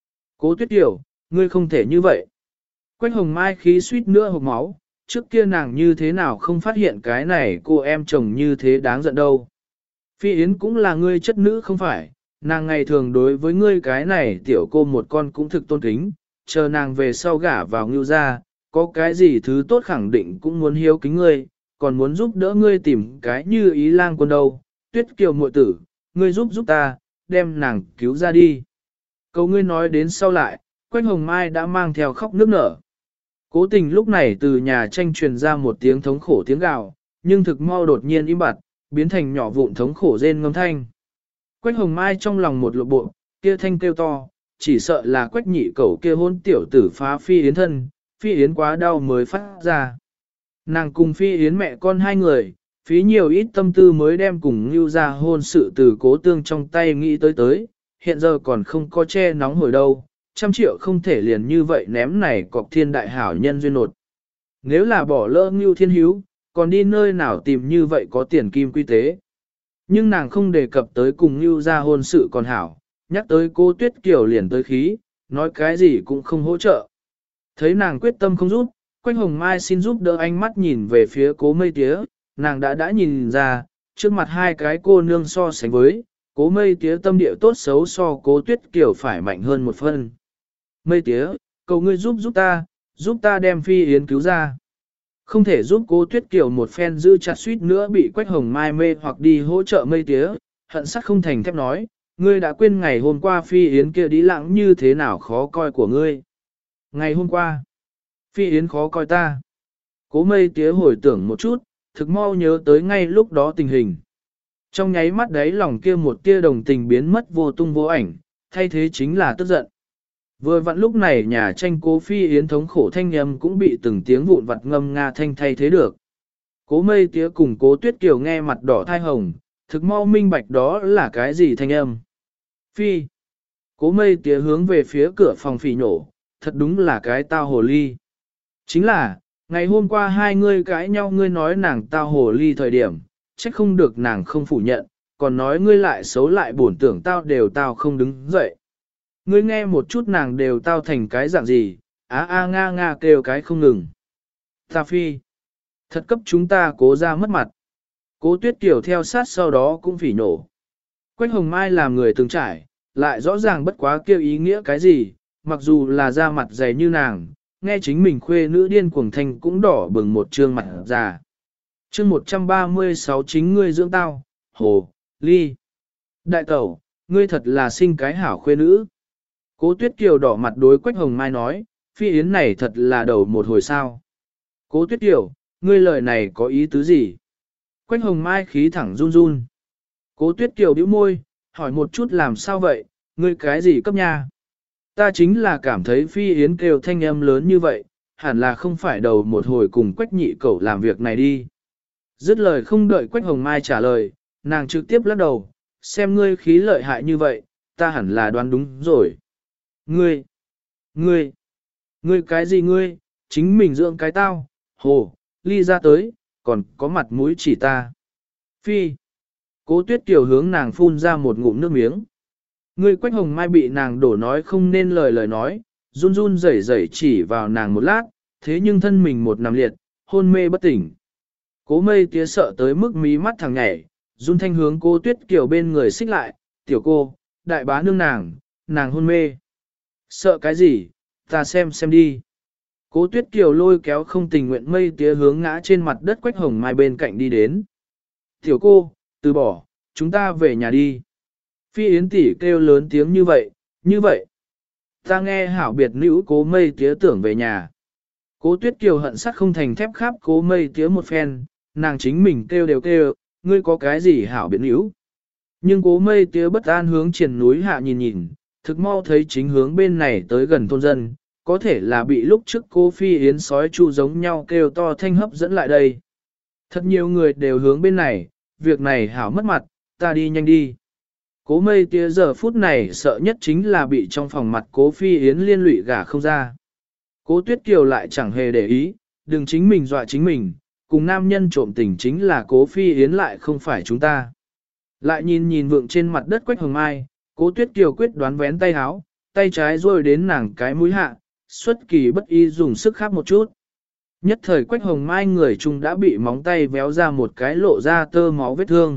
Cố Tuyết Kiều, ngươi không thể như vậy. Quách Hồng Mai khí suýt nữa hộc máu, trước kia nàng như thế nào không phát hiện cái này cô em chồng như thế đáng giận đâu. Phi Yến cũng là ngươi chất nữ không phải, nàng ngày thường đối với ngươi cái này tiểu cô một con cũng thực tôn kính, chờ nàng về sau gả vào Ngưu gia, có cái gì thứ tốt khẳng định cũng muốn hiếu kính ngươi, còn muốn giúp đỡ ngươi tìm cái như ý lang quân đâu. Tuyết Kiều muội tử, ngươi giúp ta, đem nàng cứu ra đi. Câu ngươi nói đến sau lại, Quách Hồng Mai đã mang theo khóc nước nở. Cố Tình lúc này từ nhà tranh truyền ra một tiếng thống khổ tiếng gào, nhưng thực mau đột nhiên im bặt, biến thành nhỏ vụn thống khổ rên ngâm thanh. Quách hồng mai trong lòng một lộ bộ, kia thanh kêu to, chỉ sợ là quách nhị cẩu kia hôn tiểu tử phá Phi Yến thân, Phi Yến quá đau mới phát ra. Nàng cùng Phi Yến mẹ con hai người, phí nhiều ít tâm tư mới đem cùng Ngưu ra hôn sự từ Cố Tương trong tay nghĩ tới, hiện giờ còn không có che nóng hồi đâu, 100 triệu không thể liền như vậy ném này cọc thiên đại hảo nhân duyên nột. Nếu là bỏ lỡ Ngưu Thiên Hiếu, còn đi nơi nào tìm như vậy có tiền kim quy tế. Nhưng nàng không đề cập tới cùng Ngưu ra hôn sự còn hảo, nhắc tới cô Tuyết Kiều liền tới khí, nói cái gì cũng không hỗ trợ. Thấy nàng quyết tâm không giúp, Quách Hồng Mai xin giúp đỡ ánh mắt nhìn về phía Cố Mây Tía, nàng đã nhìn ra, trước mặt hai cái cô nương so sánh với, Cố Mây Tía tâm địa tốt xấu so Cố Tuyết Kiều phải mạnh hơn một phân. Mây Tía, cầu ngươi giúp ta đem Phi Yến cứu ra. Không thể giúp Cố Tuyết Kiều một phen giữ chặt suýt nữa bị Quách Hồng Mai mê hoặc đi hỗ trợ Mây Tía, hận sắt không thành thép nói, ngươi đã quên ngày hôm qua Phi Yến kia đi lãng như thế nào khó coi của ngươi. Ngày hôm qua, Phi Yến khó coi ta. Cố Mây Tía hồi tưởng một chút, thực mau nhớ tới ngay lúc đó tình hình. Trong nháy mắt đấy lòng kia một tia đồng tình biến mất vô tung vô ảnh, thay thế chính là tức giận. Vừa vặn lúc này nhà tranh Cố Phi Yến thống khổ thanh âm cũng bị từng tiếng vụn vặt ngâm nga thanh thay thế được. Cố Mây Tía cùng Cố Tuyết Kiều nghe mặt đỏ thai hồng, thực mau minh bạch đó là cái gì thanh âm. Phi. Cố Mây Tía hướng về phía cửa phòng phỉ nhổ, thật đúng là cái tao hồ ly. Chính là, ngày hôm qua hai ngươi cãi nhau ngươi nói nàng tao hồ ly thời điểm, trách không được nàng không phủ nhận, còn nói ngươi lại xấu lại bổn tưởng tao không đứng dậy. Ngươi nghe một chút nàng đều tao thành cái dạng gì, nga nga kêu cái không ngừng. Ta Phi. Thật cấp chúng ta Cố ra mất mặt. Cố Tuyết Kiều theo sát sau đó cũng phỉ nổ. Quách Hồng Mai làm người từng trải, lại rõ ràng bất quá kêu ý nghĩa cái gì, mặc dù là da mặt dày như nàng, nghe chính mình khuê nữ điên cuồng thanh cũng đỏ bừng một trương mặt già. Chương 136 chính ngươi dưỡng tao, hồ, ly. Đại tẩu, ngươi thật là sinh cái hảo khuê nữ. Cố Tuyết Kiều đỏ mặt đối Quách Hồng Mai nói, Phi Yến này thật là đầu một hồi sao. Cố Tuyết Kiều, ngươi lời này có ý tứ gì? Quách Hồng Mai khí thẳng run run. Cố Tuyết Kiều bĩu môi, hỏi một chút làm sao vậy, ngươi cái gì cấp nha? Ta chính là cảm thấy Phi Yến kêu thanh âm lớn như vậy, hẳn là không phải đầu một hồi cùng Quách nhị cẩu làm việc này đi. Dứt lời không đợi Quách Hồng Mai trả lời, nàng trực tiếp lắc đầu, xem ngươi khí lợi hại như vậy, ta hẳn là đoán đúng rồi. Ngươi cái gì ngươi, chính mình dưỡng cái tao, hồ, ly ra tới, còn có mặt mũi chỉ ta. Phi. Cố Tuyết Kiều hướng nàng phun ra một ngụm nước miếng. Ngươi Quách Hồng Mai bị nàng đổ nói không nên lời nói, run run rẩy rẩy chỉ vào nàng một lát, thế nhưng thân mình một nằm liệt, hôn mê bất tỉnh. Cố Mây Tía sợ tới mức mí mắt thằng nhảy, run thanh hướng Cố Tuyết Kiều bên người xích lại, tiểu cô, đại bá nương nàng hôn mê. Sợ cái gì, ta xem đi. Cố Tuyết Kiều lôi kéo không tình nguyện Mây Tía hướng ngã trên mặt đất Quách Hồng Mai bên cạnh đi đến. Tiểu cô, từ bỏ, chúng ta về nhà đi. Phi Yến tỷ kêu lớn tiếng như vậy. Ta nghe hảo biệt nữ Cố Mây Tía tưởng về nhà. Cố Tuyết Kiều hận sắt không thành thép khắp Cố Mây Tía một phen, nàng chính mình kêu đều kêu, ngươi có cái gì hảo biệt nữ. Nhưng Cố Mây Tía bất an hướng triển núi hạ nhìn, thực mau thấy chính hướng bên này tới gần thôn dân, có thể là bị lúc trước Cố Phi Yến sói chu giống nhau kêu to thanh hấp dẫn lại đây. Thật nhiều người đều hướng bên này, việc này hảo mất mặt, ta đi nhanh đi. Cố Mây Tía giờ phút này sợ nhất chính là bị trong phòng mặt Cố Phi Yến liên lụy gả không ra. Cố Tuyết Kiều lại chẳng hề để ý, đừng chính mình dọa chính mình, cùng nam nhân trộm tình chính là Cố Phi Yến lại không phải chúng ta. Lại nhìn vượng trên mặt đất Quách Hồng Mai, Cố Tuyết Kiều quyết đoán vén tay háo, tay trái rồi đến nàng cái mũi hạ, xuất kỳ bất ý dùng sức khắp một chút. Nhất thời Quách Hồng Mai người chung đã bị móng tay véo ra một cái lộ ra tơ máu vết thương.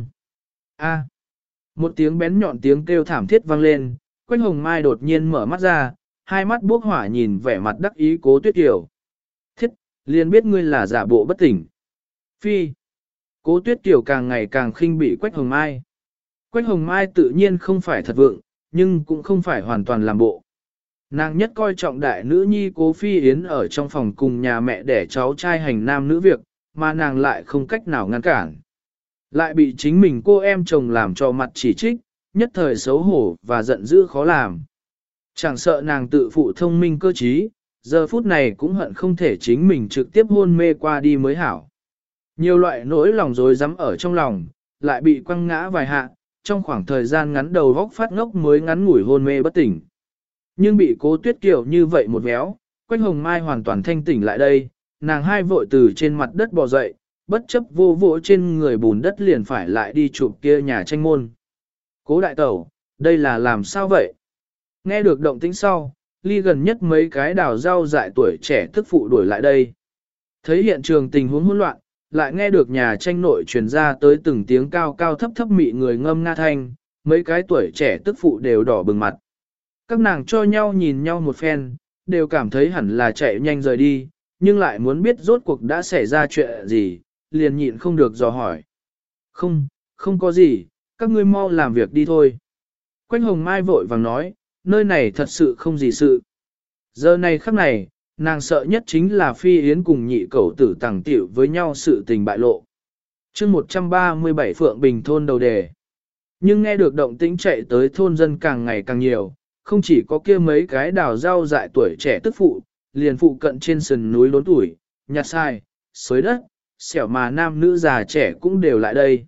A. Một tiếng bén nhọn tiếng kêu thảm thiết vang lên, Quách Hồng Mai đột nhiên mở mắt ra, hai mắt bốc hỏa nhìn vẻ mặt đắc ý Cố Tuyết Kiều. Thiết, liền biết ngươi là giả bộ bất tỉnh. Phi. Cố Tuyết Kiều càng ngày càng khinh bị Quách Hồng Mai. Quách Hồng Mai tự nhiên không phải thật vượng, nhưng cũng không phải hoàn toàn làm bộ. Nàng nhất coi trọng đại nữ nhi Cố Phi Yến ở trong phòng cùng nhà mẹ đẻ cháu trai hành nam nữ việc, mà nàng lại không cách nào ngăn cản. Lại bị chính mình cô em chồng làm cho mặt chỉ trích, nhất thời xấu hổ và giận dữ khó làm. Chẳng sợ nàng tự phụ thông minh cơ trí, giờ phút này cũng hận không thể chính mình trực tiếp hôn mê qua đi mới hảo. Nhiều loại nỗi lòng rối rắm ở trong lòng, lại bị quăng ngã vài hạ, trong khoảng thời gian ngắn đầu góc phát ngốc mới ngắn ngủi hôn mê bất tỉnh. Nhưng bị Cố Tuyết Kiều như vậy một véo, Quách Hồng Mai hoàn toàn thanh tỉnh lại đây, nàng hai vội từ trên mặt đất bò dậy, bất chấp vô vỗ trên người bùn đất liền phải lại đi chụp kia nhà tranh môn. Cố đại tẩu, đây là làm sao vậy? Nghe được động tĩnh sau, ly gần nhất mấy cái đào rau dại tuổi trẻ tức phụ đuổi lại đây. Thấy hiện trường tình huống hỗn loạn, lại nghe được nhà tranh nội truyền ra tới từng tiếng cao cao thấp thấp mị người ngâm nga thanh, mấy cái tuổi trẻ tức phụ đều đỏ bừng mặt. Các nàng cho nhau nhìn nhau một phen, đều cảm thấy hẳn là chạy nhanh rời đi, nhưng lại muốn biết rốt cuộc đã xảy ra chuyện gì, liền nhịn không được dò hỏi. Không có gì, các ngươi mau làm việc đi thôi. Quách Hồng Mai vội vàng nói, nơi này thật sự không gì sự. Giờ này khắc này, nàng sợ nhất chính là Phi Yến cùng nhị cẩu tử tàng tiểu với nhau sự tình bại lộ. chương 137 Phượng Bình thôn đầu đề. Nhưng nghe được động tĩnh chạy tới thôn dân càng ngày càng nhiều, không chỉ có kia mấy cái đào rau dại tuổi trẻ tức phụ, liền phụ cận trên sườn núi lốn tuổi, nhặt sai, xới đất, xẻo mà nam nữ già trẻ cũng đều lại đây.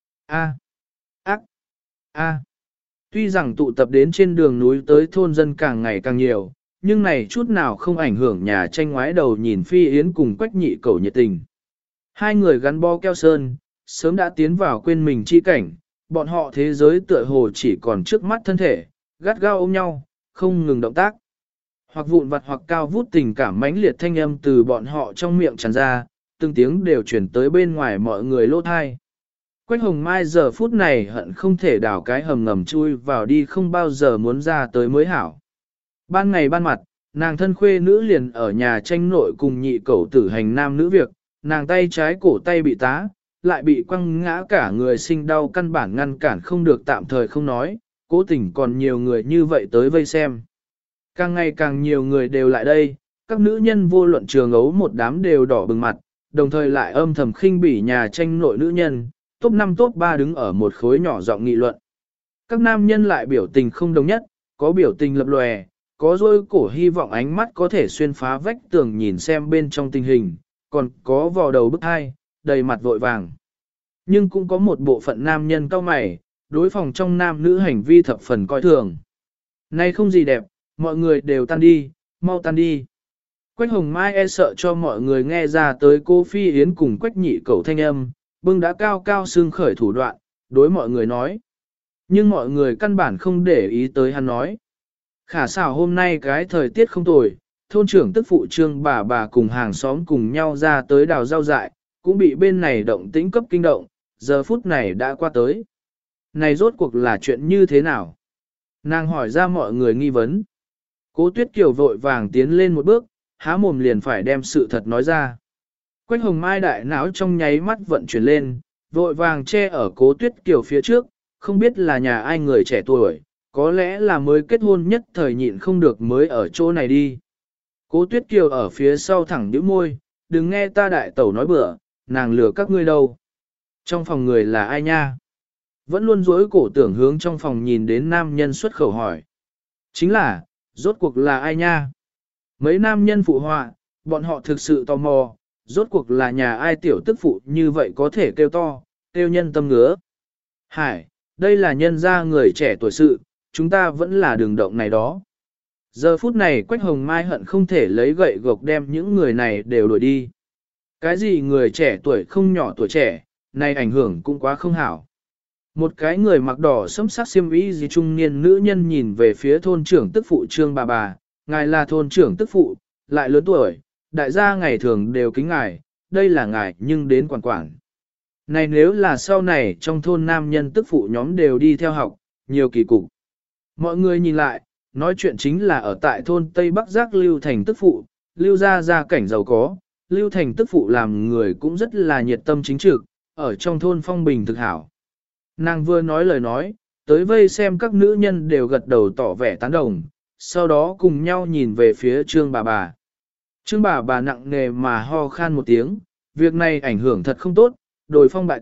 Tuy rằng tụ tập đến trên đường núi tới thôn dân càng ngày càng nhiều, nhưng này chút nào không ảnh hưởng nhà tranh ngoái đầu nhìn Phi Yến cùng Quách nhị cẩu nhiệt tình. Hai người gắn bó keo sơn, sớm đã tiến vào quên mình chi cảnh, bọn họ thế giới tựa hồ chỉ còn trước mắt thân thể, gắt gao ôm nhau, không ngừng động tác. Hoặc vụn vặt hoặc cao vút tình cảm mãnh liệt thanh âm từ bọn họ trong miệng tràn ra, từng tiếng đều chuyển tới bên ngoài mọi người lỗ thai. Quách Hồng Mai giờ phút này hận không thể đào cái hầm ngầm chui vào đi không bao giờ muốn ra tới mới hảo. Ban ngày ban mặt, nàng thân khuê nữ liền ở nhà tranh nội cùng nhị cẩu tử hành nam nữ việc, nàng tay trái cổ tay bị tá, lại bị quăng ngã cả người sinh đau căn bản ngăn cản không được tạm thời không nói, cố tình còn nhiều người như vậy tới vây xem. Càng ngày càng nhiều người đều lại đây, các nữ nhân vô luận trường ấu một đám đều đỏ bừng mặt, đồng thời lại âm thầm khinh bỉ nhà tranh nội nữ nhân, top 5 top 3 đứng ở một khối nhỏ giọng nghị luận. Các nam nhân lại biểu tình không đồng nhất, có biểu tình lập lòe, có dôi cổ hy vọng ánh mắt có thể xuyên phá vách tường nhìn xem bên trong tình hình, còn có vò đầu bức hai, đầy mặt vội vàng. Nhưng cũng có một bộ phận nam nhân cao mày, đối phòng trong nam nữ hành vi thập phần coi thường. Nay không gì đẹp, mọi người đều tan đi, mau tan đi. Quách Hồng Mai e sợ cho mọi người nghe ra tới cô Phi Yến cùng Quách nhị cẩu thanh âm, bưng đã cao cao xương khởi thủ đoạn, đối mọi người nói. Nhưng mọi người căn bản không để ý tới hắn nói. Khả xảo hôm nay cái thời tiết không tồi, thôn trưởng tức phụ trương bà cùng hàng xóm cùng nhau ra tới đào rau dại, cũng bị bên này động tĩnh cấp kinh động, giờ phút này đã qua tới. Này rốt cuộc là chuyện như thế nào? Nàng hỏi ra mọi người nghi vấn. Cố Tuyết Kiều vội vàng tiến lên một bước, há mồm liền phải đem sự thật nói ra. Quách Hồng Mai đại não trong nháy mắt vận chuyển lên, vội vàng che ở Cố Tuyết Kiều phía trước, không biết là nhà ai người trẻ tuổi, có lẽ là mới kết hôn nhất thời nhịn không được mới ở chỗ này đi. Cố Tuyết Kiều ở phía sau thẳng nhíu môi, đừng nghe ta đại tẩu nói bừa, nàng lừa các ngươi đâu. Trong phòng người là ai nha? Vẫn luôn dối cổ tưởng hướng trong phòng nhìn đến nam nhân xuất khẩu hỏi. Chính là, rốt cuộc là ai nha? Mấy nam nhân phụ họa, bọn họ thực sự tò mò, rốt cuộc là nhà ai tiểu tức phụ như vậy có thể kêu to, kêu nhân tâm ngứa. Hải, đây là nhân gia người trẻ tuổi sự, chúng ta vẫn là đường động này đó. Giờ phút này Quách Hồng Mai hận không thể lấy gậy gộc đem những người này đều đuổi đi. Cái gì người trẻ tuổi không nhỏ tuổi trẻ, này ảnh hưởng cũng quá không hảo. Một cái người mặc đỏ sẫm sắc xiêm y gì trung niên nữ nhân nhìn về phía thôn trưởng tức phụ trương bà, ngài là thôn trưởng tức phụ, lại lớn tuổi, đại gia ngày thường đều kính ngài, đây là ngài nhưng đến quản quản. Này nếu là sau này trong thôn nam nhân tức phụ nhóm đều đi theo học, nhiều kỳ cục. Mọi người nhìn lại, nói chuyện chính là ở tại thôn Tây Bắc Giác Lưu Thành tức phụ, Lưu gia cảnh giàu có, Lưu Thành tức phụ làm người cũng rất là nhiệt tâm chính trực, ở trong thôn phong bình thực hảo. Nàng vừa nói lời nói, tới vây xem các nữ nhân đều gật đầu tỏ vẻ tán đồng, sau đó cùng nhau nhìn về phía trương bà. Trương bà nặng nề mà ho khan một tiếng, việc này ảnh hưởng thật không tốt, đồi phong bại tục,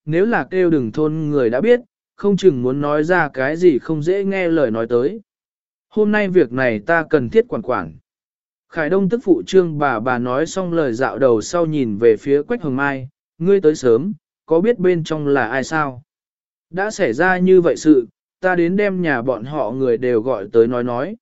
nếu là kêu đừng thôn người đã biết, không chừng muốn nói ra cái gì không dễ nghe lời nói tới. Hôm nay việc này ta cần thiết quản quản. Khải Đông tức phụ trương bà nói xong lời dạo đầu sau nhìn về phía Quách Hồng Mai, ngươi tới sớm, có biết bên trong là ai sao? Đã xảy ra như vậy sự, ta đến đem nhà bọn họ người đều gọi tới nói.